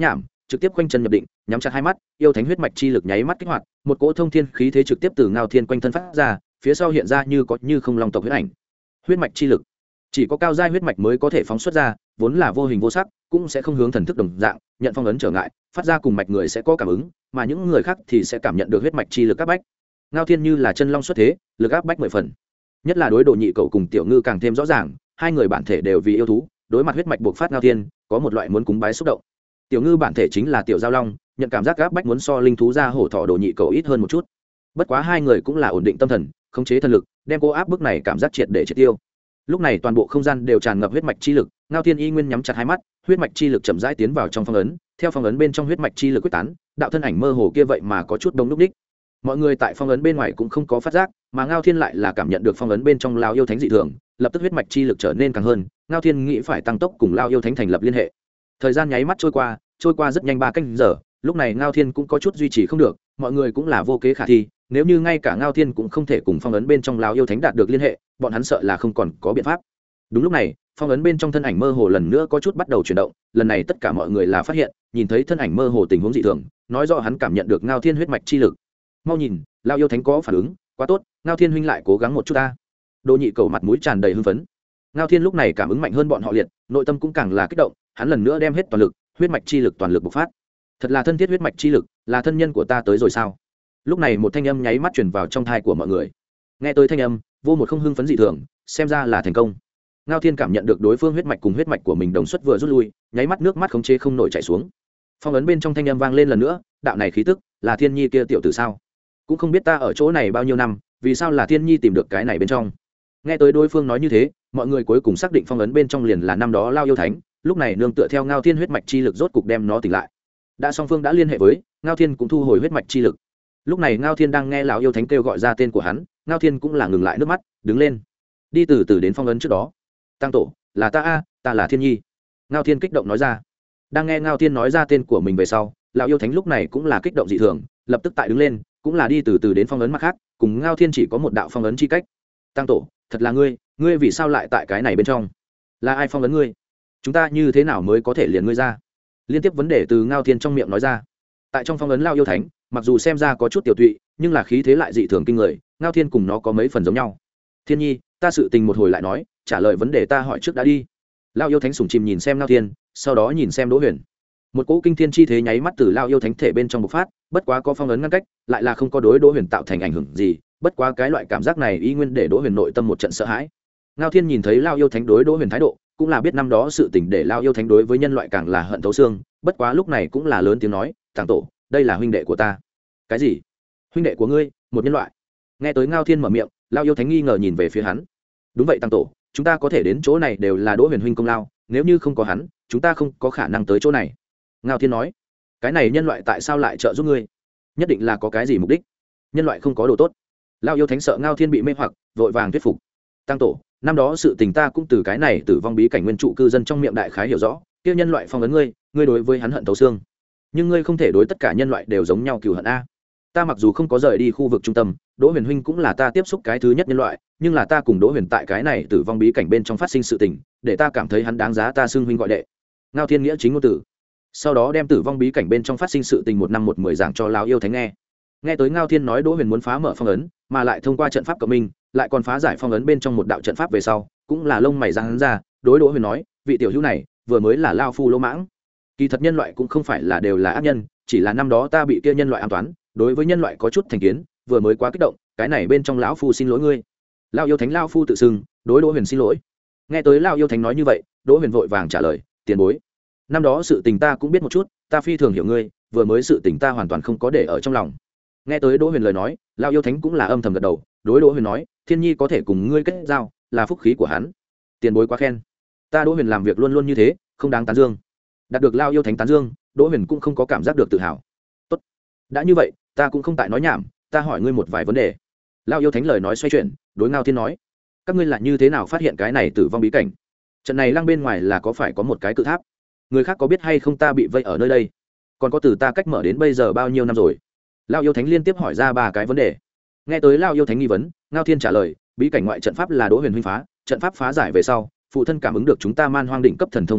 trực tiếp quanh chân nhập định, nhắm chặt hai mắt, yêu thánh huyết mạch chi lực nháy mắt kích hoạt, một cỗ thông thiên khí thế trực tiếp từ Ngao Thiên quanh thân phát ra, phía sau hiện ra như có như không long tộc huyết ảnh. Huyết mạch chi lực, chỉ có cao giai huyết mạch mới có thể phóng xuất ra, vốn là vô hình vô sắc, cũng sẽ không hướng thần thức đồng dạng, nhận phong ấn trở ngại, phát ra cùng mạch người sẽ có cảm ứng, mà những người khác thì sẽ cảm nhận được huyết mạch chi lực áp bách. Ngao Thiên như là chân long xuất thế, lực áp bách mười phần. Nhất là đối Đồ Nhị Cậu cùng Tiểu Ngư càng thêm rõ ràng, hai người bản thể đều vì yêu thú, đối mặt huyết mạch buộc phát Ngao Thiên, có một loại muốn cúng bái xúc động. Tiểu Ngư bản thể chính là Tiểu Giao Long, nhận cảm giác áp bách muốn so linh thú ra hổ thọ Đồ Nhị Cậu ít hơn một chút. Bất quá hai người cũng là ổn định tâm thần, khống chế thần lực, đem cô áp bức này cảm giác triệt để triệt tiêu. Lúc này toàn bộ không gian đều tràn ngập huyết mạch chi lực, Ngao Thiên y nguyên nhắm chặt hai mắt, huyết mạch chi lực chậm rãi tiến vào trong phong ấn, theo phong ấn bên trong huyết mạch chi lực quyết tán, đạo thân ảnh mơ hồ kia vậy mà có chút đông lúc đích. Mọi người tại phong ấn bên ngoài cũng không có phát giác, mà Ngao Thiên lại là cảm nhận được phong ấn bên trong lao yêu thánh dị thường, lập tức huyết mạch chi lực trở nên càng hơn, Ngao Thiên nghĩ phải tăng tốc cùng lao yêu thánh thành lập liên hệ. Thời gian nháy mắt trôi qua, trôi qua rất nhanh ba canh giờ, lúc này Ngao Thiên cũng có chút duy trì không được, mọi người cũng là vô kế khả thi, nếu như ngay cả Ngao Thiên cũng không thể cùng phong ấn bên trong lao yêu thánh đạt được liên hệ, bọn hắn sợ là không còn có biện pháp. Đúng lúc này, phong ấn bên trong thân ảnh mơ hồ lần nữa có chút bắt đầu chuyển động, lần này tất cả mọi người là phát hiện, nhìn thấy thân ảnh mơ hồ tình huống dị thường, nói rõ hắn cảm nhận được Ngao Thiên huyết mạch chi lực. Mau nhìn, lao yêu thánh có phản ứng, quá tốt, Ngao Thiên huynh lại cố gắng một chút ta. Đồ Nhị Cậu mặt mũi tràn đầy hưng phấn. Ngao Thiên lúc này cảm ứng mạnh hơn bọn họ liệt, nội tâm cũng càng là kích động, hắn lần nữa đem hết toàn lực, huyết mạch chi lực toàn lực bộc phát. Thật là thân thiết huyết mạch chi lực, là thân nhân của ta tới rồi sao? Lúc này một thanh âm nháy mắt truyền vào trong tai của mọi người. Nghe tới thanh âm, vô một không hưng phấn dị thường, xem ra là thành công. Ngao Thiên cảm nhận được đối phương huyết mạch cùng huyết mạch của mình đồng xuất vừa rút lui, nháy mắt nước mắt khống chế không nổi chảy xuống. Phong ấn bên trong thanh âm vang lên lần nữa, đạo này khí tức, là Thiên Nhi kia tiểu tử sao? Cũng không biết ta ở chỗ này bao nhiêu năm, vì sao là Thiên Nhi tìm được cái này bên trong? Nghe tới đối phương nói như thế, mọi người cuối cùng xác định phong ấn bên trong liền là năm đó lao yêu thánh, lúc này nương tựa theo Ngao Thiên huyết mạch chi lực rốt cục đem nó tỉnh lại. Đã song phương đã liên hệ với, Ngao Thiên cũng thu hồi huyết mạch chi lực. Lúc này Ngao Thiên đang nghe lão yêu thánh kêu gọi ra tên của hắn, Ngao Thiên cũng là ngừng lại nước mắt, đứng lên, đi từ từ đến phong ấn trước đó. Tăng tổ, là ta a, ta là Thiên Nhi. Ngao Thiên kích động nói ra. Đang nghe Ngao Thiên nói ra tên của mình về sau, lão yêu thánh lúc này cũng là kích động dị thường, lập tức tại đứng lên, cũng là đi từ từ đến phong ấn mặt khác, cùng Ngao Thiên chỉ có một đạo phong ấn chi cách. Tăng tổ, thật là ngươi, ngươi vì sao lại tại cái này bên trong? Là ai phong ấn ngươi? Chúng ta như thế nào mới có thể liền ngươi ra? Liên tiếp vấn đề từ Ngao Thiên trong miệng nói ra. Tại trong phong ấn lão yêu thánh, mặc dù xem ra có chút tiểu tụy, nhưng là khí thế lại dị thường kinh người, Ngao Thiên cùng nó có mấy phần giống nhau. Thiên Nhi, ta sự tình một hồi lại nói, trả lời vấn đề ta hỏi trước đã đi. Lão yêu thánh sùng chìm nhìn xem Ngao Thiên, sau đó nhìn xem Đỗ Huyền. Một cỗ kinh thiên chi thế nháy mắt từ lão yêu thánh thể bên trong bộc phát, bất quá có phong ấn ngăn cách, lại là không có đối Đỗ Huyền tạo thành ảnh hưởng gì, bất quá cái loại cảm giác này y nguyên để Đỗ Huyền nội tâm một trận sợ hãi. Ngao Thiên nhìn thấy lão yêu thánh đối Đỗ Huyền thái độ, cũng là biết năm đó sự tình để lão yêu thánh đối với nhân loại càng là hận thấu xương, bất quá lúc này cũng là lớn tiếng nói, "Tàng tổ, đây là huynh đệ của ta." "Cái gì? Huynh đệ của ngươi, một nhân loại?" Nghe tới Ngao Thiên mở miệng, lão yêu thánh nghi ngờ nhìn về phía hắn. "Đúng vậy Tàng tổ, chúng ta có thể đến chỗ này đều là Đỗ Huyền huynh công lao, nếu như không có hắn, chúng ta không có khả năng tới chỗ này." Ngao Thiên nói. "Cái này nhân loại tại sao lại trợ giúp ngươi? Nhất định là có cái gì mục đích. Nhân loại không có đồ tốt." Lão yêu thánh sợ Ngao Thiên bị mê hoặc, vội vàng thuyết phục. "Tăng tổ, năm đó sự tình ta cũng từ cái này tử vong bí cảnh nguyên trụ cư dân trong miệng đại khái hiểu rõ, kia nhân loại phong ấn ngươi, ngươi đối với hắn hận thấu xương, nhưng ngươi không thể đối tất cả nhân loại đều giống nhau cừu hận a. Ta mặc dù không có rời đi khu vực trung tâm, Đỗ Huyền huynh cũng là ta tiếp xúc cái thứ nhất nhân loại, nhưng là ta cùng Đỗ Huyền tại cái này tử vong bí cảnh bên trong phát sinh sự tình, để ta cảm thấy hắn đáng giá ta xưng huynh gọi đệ." Ngao Thiên nghĩa chính ngôn tử, sau đó đem tử vong bí cảnh bên trong phát sinh sự tình một năm một mười giảng cho lão yêu thánh nghe. Nghe tới Ngao Thiên nói Đỗ Huyền muốn phá mở phong ấn, mà lại thông qua trận pháp cộng minh, lại còn phá giải phong ấn bên trong một đạo trận pháp về sau, cũng là lông mày giang hắn ra, đối Đỗ Huyền nói, "Vị tiểu hữu này, vừa mới là lao phu lỗ mãng. Kỳ thật nhân loại cũng không phải là đều là ác nhân, chỉ là năm đó ta bị kia nhân loại ám toán, đối với nhân loại có chút thành kiến, vừa mới quá kích động, cái này bên trong lão phu xin lỗi ngươi." Lão yêu thánh lão phu tự xưng, đối Đỗ Huyền xin lỗi. Nghe tới lão yêu thánh nói như vậy, Đỗ Huyền vội vàng trả lời, "Tiền bối, năm đó sự tình ta cũng biết một chút, ta phi thường hiểu ngươi, vừa mới sự tình ta hoàn toàn không có để ở trong lòng." Nghe tới Đỗ Huyền lời nói, lão yêu thánh cũng là âm thầm gật đầu, đối Đỗ Huyền nói, "Thiên Nhi có thể cùng ngươi kết giao, là phúc khí của hắn. Tiền bối quá khen. Ta Đỗ Huyền làm việc luôn luôn như thế, không đáng tán dương." Đạt được lão yêu thánh tán dương, Đỗ Huyền cũng không có cảm giác được tự hào. "Tốt, đã như vậy, ta cũng không tại nói nhảm, ta hỏi ngươi một vài vấn đề." Lão yêu thánh lời nói xoay chuyển, đối Ngao Thiên nói, "Các ngươi là như thế nào phát hiện cái này tử vong bí cảnh? Trận này lăng bên ngoài là có phải có một cái cự tháp? Người khác có biết hay không ta bị vây ở nơi đây? Còn có từ ta cách mở đến bây giờ bao nhiêu năm rồi?" Lão yêu thánh liên tiếp hỏi ra ba cái vấn đề. Nghe tới lão yêu thánh nghi vấn, Ngao Thiên trả lời, "Bí cảnh ngoại trận pháp là Đỗ Huyền huynh phá, trận pháp phá giải về sau, phụ thân cảm ứng được chúng ta man hoang đỉnh cấp thần thông khí tức,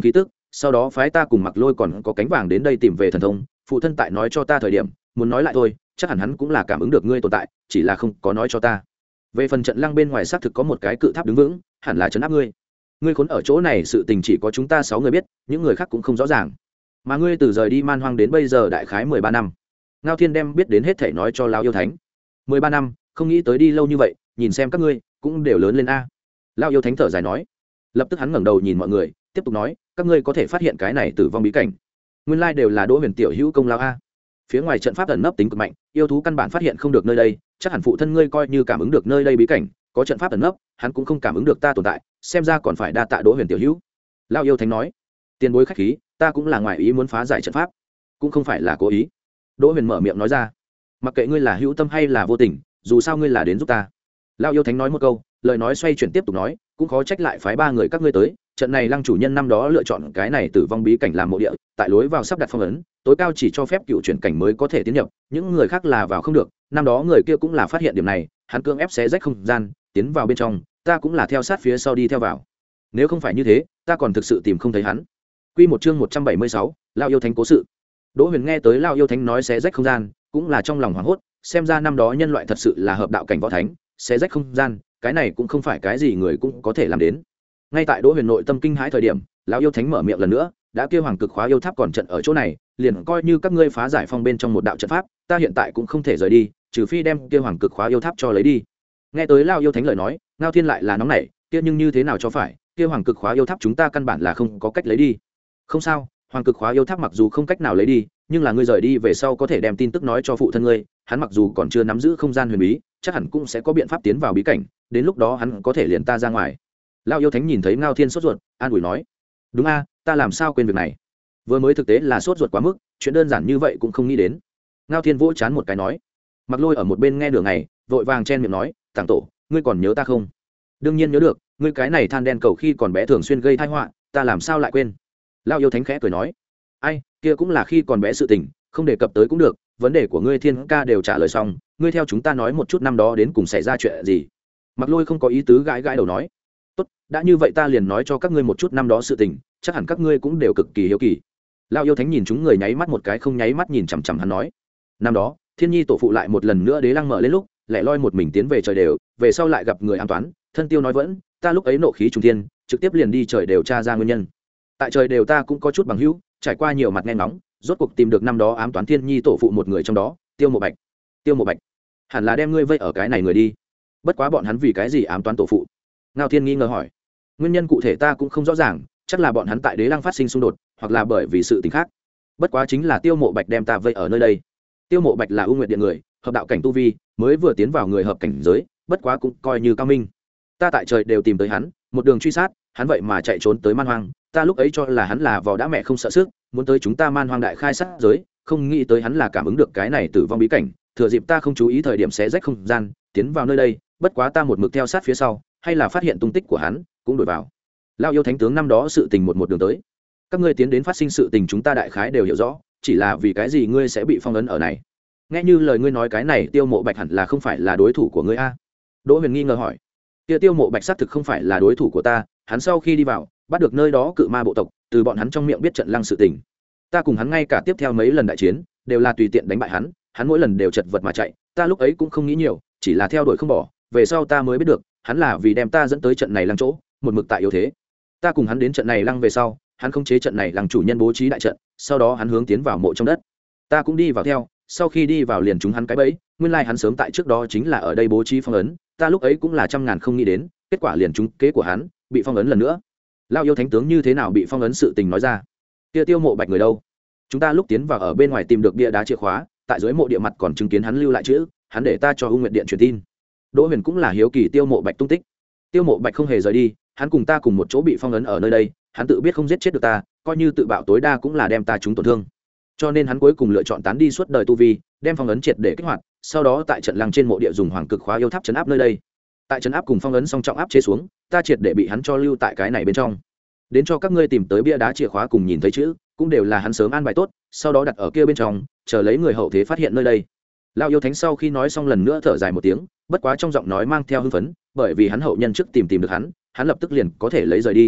sau đó phái ta cùng Mặc Lôi còn có cánh vàng đến đây tìm về thần thông. Phụ thân tại nói cho ta thời điểm muốn nói lại thôi, chắc hẳn hắn cũng là cảm ứng được ngươi tồn tại, chỉ là không có nói cho ta. Về phần trận lăng bên ngoài xác thực có một cái cự tháp đứng vững, hẳn là trấn áp ngươi. Ngươi khốn ở chỗ này sự tình chỉ có chúng ta sáu người biết, những người khác cũng không rõ ràng. Mà ngươi từ rời đi Man Hoang đến bây giờ đại khái mười ba năm. Ngao Thiên đem biết đến hết thảy nói cho Lão Yêu Thánh. mười ba năm, không nghĩ tới đi lâu như vậy, nhìn xem các ngươi cũng đều lớn lên a. Lão Yêu Thánh thở dài nói. Lập tức hắn ngẩng đầu nhìn mọi người, tiếp tục nói, các ngươi có thể phát hiện cái này tử vong bí cảnh, nguyên lai đều là Đỗ Huyền tiểu hữu công lao a. Phía ngoài trận pháp ẩn nấp tính cực mạnh, yêu thú căn bản phát hiện không được nơi đây, chắc hẳn phụ thân ngươi coi như cảm ứng được nơi đây bí cảnh, có trận pháp ẩn nấp, hắn cũng không cảm ứng được ta tồn tại, xem ra còn phải đa tạ Đỗ Huyền tiểu hữu. Lão Yêu Thánh nói. Tiền bối khách khí, ta cũng là ngoài ý muốn phá giải trận pháp, cũng không phải là cố ý. Đỗ Huyền mở miệng nói ra. Mặc kệ ngươi là hữu tâm hay là vô tình, dù sao ngươi là đến giúp ta. Lão Yêu Thánh nói một câu, lời nói xoay chuyển tiếp tục nói, cũng khó trách lại phái ba người các ngươi tới, trận này Lăng chủ nhân năm đó lựa chọn cái này tử vong bí cảnh làm mộ địa, tại lối vào sắp đặt phong ấn, tối cao chỉ cho phép cựu chuyển cảnh mới có thể tiến nhập, những người khác là vào không được. Năm đó người kia cũng là phát hiện điểm này, hắn cưỡng ép xé rách không gian, tiến vào bên trong, ta cũng là theo sát phía sau đi theo vào. Nếu không phải như thế, ta còn thực sự tìm không thấy hắn. Quy một chương một trăm bảy mươi sáu, Lão Yêu Thánh cố sự. Đỗ Huyền nghe tới Lão Yêu Thánh nói xé rách không gian, cũng là trong lòng hoảng hốt, xem ra năm đó nhân loại thật sự là hợp đạo cảnh võ thánh, xé rách không gian, cái này cũng không phải cái gì người cũng có thể làm đến. Ngay tại Đỗ Huyền nội tâm kinh hãi thời điểm, Lão Yêu Thánh mở miệng lần nữa, đã kêu Hoàng Cực Khóa yêu tháp còn trận ở chỗ này, liền coi như các ngươi phá giải phong bên trong một đạo trận pháp, ta hiện tại cũng không thể rời đi, trừ phi đem kêu Hoàng Cực Khóa yêu tháp cho lấy đi. Nghe tới Lão Yêu Thánh lời nói, Ngao Thiên lại là nóng nảy, kia nhưng như thế nào cho phải, kêu Hoàng Cực Khóa yêu tháp chúng ta căn bản là không có cách lấy đi. Không sao, Hoàng Cực Khóa yêu tháp mặc dù không cách nào lấy đi, nhưng là ngươi rời đi về sau có thể đem tin tức nói cho phụ thân ngươi, hắn mặc dù còn chưa nắm giữ không gian huyền bí, chắc hẳn cũng sẽ có biện pháp tiến vào bí cảnh, đến lúc đó hắn có thể liền ta ra ngoài. Lão Yêu Thánh nhìn thấy Ngao Thiên sốt ruột, an ủi nói, đúng a, ta làm sao quên việc này, vừa mới thực tế là sốt ruột quá mức, chuyện đơn giản như vậy cũng không nghĩ đến. Ngao Thiên vỗ chán một cái nói. Mặc Lôi ở một bên nghe đường này, vội vàng chen miệng nói, tàng tổ, ngươi còn nhớ ta không? Đương nhiên nhớ được, ngươi cái này than đen cầu khi còn bé thường xuyên gây tai họa, ta làm sao lại quên? Lão Yêu Thánh khẽ cười nói, ai, kia cũng là khi còn bé sự tình, không đề cập tới cũng được, vấn đề của ngươi Thiên ca đều trả lời xong, ngươi theo chúng ta nói một chút năm đó đến cùng xảy ra chuyện gì. Mặc Lôi không có ý tứ gãi gãi đầu nói, tốt, đã như vậy ta liền nói cho các ngươi một chút năm đó sự tình, chắc hẳn các ngươi cũng đều cực kỳ hiếu kỳ. Lão Yêu Thánh nhìn chúng người nháy mắt một cái không nháy mắt nhìn chằm chằm hắn nói, năm đó Thiên Nhi tổ phụ lại một lần nữa đế lăng mở lên lúc, lẻ loi một mình tiến về trời đều, về sau lại gặp người an toán, thân tiêu nói vẫn, ta lúc ấy nộ khí trùng thiên, trực tiếp liền đi trời đều tra ra nguyên nhân. Tại trời đều ta cũng có chút bằng hữu, trải qua nhiều mặt nghe ngóng, rốt cuộc tìm được năm đó ám toán Thiên Nhi tổ phụ một người trong đó, Tiêu Mộ Bạch. Tiêu Mộ Bạch, hẳn là đem ngươi vây ở cái này người đi. Bất quá bọn hắn vì cái gì ám toán tổ phụ? Ngao Thiên nghi ngờ hỏi. Nguyên nhân cụ thể ta cũng không rõ ràng, chắc là bọn hắn tại Đế Lăng phát sinh xung đột, hoặc là bởi vì sự tình khác. Bất quá chính là Tiêu Mộ Bạch đem ta vây ở nơi đây. Tiêu Mộ Bạch là ưu nguyện điện người, hợp đạo cảnh tu vi, mới vừa tiến vào người hợp cảnh giới, bất quá cũng coi như cao minh. Ta tại trời đều tìm tới hắn, một đường truy sát, hắn vậy mà chạy trốn tới Man Hoang, ta lúc ấy cho là hắn là vò đã mẹ không sợ sức, muốn tới chúng ta Man Hoang đại khai sát giới, không nghĩ tới hắn là cảm ứng được cái này tử vong bí cảnh, thừa dịp ta không chú ý thời điểm xé rách không gian, tiến vào nơi đây, bất quá ta một mực theo sát phía sau, hay là phát hiện tung tích của hắn, cũng đuổi vào. Lão Yêu Thánh tướng năm đó sự tình một một đường tới, các ngươi tiến đến phát sinh sự tình chúng ta đại khái đều hiểu rõ, chỉ là vì cái gì ngươi sẽ bị phong ấn ở này? Nghe như lời ngươi nói cái này Tiêu Mộ Bạch hẳn là không phải là đối thủ của ngươi a? Đỗ Huyền nghi ngờ hỏi. Kia Tiêu Mộ Bạch xác thực không phải là đối thủ của ta, hắn sau khi đi vào, bắt được nơi đó cự ma bộ tộc, từ bọn hắn trong miệng biết trận lăng sự tình. Ta cùng hắn ngay cả tiếp theo mấy lần đại chiến, đều là tùy tiện đánh bại hắn, hắn mỗi lần đều chật vật mà chạy, ta lúc ấy cũng không nghĩ nhiều, chỉ là theo đuổi không bỏ, về sau ta mới biết được, hắn là vì đem ta dẫn tới trận này lăng chỗ, một mực tại yếu thế. Ta cùng hắn đến trận này lăng về sau, hắn không chế trận này lăng chủ nhân bố trí đại trận, sau đó hắn hướng tiến vào mộ trong đất. Ta cũng đi vào theo, sau khi đi vào liền trúng hắn cái bẫy, nguyên lai hắn sớm tại trước đó chính là ở đây bố trí phong ấn, ta lúc ấy cũng là trăm ngàn không nghĩ đến, kết quả liền trúng kế của hắn, bị phong ấn lần nữa. Lão Yêu Thánh tướng như thế nào bị phong ấn sự tình nói ra. Kia Tiêu Mộ Bạch người đâu? Chúng ta lúc tiến vào ở bên ngoài tìm được bia đá chìa khóa, tại dưới mộ địa mặt còn chứng kiến hắn lưu lại chữ, hắn để ta cho U Nguyệt Điện truyền tin. Đỗ Huyền cũng là hiếu kỳ Tiêu Mộ Bạch tung tích. Tiêu Mộ Bạch không hề rời đi, hắn cùng ta cùng một chỗ bị phong ấn ở nơi đây, hắn tự biết không giết chết được ta, coi như tự bạo tối đa cũng là đem ta trúng tổn thương. Cho nên hắn cuối cùng lựa chọn tán đi suốt đời tu vi, đem phong ấn triệt để kích hoạt, sau đó tại trận lăng trên mộ địa dùng Hoàng Cực Khóa yêu tháp trấn áp nơi đây. Tại trấn áp cùng phong ấn song trọng áp chế xuống, ta triệt để bị hắn cho lưu tại cái này bên trong. Đến cho các ngươi tìm tới bia đá chìa khóa cùng nhìn thấy chữ, cũng đều là hắn sớm an bài tốt, sau đó đặt ở kia bên trong, chờ lấy người hậu thế phát hiện nơi đây. Lão Yêu Thánh sau khi nói xong lần nữa thở dài một tiếng, bất quá trong giọng nói mang theo hưng phấn, bởi vì hắn hậu nhân trước tìm tìm được hắn, hắn lập tức liền có thể lấy rời đi.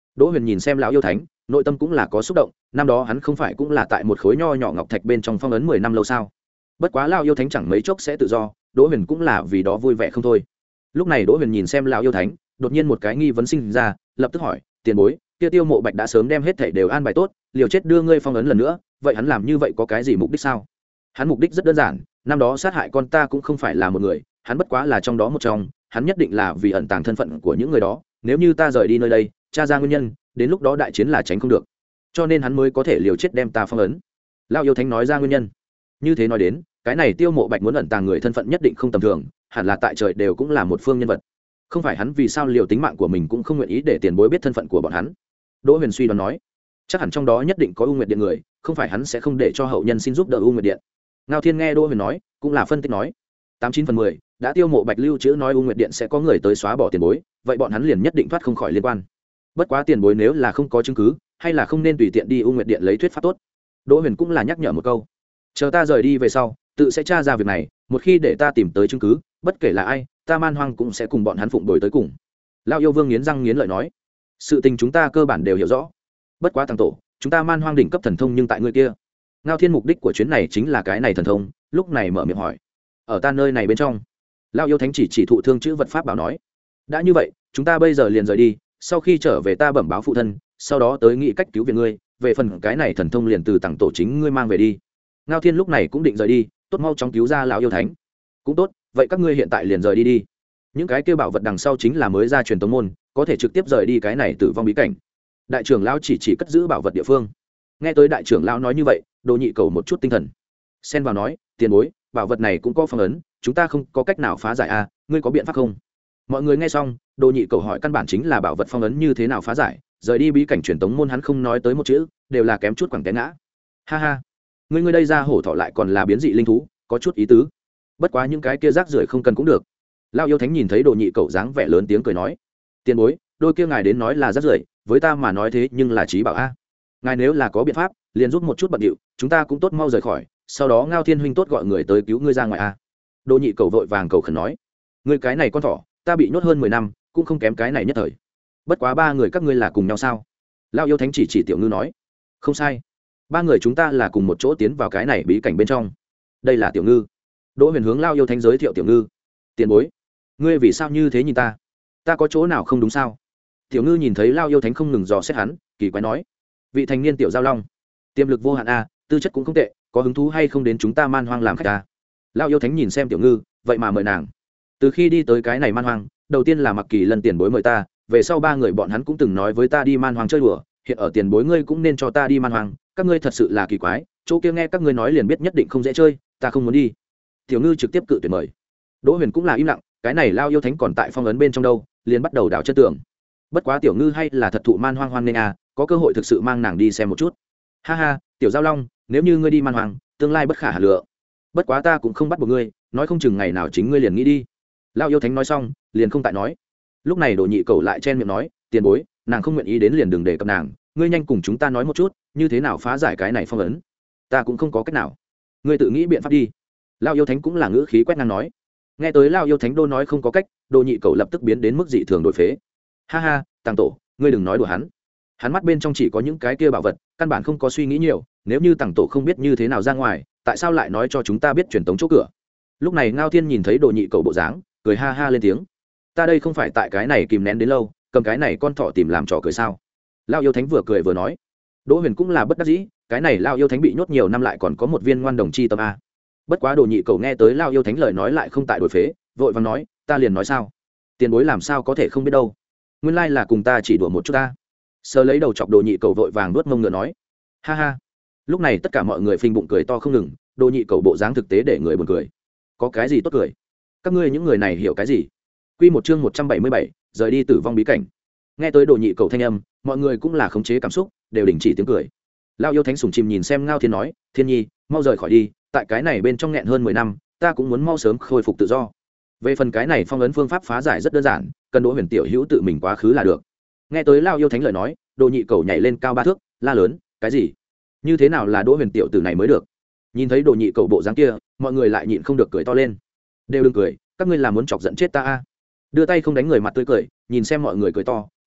Đỗ Huyền nhìn xem lão yêu thánh, nội tâm cũng là có xúc động, năm đó hắn không phải cũng là tại một khối nho nhỏ ngọc thạch bên trong phong ấn mười năm lâu sao? Bất quá lão yêu thánh chẳng mấy chốc sẽ tự do, Đỗ Huyền cũng là vì đó vui vẻ không thôi. Lúc này Đỗ Huyền nhìn xem lão yêu thánh, đột nhiên một cái nghi vấn sinh ra, lập tức hỏi, tiền bối, kia Tiêu Mộ Bạch đã sớm đem hết thảy đều an bài tốt, liều chết đưa ngươi phong ấn lần nữa, vậy hắn làm như vậy có cái gì mục đích sao? Hắn mục đích rất đơn giản, năm đó sát hại con ta cũng không phải là một người, hắn bất quá là trong đó một trong, hắn nhất định là vì ẩn tàng thân phận của những người đó, nếu như ta rời đi nơi đây, tra ra nguyên nhân, đến lúc đó đại chiến là tránh không được, cho nên hắn mới có thể liều chết đem ta phong ấn. Lão yêu thánh nói ra nguyên nhân. Như thế nói đến, cái này Tiêu Mộ Bạch muốn ẩn tàng người thân phận nhất định không tầm thường, hẳn là tại trời đều cũng là một phương nhân vật. Không phải hắn vì sao liều tính mạng của mình cũng không nguyện ý để tiền bối biết thân phận của bọn hắn. Đỗ Huyền suy đoán nói, chắc hẳn trong đó nhất định có U Nguyệt Điện người, không phải hắn sẽ không để cho hậu nhân xin giúp đỡ U Nguyệt Điện. Ngao Thiên nghe Đỗ Huyền nói, cũng là phân tích nói, tám chín phần mười đã Tiêu Mộ Bạch lưu trữ nói U Nguyệt Điện sẽ có người tới xóa bỏ tiền bối, vậy bọn hắn liền nhất định thoát không khỏi liên quan. Bất quá tiền bối nếu là không có chứng cứ, hay là không nên tùy tiện đi U Nguyệt Điện lấy thuyết pháp tốt. Đỗ Huyền cũng là nhắc nhở một câu, chờ ta rời đi về sau, tự sẽ tra ra việc này, một khi để ta tìm tới chứng cứ, bất kể là ai, ta Man Hoang cũng sẽ cùng bọn hắn phụng đổi tới cùng. Lão yêu vương nghiến răng nghiến lợi nói, sự tình chúng ta cơ bản đều hiểu rõ, bất quá thằng tổ, chúng ta Man Hoang đỉnh cấp thần thông nhưng tại ngươi kia. Ngao Thiên mục đích của chuyến này chính là cái này thần thông, lúc này mở miệng hỏi, ở ta nơi này bên trong. Lão yêu thánh chỉ chỉ thụ thương chữ vật pháp bảo nói, đã như vậy, chúng ta bây giờ liền rời đi, sau khi trở về ta bẩm báo phụ thân, sau đó tới nghĩ cách cứu viện ngươi, về phần cái này thần thông liền từ tặng tổ chính ngươi mang về đi. Ngao Thiên lúc này cũng định rời đi, tốt mau chóng cứu ra lão yêu thánh. Cũng tốt, vậy các ngươi hiện tại liền rời đi đi. Những cái kia bảo vật đằng sau chính là mới ra truyền tống môn, có thể trực tiếp rời đi cái này tử vong bí cảnh. Đại trưởng lão chỉ chỉ cất giữ bảo vật địa phương. Nghe tới đại trưởng lão nói như vậy, Đồ Nhị Cầu một chút tinh thần. Xen vào nói, tiền bối, bảo vật này cũng có phong ấn, chúng ta không có cách nào phá giải a, à, ngươi có biện pháp không? Mọi người nghe xong, Đồ Nhị Cầu hỏi căn bản chính là bảo vật phong ấn như thế nào phá giải, rời đi bí cảnh truyền tống môn hắn không nói tới một chữ, đều là kém chút quẳng té ngã. Ha ha, ngươi ngươi đây ra hổ thọ lại còn là biến dị linh thú, có chút ý tứ. Bất quá những cái kia rác rưởi không cần cũng được. Lão yêu thánh nhìn thấy Đồ Nhị Cầu dáng vẻ lớn tiếng cười nói, tiền bối, đôi kia ngài đến nói là rác rưởi, với ta mà nói thế nhưng là trí bảo a. Ngài nếu là có biện pháp, liền giúp một chút bận điệu, chúng ta cũng tốt mau rời khỏi, sau đó Ngao Thiên huynh tốt gọi người tới cứu ngươi ra ngoài a. Đồ Nhị Cầu vội vàng cầu khẩn nói, ngươi cái này con thỏ, ta bị nhốt hơn mười năm, cũng không kém cái này nhất thời. Bất quá ba người các ngươi là cùng nhau sao? Lão yêu thánh chỉ chỉ Tiểu Ngư nói, không sai, ba người chúng ta là cùng một chỗ tiến vào cái này bí cảnh bên trong. Đây là Tiểu Ngư. Đỗ Huyền hướng Lão yêu thánh giới thiệu Tiểu Ngư. Tiền bối, ngươi vì sao như thế nhìn ta? Ta có chỗ nào không đúng sao? Tiểu Ngư nhìn thấy Lão yêu thánh không ngừng dò xét hắn, kỳ quái nói, vị thành niên tiểu giao long, tiềm lực vô hạn a, tư chất cũng không tệ, có hứng thú hay không đến chúng ta Man Hoang làm khách ta? Lão yêu thánh nhìn xem Tiểu Ngư, vậy mà mời nàng. Từ khi đi tới cái này Man Hoang, đầu tiên là Mặc Kỳ Lân tiền bối mời ta, về sau ba người bọn hắn cũng từng nói với ta đi Man Hoang chơi đùa, hiện ở tiền bối ngươi cũng nên cho ta đi Man Hoang, các ngươi thật sự là kỳ quái, chỗ kia nghe các ngươi nói liền biết nhất định không dễ chơi, ta không muốn đi. Tiểu Ngư trực tiếp cự tuyệt mời. Đỗ Huyền cũng là im lặng, cái này Lão yêu thánh còn tại phong ấn bên trong đâu, liền bắt đầu đào chất tưởng. Bất quá Tiểu Ngư hay là thật thụ Man Hoang hoan nên à, có cơ hội thực sự mang nàng đi xem một chút. Ha ha, tiểu giao long, nếu như ngươi đi Man Hoang, tương lai bất khả hà lượng. Bất quá ta cũng không bắt buộc ngươi, nói không chừng ngày nào chính ngươi liền nghĩ đi. Lão yêu thánh nói xong, liền không tại nói. Lúc này Đồ Nhị Cầu lại chen miệng nói, tiền bối, nàng không nguyện ý đến liền đừng để cập nàng, ngươi nhanh cùng chúng ta nói một chút, như thế nào phá giải cái này phong ấn? Ta cũng không có cách nào, ngươi tự nghĩ biện pháp đi. Lão yêu thánh cũng là ngữ khí quét ngang nói. Nghe tới Lão yêu thánh đô nói không có cách, Đồ Nhị Cầu lập tức biến đến mức dị thường đổi phế. Ha ha, Tàng tổ, ngươi đừng nói đùa hắn. Hắn mắt bên trong chỉ có những cái kia bảo vật, căn bản không có suy nghĩ nhiều, nếu như Tàng tổ không biết như thế nào ra ngoài, tại sao lại nói cho chúng ta biết truyền tống chỗ cửa? Lúc này Ngao Thiên nhìn thấy Đồ Nhị Cầu bộ dáng, cười ha ha lên tiếng. Ta đây không phải tại cái này kìm nén đến lâu, cầm cái này con thỏ tìm làm trò cười sao? Lão yêu thánh vừa cười vừa nói. Đỗ Huyền cũng là bất đắc dĩ, cái này Lão yêu thánh bị nhốt nhiều năm lại còn có một viên ngoan đồng chi tâm a. Bất quá Đồ Nhị Cầu nghe tới Lão yêu thánh lời nói lại không tại đổi phế, vội vàng nói, ta liền nói sao? Tiền bối làm sao có thể không biết đâu? Nguyên lai là cùng ta chỉ đùa một chút ta. Sờ lấy đầu chọc Đồ Nhị Cầu vội vàng nuốt mông ngựa nói, ha ha. Lúc này tất cả mọi người phình bụng cười to không ngừng, Đồ Nhị Cầu bộ dáng thực tế để người buồn cười. Có cái gì tốt cười? Các ngươi những người này hiểu cái gì? Quy một chương một trăm bảy mươi bảy, rời đi tử vong bí cảnh. Nghe tới Đồ Nhị Cầu thanh âm, mọi người cũng là khống chế cảm xúc, đều đình chỉ tiếng cười. Lão yêu thánh sủng chìm nhìn xem Ngao Thiên nói, Thiên Nhi, mau rời khỏi đi, tại cái này bên trong nghẹn hơn mười năm, ta cũng muốn mau sớm khôi phục tự do. Về phần cái này phong ấn phương pháp phá giải rất đơn giản, cần Đỗ Huyền tiểu hữu tự mình quá khứ là được. Nghe tới Lão yêu thánh lời nói, Đồ Nhị Cầu nhảy lên cao ba thước, la lớn, cái gì? Như thế nào là Đỗ Huyền tiểu tử này mới được? Nhìn thấy Đồ Nhị Cầu bộ dáng kia, mọi người lại nhịn không được cười to lên. Đều đừng cười, các ngươi là muốn chọc giận chết ta a. Đưa tay không đánh người mặt tươi cười, nhìn xem mọi người cười to,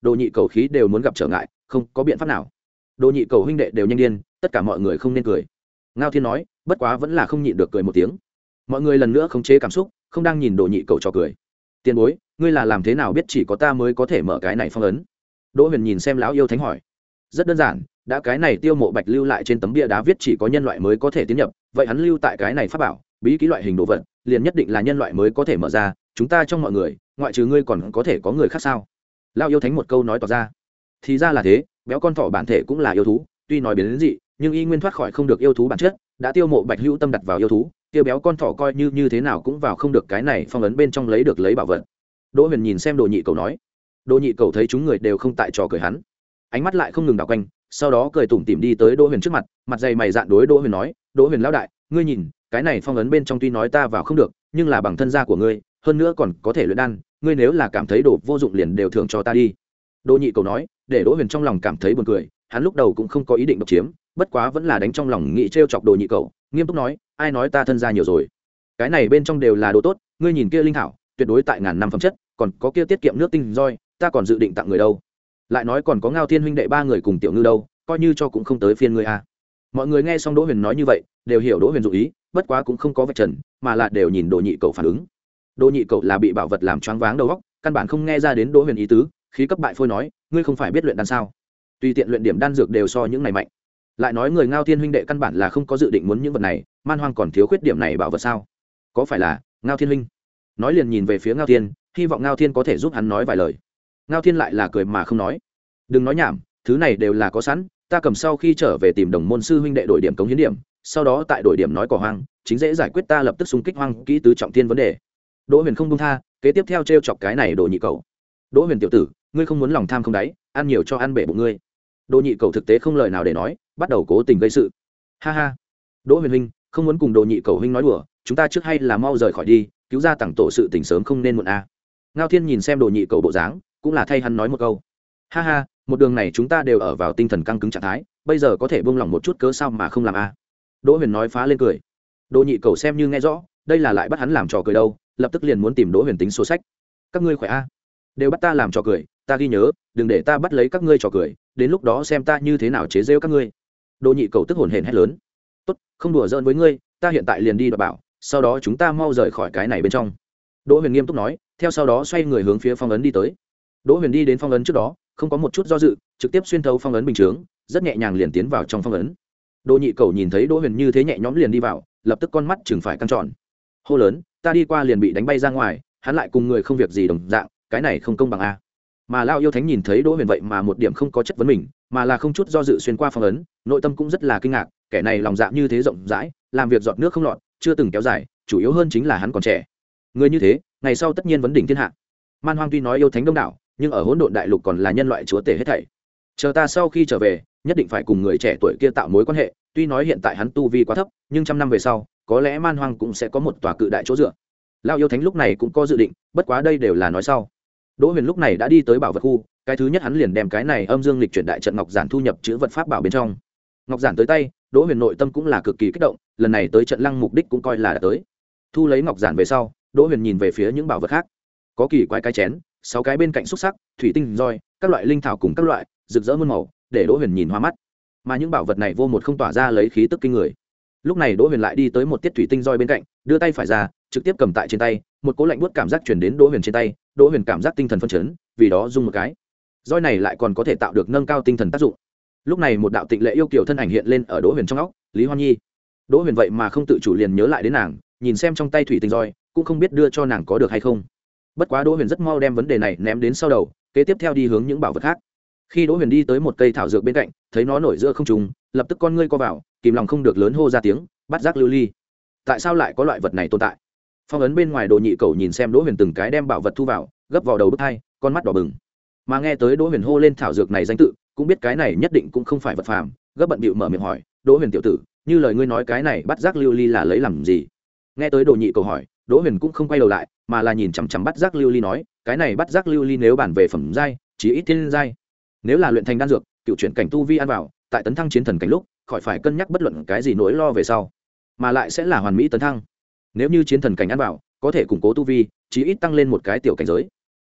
đồ nhị cầu khí đều muốn gặp trở ngại, không có biện pháp nào. Đồ nhị cầu huynh đệ đều nhanh điên, tất cả mọi người không nên cười. Ngao Thiên nói, bất quá vẫn là không nhịn được cười một tiếng. Mọi người lần nữa khống chế cảm xúc, không đang nhìn đồ nhị cầu cho cười. Tiền bối, ngươi là làm thế nào biết chỉ có ta mới có thể mở cái này phong ấn? Đỗ Huyền nhìn xem lão yêu thánh hỏi. Rất đơn giản, đã cái này Tiêu Mộ Bạch lưu lại trên tấm bia đá viết chỉ có nhân loại mới có thể tiến nhập, vậy hắn lưu tại cái này pháp bảo, bí kỹ loại hình đồ vật, liền nhất định là nhân loại mới có thể mở ra, chúng ta trong mọi người, ngoại trừ ngươi còn có thể có người khác sao? Lão yêu thánh một câu nói tỏ ra. Thì ra là thế, béo con thỏ bản thể cũng là yêu thú, tuy nói biến đến dị, nhưng y nguyên thoát khỏi không được yêu thú bản chất, đã Tiêu Mộ Bạch hữu tâm đặt vào yêu thú, kia béo con thỏ coi như như thế nào cũng vào không được cái này phong ấn bên trong lấy được lấy bảo vật. Đỗ Huyền nhìn xem Đồ Nhị Cầu nói. Đồ Nhị Cầu thấy chúng người đều không tại trò cười hắn, ánh mắt lại không ngừng đảo quanh, sau đó cười tủm tỉm đi tới Đỗ Huyền trước mặt, mặt dày mày dạn đối Đỗ Huyền nói, Đỗ Huyền lão đại, ngươi nhìn, cái này phong ấn bên trong tuy nói ta vào không được, nhưng là bằng thân gia của ngươi, hơn nữa còn có thể luyện đan, ngươi nếu là cảm thấy đồ vô dụng liền đều thưởng cho ta đi. Đỗ Nhị Cầu nói, để Đỗ Huyền trong lòng cảm thấy buồn cười, hắn lúc đầu cũng không có ý định độc chiếm, bất quá vẫn là đánh trong lòng nghĩ trêu chọc Đồ Nhị Cầu, nghiêm túc nói, ai nói ta thân gia nhiều rồi? Cái này bên trong đều là đồ tốt, ngươi nhìn kia linh thảo, tuyệt đối tại ngàn năm phẩm chất, còn có kia tiết kiệm nước tinh roi, ta còn dự định tặng người đâu. Lại nói còn có Ngao Thiên huynh đệ ba người cùng Tiểu Ngư đâu, coi như cho cũng không tới phiên ngươi a. Mọi người nghe xong Đỗ Huyền nói như vậy, đều hiểu Đỗ Huyền dụ ý, bất quá cũng không có vạch trần, mà là đều nhìn Đồ Nhị Cầu phản ứng. Đồ Nhị Cầu là bị bảo vật làm choáng váng đầu óc, căn bản không nghe ra đến Đỗ Huyền ý tứ, khí cấp bại phôi nói, ngươi không phải biết luyện đan sao? Tùy tiện luyện điểm đan dược đều so những này mạnh. Lại nói người Ngao Thiên huynh đệ căn bản là không có dự định muốn những vật này, man hoang còn thiếu khuyết điểm này bảo vật sao? Có phải là Ngao Thiên huynh? Nói liền nhìn về phía Ngao Thiên, hy vọng Ngao Thiên có thể giúp hắn nói vài lời. Ngao Thiên lại là cười mà không nói. Đừng nói nhảm, thứ này đều là có sẵn, ta cầm sau khi trở về tìm đồng môn sư huynh đệ đổi điểm cống hiến điểm, sau đó tại đổi điểm nói cỏ hoang, chính dễ giải quyết ta lập tức xung kích hoang kỹ tứ trọng thiên vấn đề. Đỗ Huyền không buông tha, kế tiếp theo trêu chọc cái này Đồ Nhị Cầu. Đỗ Huyền tiểu tử, ngươi không muốn lòng tham không đáy, ăn nhiều cho ăn bể bụng ngươi. Đồ Nhị Cầu thực tế không lời nào để nói, bắt đầu cố tình gây sự. Ha ha. Đỗ Huyền huynh, không muốn cùng Đồ Nhị Cầu huynh nói đùa, chúng ta trước hay là mau rời khỏi đi, cứu ra tặng tổ sự tình sớm không nên muộn a. À. Ngao Thiên nhìn xem Đồ Nhị Cầu bộ dáng, cũng là thay hắn nói một câu. Ha ha, một đường này chúng ta đều ở vào tinh thần căng cứng trạng thái, bây giờ có thể buông lỏng một chút cớ sao mà không làm a. À. Đỗ Huyền nói phá lên cười. Đồ Nhị Cầu xem như nghe rõ, đây là lại bắt hắn làm trò cười đâu, lập tức liền muốn tìm Đỗ Huyền tính số sách. Các ngươi khỏe a? À? Đều bắt ta làm trò cười, ta ghi nhớ, đừng để ta bắt lấy các ngươi trò cười, đến lúc đó xem ta như thế nào chế giễu các ngươi. Đồ Nhị Cầu tức hồn hển hét lớn. Tốt, không đùa giỡn với ngươi, ta hiện tại liền đi đoạt bảo, sau đó chúng ta mau rời khỏi cái này bên trong. Đỗ Huyền nghiêm túc nói, theo sau đó xoay người hướng phía phong ấn đi tới. Đỗ Huyền đi đến phong ấn trước đó, không có một chút do dự, trực tiếp xuyên thấu phong ấn bình chướng, rất nhẹ nhàng liền tiến vào trong phong ấn. Đồ Nhị Cầu nhìn thấy Đỗ Huyền như thế nhẹ nhõm liền đi vào, lập tức con mắt chừng phải căng tròn. Hô lớn, ta đi qua liền bị đánh bay ra ngoài, hắn lại cùng người không việc gì đồng dạng, cái này không công bằng a. Mà Lão yêu thánh nhìn thấy Đỗ Huyền vậy mà một điểm không có chất vấn mình, mà là không chút do dự xuyên qua phong ấn, nội tâm cũng rất là kinh ngạc, kẻ này lòng dạ như thế rộng rãi, làm việc giọt nước không lọt, chưa từng kéo dài, chủ yếu hơn chính là hắn còn trẻ. Người như thế, ngày sau tất nhiên vấn đỉnh thiên hạ. Man hoang tuy nói yêu thánh đông đảo, nhưng ở hỗn độn đại lục còn là nhân loại chúa tể hết thảy. Chờ ta sau khi trở về, nhất định phải cùng người trẻ tuổi kia tạo mối quan hệ, tuy nói hiện tại hắn tu vi quá thấp, nhưng trăm năm về sau, có lẽ man hoang cũng sẽ có một tòa cự đại chỗ dựa. Lão yêu thánh lúc này cũng có dự định, bất quá đây đều là nói sau. Đỗ Huyền lúc này đã đi tới bảo vật khu, cái thứ nhất hắn liền đem cái này âm dương lịch chuyển đại trận ngọc giản thu nhập chữ vật pháp bảo bên trong. Ngọc giản tới tay, Đỗ Huyền nội tâm cũng là cực kỳ kích động, lần này tới trận lăng mục đích cũng coi là đã tới. Thu lấy ngọc giản về sau, Đỗ Huyền nhìn về phía những bảo vật khác, có kỳ quái cái chén, sáu cái bên cạnh xúc sắc, thủy tinh roi, các loại linh thảo cùng các loại rực rỡ muôn màu, để Đỗ Huyền nhìn hoa mắt. Mà những bảo vật này vô một không tỏa ra lấy khí tức kinh người. Lúc này Đỗ Huyền lại đi tới một tiết thủy tinh roi bên cạnh, đưa tay phải ra, trực tiếp cầm tại trên tay, một cỗ lạnh buốt cảm giác truyền đến Đỗ Huyền trên tay, Đỗ Huyền cảm giác tinh thần phân chấn, vì đó rung một cái. Roi này lại còn có thể tạo được nâng cao tinh thần tác dụng. Lúc này một đạo tịnh lệ yêu kiều thân ảnh hiện lên ở Đỗ Huyền trong óc, Lý Hoan Nhi. Đỗ Huyền vậy mà không tự chủ liền nhớ lại đến nàng, nhìn xem trong tay thủy tinh roi, cũng không biết đưa cho nàng có được hay không. Bất quá Đỗ Huyền rất mau đem vấn đề này ném đến sau đầu, kế tiếp theo đi hướng những bảo vật khác. Khi Đỗ Huyền đi tới một cây thảo dược bên cạnh, thấy nó nổi giữa không trung, lập tức con ngươi co vào, kìm lòng không được lớn hô ra tiếng, bắt giác lưu ly. Tại sao lại có loại vật này tồn tại? Phong ấn bên ngoài Đồ Nhị Cầu nhìn xem Đỗ Huyền từng cái đem bảo vật thu vào, gấp vào đầu bức hai, con mắt đỏ bừng. Mà nghe tới Đỗ Huyền hô lên thảo dược này danh tự, cũng biết cái này nhất định cũng không phải vật phàm, gấp bận bịu mở miệng hỏi, Đỗ Huyền tiểu tử, như lời ngươi nói cái này bắt giác lưu ly là lấy làm gì? Nghe tới Đồ Nhị Cầu hỏi, Đỗ Huyền cũng không quay đầu lại, mà là nhìn chằm chằm bắt giác lưu ly nói, cái này bắt giác lưu ly nếu bản về phẩm giai, chỉ ít thiên giai. Nếu là luyện thành đan dược, cựu chuyển cảnh tu vi ăn vào, tại tấn thăng chiến thần cảnh lúc, khỏi phải cân nhắc bất luận cái gì nỗi lo về sau, mà lại sẽ là hoàn mỹ tấn thăng. Nếu như chiến thần cảnh ăn vào, có thể củng cố tu vi, chỉ ít tăng lên một cái tiểu cảnh giới.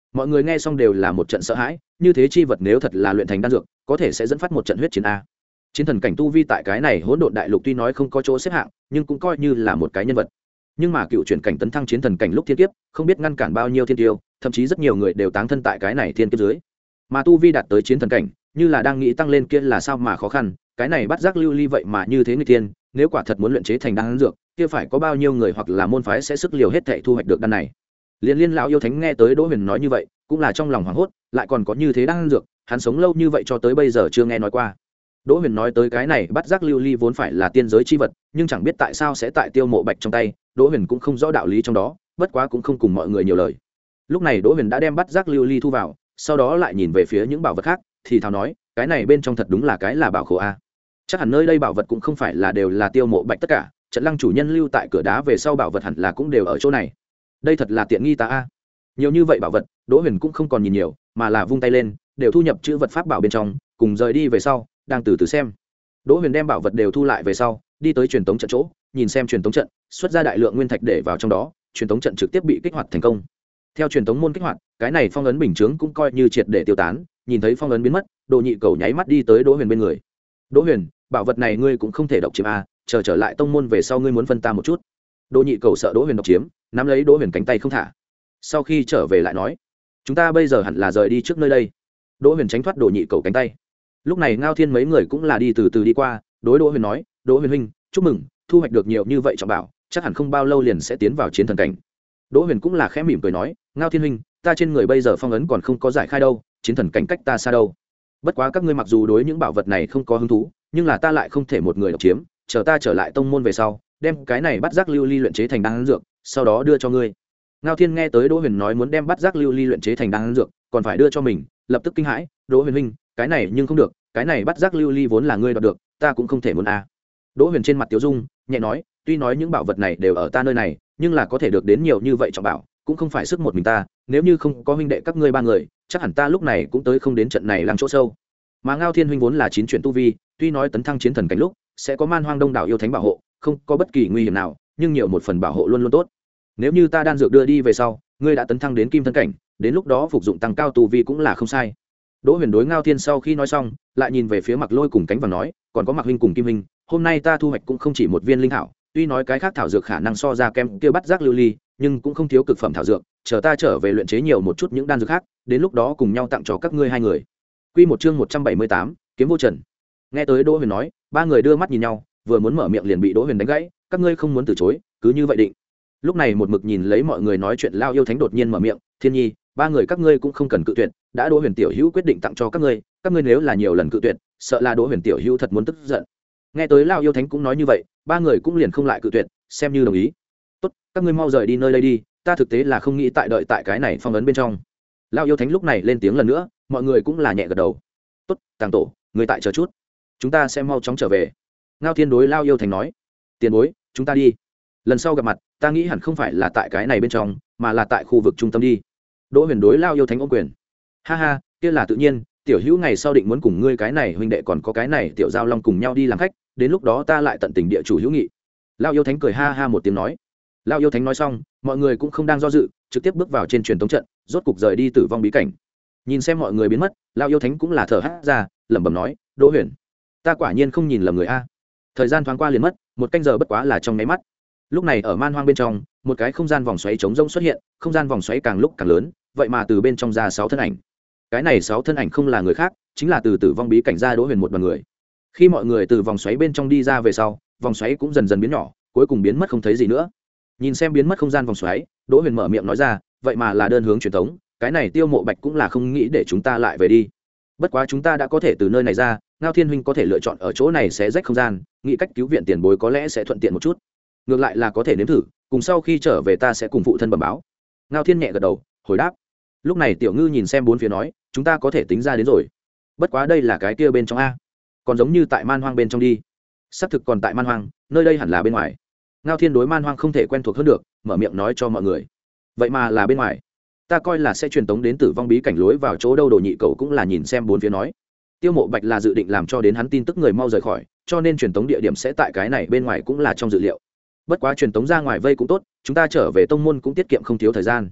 mọi người nghe xong đều là một trận sợ hãi, như thế chi vật nếu thật là luyện thành đan dược có thể sẽ dẫn phát một trận huyết chiến a. Chiến thần cảnh tu vi tại cái này hỗn độn đại lục tuy nói không có chỗ xếp hạng nhưng cũng coi như là một cái nhân vật. Nhưng mà cựu chuyển cảnh tấn thăng chiến thần cảnh lúc thiên kiếp không biết ngăn cản bao nhiêu thiên tiêu, thậm chí rất nhiều người đều táng thân tại cái này thiên kiếp dưới. Mà tu vi đạt tới chiến thần cảnh như là đang nghĩ tăng lên kia là sao mà khó khăn, cái này bắt giác lưu ly vậy mà như thế người tiên, nếu quả thật muốn luyện chế thành đan dược kia phải có bao nhiêu người hoặc là môn phái sẽ sức liều hết thảy thu hoạch được đan này. Liên Liên lão yêu thánh nghe tới Đỗ Huyền nói như vậy cũng là trong lòng hoảng hốt, lại còn có như thế đan dược, hắn sống lâu như vậy cho tới bây giờ chưa nghe nói qua. Đỗ Huyền nói tới cái này bắt giác lưu ly vốn phải là tiên giới chi vật, nhưng chẳng biết tại sao sẽ tại Tiêu Mộ Bạch trong tay, Đỗ Huyền cũng không rõ đạo lý trong đó, bất quá cũng không cùng mọi người nhiều lời. Lúc này Đỗ Huyền đã đem bắt giác lưu ly thu vào, sau đó lại nhìn về phía những bảo vật khác, thì thào nói, cái này bên trong thật đúng là cái là bảo khố a. Chắc hẳn nơi đây bảo vật cũng không phải là đều là Tiêu Mộ Bạch tất cả, Trận Lăng chủ nhân lưu tại cửa đá về sau bảo vật hẳn là cũng đều ở chỗ này. Đây thật là tiện nghi ta a. Nhiều như vậy bảo vật, Đỗ Huyền cũng không còn nhìn nhiều, mà là vung tay lên, đều thu nhập chữ vật pháp bảo bên trong, cùng rời đi về sau, đang từ từ xem. Đỗ Huyền đem bảo vật đều thu lại về sau, đi tới truyền tống trận chỗ, nhìn xem truyền tống trận, xuất ra đại lượng nguyên thạch để vào trong đó, truyền tống trận trực tiếp bị kích hoạt thành công. Theo truyền tống môn kích hoạt, cái này phong ấn bình chướng cũng coi như triệt để tiêu tán, nhìn thấy phong ấn biến mất, Đồ Nhị Cầu nháy mắt đi tới Đỗ Huyền bên người. "Đỗ Huyền, bảo vật này ngươi cũng không thể độc chiếm a, chờ trở lại tông môn về sau ngươi muốn phân ta một chút." Đồ Nhị Cầu sợ Đỗ Huyền độc chiếm, nắm lấy Đỗ Huyền cánh tay không thả. Sau khi trở về lại nói, "Chúng ta bây giờ hẳn là rời đi trước nơi đây." Đỗ Huyền tránh thoát Đồ Nhị Cầu cánh tay. Lúc này Ngao Thiên mấy người cũng là đi từ từ đi qua, đối Đỗ Huyền nói, "Đỗ Huyền huynh, chúc mừng, thu hoạch được nhiều như vậy trọng bảo, chắc hẳn không bao lâu liền sẽ tiến vào chiến thần cảnh." Đỗ Huyền cũng là khẽ mỉm cười nói, "Ngao Thiên huynh, ta trên người bây giờ phong ấn còn không có giải khai đâu, chiến thần cảnh cách ta xa đâu. Bất quá các ngươi mặc dù đối những bảo vật này không có hứng thú, nhưng là ta lại không thể một người độc chiếm, chờ ta trở lại tông môn về sau, đem cái này bắt giác lưu ly luyện chế thành đan dược, sau đó đưa cho ngươi." Ngao Thiên nghe tới Đỗ Huyền nói muốn đem bắt giác lưu ly luyện chế thành đan dược, còn phải đưa cho mình, lập tức kinh hãi, "Đỗ Huyền huynh, cái này nhưng không được, cái này bắt giác lưu ly vốn là ngươi đoạt được, ta cũng không thể muốn a." À. Đỗ Huyền trên mặt tiêu dung nhẹ nói, "Tuy nói những bảo vật này đều ở ta nơi này, nhưng là có thể được đến nhiều như vậy trọng bảo, cũng không phải sức một mình ta, nếu như không có huynh đệ các ngươi ba người, chắc hẳn ta lúc này cũng tới không đến trận này lăng chỗ sâu." Mà Ngao Thiên huynh vốn là chín chuyển tu vi, tuy nói tấn thăng chiến thần cảnh lúc sẽ có man hoang đông đảo yêu thánh bảo hộ, không có bất kỳ nguy hiểm nào, nhưng nhiều một phần bảo hộ luôn luôn tốt. Nếu như ta đan dược đưa đi về sau, ngươi đã tấn thăng đến kim thân cảnh, đến lúc đó phục dụng tăng cao tu vi cũng là không sai. Đỗ Huyền đối Ngao Thiên sau khi nói xong, lại nhìn về phía Mặc Lôi cùng Cánh Vàng nói, "Còn có Mặc huynh cùng Kim huynh, hôm nay ta thu hoạch cũng không chỉ một viên linh thảo, tuy nói cái khác thảo dược khả năng so ra kem kia bắt giác lưu ly, nhưng cũng không thiếu cực phẩm thảo dược, chờ ta trở về luyện chế nhiều một chút những đan dược khác, đến lúc đó cùng nhau tặng cho các ngươi hai người." Quy một chương một trăm bảy mươi tám, Kiếm vô trần. Nghe tới Đỗ Huyền nói, ba người đưa mắt nhìn nhau, vừa muốn mở miệng liền bị Đỗ Huyền đánh gãy, "Các ngươi không muốn từ chối, cứ như vậy định." Lúc này một mực nhìn lấy mọi người nói chuyện Lao Yêu Thánh đột nhiên mở miệng, "Thiên Nhi, ba người các ngươi cũng không cần cự tuyệt, đã Đỗ Huyền tiểu hữu quyết định tặng cho các ngươi, các ngươi nếu là nhiều lần cự tuyệt, sợ là Đỗ Huyền tiểu hữu thật muốn tức giận." Nghe tới Lao Yêu Thánh cũng nói như vậy, ba người cũng liền không lại cự tuyệt, xem như đồng ý. "Tốt, các ngươi mau rời đi nơi đây đi, ta thực tế là không nghĩ tại đợi tại cái này phong ấn bên trong." Lao Yêu Thánh lúc này lên tiếng lần nữa, mọi người cũng là nhẹ gật đầu. "Tốt, Tàng tổ, người tại chờ chút, chúng ta sẽ mau chóng trở về." Ngao Thiên đối Lao Yêu Thánh nói, "Tiền bối, chúng ta đi. Lần sau gặp mặt, ta nghĩ hẳn không phải là tại cái này bên trong, mà là tại khu vực trung tâm đi." Đỗ Huyền đối Lao Yêu Thánh ôm quyền, "Ha ha, kia là tự nhiên, tiểu hữu ngày sau định muốn cùng ngươi cái này huynh đệ còn có cái này tiểu giao long cùng nhau đi làm khách, đến lúc đó ta lại tận tình địa chủ hữu nghị." Lao Yêu Thánh cười ha ha một tiếng nói. Lao Yêu Thánh nói xong, mọi người cũng không đang do dự, trực tiếp bước vào trên truyền tống trận, rốt cục rời đi tử vong bí cảnh. Nhìn xem mọi người biến mất, Lao Yêu Thánh cũng là thở hắt ra, lẩm bẩm nói, "Đỗ Huyền, ta quả nhiên không nhìn lầm người a." Thời gian thoáng qua liền mất, một canh giờ bất quá là trong nháy mắt. Lúc này ở man hoang bên trong, một cái không gian vòng xoáy trống rỗng xuất hiện, không gian vòng xoáy càng lúc càng lớn, vậy mà từ bên trong ra sáu thân ảnh. Cái này sáu thân ảnh không là người khác, chính là từ tử vong bí cảnh ra Đỗ Huyền một đoàn người. Khi mọi người từ vòng xoáy bên trong đi ra về sau, vòng xoáy cũng dần dần biến nhỏ, cuối cùng biến mất không thấy gì nữa. Nhìn xem biến mất không gian vòng xoáy, Đỗ Huyền mở miệng nói ra, "Vậy mà là đơn hướng truyền thống, cái này Tiêu Mộ Bạch cũng là không nghĩ để chúng ta lại về đi. Bất quá chúng ta đã có thể từ nơi này ra, Ngao Thiên huynh có thể lựa chọn ở chỗ này sẽ rách không gian, nghĩ cách cứu viện tiền bối có lẽ sẽ thuận tiện một chút. Ngược lại là có thể nếm thử, cùng sau khi trở về ta sẽ cùng phụ thân bẩm báo." Ngao Thiên nhẹ gật đầu, hồi đáp. Lúc này Tiểu Ngư nhìn xem bốn phía nói, "Chúng ta có thể tính ra đến rồi. Bất quá đây là cái kia bên trong a, còn giống như tại man hoang bên trong đi." Xác thực còn tại man hoang, nơi đây hẳn là bên ngoài. Ngao Thiên đối man hoang không thể quen thuộc hơn được, mở miệng nói cho mọi người, "Vậy mà là bên ngoài, ta coi là sẽ truyền tống đến tử vong bí cảnh lối vào chỗ đâu." Đồ Nhị Cầu cũng là nhìn xem bốn phía nói, Tiêu Mộ Bạch là dự định làm cho đến hắn tin tức người mau rời khỏi, cho nên truyền tống địa điểm sẽ tại cái này bên ngoài cũng là trong dự liệu. Bất quá truyền tống ra ngoài vây cũng tốt, chúng ta trở về tông môn cũng tiết kiệm không thiếu thời gian.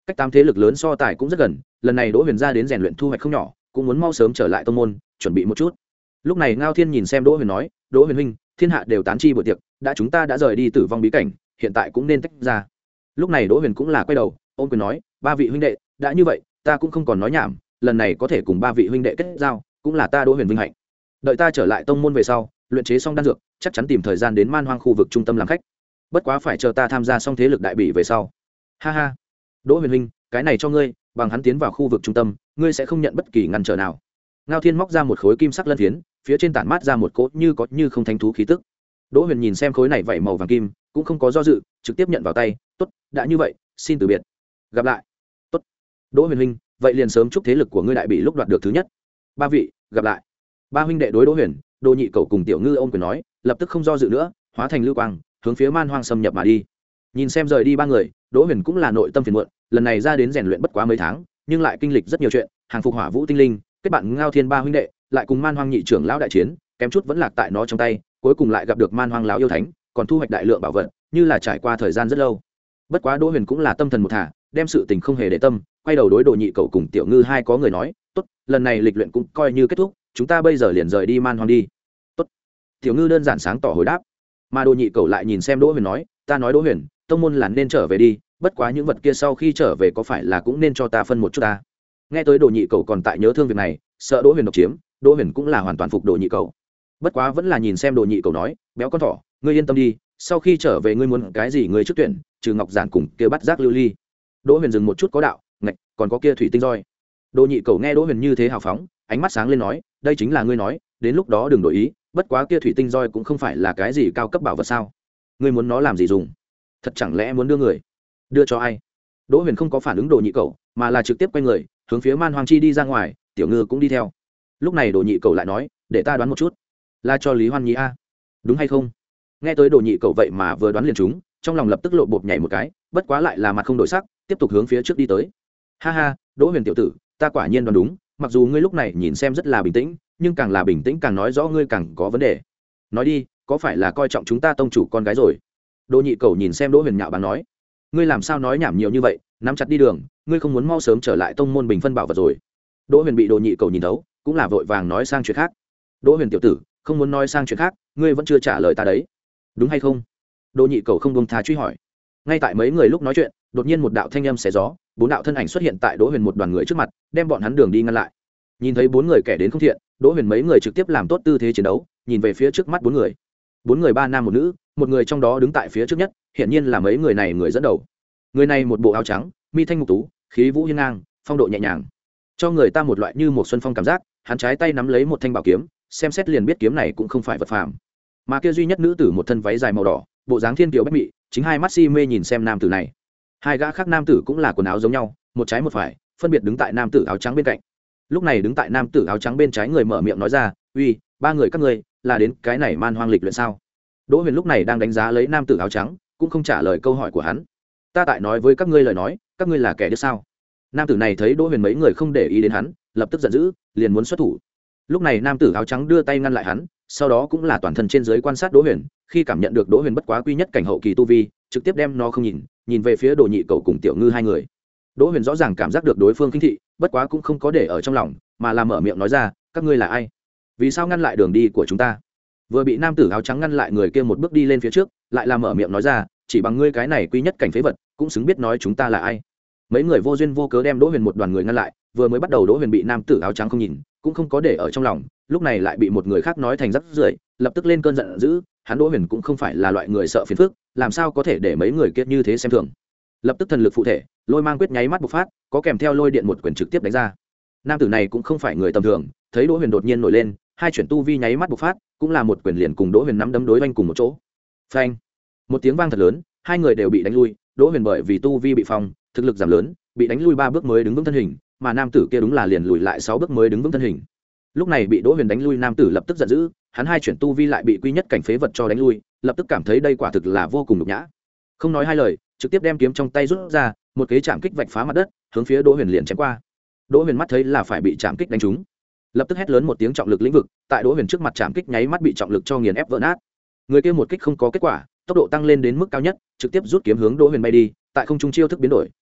cách tám thế lực lớn so tài cũng rất gần, lần này Đỗ Huyền ra đến rèn luyện thu hoạch không nhỏ, cũng muốn mau sớm trở lại tông môn chuẩn bị một chút. Lúc này Ngao Thiên nhìn xem Đỗ Huyền nói, Đỗ Huyền huynh, thiên hạ đều tán chi buổi tiệc, đã chúng ta đã rời đi tử vong bí cảnh, hiện tại cũng nên tách ra. Lúc này Đỗ Huyền cũng là quay đầu ôm quyền nói, ba vị huynh đệ, đã như vậy ta cũng không còn nói nhảm, lần này có thể cùng ba vị huynh đệ kết giao cũng là ta Đỗ Huyền vinh hạnh. Đợi ta trở lại tông môn về sau, luyện chế xong đan dược, chắc chắn tìm thời gian đến man hoang khu vực trung tâm làm khách, bất quá phải chờ ta tham gia xong thế lực đại bỉ về sau. Ha ha, Đỗ Huyền huynh, cái này cho ngươi, bằng hắn tiến vào khu vực trung tâm, ngươi sẽ không nhận bất kỳ ngăn trở nào. Ngao Thiên móc ra một khối kim sắc lân phiến, phía trên tản mát ra một cỗ như có như không thánh thú khí tức. Đỗ Huyền nhìn xem khối này vảy màu vàng kim, cũng không có do dự, trực tiếp nhận vào tay. Tốt, đã như vậy, xin từ biệt, gặp lại. Tốt, Đỗ Huyền huynh, vậy liền sớm chúc thế lực của ngươi đại bị lúc đoạt được thứ nhất. Ba vị, gặp lại. Ba huynh đệ đối Đỗ Huyền, Đồ Nhị Cẩu cùng Tiểu Ngư ôm quyền nói, lập tức không do dự nữa, hóa thành lưu quang, hướng phía man hoang xâm nhập mà đi. Nhìn xem rời đi ba người, Đỗ Huyền cũng là nội tâm phiền muộn, lần này ra đến rèn luyện bất quá mấy tháng, nhưng lại kinh lịch rất nhiều chuyện, hàng phục hỏa vũ tinh linh, kết bạn Ngao Thiên ba huynh đệ, lại cùng man hoang nhị trưởng lão đại chiến, kém chút vẫn lạc tại nó trong tay, cuối cùng lại gặp được man hoang lão yêu thánh, còn thu hoạch đại lượng bảo vật, như là trải qua thời gian rất lâu. Bất quá Đỗ Huyền cũng là tâm thần một thả, đem sự tình không hề để tâm, quay đầu đối Đồ Nhị Cẩu cùng Tiểu Ngư hai có người nói, tốt, lần này lịch luyện cũng coi như kết thúc, chúng ta bây giờ liền rời đi man hoang đi. Tốt. Tiểu Ngư đơn giản sáng tỏ hồi đáp, mà Đồ Nhị Cẩu lại nhìn xem Đỗ Huyền nói, ta nói Đỗ Huyền, tông môn là nên trở về đi, bất quá những vật kia sau khi trở về có phải là cũng nên cho ta phân một chút ta. Nghe tới Đồ Nhị Cẩu còn tại nhớ thương việc này, sợ Đỗ Huyền độc chiếm, Đỗ Huyền cũng là hoàn toàn phục Đồ Nhị Cẩu. Bất quá vẫn là nhìn xem Đồ Nhị Cẩu nói, béo con thỏ, ngươi yên tâm đi, sau khi trở về ngươi muốn cái gì ngươi trước tuyển, trừ ngọc giản cùng kia bắt giác lưu ly. Đỗ Huyền dừng một chút có đạo, ngạch, còn có kia thủy tinh roi. Đồ Nhị Cẩu nghe Đỗ Huyền như thế hào phóng, ánh mắt sáng lên nói, đây chính là ngươi nói, đến lúc đó đừng đổi ý, bất quá kia thủy tinh roi cũng không phải là cái gì cao cấp bảo vật sao? Ngươi muốn nó làm gì dùng? Thật chẳng lẽ muốn đưa người? Đưa cho ai? Đỗ Huyền không có phản ứng Đồ Nhị Cẩu, mà là trực tiếp quay người, hướng phía man hoang chi đi ra ngoài, Tiểu Ngư cũng đi theo. Lúc này Đồ Nhị Cẩu lại nói, để ta đoán một chút, là cho Lý Hoan Nhi a, đúng hay không? Nghe tới Đồ Nhị Cẩu vậy mà vừa đoán liền chúng, trong lòng lập tức lộ bột nhảy một cái, bất quá lại là mặt không đổi sắc, tiếp tục hướng phía trước đi tới. Ha ha, Đỗ Huyền tiểu tử, ta quả nhiên đoán đúng, mặc dù ngươi lúc này nhìn xem rất là bình tĩnh, nhưng càng là bình tĩnh càng nói rõ ngươi càng có vấn đề. Nói đi, có phải là coi trọng chúng ta tông chủ con gái rồi? Đồ Nhị Cẩu nhìn xem Đỗ Huyền nhạo báng nói, ngươi làm sao nói nhảm nhiều như vậy, nắm chặt đi đường, ngươi không muốn mau sớm trở lại tông môn bình phân bảo vật rồi. Đỗ Huyền bị Đồ Nhị Cẩu nhìn thấu, cũng là vội vàng nói sang chuyện khác. Đỗ Huyền tiểu tử, không muốn nói sang chuyện khác, ngươi vẫn chưa trả lời ta đấy, đúng hay không? Đồ Nhị Cẩu không buông tha truy hỏi. Ngay tại mấy người lúc nói chuyện, đột nhiên một đạo thanh âm xé gió, bốn đạo thân ảnh xuất hiện tại Đỗ Huyền một đoàn người trước mặt, đem bọn hắn đường đi ngăn lại. Nhìn thấy bốn người kẻ đến không thiện, Đỗ Huyền mấy người trực tiếp làm tốt tư thế chiến đấu, nhìn về phía trước mắt bốn người. Bốn người ba nam một nữ, một người trong đó đứng tại phía trước nhất, hiển nhiên là mấy người này người dẫn đầu. Người này một bộ áo trắng, mi thanh mục tú, khí vũ hiên ngang, phong độ nhẹ nhàng, cho người ta một loại như một xuân phong cảm giác. Hắn trái tay nắm lấy một thanh bảo kiếm, xem xét liền biết kiếm này cũng không phải vật phàm. Mà kia duy nhất nữ tử một thân váy dài màu đỏ, bộ dáng thiên kiều bách mị, chính hai mắt si mê nhìn xem nam tử này. Hai gã khác nam tử cũng là quần áo giống nhau, một trái một phải, phân biệt đứng tại nam tử áo trắng bên cạnh. Lúc này đứng tại nam tử áo trắng bên trái người mở miệng nói ra, uy, ba người các ngươi là đến cái này man hoang lịch luyện sao? Đỗ Huyền lúc này đang đánh giá lấy nam tử áo trắng, cũng không trả lời câu hỏi của hắn. Ta tại nói với các ngươi lời nói, các ngươi là kẻ điếc sao? Nam tử này thấy Đỗ Huyền mấy người không để ý đến hắn, lập tức giận dữ, liền muốn xuất thủ. Lúc này nam tử áo trắng đưa tay ngăn lại hắn, sau đó cũng là toàn thân trên dưới quan sát Đỗ Huyền, khi cảm nhận được Đỗ Huyền bất quá quy nhất cảnh hậu kỳ tu vi, trực tiếp đem nó không nhìn, nhìn về phía Đồ Nhị Cẩu cùng Tiểu Ngư hai người. Đỗ Huyền rõ ràng cảm giác được đối phương khinh thị, bất quá cũng không có để ở trong lòng, mà là mở miệng nói ra, các ngươi là ai? Vì sao ngăn lại đường đi của chúng ta? Vừa bị nam tử áo trắng ngăn lại người kia một bước đi lên phía trước, lại là mở miệng nói ra, chỉ bằng ngươi cái này quy nhất cảnh phế vật, cũng xứng biết nói chúng ta là ai? Mấy người vô duyên vô cớ đem Đỗ Huyền một đoàn người ngăn lại, vừa mới bắt đầu Đỗ Huyền bị nam tử áo trắng không nhìn, cũng không có để ở trong lòng, lúc này lại bị một người khác nói thành rắc rưởi, lập tức lên cơn giận dữ. Hắn Đỗ Huyền cũng không phải là loại người sợ phiền phức, làm sao có thể để mấy người kia như thế xem thường. Lập tức thần lực phụ thể, lôi mang quyết nháy mắt bộc phát, có kèm theo lôi điện một quyền trực tiếp đánh ra. Nam tử này cũng không phải người tầm thường, thấy Đỗ Huyền đột nhiên nổi lên, hai chuyển tu vi nháy mắt bộc phát, cũng là một quyền liền cùng Đỗ Huyền nắm đấm đối oanh cùng một chỗ. Phanh! Một tiếng vang thật lớn, hai người đều bị đánh lui. Đỗ Huyền bởi vì tu vi bị phong, thực lực giảm lớn, bị đánh lui ba bước mới đứng vững thân hình, mà nam tử kia đúng là liền lùi lại sáu bước mới đứng vững thân hình. Lúc này bị Đỗ Huyền đánh lui nam tử lập tức giận dữ, hắn hai chuyển tu vi lại bị quy nhất cảnh phế vật cho đánh lui, lập tức cảm thấy đây quả thực là vô cùng nhục nhã. Không nói hai lời, trực tiếp đem kiếm trong tay rút ra, một kế chạm kích vạch phá mặt đất, hướng phía Đỗ Huyền liền chém qua. Đỗ Huyền mắt thấy là phải bị chạm kích đánh trúng, lập tức hét lớn một tiếng trọng lực lĩnh vực, tại Đỗ Huyền trước mặt chạm kích nháy mắt bị trọng lực cho nghiền ép vỡ nát. Người kia một kích không có kết quả, tốc độ tăng lên đến mức cao nhất, trực tiếp rút kiếm hướng Đỗ Huyền bay đi, tại không trung chiêu thức biến đổi,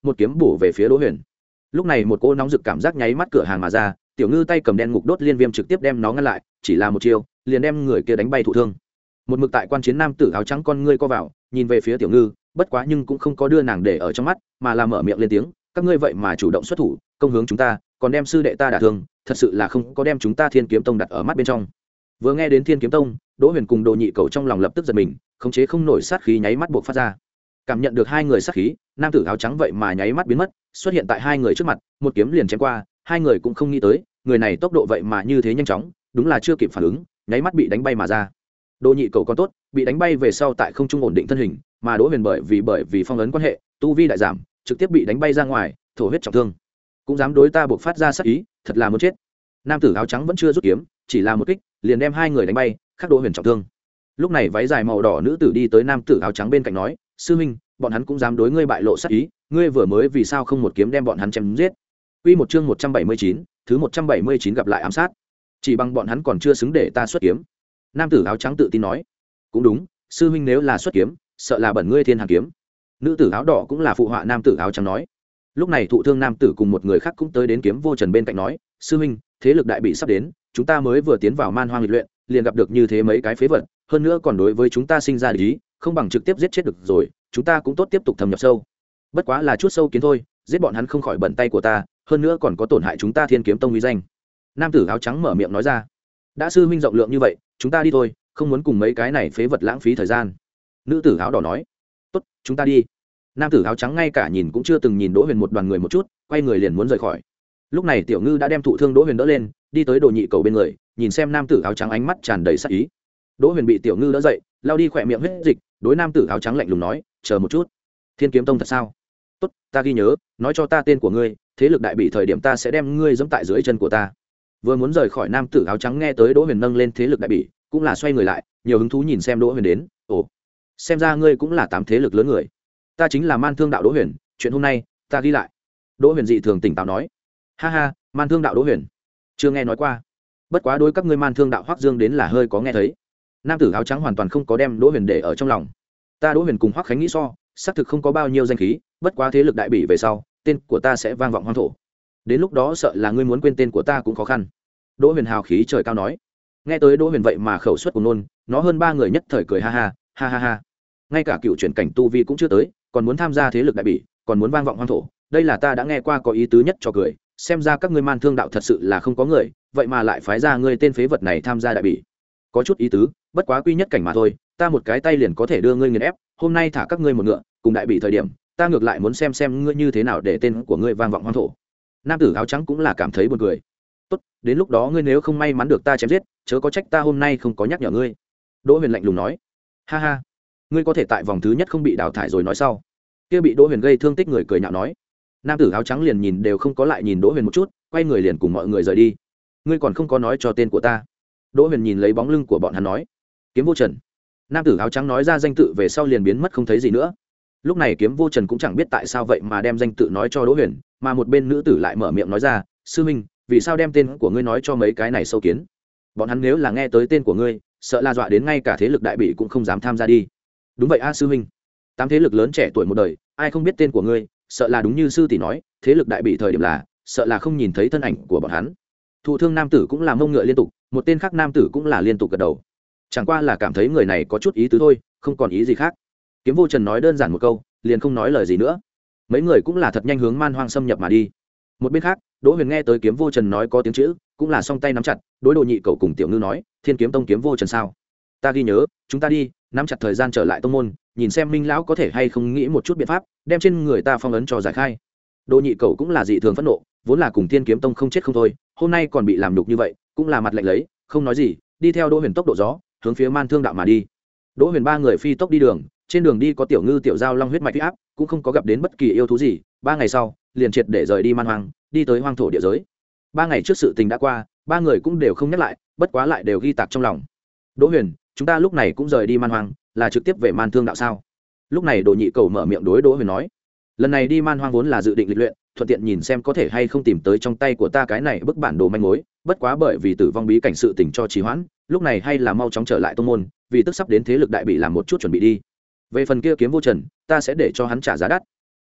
một kiếm bổ về phía Đỗ Huyền. Lúc này một cỗ nóng rực cảm giác nháy mắt cửa hàng mà ra, tiểu ngư tay cầm đen ngục đốt liên viêm trực tiếp đem nó ngăn lại, chỉ là một chiêu liền đem người kia đánh bay thụ thương. Một mực tại quan chiến nam tử áo trắng con ngươi co vào, nhìn về phía tiểu ngư, bất quá nhưng cũng không có đưa nàng để ở trong mắt, mà là mở miệng lên tiếng, các ngươi vậy mà chủ động xuất thủ công hướng chúng ta, còn đem sư đệ ta đả thương, thật sự là không có đem chúng ta Thiên Kiếm Tông đặt ở mắt bên trong. Vừa nghe đến Thiên Kiếm Tông, Đỗ Huyền cùng Đồ Nhị Cầu trong lòng lập tức giật mình, khống chế không nổi sát khí nháy mắt buộc phát ra. Cảm nhận được hai người sát khí, nam tử áo trắng vậy mà nháy mắt biến mất, xuất hiện tại hai người trước mặt, một kiếm liền chém qua, hai người cũng không nghĩ tới, người này tốc độ vậy mà như thế nhanh chóng, đúng là chưa kịp phản ứng, nháy mắt bị đánh bay mà ra. Đồ Nhị Cầu còn tốt, bị đánh bay về sau tại không trung ổn định thân hình, mà Đỗ Huyền bởi vì bởi vì phong ấn quan hệ, tu vi đại giảm, trực tiếp bị đánh bay ra ngoài, thổ huyết trọng thương. Cũng dám đối ta buộc phát ra sát ý, thật là muốn chết. Nam tử áo trắng vẫn chưa rút kiếm, chỉ là một kích, liền đem hai người đánh bay, khắc Đỗ Huyền trọng thương. Lúc này váy dài màu đỏ nữ tử đi tới nam tử áo trắng bên cạnh nói, sư huynh, bọn hắn cũng dám đối ngươi bại lộ sát ý, ngươi vừa mới vì sao không một kiếm đem bọn hắn chém giết? Quy một chương một trăm bảy mươi chín, thứ một trăm bảy mươi chín gặp lại ám sát. Chỉ bằng bọn hắn còn chưa xứng để ta xuất kiếm. Nam tử áo trắng tự tin nói, cũng đúng, sư huynh nếu là xuất kiếm, sợ là bẩn ngươi thiên hàng kiếm. Nữ tử áo đỏ cũng là phụ họa nam tử áo trắng nói. Lúc này thụ thương nam tử cùng một người khác cũng tới đến Kiếm Vô Trần bên cạnh nói, sư huynh, thế lực đại bị sắp đến, chúng ta mới vừa tiến vào man hoang lịch luyện, liền gặp được như thế mấy cái phế vật, hơn nữa còn đối với chúng ta sinh ra địch ý, không bằng trực tiếp giết chết được rồi, chúng ta cũng tốt tiếp tục thâm nhập sâu. Bất quá là chút sâu kiến thôi, giết bọn hắn không khỏi bẩn tay của ta, hơn nữa còn có tổn hại chúng ta Thiên Kiếm Tông uy danh. Nam tử áo trắng mở miệng nói ra. Đã sư huynh rộng lượng như vậy, chúng ta đi thôi, không muốn cùng mấy cái này phế vật lãng phí thời gian. Nữ tử áo đỏ nói. Tốt, chúng ta đi. Nam tử áo trắng ngay cả nhìn cũng chưa từng nhìn Đỗ Huyền một đoàn người một chút, quay người liền muốn rời khỏi. Lúc này tiểu ngư đã đem thụ thương Đỗ Huyền đỡ lên, đi tới Đồ Nhị Cầu bên người, nhìn xem nam tử áo trắng ánh mắt tràn đầy sát ý. Đỗ Huyền bị tiểu ngư đỡ dậy, lao đi khỏe miệng huyết dịch, đối nam tử áo trắng lạnh lùng nói, chờ một chút, Thiên Kiếm Tông thật sao? Tốt, ta ghi nhớ, nói cho ta tên của ngươi, thế lực đại bị thời điểm ta sẽ đem ngươi giẫm tại dưới chân của ta. Vừa muốn rời khỏi nam tử áo trắng nghe tới Đỗ Huyền nâng lên thế lực đại bị, cũng là xoay người lại, nhiều hứng thú nhìn xem Đỗ Huyền đến, ồ, xem ra ngươi cũng là tám thế lực lớn người. Ta chính là Man Thương Đạo Đỗ Huyền, chuyện hôm nay ta ghi lại. Đỗ Huyền dị thường tỉnh táo nói, ha ha, Man Thương Đạo Đỗ Huyền, chưa nghe nói qua, bất quá đối các ngươi Man Thương Đạo Hoắc Dương đến là hơi có nghe thấy. Nam tử áo trắng hoàn toàn không có đem Đỗ Huyền để ở trong lòng. Ta Đỗ Huyền cùng Hoắc Khánh nghĩ so, xác thực không có bao nhiêu danh khí, bất quá thế lực đại bỉ về sau, tên của ta sẽ vang vọng hoang thổ, đến lúc đó sợ là ngươi muốn quên tên của ta cũng khó khăn. Đỗ Huyền hào khí trời cao nói. Nghe tới Đỗ Huyền vậy mà khẩu suất của nôn, nó hơn ba người nhất thời cười ha ha, ha ha ha. Ngay cả cựu chuyển cảnh tu vi cũng chưa tới, còn muốn tham gia thế lực đại bỉ, còn muốn vang vọng hoang thổ, đây là ta đã nghe qua có ý tứ nhất cho cười. Xem ra các ngươi Man Thương Đạo thật sự là không có người, vậy mà lại phái ra ngươi tên phế vật này tham gia đại bỉ, có chút ý tứ, bất quá quy nhất cảnh mà thôi, ta một cái tay liền có thể đưa ngươi nghiền ép, hôm nay thả các ngươi một ngựa, cùng đại bỉ thời điểm, ta ngược lại muốn xem xem ngươi như thế nào để tên của ngươi vang vọng hoang thổ. Nam tử áo trắng cũng là cảm thấy buồn cười. Tốt, đến lúc đó ngươi nếu không may mắn được ta chém giết, chớ có trách ta hôm nay không có nhắc nhở ngươi. Đỗ Huyền lạnh lùng nói. Ha ha, ngươi có thể tại vòng thứ nhất không bị đào thải rồi nói sau. Kia bị Đỗ Huyền gây thương tích người cười nhạo nói. Nam tử áo trắng liền nhìn đều không có lại nhìn Đỗ Huyền một chút, quay người liền cùng mọi người rời đi. Ngươi còn không có nói cho tên của ta. Đỗ Huyền nhìn lấy bóng lưng của bọn hắn nói. Kiếm Vô Trần. Nam tử áo trắng nói ra danh tự về sau liền biến mất không thấy gì nữa. Lúc này Kiếm Vô Trần cũng chẳng biết tại sao vậy mà đem danh tự nói cho Đỗ Huyền, mà một bên nữ tử lại mở miệng nói ra, sư minh, vì sao đem tên của ngươi nói cho mấy cái này sâu kiến? Bọn hắn nếu là nghe tới tên của ngươi, sợ là dọa đến ngay cả thế lực đại bị cũng không dám tham gia đi. Đúng vậy a sư minh, tám thế lực lớn trẻ tuổi một đời, ai không biết tên của ngươi, sợ là đúng như sư tỷ nói, thế lực đại bị thời điểm là, sợ là không nhìn thấy thân ảnh của bọn hắn. Thụ thương nam tử cũng là mông ngựa liên tục, một tên khác nam tử cũng là liên tục gật đầu. Chẳng qua là cảm thấy người này có chút ý tứ thôi, không còn ý gì khác. Kiếm Vô Trần nói đơn giản một câu, liền không nói lời gì nữa. Mấy người cũng là thật nhanh hướng man hoang xâm nhập mà đi. Một bên khác, Đỗ Huyền nghe tới Kiếm Vô Trần nói có tiếng chữ, cũng là song tay nắm chặt, đối Đồ Nhị Cầu cùng Tiểu Ngư nói, Thiên Kiếm Tông Kiếm Vô Trần sao? Ta ghi nhớ, chúng ta đi, nắm chặt thời gian trở lại tông môn, nhìn xem Minh lão có thể hay không nghĩ một chút biện pháp, đem trên người ta phong ấn cho giải khai. Đồ Nhị Cầu cũng là dị thường phẫn nộ, vốn là cùng Thiên Kiếm Tông không chết không thôi, hôm nay còn bị làm nhục như vậy, cũng là mặt lạnh lấy, không nói gì, đi theo Đỗ Huyền tốc độ gió, hướng phía Man Thương Đạo mà đi. Đỗ Huyền ba người phi tốc đi đường, trên đường đi có Tiểu Ngư Tiểu Giao Long huyết mạch uy áp, cũng không có gặp đến bất kỳ yêu thú gì. Ba ngày sau, liền triệt để rời đi man hoang, đi tới hoang thổ địa giới. Ba ngày trước sự tình đã qua, ba người cũng đều không nhắc lại, bất quá lại đều ghi tạc trong lòng. Đỗ Huyền, chúng ta lúc này cũng rời đi man hoang, là trực tiếp về Man Thương Đạo sao? Lúc này Đồ Nhị Cầu mở miệng đối Đỗ Huyền nói, lần này đi man hoang vốn là dự định lịch luyện, thuận tiện nhìn xem có thể hay không tìm tới trong tay của ta cái này bức bản đồ manh mối, bất quá bởi vì tử vong bí cảnh sự tình cho trì hoãn, lúc này hay là mau chóng trở lại tông môn, vì tức sắp đến thế lực đại bị làm một chút chuẩn bị đi. Về phần kia Kiếm Vô Trần, ta sẽ để cho hắn trả giá đắt.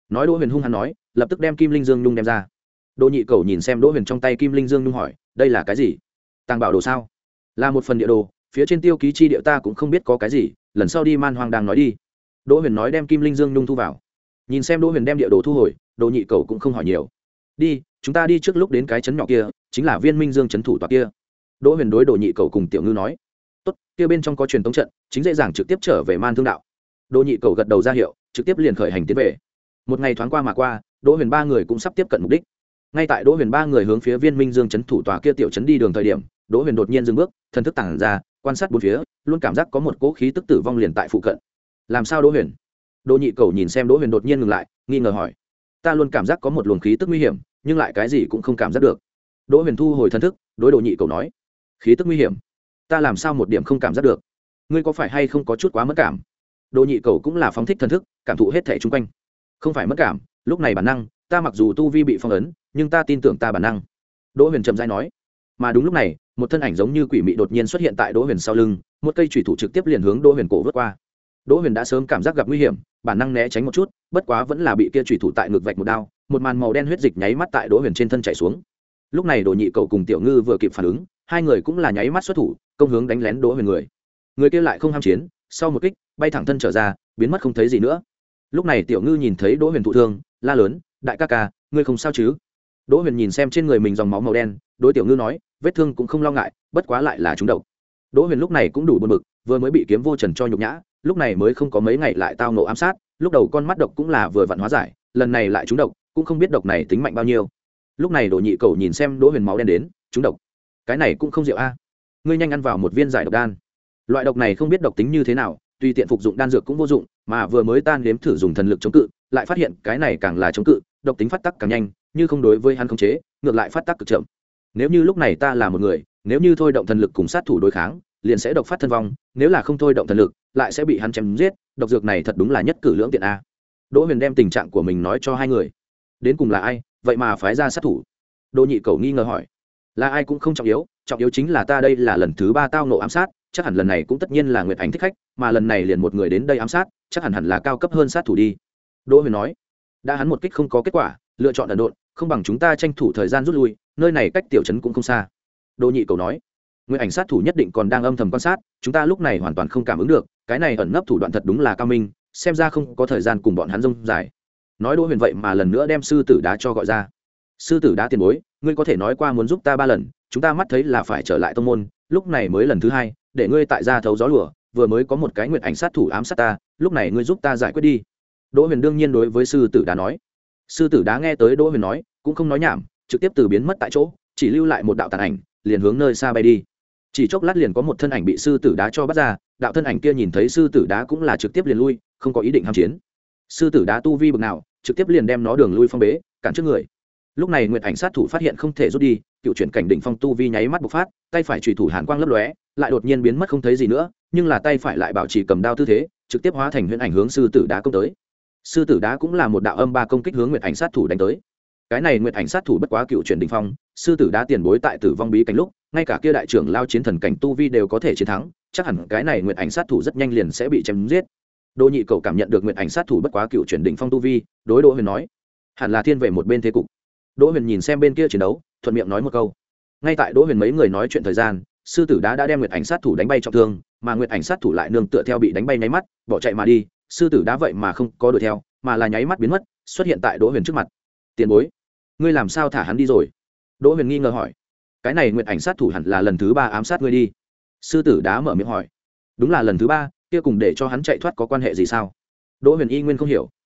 nói Đỗ Huyền hung hăng nói, lập tức đem Kim Linh Dương Nhung đem ra. Đỗ Nhị Cầu nhìn xem Đỗ Huyền trong tay Kim Linh Dương Nhung hỏi, đây là cái gì? Tàng bảo đồ sao? Là một phần địa đồ, phía trên tiêu ký chi địa ta cũng không biết có cái gì, lần sau đi man hoang đang nói đi. Đỗ Huyền nói đem Kim Linh Dương Nhung thu vào. Nhìn xem Đỗ Huyền đem địa đồ thu hồi, Đỗ Nhị Cầu cũng không hỏi nhiều. Đi, chúng ta đi trước lúc đến cái trấn nhỏ kia, chính là Viên Minh Dương trấn thủ tọa kia. Đỗ Huyền đối Đỗ Nhị Cầu cùng Tiểu Ngư nói, tốt, kia bên trong có truyền tống trận, chính dễ dàng trực tiếp trở về man thương đạo. Đỗ Nhị Cầu gật đầu ra hiệu, trực tiếp liền khởi hành tiến về. Một ngày thoáng qua mà qua, Đỗ Huyền ba người cũng sắp tiếp cận mục đích. Ngay tại Đỗ Huyền ba người hướng phía Viên Minh Dương trấn thủ tòa kia tiểu trấn đi đường thời điểm, Đỗ Huyền đột nhiên dừng bước, thần thức tản ra, quan sát bốn phía, luôn cảm giác có một cỗ khí tức tử vong liền tại phụ cận. Làm sao Đỗ Huyền? Đỗ Nhị Cầu nhìn xem Đỗ Huyền đột nhiên ngừng lại, nghi ngờ hỏi. Ta luôn cảm giác có một luồng khí tức nguy hiểm, nhưng lại cái gì cũng không cảm giác được. Đỗ Huyền thu hồi thần thức, đối Đỗ Nhị Cầu nói, khí tức nguy hiểm, ta làm sao một điểm không cảm giác được? Ngươi có phải hay không có chút quá mất cảm? Đỗ Nhị Cầu cũng là phóng thích thần thức, cảm thụ hết thảy xung quanh. Không phải mất cảm, lúc này bản năng, ta mặc dù tu vi bị phong ấn, nhưng ta tin tưởng ta bản năng. Đỗ Huyền chậm rãi nói. Mà đúng lúc này, một thân ảnh giống như quỷ mị đột nhiên xuất hiện tại Đỗ Huyền sau lưng, một cây chùy thủ trực tiếp liền hướng Đỗ Huyền cổ vút qua. Đỗ Huyền đã sớm cảm giác gặp nguy hiểm, bản năng né tránh một chút, bất quá vẫn là bị kia chùy thủ tại ngực vạch một đao, một màn màu đen huyết dịch nháy mắt tại Đỗ Huyền trên thân chảy xuống. Lúc này Đỗ Nhị Cầu cùng Tiểu Ngư vừa kịp phản ứng, hai người cũng là nháy mắt xuất thủ, công hướng đánh lén Đỗ Huyền người. Người kia lại không ham chiến, sau một kích, bay thẳng thân trở ra, biến mất không thấy gì nữa. Lúc này Tiểu Ngư nhìn thấy Đỗ Huyền thụ thương, la lớn, đại ca ca, ngươi không sao chứ? Đỗ Huyền nhìn xem trên người mình dòng máu màu đen, đối Tiểu Ngư nói, vết thương cũng không lo ngại, bất quá lại là trúng độc. Đỗ Huyền lúc này cũng đủ buồn bực, vừa mới bị kiếm vô trần cho nhục nhã, lúc này mới không có mấy ngày lại tao nộ ám sát, lúc đầu con mắt độc cũng là vừa vặn hóa giải, lần này lại trúng độc, cũng không biết độc này tính mạnh bao nhiêu. Lúc này Đỗ Nhị Cầu nhìn xem Đỗ Huyền máu đen đến, trúng độc, cái này cũng không diệu a. Ngươi nhanh ăn vào một viên giải độc đan. Loại độc này không biết độc tính như thế nào, tùy tiện phục dụng đan dược cũng vô dụng, mà vừa mới tan đếm thử dùng thần lực chống cự, lại phát hiện cái này càng là chống cự, độc tính phát tác càng nhanh, như không đối với hắn khống chế, ngược lại phát tác cực chậm. Nếu như lúc này ta là một người, nếu như thôi động thần lực cùng sát thủ đối kháng, liền sẽ độc phát thân vong, nếu là không thôi động thần lực, lại sẽ bị hắn chém giết, độc dược này thật đúng là nhất cử lưỡng tiện a. Đỗ Huyền đem tình trạng của mình nói cho hai người. Đến cùng là ai, vậy mà phái ra sát thủ? Đỗ Nhị Cầu nghi ngờ hỏi. Là ai cũng không trọng yếu, trọng yếu chính là ta đây là lần thứ ba tao nộ ám sát, chắc hẳn lần này cũng tất nhiên là Nguyệt Ảnh thích khách, mà lần này liền một người đến đây ám sát, chắc hẳn hẳn là cao cấp hơn sát thủ đi. Đỗ Huyền nói. Đã hắn một kích không có kết quả, lựa chọn ẩn độn, không bằng chúng ta tranh thủ thời gian rút lui, nơi này cách tiểu trấn cũng không xa. Đỗ Nhị Cầu nói. Nguyệt Ảnh sát thủ nhất định còn đang âm thầm quan sát, chúng ta lúc này hoàn toàn không cảm ứng được, cái này ẩn nấp thủ đoạn thật đúng là cao minh, xem ra không có thời gian cùng bọn hắn rông dài. Nói Đỗ Huyền vậy mà lần nữa đem sư tử đá cho gọi ra. Sư tử đá tiền bối, ngươi có thể nói qua muốn giúp ta ba lần, chúng ta mắt thấy là phải trở lại tông môn, lúc này mới lần thứ hai, để ngươi tại gia thấu gió lùa, vừa mới có một cái Nguyệt Ảnh sát thủ ám sát ta, lúc này ngươi giúp ta giải quyết đi. Đỗ Huyền đương nhiên đối với sư tử đá nói. Sư tử đá nghe tới Đỗ Huyền nói, cũng không nói nhảm, trực tiếp từ biến mất tại chỗ, chỉ lưu lại một đạo tàn ảnh, liền hướng nơi xa bay đi. Chỉ chốc lát liền có một thân ảnh bị sư tử đá cho bắt ra, đạo thân ảnh kia nhìn thấy sư tử đá cũng là trực tiếp liền lui, không có ý định ham chiến. Sư tử đá tu vi bậc nào, trực tiếp liền đem nó đường lui phong bế, cản trước người. Lúc này Nguyệt Ảnh sát thủ phát hiện không thể rút đi, cựu chuyển cảnh đỉnh phong tu vi nháy mắt bộc phát, tay phải chủy thủ hàn quang lấp lóe, lại đột nhiên biến mất không thấy gì nữa, nhưng là tay phải lại bảo trì cầm đao tư thế, trực tiếp hóa thành huyễn ảnh hướng sư tử đá công tới. Sư tử đá cũng là một đạo âm ba công kích hướng Nguyệt Ảnh sát thủ đánh tới. Cái này Nguyệt Ảnh sát thủ bất quá cựu chuyển đỉnh phong, sư tử đá tiền bối tại tử vong bí cảnh lúc, ngay cả kia đại trưởng lao chiến thần cảnh tu vi đều có thể chiến thắng, chắc hẳn cái này Nguyệt Ảnh sát thủ rất nhanh liền sẽ bị chém giết. Đỗ Nhị Cầu cảm nhận được Nguyệt Ảnh sát thủ bất quá cựu chuyển đỉnh phong tu vi, đối Đỗ Huyền nói, hẳn là thiên về một bên thế cục. Đỗ Huyền nhìn xem bên kia chiến đấu, thuận miệng nói một câu. Ngay tại Đỗ Huyền mấy người nói chuyện thời gian, sư tử đá đã đem Nguyệt Ảnh sát thủ đánh bay trọng thương, mà Nguyệt Ảnh sát thủ lại nương tựa theo bị đánh bay nháy mắt, bỏ chạy mà đi, sư tử đá vậy mà không có đuổi theo, mà là nháy mắt biến mất, xuất hiện tại Đỗ Huyền trước mặt. Tiền bối, ngươi làm sao thả hắn đi rồi? Đỗ Huyền nghi ngờ hỏi. Cái này Nguyệt Ảnh sát thủ hẳn là lần thứ ba ám sát ngươi đi. Sư tử đá mở miệng hỏi. Đúng là lần thứ ba, kia cùng để cho hắn chạy thoát có quan hệ gì sao? Đỗ Huyền y nguyên không hiểu,